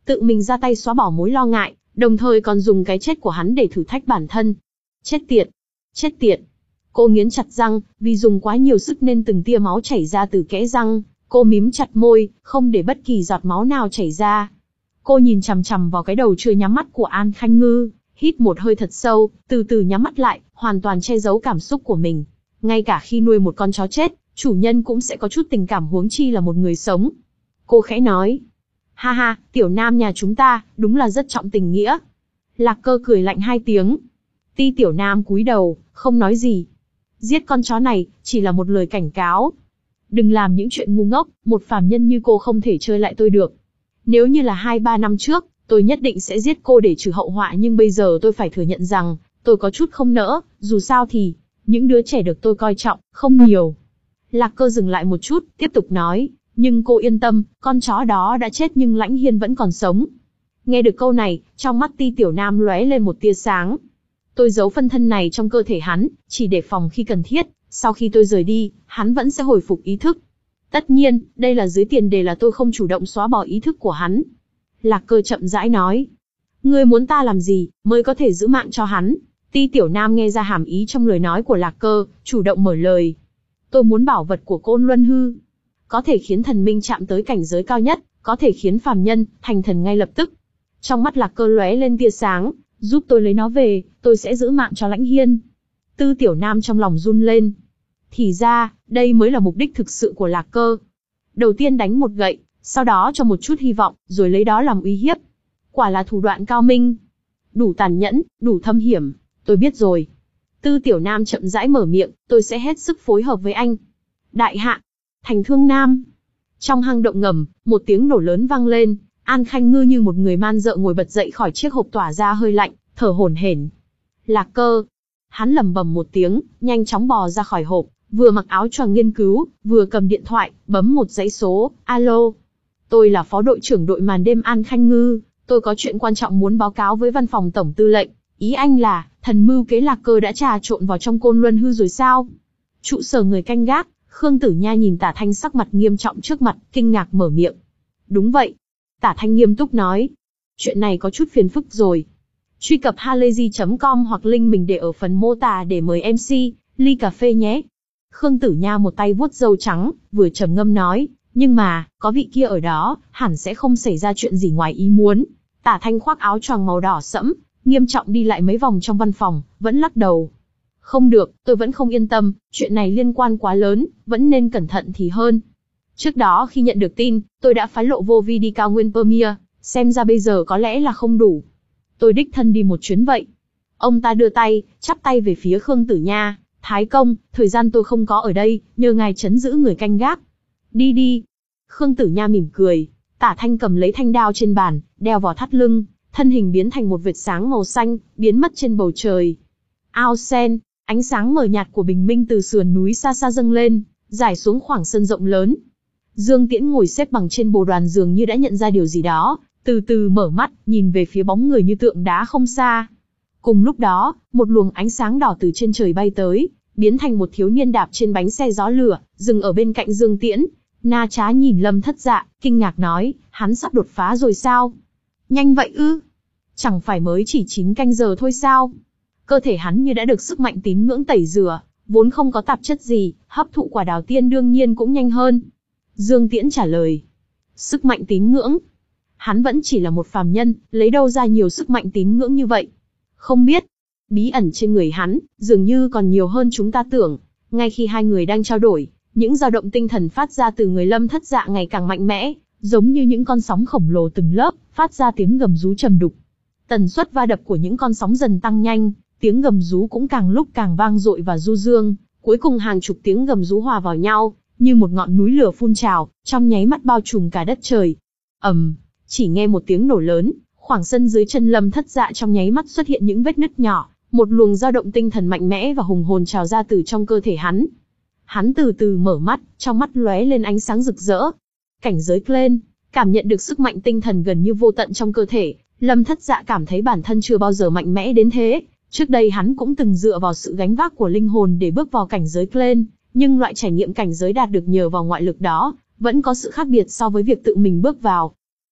tự mình ra tay xóa bỏ mối lo ngại, đồng thời còn dùng cái chết của hắn để thử thách bản thân. Chết tiệt! Chết tiệt! Cô nghiến chặt răng, vì dùng quá nhiều sức nên từng tia máu chảy ra từ kẽ răng, cô mím chặt môi, không để bất kỳ giọt máu nào chảy ra. Cô nhìn chằm chằm vào cái đầu chưa nhắm mắt của An Khanh Ngư, hít một hơi thật sâu, từ từ nhắm mắt lại, hoàn toàn che giấu cảm xúc của mình. Ngay cả khi nuôi một con chó chết, chủ nhân cũng sẽ có chút tình cảm, huống chi là một người sống. Cô khẽ nói, ha ha, tiểu nam nhà chúng ta, đúng là rất trọng tình nghĩa. Lạc Cơ cười lạnh hai tiếng. Ti tiểu nam cúi đầu, không nói gì. Giết con chó này, chỉ là một lời cảnh cáo. Đừng làm những chuyện ngu ngốc, một phàm nhân như cô không thể chơi lại tôi được. Nếu như là hai ba năm trước, tôi nhất định sẽ giết cô để trừ hậu họa, nhưng bây giờ tôi phải thừa nhận rằng, tôi có chút không nỡ, dù sao thì, những đứa trẻ được tôi coi trọng, không nhiều. Lạc Cơ dừng lại một chút, tiếp tục nói, nhưng cô yên tâm, con chó đó đã chết nhưng Lãnh Hiên vẫn còn sống. Nghe được câu này, trong mắt Ti tiểu nam lóe lên một tia sáng. Tôi giấu phân thân này trong cơ thể hắn, chỉ để phòng khi cần thiết, sau khi tôi rời đi, hắn vẫn sẽ hồi phục ý thức. Tất nhiên, đây là dưới tiền đề là tôi không chủ động xóa bỏ ý thức của hắn. Lạc Cơ chậm rãi nói. Ngươi muốn ta làm gì, mới có thể giữ mạng cho hắn? Ti tiểu nam nghe ra hàm ý trong lời nói của Lạc Cơ, chủ động mở lời. Tôi muốn bảo vật của Côn Luân Hư. Có thể khiến thần minh chạm tới cảnh giới cao nhất, có thể khiến phàm nhân, thành thần ngay lập tức. Trong mắt Lạc Cơ lóe lên tia sáng, giúp tôi lấy nó về, tôi sẽ giữ mạng cho Lãnh Hiên. Tư tiểu nam trong lòng run lên. Thì ra, đây mới là mục đích thực sự của Lạc Cơ. Đầu tiên đánh một gậy, sau đó cho một chút hy vọng, rồi lấy đó làm uy hiếp. Quả là thủ đoạn cao minh. Đủ tàn nhẫn, đủ thâm hiểm, tôi biết rồi. Tư tiểu nam chậm rãi mở miệng, tôi sẽ hết sức phối hợp với anh. Đại hạ, Thành Thương Nam. Trong hang động ngầm, một tiếng nổ lớn vang lên, An Khanh Ngư như một người man dợ ngồi bật dậy khỏi chiếc hộp tỏa ra hơi lạnh, thở hổn hển. Lạc Cơ. Hắn lẩm bẩm một tiếng, nhanh chóng bò ra khỏi hộp, vừa mặc áo choàng nghiên cứu, vừa cầm điện thoại, bấm một dãy số, alo. Tôi là phó đội trưởng đội màn đêm An Khanh Ngư, tôi có chuyện quan trọng muốn báo cáo với văn phòng tổng tư lệnh. Ý anh là, thần mưu kế Lạc Cơ đã trà trộn vào trong Côn Luân Hư rồi sao? Trụ sở người canh gác, Khương Tử Nha nhìn Tả Thanh sắc mặt nghiêm trọng trước mặt, kinh ngạc mở miệng. Đúng vậy. Tả Thanh nghiêm túc nói. Chuyện này có chút phiền phức rồi. Truy cập halayzi chấm com hoặc link mình để ở phần mô tả để mời em xê, ly cà phê nhé. Khương Tử Nha một tay vuốt râu trắng, vừa trầm ngâm nói, nhưng mà, có vị kia ở đó, hẳn sẽ không xảy ra chuyện gì ngoài ý muốn. Tả Thanh khoác áo choàng màu đỏ sẫm, nghiêm trọng đi lại mấy vòng trong văn phòng, vẫn lắc đầu. Không được, tôi vẫn không yên tâm, chuyện này liên quan quá lớn, vẫn nên cẩn thận thì hơn. Trước đó khi nhận được tin, tôi đã phái Lộ Vô Vi đi cao nguyên Pamir, xem ra bây giờ có lẽ là không đủ. Tôi đích thân đi một chuyến vậy. Ông ta đưa tay, chắp tay về phía Khương Tử Nha. Thái công, thời gian tôi không có ở đây, nhờ ngài trấn giữ người canh gác. Đi đi. Khương Tử Nha mỉm cười. Tả Thanh cầm lấy thanh đao trên bàn, đeo vào thắt lưng, thân hình biến thành một vệt sáng màu xanh, biến mất trên bầu trời. Ao sen, ánh sáng mờ nhạt của bình minh từ sườn núi xa xa dâng lên, rải xuống khoảng sân rộng lớn. Dương Tiễn ngồi xếp bằng trên bồ đoàn dường như đã nhận ra điều gì đó, từ từ mở mắt, nhìn về phía bóng người như tượng đá không xa. Cùng lúc đó, một luồng ánh sáng đỏ từ trên trời bay tới, biến thành một thiếu niên đạp trên bánh xe gió lửa, dừng ở bên cạnh Dương Tiễn. Na Trá nhìn Lâm Thất Dạ, kinh ngạc nói, hắn sắp đột phá rồi sao? Nhanh vậy ư? Chẳng phải mới chỉ chín canh giờ thôi sao? Cơ thể hắn như đã được sức mạnh tín ngưỡng tẩy rửa, vốn không có tạp chất gì, hấp thụ quả đào tiên đương nhiên cũng nhanh hơn. Dương Tiễn trả lời. Sức mạnh tín ngưỡng? Hắn vẫn chỉ là một phàm nhân, lấy đâu ra nhiều sức mạnh tín ngưỡng như vậy? Không biết. Bí ẩn trên người hắn, dường như còn nhiều hơn chúng ta tưởng. Ngay khi hai người đang trao đổi, những dao động tinh thần phát ra từ người Lâm Thất Dạ ngày càng mạnh mẽ, giống như những con sóng khổng lồ từng lớp, phát ra tiếng gầm rú trầm đục. Tần suất va đập của những con sóng dần tăng nhanh, tiếng gầm rú cũng càng lúc càng vang dội và du dương, cuối cùng hàng chục tiếng gầm rú hòa vào nhau, như một ngọn núi lửa phun trào, trong nháy mắt bao trùm cả đất trời. Ầm, um, chỉ nghe một tiếng nổ lớn, khoảng sân dưới chân Lâm Thất Dạ trong nháy mắt xuất hiện những vết nứt nhỏ, một luồng dao động tinh thần mạnh mẽ và hùng hồn trào ra từ trong cơ thể hắn. Hắn từ từ mở mắt, trong mắt lóe lên ánh sáng rực rỡ. Cảnh giới lên, cảm nhận được sức mạnh tinh thần gần như vô tận trong cơ thể, Lâm Thất Dạ cảm thấy bản thân chưa bao giờ mạnh mẽ đến thế. Trước đây hắn cũng từng dựa vào sự gánh vác của linh hồn để bước vào cảnh giới lên, nhưng loại trải nghiệm cảnh giới đạt được nhờ vào ngoại lực đó, vẫn có sự khác biệt so với việc tự mình bước vào.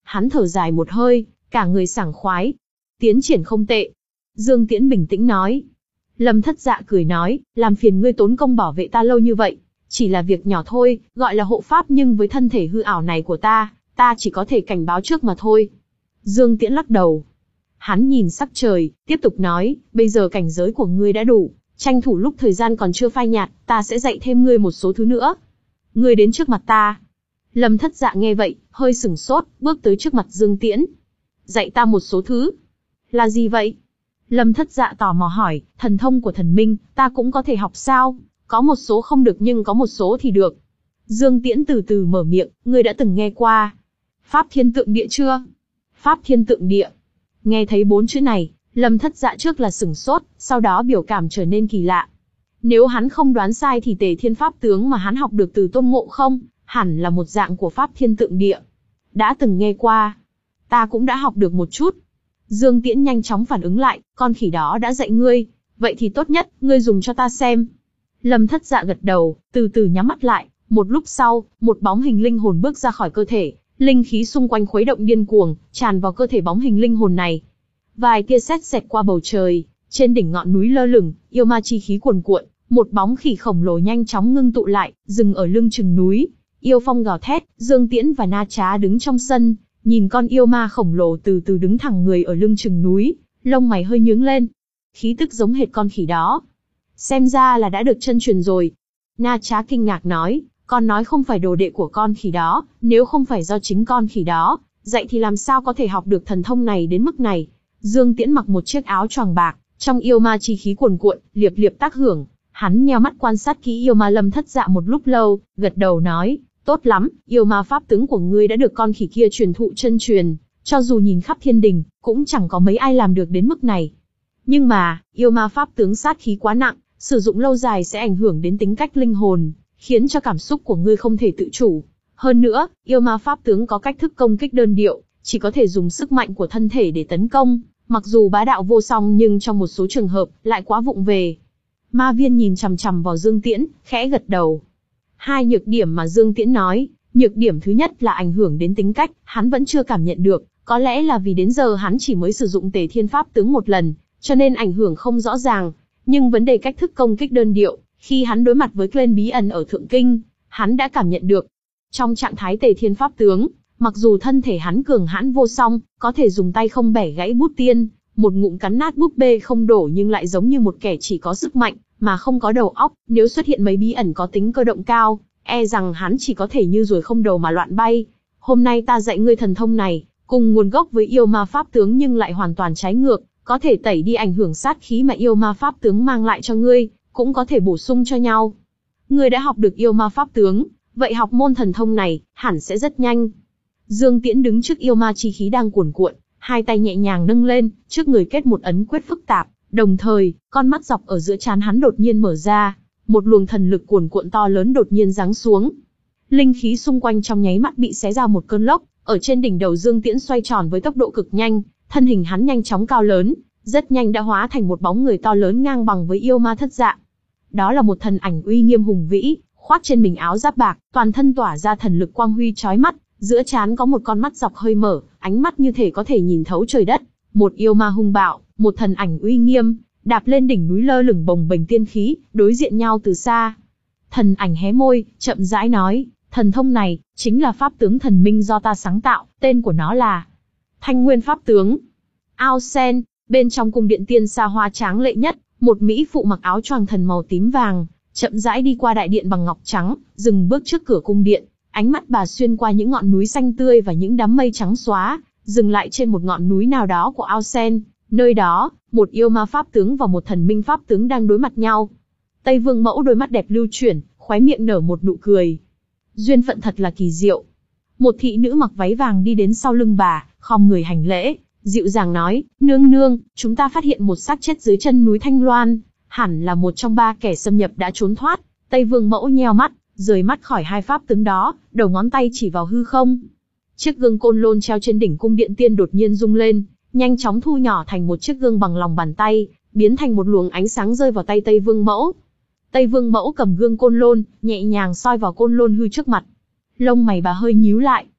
Hắn thở dài một hơi, cả người sảng khoái. Tiến triển không tệ. Dương Tiễn bình tĩnh nói. Lâm Thất Dạ cười nói, làm phiền ngươi tốn công bảo vệ ta lâu như vậy. Chỉ là việc nhỏ thôi, gọi là hộ pháp nhưng với thân thể hư ảo này của ta, ta chỉ có thể cảnh báo trước mà thôi. Dương Tiễn lắc đầu. Hắn nhìn sắc trời, tiếp tục nói, bây giờ cảnh giới của ngươi đã đủ, tranh thủ lúc thời gian còn chưa phai nhạt, ta sẽ dạy thêm ngươi một số thứ nữa. Ngươi đến trước mặt ta. Lâm Thất Dạ nghe vậy, hơi sửng sốt, bước tới trước mặt Dương Tiễn. Dạy ta một số thứ. Là gì vậy? Lâm Thất Dạ tò mò hỏi, thần thông của thần minh, ta cũng có thể học sao? Có một số không được nhưng có một số thì được. Dương Tiễn từ từ mở miệng, ngươi đã từng nghe qua Pháp Thiên Tượng Địa chưa? Pháp Thiên Tượng Địa. Nghe thấy bốn chữ này, Lâm Thất Dạ trước là sửng sốt, sau đó biểu cảm trở nên kỳ lạ. Nếu hắn không đoán sai thì Tề Thiên Pháp tướng mà hắn học được từ Tôn Ngộ Không, hẳn là một dạng của Pháp Thiên Tượng Địa. Đã từng nghe qua. Ta cũng đã học được một chút. Dương Tiễn nhanh chóng phản ứng lại, con khỉ đó đã dạy ngươi. Vậy thì tốt nhất, ngươi dùng cho ta xem. Lâm Thất Dạ gật đầu, từ từ nhắm mắt lại. Một lúc sau, một bóng hình linh hồn bước ra khỏi cơ thể. Linh khí xung quanh khuấy động điên cuồng, tràn vào cơ thể bóng hình linh hồn này. Vài tia sét xẹt qua bầu trời, trên đỉnh ngọn núi lơ lửng, yêu ma chi khí cuồn cuộn, một bóng khỉ khổng lồ nhanh chóng ngưng tụ lại, dừng ở lưng chừng núi. Yêu phong gào thét, Dương Tiễn và Na Trá đứng trong sân, nhìn con yêu ma khổng lồ từ từ đứng thẳng người ở lưng chừng núi, lông mày hơi nhướng lên. Khí tức giống hệt con khỉ đó. Xem ra là đã được chân truyền rồi. Na Trá kinh ngạc nói, con nói không phải đồ đệ của con khỉ đó, nếu không phải do chính con khỉ đó dạy thì làm sao có thể học được thần thông này đến mức này. Dương Tiễn mặc một chiếc áo choàng bạc, trong yêu ma chi khí cuồn cuộn, liệp liệp tác hưởng. Hắn nheo mắt quan sát kỹ yêu ma Lâm Thất Dạ một lúc lâu, gật đầu nói, tốt lắm, yêu ma pháp tướng của ngươi đã được con khỉ kia truyền thụ chân truyền, cho dù nhìn khắp thiên đình, cũng chẳng có mấy ai làm được đến mức này. Nhưng mà, yêu ma pháp tướng sát khí quá nặng, sử dụng lâu dài sẽ ảnh hưởng đến tính cách linh hồn, khiến cho cảm xúc của ngươi không thể tự chủ. Hơn nữa, yêu ma pháp tướng có cách thức công kích đơn điệu, chỉ có thể dùng sức mạnh của thân thể để tấn công, mặc dù bá đạo vô song nhưng trong một số trường hợp lại quá vụng về. Ma Viên nhìn chằm chằm vào Dương Tiễn, khẽ gật đầu. Hai nhược điểm mà Dương Tiễn nói, nhược điểm thứ nhất là ảnh hưởng đến tính cách, hắn vẫn chưa cảm nhận được, có lẽ là vì đến giờ hắn chỉ mới sử dụng Tề Thiên Pháp tướng một lần, cho nên ảnh hưởng không rõ ràng. Nhưng vấn đề cách thức công kích đơn điệu, khi hắn đối mặt với Clen bí ẩn ở Thượng Kinh, hắn đã cảm nhận được. Trong trạng thái Tề Thiên Pháp tướng, mặc dù thân thể hắn cường hãn vô song, có thể dùng tay không bẻ gãy bút tiên, một ngụm cắn nát búp bê không đổ, nhưng lại giống như một kẻ chỉ có sức mạnh, mà không có đầu óc. Nếu xuất hiện mấy bí ẩn có tính cơ động cao, e rằng hắn chỉ có thể như ruồi không đầu mà loạn bay. Hôm nay ta dạy ngươi thần thông này, cùng nguồn gốc với yêu ma pháp tướng nhưng lại hoàn toàn trái ngược, có thể tẩy đi ảnh hưởng sát khí mà yêu ma pháp tướng mang lại cho ngươi, cũng có thể bổ sung cho nhau. Ngươi đã học được yêu ma pháp tướng, vậy học môn thần thông này, hẳn sẽ rất nhanh. Dương Tiễn đứng trước yêu ma chi khí đang cuồn cuộn, hai tay nhẹ nhàng nâng lên, trước người kết một ấn quyết phức tạp, đồng thời, con mắt dọc ở giữa trán hắn đột nhiên mở ra, một luồng thần lực cuồn cuộn to lớn đột nhiên giáng xuống. Linh khí xung quanh trong nháy mắt bị xé ra một cơn lốc, ở trên đỉnh đầu Dương Tiễn xoay tròn với tốc độ cực nhanh, thân hình hắn nhanh chóng cao lớn, rất nhanh đã hóa thành một bóng người to lớn ngang bằng với yêu ma Thất Dạ. Đó là một thần ảnh uy nghiêm hùng vĩ, khoác trên mình áo giáp bạc, toàn thân tỏa ra thần lực quang huy chói mắt, giữa trán có một con mắt dọc hơi mở, ánh mắt như thể có thể nhìn thấu trời đất. Một yêu ma hung bạo, một thần ảnh uy nghiêm, đạp lên đỉnh núi lơ lửng bồng bềnh tiên khí, đối diện nhau từ xa. Thần ảnh hé môi, chậm rãi nói, thần thông này chính là pháp tướng thần minh do ta sáng tạo, tên của nó là Thanh Nguyên Pháp Tướng. Ao sen, bên trong cung điện tiên xa hoa tráng lệ nhất, một mỹ phụ mặc áo choàng thần màu tím vàng, chậm rãi đi qua đại điện bằng ngọc trắng, dừng bước trước cửa cung điện, ánh mắt bà xuyên qua những ngọn núi xanh tươi và những đám mây trắng xóa, dừng lại trên một ngọn núi nào đó của ao sen. Nơi đó, một yêu ma pháp tướng và một thần minh pháp tướng đang đối mặt nhau. Tây Vương Mẫu đôi mắt đẹp lưu chuyển, khóe miệng nở một nụ cười. Duyên phận thật là kỳ diệu. Một thị nữ mặc váy vàng đi đến sau lưng bà, khom người hành lễ, dịu dàng nói, nương nương, chúng ta phát hiện một xác chết dưới chân núi Thanh Loan, hẳn là một trong ba kẻ xâm nhập đã trốn thoát. Tây Vương Mẫu nheo mắt, rời mắt khỏi hai pháp tướng đó, đầu ngón tay chỉ vào hư không. Chiếc gương côn lôn treo trên đỉnh cung điện tiên đột nhiên rung lên, nhanh chóng thu nhỏ thành một chiếc gương bằng lòng bàn tay, biến thành một luồng ánh sáng rơi vào tay Tây Vương Mẫu. Tây Vương Mẫu cầm gương côn lôn, nhẹ nhàng soi vào côn lôn hư trước mặt. Lông mày bà hơi nhíu lại.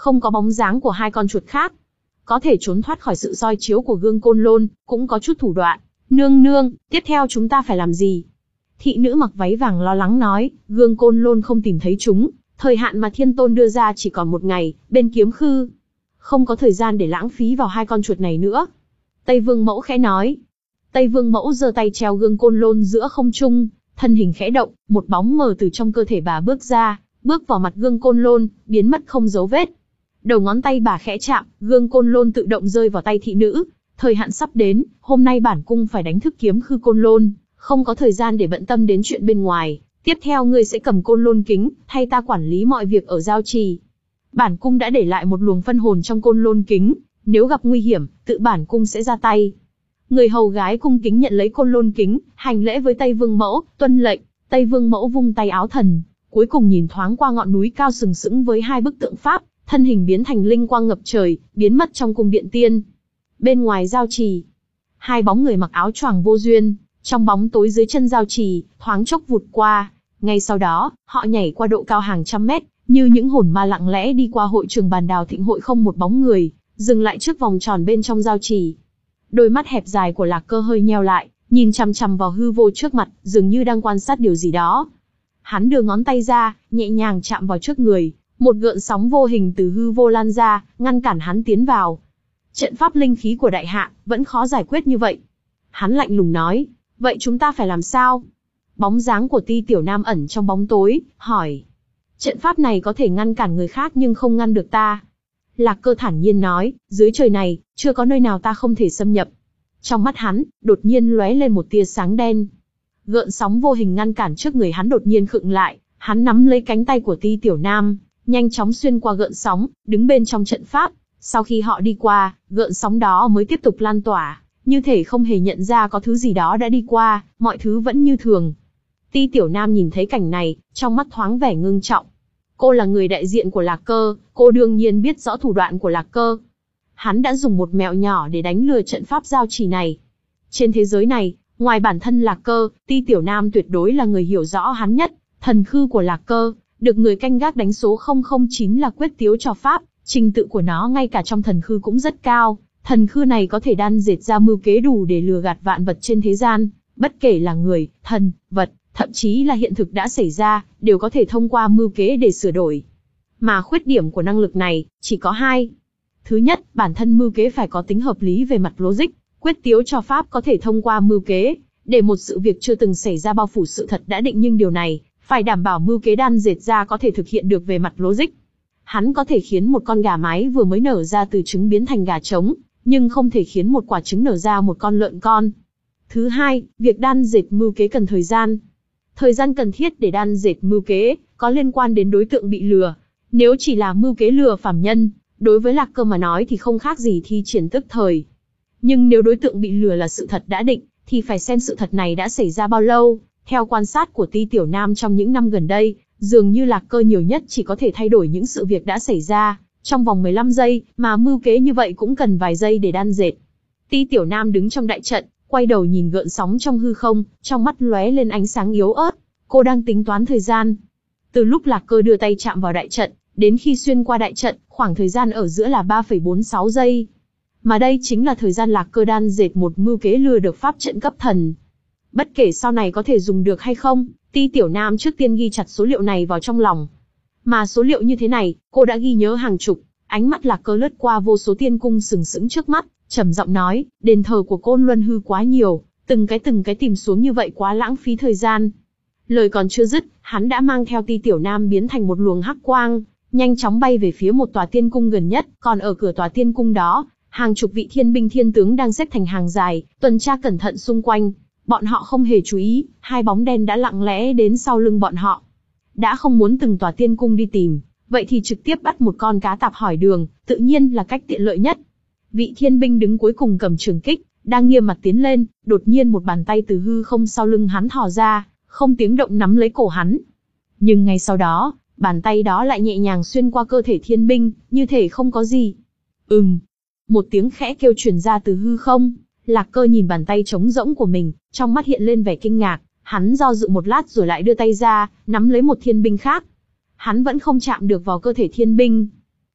không có bóng dáng của hai con chuột khác. Có thể trốn thoát khỏi sự soi chiếu của gương côn lôn, cũng có chút thủ đoạn. Nương nương, tiếp theo chúng ta phải làm gì? Thị nữ mặc váy vàng lo lắng nói, gương côn lôn không tìm thấy chúng, thời hạn mà thiên tôn đưa ra chỉ còn một ngày, bên kiếm khư. Không có thời gian để lãng phí vào hai con chuột này nữa. Tây Vương Mẫu khẽ nói. Tây Vương Mẫu giơ tay treo gương côn lôn giữa không trung, thân hình khẽ động, một bóng mờ từ trong cơ thể bà bước ra, bước vào mặt gương côn lôn, biến mất không dấu vết. Đầu ngón tay bà khẽ chạm, gương côn lôn tự động rơi vào tay thị nữ. Thời hạn sắp đến, hôm nay bản cung phải đánh thức kiếm khư côn lôn, không có thời gian để bận tâm đến chuyện bên ngoài. Tiếp theo ngươi sẽ cầm côn lôn kính, thay ta quản lý mọi việc ở giao trì. Bản cung đã để lại một luồng phân hồn trong côn lôn kính, nếu gặp nguy hiểm, tự bản cung sẽ ra tay. Người hầu gái cung kính nhận lấy côn lôn kính, hành lễ với Tây Vương Mẫu, tuân lệnh. Tây Vương Mẫu vung tay áo thần, cuối cùng nhìn thoáng qua ngọn núi cao sừng sững với hai bức tượng pháp, thân hình biến thành linh quang ngập trời, biến mất trong cung điện tiên. Bên ngoài giao trì, hai bóng người mặc áo choàng vô duyên, trong bóng tối dưới chân giao trì, thoáng chốc vụt qua. Ngay sau đó, họ nhảy qua độ cao hàng trăm mét, như những hồn ma lặng lẽ đi qua hội trường bàn đào thịnh hội không một bóng người, dừng lại trước vòng tròn bên trong giao trì. Đôi mắt hẹp dài của Lạc Cơ hơi nheo lại, nhìn chằm chằm vào hư vô trước mặt, dường như đang quan sát điều gì đó. Hắn đưa ngón tay ra, nhẹ nhàng chạm vào trước người, một gợn sóng vô hình từ hư vô lan ra, ngăn cản hắn tiến vào. Trận pháp linh khí của đại hạ, vẫn khó giải quyết như vậy. Hắn lạnh lùng nói, vậy chúng ta phải làm sao? Bóng dáng của Ti Tiểu Nam ẩn trong bóng tối, hỏi. Trận pháp này có thể ngăn cản người khác nhưng không ngăn được ta. Lạc Cơ thản nhiên nói, dưới trời này, chưa có nơi nào ta không thể xâm nhập. Trong mắt hắn, đột nhiên lóe lên một tia sáng đen. Gợn sóng vô hình ngăn cản trước người hắn đột nhiên khựng lại, hắn nắm lấy cánh tay của Ti Tiểu Nam, nhanh chóng xuyên qua gợn sóng, đứng bên trong trận pháp. Sau khi họ đi qua, gợn sóng đó mới tiếp tục lan tỏa, như thể không hề nhận ra có thứ gì đó đã đi qua, mọi thứ vẫn như thường. Ti Tiểu Nam nhìn thấy cảnh này, trong mắt thoáng vẻ ngưng trọng. Cô là người đại diện của Lạc Cơ, cô đương nhiên biết rõ thủ đoạn của Lạc Cơ. Hắn đã dùng một mẹo nhỏ để đánh lừa trận pháp giao trì này. Trên thế giới này, ngoài bản thân Lạc Cơ, Ti Tiểu Nam tuyệt đối là người hiểu rõ hắn nhất. Thần khư của Lạc Cơ, được người canh gác đánh số không không chín là quyết tiếu cho pháp, trình tự của nó ngay cả trong thần khư cũng rất cao. Thần khư này có thể đan dệt ra mưu kế đủ để lừa gạt vạn vật trên thế gian, bất kể là người, thần, vật, thậm chí là hiện thực đã xảy ra, đều có thể thông qua mưu kế để sửa đổi. Mà khuyết điểm của năng lực này, chỉ có hai. Thứ nhất, bản thân mưu kế phải có tính hợp lý về mặt logic, quyết tiếu cho pháp có thể thông qua mưu kế, để một sự việc chưa từng xảy ra bao phủ sự thật đã định, nhưng điều này, phải đảm bảo mưu kế đan dệt ra có thể thực hiện được về mặt logic. Hắn có thể khiến một con gà mái vừa mới nở ra từ trứng biến thành gà trống, nhưng không thể khiến một quả trứng nở ra một con lợn con. Thứ hai, việc đan dệt mưu kế cần thời gian. Thời gian cần thiết để đan dệt mưu kế, có liên quan đến đối tượng bị lừa. Nếu chỉ là mưu kế lừa phàm nhân, đối với Lạc Cơ mà nói thì không khác gì thi triển tức thời. Nhưng nếu đối tượng bị lừa là sự thật đã định, thì phải xem sự thật này đã xảy ra bao lâu. Theo quan sát của Ti Tiểu Nam trong những năm gần đây, dường như Lạc Cơ nhiều nhất chỉ có thể thay đổi những sự việc đã xảy ra trong vòng mười lăm giây, mà mưu kế như vậy cũng cần vài giây để đan dệt. Ti Tiểu Nam đứng trong đại trận, quay đầu nhìn gợn sóng trong hư không, trong mắt lóe lên ánh sáng yếu ớt. Cô đang tính toán thời gian. Từ lúc Lạc Cơ đưa tay chạm vào đại trận, đến khi xuyên qua đại trận, khoảng thời gian ở giữa là ba phẩy bốn sáu giây. Mà đây chính là thời gian Lạc Cơ đan dệt một mưu kế lừa được pháp trận cấp thần. Bất kể sau này có thể dùng được hay không, Ti Tiểu Nam trước tiên ghi chặt số liệu này vào trong lòng. Mà số liệu như thế này, cô đã ghi nhớ hàng chục. Ánh mắt Lạc Cơ lướt qua vô số tiên cung sừng sững trước mắt, trầm giọng nói, đền thờ của Côn Luân hư quá nhiều, từng cái từng cái tìm xuống như vậy quá lãng phí thời gian. Lời còn chưa dứt, hắn đã mang theo Ti Tiểu Nam biến thành một luồng hắc quang, nhanh chóng bay về phía một tòa tiên cung gần nhất. Còn ở cửa tòa tiên cung đó, hàng chục vị thiên binh thiên tướng đang xếp thành hàng dài, tuần tra cẩn thận xung quanh. Bọn họ không hề chú ý, hai bóng đen đã lặng lẽ đến sau lưng bọn họ. Đã không muốn từng tòa tiên cung đi tìm, vậy thì trực tiếp bắt một con cá tạp hỏi đường, tự nhiên là cách tiện lợi nhất. Vị thiên binh đứng cuối cùng cầm trường kích, đang nghiêm mặt tiến lên, đột nhiên một bàn tay từ hư không sau lưng hắn thò ra, không tiếng động nắm lấy cổ hắn. Nhưng ngay sau đó, bàn tay đó lại nhẹ nhàng xuyên qua cơ thể thiên binh, như thể không có gì. Ừm. Một tiếng khẽ kêu truyền ra từ hư không. Lạc Cơ nhìn bàn tay trống rỗng của mình, trong mắt hiện lên vẻ kinh ngạc. Hắn do dự một lát rồi lại đưa tay ra, nắm lấy một thiên binh khác. Hắn vẫn không chạm được vào cơ thể thiên binh.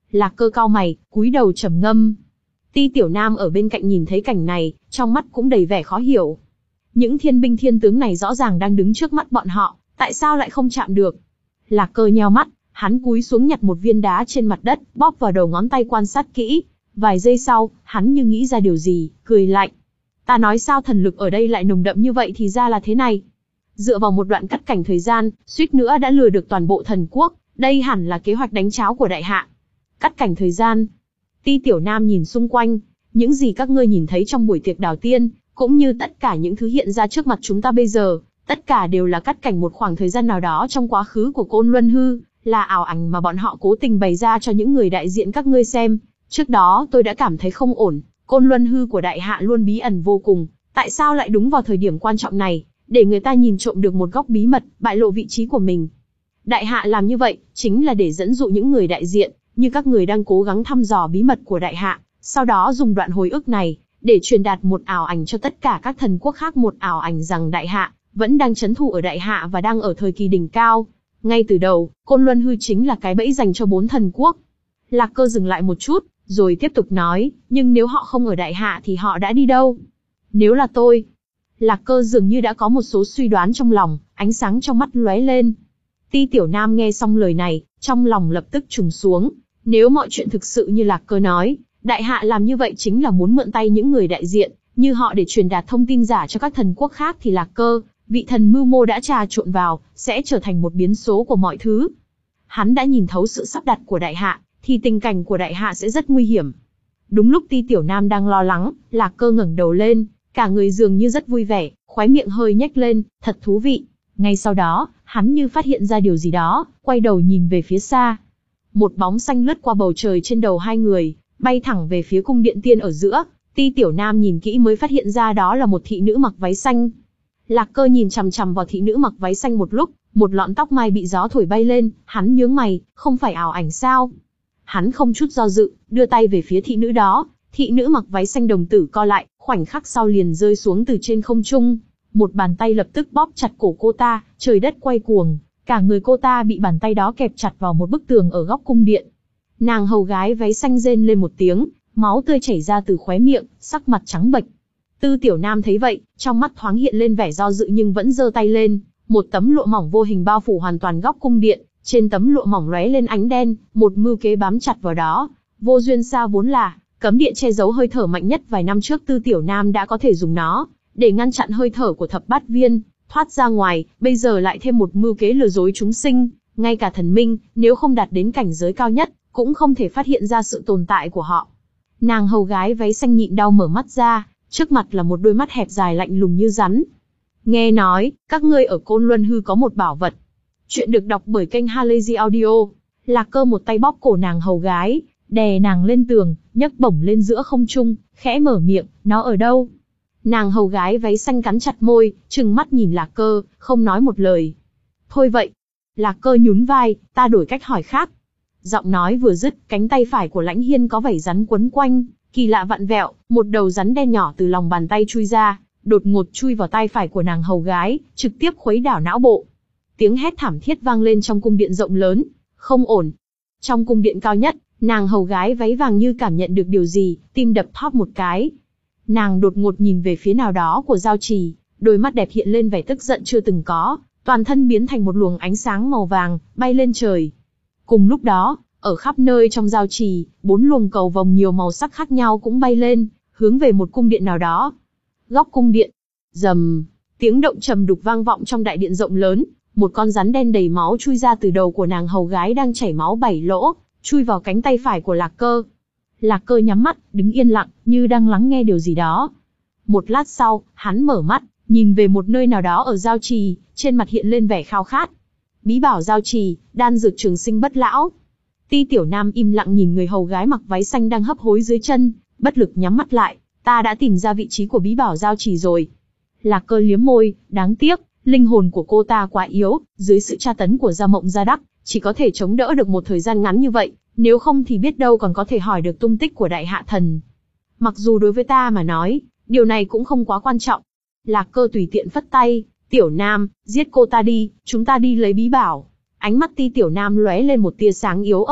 Lạc Cơ cau mày, cúi đầu trầm ngâm. Ti Tiểu Nam ở bên cạnh nhìn thấy cảnh này, trong mắt cũng đầy vẻ khó hiểu. Những thiên binh thiên tướng này rõ ràng đang đứng trước mắt bọn họ, tại sao lại không chạm được? Lạc Cơ nheo mắt, hắn cúi xuống nhặt một viên đá trên mặt đất, bóp vào đầu ngón tay quan sát kỹ. Vài giây sau, hắn như nghĩ ra điều gì, cười lạnh. Ta nói sao thần lực ở đây lại nồng đậm như vậy thì ra là thế này. Dựa vào một đoạn cắt cảnh thời gian, suýt nữa đã lừa được toàn bộ thần quốc, đây hẳn là kế hoạch đánh cháo của đại hạ. Cắt cảnh thời gian. Ti Tiểu Nam nhìn xung quanh, những gì các ngươi nhìn thấy trong buổi tiệc đào tiên, cũng như tất cả những thứ hiện ra trước mặt chúng ta bây giờ, tất cả đều là cắt cảnh một khoảng thời gian nào đó trong quá khứ của Côn Luân Hư, là ảo ảnh mà bọn họ cố tình bày ra cho những người đại diện các ngươi xem. Trước đó tôi đã cảm thấy không ổn, Côn Luân Hư của đại hạ luôn bí ẩn vô cùng, tại sao lại đúng vào thời điểm quan trọng này, để người ta nhìn trộm được một góc bí mật, bại lộ vị trí của mình. Đại hạ làm như vậy, chính là để dẫn dụ những người đại diện, như các người đang cố gắng thăm dò bí mật của đại hạ, sau đó dùng đoạn hồi ức này, để truyền đạt một ảo ảnh cho tất cả các thần quốc khác, một ảo ảnh rằng đại hạ vẫn đang trấn thủ ở đại hạ và đang ở thời kỳ đỉnh cao. Ngay từ đầu, Côn Luân Hư chính là cái bẫy dành cho bốn thần quốc. Lạc Cơ dừng lại một chút, rồi tiếp tục nói, nhưng nếu họ không ở đại hạ thì họ đã đi đâu? Nếu là tôi... Lạc Cơ dường như đã có một số suy đoán trong lòng, ánh sáng trong mắt lóe lên. Ti Tiểu Nam nghe xong lời này, trong lòng lập tức trùng xuống. Nếu mọi chuyện thực sự như Lạc Cơ nói, đại hạ làm như vậy chính là muốn mượn tay những người đại diện, như họ để truyền đạt thông tin giả cho các thần quốc khác, thì Lạc Cơ, vị thần mưu mô đã trà trộn vào, sẽ trở thành một biến số của mọi thứ. Hắn đã nhìn thấu sự sắp đặt của đại hạ, thì tình cảnh của đại hạ sẽ rất nguy hiểm. Đúng lúc Ti Tiểu Nam đang lo lắng, Lạc Cơ ngẩng đầu lên, cả người dường như rất vui vẻ, khóe miệng hơi nhếch lên, thật thú vị. Ngay sau đó, hắn như phát hiện ra điều gì đó, quay đầu nhìn về phía xa. Một bóng xanh lướt qua bầu trời trên đầu hai người, bay thẳng về phía cung điện tiên ở giữa. Ti Tiểu Nam nhìn kỹ mới phát hiện ra đó là một thị nữ mặc váy xanh. Lạc Cơ nhìn chằm chằm vào thị nữ mặc váy xanh một lúc, một lọn tóc mai bị gió thổi bay lên, hắn nhướng mày, không phải ảo ảnh sao? Hắn không chút do dự, đưa tay về phía thị nữ đó. Thị nữ mặc váy xanh đồng tử co lại, khoảnh khắc sau liền rơi xuống từ trên không trung. Một bàn tay lập tức bóp chặt cổ cô ta, trời đất quay cuồng, cả người cô ta bị bàn tay đó kẹp chặt vào một bức tường ở góc cung điện. Nàng hầu gái váy xanh rên lên một tiếng, máu tươi chảy ra từ khóe miệng, sắc mặt trắng bệch. Tư Tiểu Nam thấy vậy, trong mắt thoáng hiện lên vẻ do dự nhưng vẫn giơ tay lên, một tấm lụa mỏng vô hình bao phủ hoàn toàn góc cung điện, trên tấm lụa mỏng lóe lên ánh đen, một mưu kế bám chặt vào đó. Vô duyên sa vốn là cấm địa che giấu hơi thở mạnh nhất vài năm trước, Tư Tiểu Nam đã có thể dùng nó để ngăn chặn hơi thở của thập bát viên thoát ra ngoài, bây giờ lại thêm một mưu kế lừa dối chúng sinh, ngay cả thần minh, nếu không đạt đến cảnh giới cao nhất, cũng không thể phát hiện ra sự tồn tại của họ. Nàng hầu gái váy xanh nhịn đau mở mắt ra, trước mặt là một đôi mắt hẹp dài lạnh lùng như rắn. Nghe nói, các ngươi ở Côn Luân Hư có một bảo vật. Chuyện được đọc bởi kênh Halazy Audio. Lạc Cơ một tay bóp cổ nàng hầu gái, đè nàng lên tường, nhấc bổng lên giữa không trung, khẽ mở miệng, nó ở đâu? Nàng hầu gái váy xanh cắn chặt môi, trừng mắt nhìn Lạc Cơ, không nói một lời. Thôi vậy. Lạc Cơ nhún vai, ta đổi cách hỏi khác. Giọng nói vừa dứt, cánh tay phải của Lãnh Hiên có vảy rắn quấn quanh, kỳ lạ vặn vẹo, một đầu rắn đen nhỏ từ lòng bàn tay chui ra, đột ngột chui vào tay phải của nàng hầu gái, trực tiếp khuấy đảo não bộ. Tiếng hét thảm thiết vang lên trong cung điện rộng lớn. Không ổn. Trong cung điện cao nhất, nàng hầu gái váy vàng như cảm nhận được điều gì, tim đập thót một cái. Nàng đột ngột nhìn về phía nào đó của Giao Trì, đôi mắt đẹp hiện lên vẻ tức giận chưa từng có, toàn thân biến thành một luồng ánh sáng màu vàng, bay lên trời. Cùng lúc đó, ở khắp nơi trong Giao Trì, bốn luồng cầu vồng nhiều màu sắc khác nhau cũng bay lên, hướng về một cung điện nào đó. Góc cung điện. Rầm, tiếng động trầm đục vang vọng trong đại điện rộng lớn, một con rắn đen đầy máu chui ra từ đầu của nàng hầu gái đang chảy máu bảy lỗ, chui vào cánh tay phải của Lạc Cơ. Lạc Cơ nhắm mắt, đứng yên lặng, như đang lắng nghe điều gì đó. Một lát sau, hắn mở mắt, nhìn về một nơi nào đó ở Giao Trì, trên mặt hiện lên vẻ khao khát. Bí bảo Giao Trì, đan dược trường sinh bất lão. Ti Tiểu Nam im lặng nhìn người hầu gái mặc váy xanh đang hấp hối dưới chân, bất lực nhắm mắt lại. Ta đã tìm ra vị trí của bí bảo Giao Trì rồi. Lạc Cơ liếm môi, đáng tiếc, linh hồn của cô ta quá yếu, dưới sự tra tấn của Gia Mộng Gia Đắc, chỉ có thể chống đỡ được một thời gian ngắn như vậy, nếu không thì biết đâu còn có thể hỏi được tung tích của Đại Hạ Thần. Mặc dù đối với ta mà nói, điều này cũng không quá quan trọng. Lạc Cơ tùy tiện phất tay, Tiểu Nam, giết cô ta đi, chúng ta đi lấy bí bảo. Ánh mắt Ti Tiểu Nam lóe lên một tia sáng yếu ớt,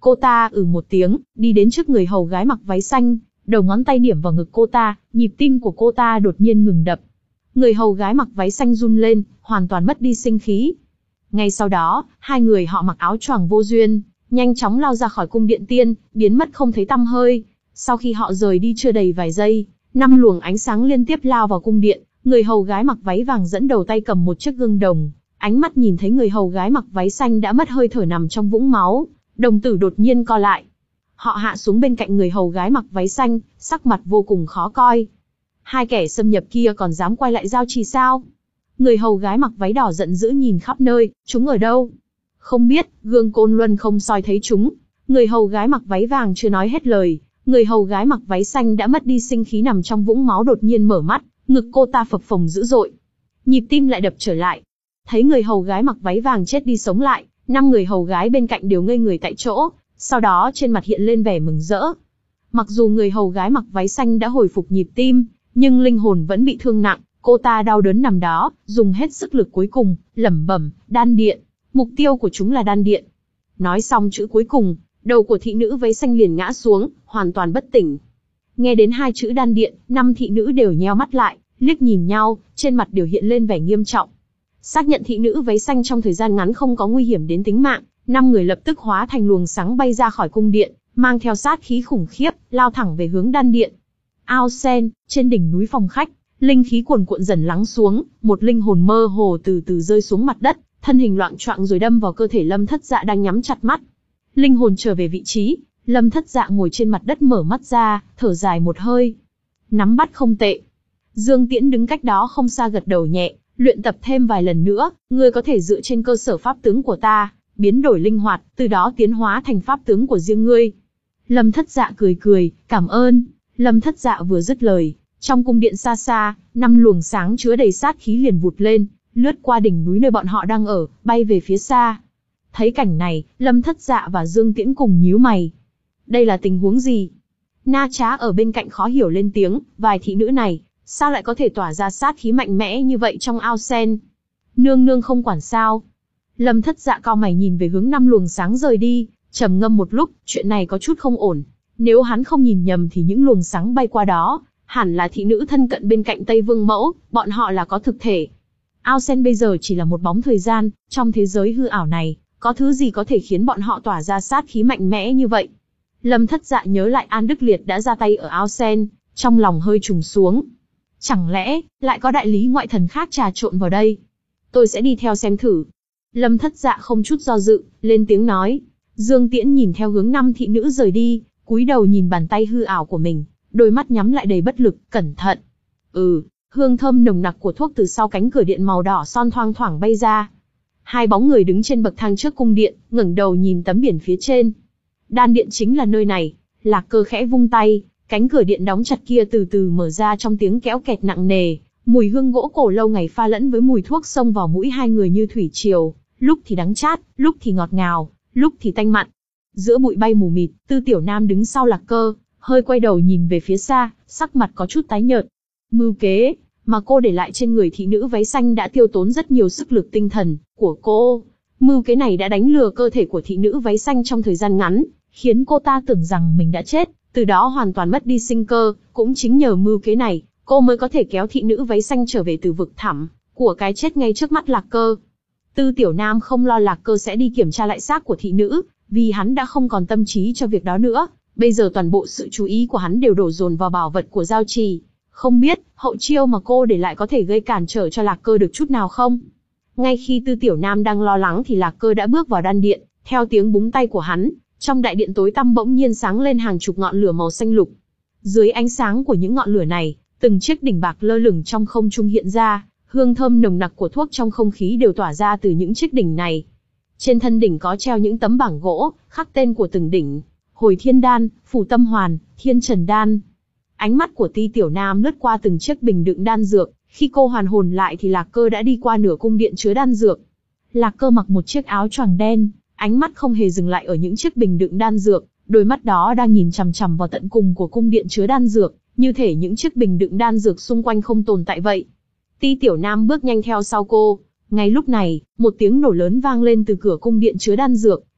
Cô ta ừ một tiếng, đi đến trước người hầu gái mặc váy xanh, đầu ngón tay điểm vào ngực cô ta, nhịp tim của cô ta đột nhiên ngừng đập. Người hầu gái mặc váy xanh run lên, hoàn toàn mất đi sinh khí. Ngay sau đó, hai người họ mặc áo choàng vô duyên, nhanh chóng lao ra khỏi cung điện tiên, biến mất không thấy tăm hơi. Sau khi họ rời đi chưa đầy vài giây, năm luồng ánh sáng liên tiếp lao vào cung điện, người hầu gái mặc váy vàng dẫn đầu tay cầm một chiếc gương đồng, ánh mắt nhìn thấy người hầu gái mặc váy xanh đã mất hơi thở nằm trong vũng máu, đồng tử đột nhiên co lại. Họ hạ xuống bên cạnh người hầu gái mặc váy xanh, sắc mặt vô cùng khó coi. Hai kẻ xâm nhập kia còn dám quay lại giao trì sao? Người hầu gái mặc váy đỏ giận dữ nhìn khắp nơi, chúng ở đâu? Không biết, gương côn luân không soi thấy chúng. Người hầu gái mặc váy vàng chưa nói hết lời, người hầu gái mặc váy xanh đã mất đi sinh khí nằm trong vũng máu đột nhiên mở mắt, ngực cô ta phập phồng dữ dội. Nhịp tim lại đập trở lại. Thấy người hầu gái mặc váy vàng chết đi sống lại, năm người hầu gái bên cạnh đều ngây người tại chỗ, sau đó trên mặt hiện lên vẻ mừng rỡ. Mặc dù người hầu gái mặc váy xanh đã hồi phục nhịp tim, nhưng linh hồn vẫn bị thương nặng, cô ta đau đớn nằm đó, dùng hết sức lực cuối cùng, lẩm bẩm, đan điện, mục tiêu của chúng là đan điện. Nói xong chữ cuối cùng, đầu của thị nữ váy xanh liền ngã xuống, hoàn toàn bất tỉnh. Nghe đến hai chữ đan điện, năm thị nữ đều nheo mắt lại, liếc nhìn nhau, trên mặt đều hiện lên vẻ nghiêm trọng. Xác nhận thị nữ váy xanh trong thời gian ngắn không có nguy hiểm đến tính mạng, năm người lập tức hóa thành luồng sáng bay ra khỏi cung điện, mang theo sát khí khủng khiếp, lao thẳng về hướng đan điện. Ao sen, trên đỉnh núi phòng khách, linh khí cuồn cuộn dần lắng xuống, một linh hồn mơ hồ từ từ rơi xuống mặt đất, thân hình loạng choạng rồi đâm vào cơ thể Lâm Thất Dạ đang nhắm chặt mắt. Linh hồn trở về vị trí, Lâm Thất Dạ ngồi trên mặt đất mở mắt ra, thở dài một hơi. Nắm bắt không tệ. Dương Tiễn đứng cách đó không xa gật đầu nhẹ, luyện tập thêm vài lần nữa, ngươi có thể dựa trên cơ sở pháp tướng của ta, biến đổi linh hoạt, từ đó tiến hóa thành pháp tướng của riêng ngươi. Lâm Thất Dạ cười cười, cảm ơn. Lâm Thất Dạ vừa dứt lời, trong cung điện xa xa, năm luồng sáng chứa đầy sát khí liền vụt lên, lướt qua đỉnh núi nơi bọn họ đang ở, bay về phía xa. Thấy cảnh này, Lâm Thất Dạ và Dương Tiễn cùng nhíu mày. Đây là tình huống gì? Na Trá ở bên cạnh khó hiểu lên tiếng, vài thị nữ này, sao lại có thể tỏa ra sát khí mạnh mẽ như vậy trong ao sen? Nương nương không quản sao? Lâm Thất Dạ cau mày nhìn về hướng năm luồng sáng rời đi, trầm ngâm một lúc, chuyện này có chút không ổn. Nếu hắn không nhìn nhầm thì những luồng sáng bay qua đó, hẳn là thị nữ thân cận bên cạnh Tây Vương Mẫu, bọn họ là có thực thể. Ao sen bây giờ chỉ là một bóng thời gian, trong thế giới hư ảo này, có thứ gì có thể khiến bọn họ tỏa ra sát khí mạnh mẽ như vậy? Lâm Thất Dạ nhớ lại An Đức Liệt đã ra tay ở ao sen, trong lòng hơi trùng xuống. Chẳng lẽ, lại có đại lý ngoại thần khác trà trộn vào đây? Tôi sẽ đi theo xem thử. Lâm Thất Dạ không chút do dự, lên tiếng nói. Dương Tiễn nhìn theo hướng năm thị nữ rời đi, cúi đầu nhìn bàn tay hư ảo của mình, đôi mắt nhắm lại đầy bất lực, cẩn thận. Ừ, hương thơm nồng nặc của thuốc từ sau cánh cửa điện màu đỏ son thoang thoảng bay ra. Hai bóng người đứng trên bậc thang trước cung điện, ngẩng đầu nhìn tấm biển phía trên. Đan điện chính là nơi này. Lạc Cơ khẽ vung tay, cánh cửa điện đóng chặt kia từ từ mở ra trong tiếng kéo kẹt nặng nề. Mùi hương gỗ cổ lâu ngày pha lẫn với mùi thuốc xông vào mũi hai người như thủy triều, lúc thì đắng chát, lúc thì ngọt ngào, lúc thì tanh mặn. Giữa bụi bay mù mịt, Tư Tiểu Nam đứng sau Lạc Cơ, hơi quay đầu nhìn về phía xa, sắc mặt có chút tái nhợt. Mưu kế mà cô để lại trên người thị nữ váy xanh đã tiêu tốn rất nhiều sức lực tinh thần của cô. Mưu kế này đã đánh lừa cơ thể của thị nữ váy xanh trong thời gian ngắn, khiến cô ta tưởng rằng mình đã chết, từ đó hoàn toàn mất đi sinh cơ. Cũng chính nhờ mưu kế này, cô mới có thể kéo thị nữ váy xanh trở về từ vực thẳm của cái chết ngay trước mắt Lạc Cơ. Tư Tiểu Nam không lo Lạc Cơ sẽ đi kiểm tra lại xác của thị nữ, vì hắn đã không còn tâm trí cho việc đó nữa. Bây giờ toàn bộ sự chú ý của hắn đều đổ dồn vào bảo vật của giao trì. Không biết, hậu chiêu mà cô để lại có thể gây cản trở cho Lạc Cơ được chút nào không? Ngay khi Tư Tiểu Nam đang lo lắng thì Lạc Cơ đã bước vào đan điện, theo tiếng búng tay của hắn, trong đại điện tối tăm bỗng nhiên sáng lên hàng chục ngọn lửa màu xanh lục. Dưới ánh sáng của những ngọn lửa này, từng chiếc đỉnh bạc lơ lửng trong không trung hiện ra, hương thơm nồng nặc của thuốc trong không khí đều tỏa ra từ những chiếc đỉnh này. Trên thân đỉnh có treo những tấm bảng gỗ, khắc tên của từng đỉnh: Hồi Thiên Đan, Phủ Tâm Hoàn, Thiên Trần Đan. Ánh mắt của Ti Tiểu Nam lướt qua từng chiếc bình đựng đan dược, khi cô hoàn hồn lại thì Lạc Cơ đã đi qua nửa cung điện chứa đan dược. Lạc Cơ mặc một chiếc áo choàng đen, ánh mắt không hề dừng lại ở những chiếc bình đựng đan dược, đôi mắt đó đang nhìn chằm chằm vào tận cùng của cung điện chứa đan dược, như thể những chiếc bình đựng đan dược xung quanh không tồn tại vậy. Ti Tiểu Nam bước nhanh theo sau cô. Ngay lúc này, một tiếng nổ lớn vang lên từ cửa cung điện chứa đan dược,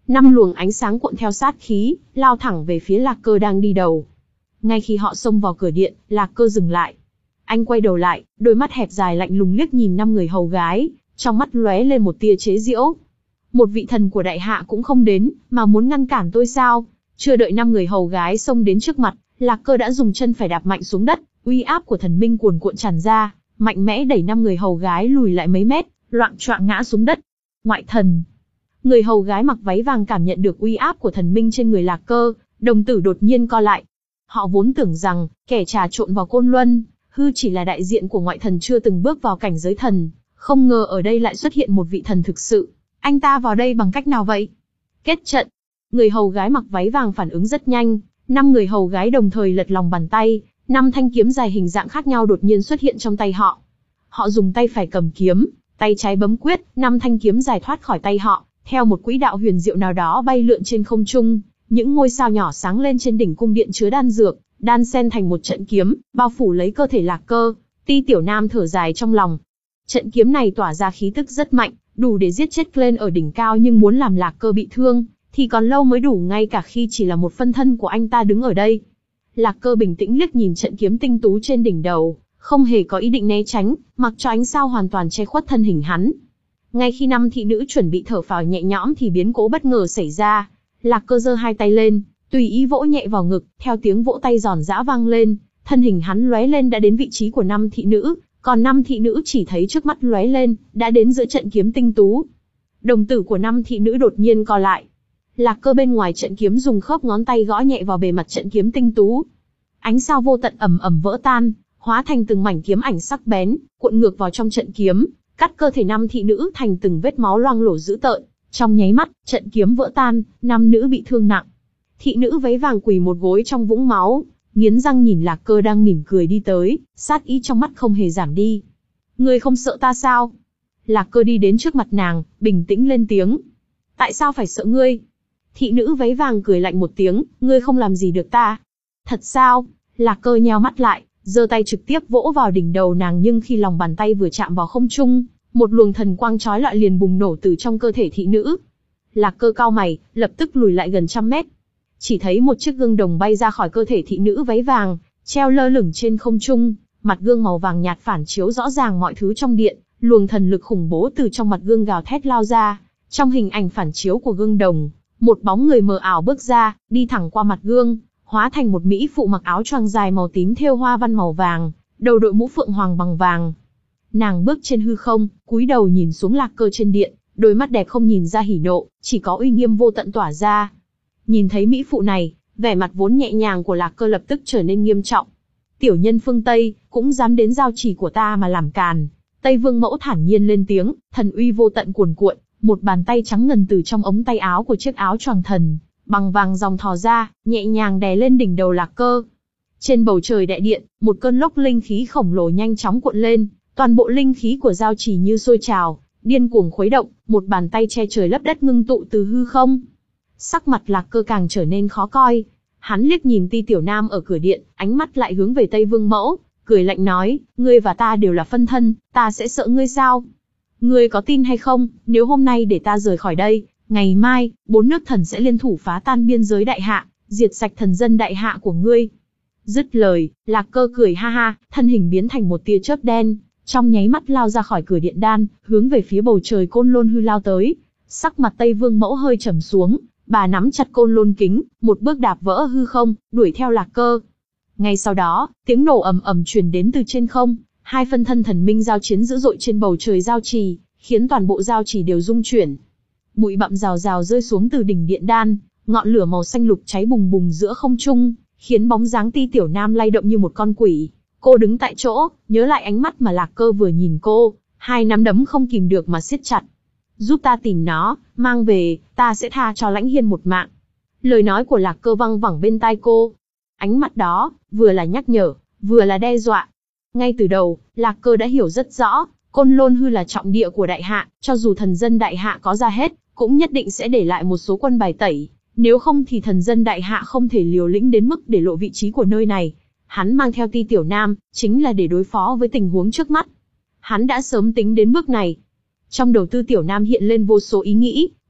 Năm luồng ánh sáng cuộn theo sát khí, lao thẳng về phía Lạc Cơ đang đi đầu. Ngay khi họ xông vào cửa điện, Lạc Cơ dừng lại. Anh quay đầu lại, đôi mắt hẹp dài lạnh lùng liếc nhìn năm người hầu gái, trong mắt lóe lên một tia chế giễu. Một vị thần của đại hạ cũng không đến, mà muốn ngăn cản tôi sao? Chưa đợi năm người hầu gái xông đến trước mặt, Lạc Cơ đã dùng chân phải đạp mạnh xuống đất, uy áp của thần minh cuồn cuộn tràn ra, mạnh mẽ đẩy năm người hầu gái lùi lại mấy mét, loạng choạng ngã xuống đất. Ngoại thần. Người hầu gái mặc váy vàng cảm nhận được uy áp của thần minh trên người Lạc Cơ, đồng tử đột nhiên co lại. Họ vốn tưởng rằng, kẻ trà trộn vào Côn Luân, hư chỉ là đại diện của ngoại thần chưa từng bước vào cảnh giới thần, không ngờ ở đây lại xuất hiện một vị thần thực sự. Anh ta vào đây bằng cách nào vậy? Kết trận. Người hầu gái mặc váy vàng phản ứng rất nhanh, năm người hầu gái đồng thời lật lòng bàn tay, năm thanh kiếm dài hình dạng khác nhau đột nhiên xuất hiện trong tay họ. Họ dùng tay phải cầm kiếm, tay trái bấm quyết, năm thanh kiếm dài thoát khỏi tay họ, theo một quỹ đạo huyền diệu nào đó bay lượn trên không trung, những ngôi sao nhỏ sáng lên trên đỉnh cung điện chứa đan dược, đan xen thành một trận kiếm, bao phủ lấy cơ thể Lạc Cơ. Ti Tiểu Nam thở dài trong lòng. Trận kiếm này tỏa ra khí tức rất mạnh, đủ để giết chết Glenn ở đỉnh cao, nhưng muốn làm Lạc Cơ bị thương, thì còn lâu mới đủ, ngay cả khi chỉ là một phân thân của anh ta đứng ở đây. Lạc Cơ bình tĩnh liếc nhìn trận kiếm tinh tú trên đỉnh đầu, không hề có ý định né tránh, mặc cho ánh sao hoàn toàn che khuất thân hình hắn. Ngay khi năm thị nữ chuẩn bị thở phào nhẹ nhõm thì biến cố bất ngờ xảy ra. Lạc Cơ giơ hai tay lên, tùy ý vỗ nhẹ vào ngực, theo tiếng vỗ tay giòn giã vang lên, thân hình hắn lóe lên đã đến vị trí của năm thị nữ, còn năm thị nữ chỉ thấy trước mắt lóe lên, đã đến giữa trận kiếm tinh tú. Đồng tử của năm thị nữ đột nhiên co lại. Lạc Cơ bên ngoài trận kiếm dùng khớp ngón tay gõ nhẹ vào bề mặt trận kiếm tinh tú. Ánh sao vô tận ầm ầm vỡ tan, hóa thành từng mảnh kiếm ảnh sắc bén, cuộn ngược vào trong trận kiếm, cắt cơ thể năm thị nữ thành từng vết máu loang lổ dữ tợn. Trong nháy mắt, trận kiếm vỡ tan, năm nữ bị thương nặng. Thị nữ váy vàng quỳ một gối trong vũng máu, nghiến răng nhìn Lạc Cơ đang mỉm cười đi tới, sát ý trong mắt không hề giảm đi. Ngươi không sợ ta sao? Lạc Cơ đi đến trước mặt nàng, bình tĩnh lên tiếng. Tại sao phải sợ ngươi? Thị nữ váy vàng cười lạnh một tiếng, ngươi không làm gì được ta. Thật sao? Lạc Cơ nheo mắt lại, giơ tay trực tiếp vỗ vào đỉnh đầu nàng, nhưng khi lòng bàn tay vừa chạm vào không trung, một luồng thần quang chói lọi liền bùng nổ từ trong cơ thể thị nữ. Lạc Cơ cau mày, lập tức lùi lại gần trăm mét. Chỉ thấy một chiếc gương đồng bay ra khỏi cơ thể thị nữ váy vàng, treo lơ lửng trên không trung, mặt gương màu vàng nhạt phản chiếu rõ ràng mọi thứ trong điện, luồng thần lực khủng bố từ trong mặt gương gào thét lao ra. Trong hình ảnh phản chiếu của gương đồng, một bóng người mờ ảo bước ra, đi thẳng qua mặt gương, hóa thành một mỹ phụ mặc áo choàng dài màu tím thêu hoa văn màu vàng, đầu đội mũ phượng hoàng bằng vàng. Nàng bước trên hư không, cúi đầu nhìn xuống Lạc Cơ trên điện, đôi mắt đẹp không nhìn ra hỉ nộ, chỉ có uy nghiêm vô tận tỏa ra. Nhìn thấy mỹ phụ này, vẻ mặt vốn nhẹ nhàng của Lạc Cơ lập tức trở nên nghiêm trọng. Tiểu nhân phương Tây, cũng dám đến giao chỉ của ta mà làm càn. Tây Vương Mẫu thản nhiên lên tiếng, thần uy vô tận cuồn cuộn, một bàn tay trắng ngần từ trong ống tay áo của chiếc áo choàng thần bằng vàng dòng thò ra, nhẹ nhàng đè lên đỉnh đầu Lạc Cơ. Trên bầu trời đại điện, một cơn lốc linh khí khổng lồ nhanh chóng cuộn lên, toàn bộ linh khí của giao chỉ như sôi trào, điên cuồng khuấy động, một bàn tay che trời lấp đất ngưng tụ từ hư không. Sắc mặt Lạc Cơ càng trở nên khó coi. Hắn liếc nhìn Ti Tiểu Nam ở cửa điện, ánh mắt lại hướng về Tây Vương Mẫu, cười lạnh nói, ngươi và ta đều là phân thân, ta sẽ sợ ngươi sao? Ngươi có tin hay không, nếu hôm nay để ta rời khỏi đây, ngày mai, bốn nước thần sẽ liên thủ phá tan biên giới đại hạ, diệt sạch thần dân đại hạ của ngươi. Dứt lời, Lạc Cơ cười ha ha, thân hình biến thành một tia chớp đen, trong nháy mắt lao ra khỏi cửa điện đan, hướng về phía bầu trời Côn Lôn hư lao tới. Sắc mặt Tây Vương Mẫu hơi trầm xuống, bà nắm chặt côn lôn kính, một bước đạp vỡ hư không, đuổi theo Lạc Cơ. Ngay sau đó, tiếng nổ ầm ầm truyền đến từ trên không, hai phân thân thần minh giao chiến dữ dội trên bầu trời giao trì, khiến toàn bộ giao trì đều rung chuyển. Bụi bặm rào rào rơi xuống từ đỉnh điện đan, ngọn lửa màu xanh lục cháy bùng bùng giữa không trung, khiến bóng dáng Ti Tiểu Nam lay động như một con quỷ. Cô đứng tại chỗ, nhớ lại ánh mắt mà Lạc Cơ vừa nhìn cô, hai nắm đấm không kìm được mà siết chặt. Giúp ta tìm nó, mang về, ta sẽ tha cho Lãnh Hiên một mạng. Lời nói của Lạc Cơ văng vẳng bên tai cô. Ánh mắt đó, vừa là nhắc nhở, vừa là đe dọa. Ngay từ đầu, Lạc Cơ đã hiểu rất rõ, Côn Lôn hư là trọng địa của đại hạ, cho dù thần dân đại hạ có ra hết, cũng nhất định sẽ để lại một số quân bài tẩy. Nếu không thì thần dân đại hạ không thể liều lĩnh đến mức để lộ vị trí của nơi này. Hắn mang theo Ti Tiểu Nam, chính là để đối phó với tình huống trước mắt. Hắn đã sớm tính đến bước này. Trong đầu Tư Tiểu Nam hiện lên vô số ý nghĩ,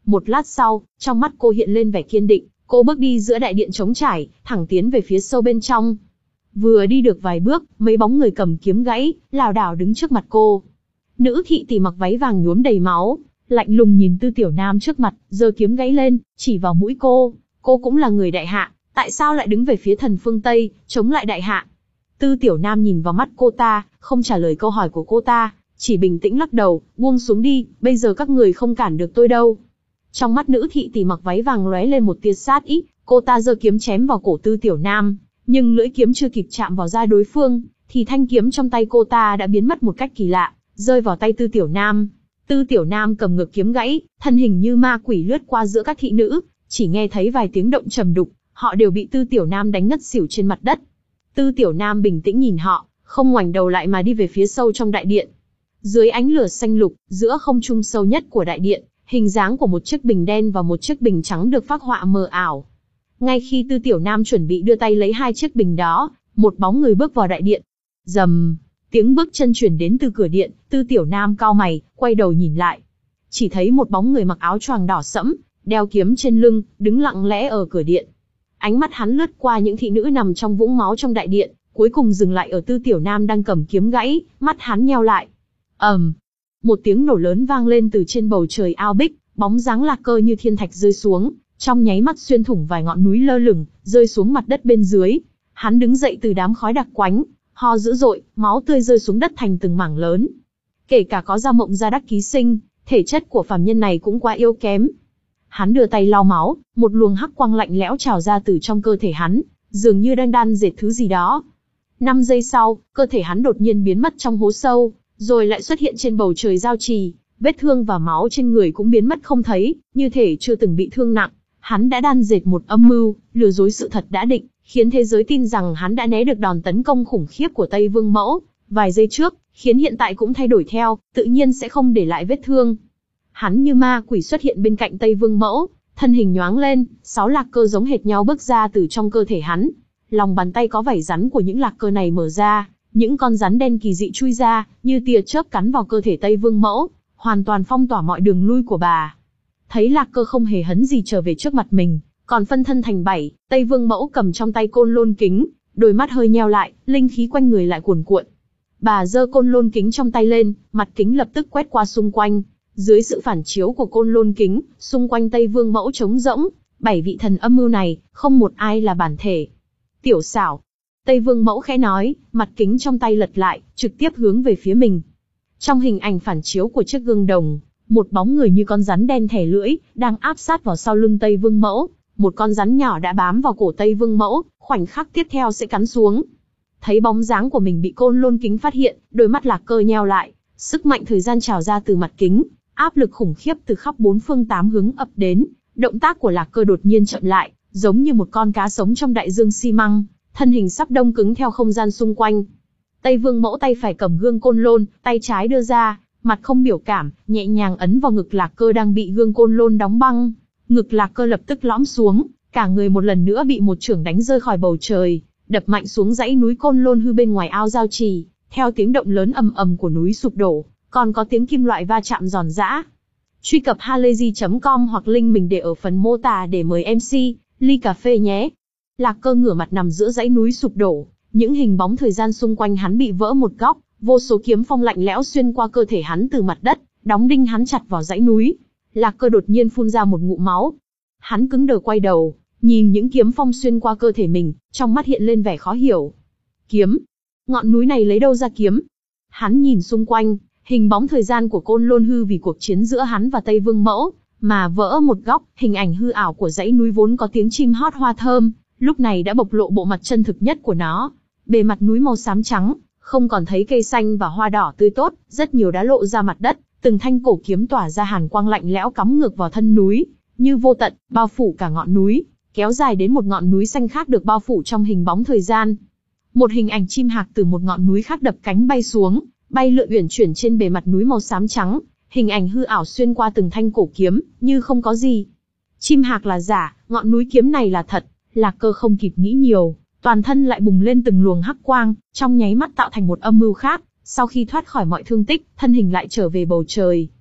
Một lát sau, trong mắt cô hiện lên vẻ kiên định, cô bước đi giữa đại điện trống trải, thẳng tiến về phía sâu bên trong. Vừa đi được vài bước, mấy bóng người cầm kiếm gãy, lảo đảo đứng trước mặt cô. Nữ thị tỷ mặc váy vàng nhuốm đầy máu, lạnh lùng nhìn Tư Tiểu Nam trước mặt, giơ kiếm gãy lên, chỉ vào mũi cô. Cô cũng là người đại hạ, tại sao lại đứng về phía thần phương Tây, chống lại đại hạ? Tư Tiểu Nam nhìn vào mắt cô ta, không trả lời câu hỏi của cô ta, chỉ bình tĩnh lắc đầu, buông xuống đi, bây giờ các người không cản được tôi đâu. Trong mắt nữ thị tỷ mặc váy vàng lóe lên một tia sát ý, cô ta giơ kiếm chém vào cổ Tư Tiểu Nam, nhưng lưỡi kiếm chưa kịp chạm vào da đối phương, thì thanh kiếm trong tay cô ta đã biến mất một cách kỳ lạ, rơi vào tay Tư Tiểu Nam. Tư Tiểu Nam cầm ngược kiếm gãy, thân hình như ma quỷ lướt qua giữa các thị nữ, chỉ nghe thấy vài tiếng động trầm đục, họ đều bị Tư Tiểu Nam đánh ngất xỉu trên mặt đất. Tư Tiểu Nam bình tĩnh nhìn họ, không ngoảnh đầu lại mà đi về phía sâu trong đại điện. Dưới ánh lửa xanh lục, giữa không trung sâu nhất của đại điện, hình dáng của một chiếc bình đen và một chiếc bình trắng được phác họa mờ ảo. Ngay khi Tư Tiểu Nam chuẩn bị đưa tay lấy hai chiếc bình đó, một bóng người bước vào đại điện. Rầm, tiếng bước chân truyền đến từ cửa điện, Tư Tiểu Nam cau mày, quay đầu nhìn lại. Chỉ thấy một bóng người mặc áo choàng đỏ sẫm, đeo kiếm trên lưng, đứng lặng lẽ ở cửa điện. Ánh mắt hắn lướt qua những thị nữ nằm trong vũng máu trong đại điện, cuối cùng dừng lại ở Tư Tiểu Nam đang cầm kiếm gãy, mắt hắn nheo lại. ầm, um, một tiếng nổ lớn vang lên từ trên bầu trời ao bích, bóng dáng Lạc Cơ như thiên thạch rơi xuống, trong nháy mắt xuyên thủng vài ngọn núi lơ lửng, rơi xuống mặt đất bên dưới. Hắn đứng dậy từ đám khói đặc quánh, ho dữ dội, máu tươi rơi xuống đất thành từng mảng lớn. Kể cả có Gia Mộng Gia Đắc ký sinh, thể chất của phàm nhân này cũng quá yếu kém. Hắn đưa tay lau máu, một luồng hắc quang lạnh lẽo trào ra từ trong cơ thể hắn, dường như đang đan dệt thứ gì đó. Năm giây sau, cơ thể hắn đột nhiên biến mất trong hố sâu, rồi lại xuất hiện trên bầu trời giao trì, vết thương và máu trên người cũng biến mất không thấy, như thể chưa từng bị thương nặng. Hắn đã đan dệt một âm mưu, lừa dối sự thật đã định, khiến thế giới tin rằng hắn đã né được đòn tấn công khủng khiếp của Tây Vương Mẫu vài giây trước, khiến hiện tại cũng thay đổi theo, tự nhiên sẽ không để lại vết thương. Hắn như ma quỷ xuất hiện bên cạnh Tây Vương Mẫu, thân hình nhoáng lên, sáu lạc cơ giống hệt nhau bước ra từ trong cơ thể hắn. Lòng bàn tay có vảy rắn của những lạc cơ này mở ra, những con rắn đen kỳ dị chui ra, như tia chớp cắn vào cơ thể Tây Vương Mẫu, hoàn toàn phong tỏa mọi đường lui của bà. Thấy Lạc Cơ không hề hấn gì trở về trước mặt mình, còn phân thân thành bảy, Tây Vương Mẫu cầm trong tay côn lôn kính, đôi mắt hơi nheo lại, linh khí quanh người lại cuồn cuộn. Bà giơ côn lôn kính trong tay lên, mặt kính lập tức quét qua xung quanh. Dưới sự phản chiếu của côn lôn kính, xung quanh Tây Vương Mẫu trống rỗng, bảy vị thần âm mưu này, không một ai là bản thể. Tiểu xảo. Tây Vương Mẫu khẽ nói, mặt kính trong tay lật lại, trực tiếp hướng về phía mình. Trong hình ảnh phản chiếu của chiếc gương đồng, một bóng người như con rắn đen thẻ lưỡi, đang áp sát vào sau lưng Tây Vương Mẫu. Một con rắn nhỏ đã bám vào cổ Tây Vương Mẫu, khoảnh khắc tiếp theo sẽ cắn xuống. Thấy bóng dáng của mình bị côn lôn kính phát hiện, đôi mắt Lạc Cơ nheo lại, sức mạnh thời gian trào ra từ mặt kính, áp lực khủng khiếp từ khắp bốn phương tám hướng ập đến. Động tác của Lạc Cơ đột nhiên chậm lại, giống như một con cá sống trong đại dương xi măng, thân hình sắp đông cứng theo không gian xung quanh. Tây Vương Mẫu tay phải cầm gương côn lôn, tay trái đưa ra, mặt không biểu cảm, nhẹ nhàng ấn vào ngực Lạc Cơ đang bị gương côn lôn đóng băng. Ngực Lạc Cơ lập tức lõm xuống, cả người một lần nữa bị một chưởng đánh rơi khỏi bầu trời, đập mạnh xuống dãy núi côn lôn hư bên ngoài ao giao trì. Theo tiếng động lớn ầm ầm của núi sụp đổ, còn có tiếng kim loại va chạm giòn giã. Truy cập halayzi chấm com hoặc link mình để ở phần mô tả để mời em xê ly cà phê nhé. Lạc Cơ ngửa mặt nằm giữa dãy núi sụp đổ, những hình bóng thời gian xung quanh hắn bị vỡ một góc, vô số kiếm phong lạnh lẽo xuyên qua cơ thể hắn từ mặt đất, đóng đinh hắn chặt vào dãy núi. Lạc Cơ đột nhiên phun ra một ngụm máu. Hắn cứng đờ quay đầu, nhìn những kiếm phong xuyên qua cơ thể mình, trong mắt hiện lên vẻ khó hiểu. Kiếm? Ngọn núi này lấy đâu ra kiếm? Hắn nhìn xung quanh, hình bóng thời gian của côn lôn hư vì cuộc chiến giữa hắn và Tây Vương Mẫu, mà vỡ một góc, hình ảnh hư ảo của dãy núi vốn có tiếng chim hót hoa thơm, lúc này đã bộc lộ bộ mặt chân thực nhất của nó. Bề mặt núi màu xám trắng, không còn thấy cây xanh và hoa đỏ tươi tốt, rất nhiều đá lộ ra mặt đất, từng thanh cổ kiếm tỏa ra hàn quang lạnh lẽo cắm ngược vào thân núi, như vô tận, bao phủ cả ngọn núi, kéo dài đến một ngọn núi xanh khác được bao phủ trong hình bóng thời gian. Một hình ảnh chim hạc từ một ngọn núi khác đập cánh bay xuống, bay lượn uyển chuyển trên bề mặt núi màu xám trắng, hình ảnh hư ảo xuyên qua từng thanh cổ kiếm, như không có gì. Chim hạc là giả, ngọn núi kiếm này là thật. Lạc Cơ không kịp nghĩ nhiều, toàn thân lại bùng lên từng luồng hắc quang, trong nháy mắt tạo thành một âm mưu khác. Sau khi thoát khỏi mọi thương tích, thân hình lại trở về bầu trời.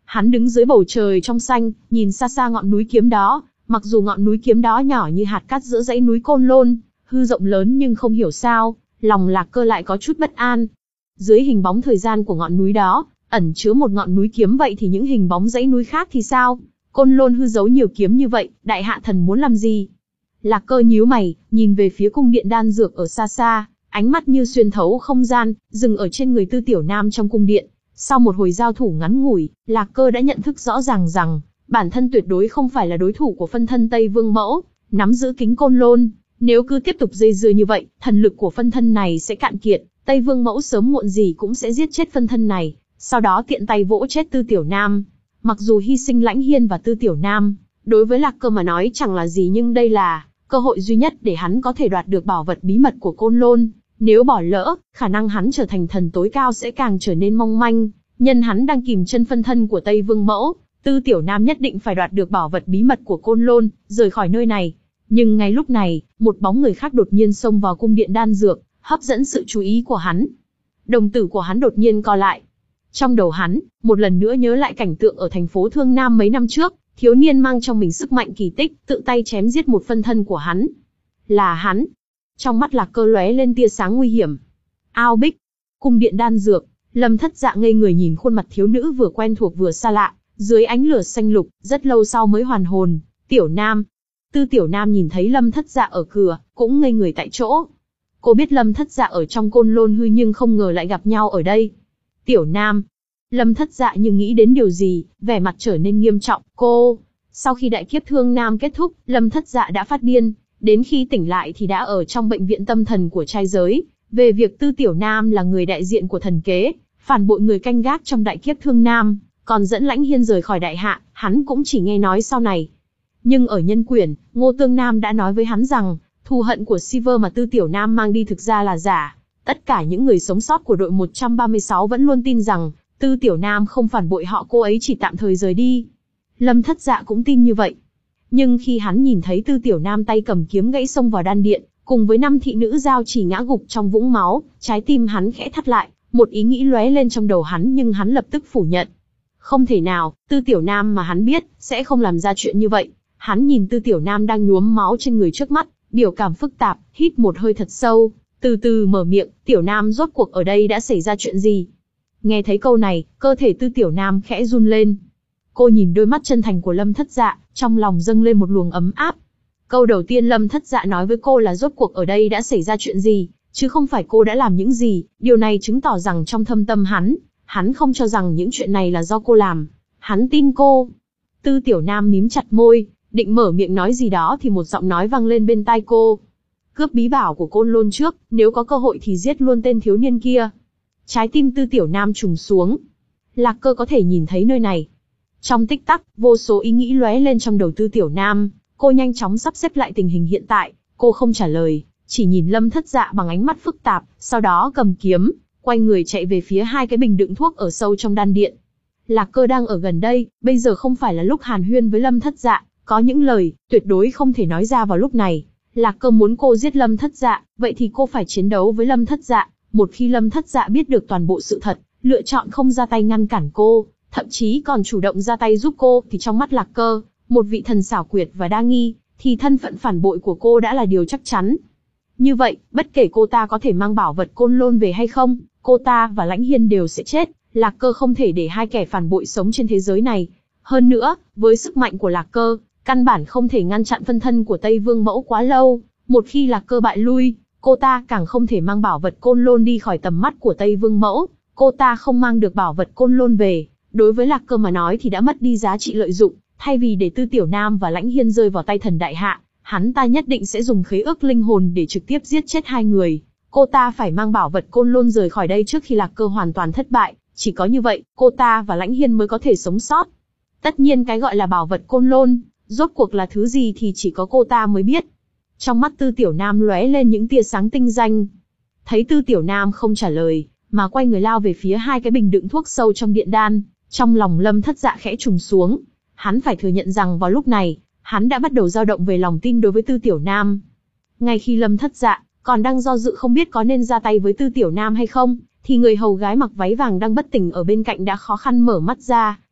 Hắn đứng dưới bầu trời trong xanh, nhìn xa xa ngọn núi kiếm đó, mặc dù ngọn núi kiếm đó nhỏ như hạt cát giữa dãy núi Côn Lôn, hư rộng lớn nhưng không hiểu sao, lòng Lạc Cơ lại có chút bất an. Dưới hình bóng thời gian của ngọn núi đó, ẩn chứa một ngọn núi kiếm, vậy thì những hình bóng dãy núi khác thì sao? Côn Lôn hư giấu nhiều kiếm như vậy, đại hạ thần muốn làm gì? Lạc Cơ nhíu mày, nhìn về phía cung điện đan dược ở xa xa, ánh mắt như xuyên thấu không gian, dừng ở trên người Tư Tiểu Nam trong cung điện. Sau một hồi giao thủ ngắn ngủi, Lạc Cơ đã nhận thức rõ ràng rằng, bản thân tuyệt đối không phải là đối thủ của phân thân Tây Vương Mẫu, nắm giữ kính Côn Lôn. Nếu cứ tiếp tục dây dưa như vậy, thần lực của phân thân này sẽ cạn kiệt, Tây Vương Mẫu sớm muộn gì cũng sẽ giết chết phân thân này, sau đó tiện tay vỗ chết Tư Tiểu Nam. Mặc dù hy sinh Lãnh Hiên và Tư Tiểu Nam, đối với Lạc Cơ mà nói chẳng là gì, nhưng đây là cơ hội duy nhất để hắn có thể đoạt được bảo vật bí mật của Côn Lôn. Nếu bỏ lỡ, khả năng hắn trở thành thần tối cao sẽ càng trở nên mong manh. Nhân hắn đang kìm chân phân thân của Tây Vương Mẫu, Tư Tiểu Nam nhất định phải đoạt được bảo vật bí mật của Côn Lôn, rời khỏi nơi này. Nhưng ngay lúc này, một bóng người khác đột nhiên xông vào cung điện đan dược, hấp dẫn sự chú ý của hắn. Đồng tử của hắn đột nhiên co lại. Trong đầu hắn, một lần nữa nhớ lại cảnh tượng ở thành phố Thương Nam mấy năm trước, thiếu niên mang trong mình sức mạnh kỳ tích, tự tay chém giết một phân thân của hắn. Là hắn. Trong mắt Lạc Cơ lóe lên tia sáng nguy hiểm. Ao Bích, cung điện đan dược, Lâm Thất Dạ ngây người nhìn khuôn mặt thiếu nữ vừa quen thuộc vừa xa lạ, dưới ánh lửa xanh lục, rất lâu sau mới hoàn hồn. Tiểu Nam. Tư Tiểu Nam nhìn thấy Lâm Thất Dạ ở cửa, cũng ngây người tại chỗ. Cô biết Lâm Thất Dạ ở trong Côn Lôn hư nhưng không ngờ lại gặp nhau ở đây. Tiểu Nam. Lâm Thất Dạ như nghĩ đến điều gì, vẻ mặt trở nên nghiêm trọng. Cô. Sau khi đại kiếp Thương Nam kết thúc, Lâm Thất Dạ đã phát điên. Đến khi tỉnh lại thì đã ở trong bệnh viện tâm thần của trai giới. Về việc Tư Tiểu Nam là người đại diện của thần kế, phản bội người canh gác trong đại kiếp Thương Nam, còn dẫn Lãnh Hiên rời khỏi đại hạ, hắn cũng chỉ nghe nói sau này. Nhưng ở nhân quyển, Ngô Tương Nam đã nói với hắn rằng, thù hận của Silver mà Tư Tiểu Nam mang đi thực ra là giả. Tất cả những người sống sót của đội một trăm ba mươi sáu vẫn luôn tin rằng, Tư Tiểu Nam không phản bội họ, cô ấy chỉ tạm thời rời đi. Lâm Thất Dạ cũng tin như vậy. Nhưng khi hắn nhìn thấy Tư Tiểu Nam tay cầm kiếm gãy xông vào đan điện, cùng với năm thị nữ giao chỉ ngã gục trong vũng máu, trái tim hắn khẽ thắt lại, một ý nghĩ lóe lên trong đầu hắn nhưng hắn lập tức phủ nhận. Không thể nào, Tư Tiểu Nam mà hắn biết, sẽ không làm ra chuyện như vậy. Hắn nhìn Tư Tiểu Nam đang nhuốm máu trên người trước mắt, biểu cảm phức tạp, hít một hơi thật sâu, từ từ mở miệng, Tiểu Nam rốt cuộc ở đây đã xảy ra chuyện gì? Nghe thấy câu này, cơ thể Tư Tiểu Nam khẽ run lên. Cô nhìn đôi mắt chân thành của Lâm Thất Dạ, trong lòng dâng lên một luồng ấm áp. Câu đầu tiên Lâm Thất Dạ nói với cô là rốt cuộc ở đây đã xảy ra chuyện gì, chứ không phải cô đã làm những gì. Điều này chứng tỏ rằng trong thâm tâm hắn, hắn không cho rằng những chuyện này là do cô làm. Hắn tin cô. Tư Tiểu Nam mím chặt môi, định mở miệng nói gì đó thì một giọng nói vang lên bên tai cô. Cướp bí bảo của Côn Lôn trước, nếu có cơ hội thì giết luôn tên thiếu niên kia. Trái tim Tư Tiểu Nam trùng xuống. Lạc Cơ có thể nhìn thấy nơi này. Trong tích tắc, vô số ý nghĩ lóe lên trong đầu Tư Tiểu Nam. Cô nhanh chóng sắp xếp lại tình hình hiện tại. Cô không trả lời, chỉ nhìn Lâm Thất Dạ bằng ánh mắt phức tạp, sau đó cầm kiếm, quay người chạy về phía hai cái bình đựng thuốc ở sâu trong đan điện. Lạc Cơ đang ở gần đây, bây giờ không phải là lúc hàn huyên với Lâm Thất Dạ, có những lời tuyệt đối không thể nói ra vào lúc này. Lạc Cơ muốn cô giết Lâm Thất Dạ, vậy thì cô phải chiến đấu với Lâm Thất Dạ. Một khi Lâm Thất Dạ biết được toàn bộ sự thật, lựa chọn không ra tay ngăn cản cô, thậm chí còn chủ động ra tay giúp cô, thì trong mắt Lạc Cơ, một vị thần xảo quyệt và đa nghi, thì thân phận phản bội của cô đã là điều chắc chắn. Như vậy, bất kể cô ta có thể mang bảo vật Côn Lôn về hay không, cô ta và Lãnh Hiên đều sẽ chết. Lạc Cơ không thể để hai kẻ phản bội sống trên thế giới này. Hơn nữa, với sức mạnh của Lạc Cơ, căn bản không thể ngăn chặn phân thân của Tây Vương Mẫu quá lâu. Một khi Lạc Cơ bại lui, cô ta càng không thể mang bảo vật Côn Lôn đi khỏi tầm mắt của Tây Vương Mẫu. Cô ta không mang được bảo vật Côn Lôn về, đối với Lạc Cơ mà nói thì đã mất đi giá trị lợi dụng. Thay vì để Tư Tiểu Nam và Lãnh Hiên rơi vào tay thần đại hạ, hắn ta nhất định sẽ dùng khế ước linh hồn để trực tiếp giết chết hai người. Cô ta phải mang bảo vật Côn Lôn rời khỏi đây trước khi Lạc Cơ hoàn toàn thất bại. Chỉ có như vậy, cô ta và Lãnh Hiên mới có thể sống sót. Tất nhiên cái gọi là bảo vật Côn Lôn, rốt cuộc là thứ gì thì chỉ có cô ta mới biết. Trong mắt Tư Tiểu Nam lóe lên những tia sáng tinh danh. Thấy Tư Tiểu Nam không trả lời, mà quay người lao về phía hai cái bình đựng thuốc sâu trong điện đan, trong lòng Lâm Thất Dạ khẽ trùng xuống. Hắn phải thừa nhận rằng vào lúc này, hắn đã bắt đầu dao động về lòng tin đối với Tư Tiểu Nam. Ngay khi Lâm Thất Dạ còn đang do dự không biết có nên ra tay với Tư Tiểu Nam hay không, thì người hầu gái mặc váy vàng đang bất tỉnh ở bên cạnh đã khó khăn mở mắt ra,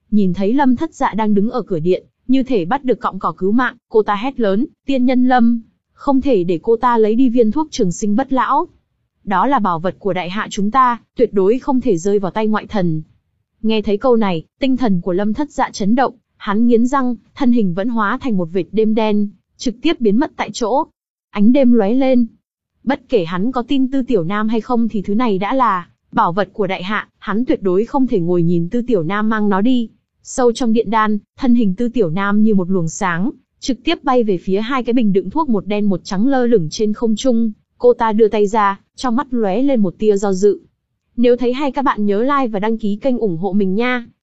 Nhìn thấy Lâm Thất Dạ đang đứng ở cửa điện, như thể bắt được cọng cỏ cứu mạng, cô ta hét lớn, tiên nhân Lâm, không thể để cô ta lấy đi viên thuốc trường sinh bất lão. Đó là bảo vật của đại hạ chúng ta, tuyệt đối không thể rơi vào tay ngoại thần. Nghe thấy câu này, tinh thần của Lâm Thất Dạ chấn động, hắn nghiến răng, thân hình vẫn hóa thành một vệt đêm đen, trực tiếp biến mất tại chỗ. Ánh đêm lóe lên. Bất kể hắn có tin Tư Tiểu Nam hay không thì thứ này đã là bảo vật của đại hạ, hắn tuyệt đối không thể ngồi nhìn Tư Tiểu Nam mang nó đi. Sâu trong điện đan, thân hình Tư Tiểu Nam như một luồng sáng, trực tiếp bay về phía hai cái bình đựng thuốc một đen một trắng lơ lửng trên không trung. Cô ta đưa tay ra, trong mắt lóe lên một tia do dự. Nếu thấy hay các bạn nhớ like và đăng ký kênh ủng hộ mình nha.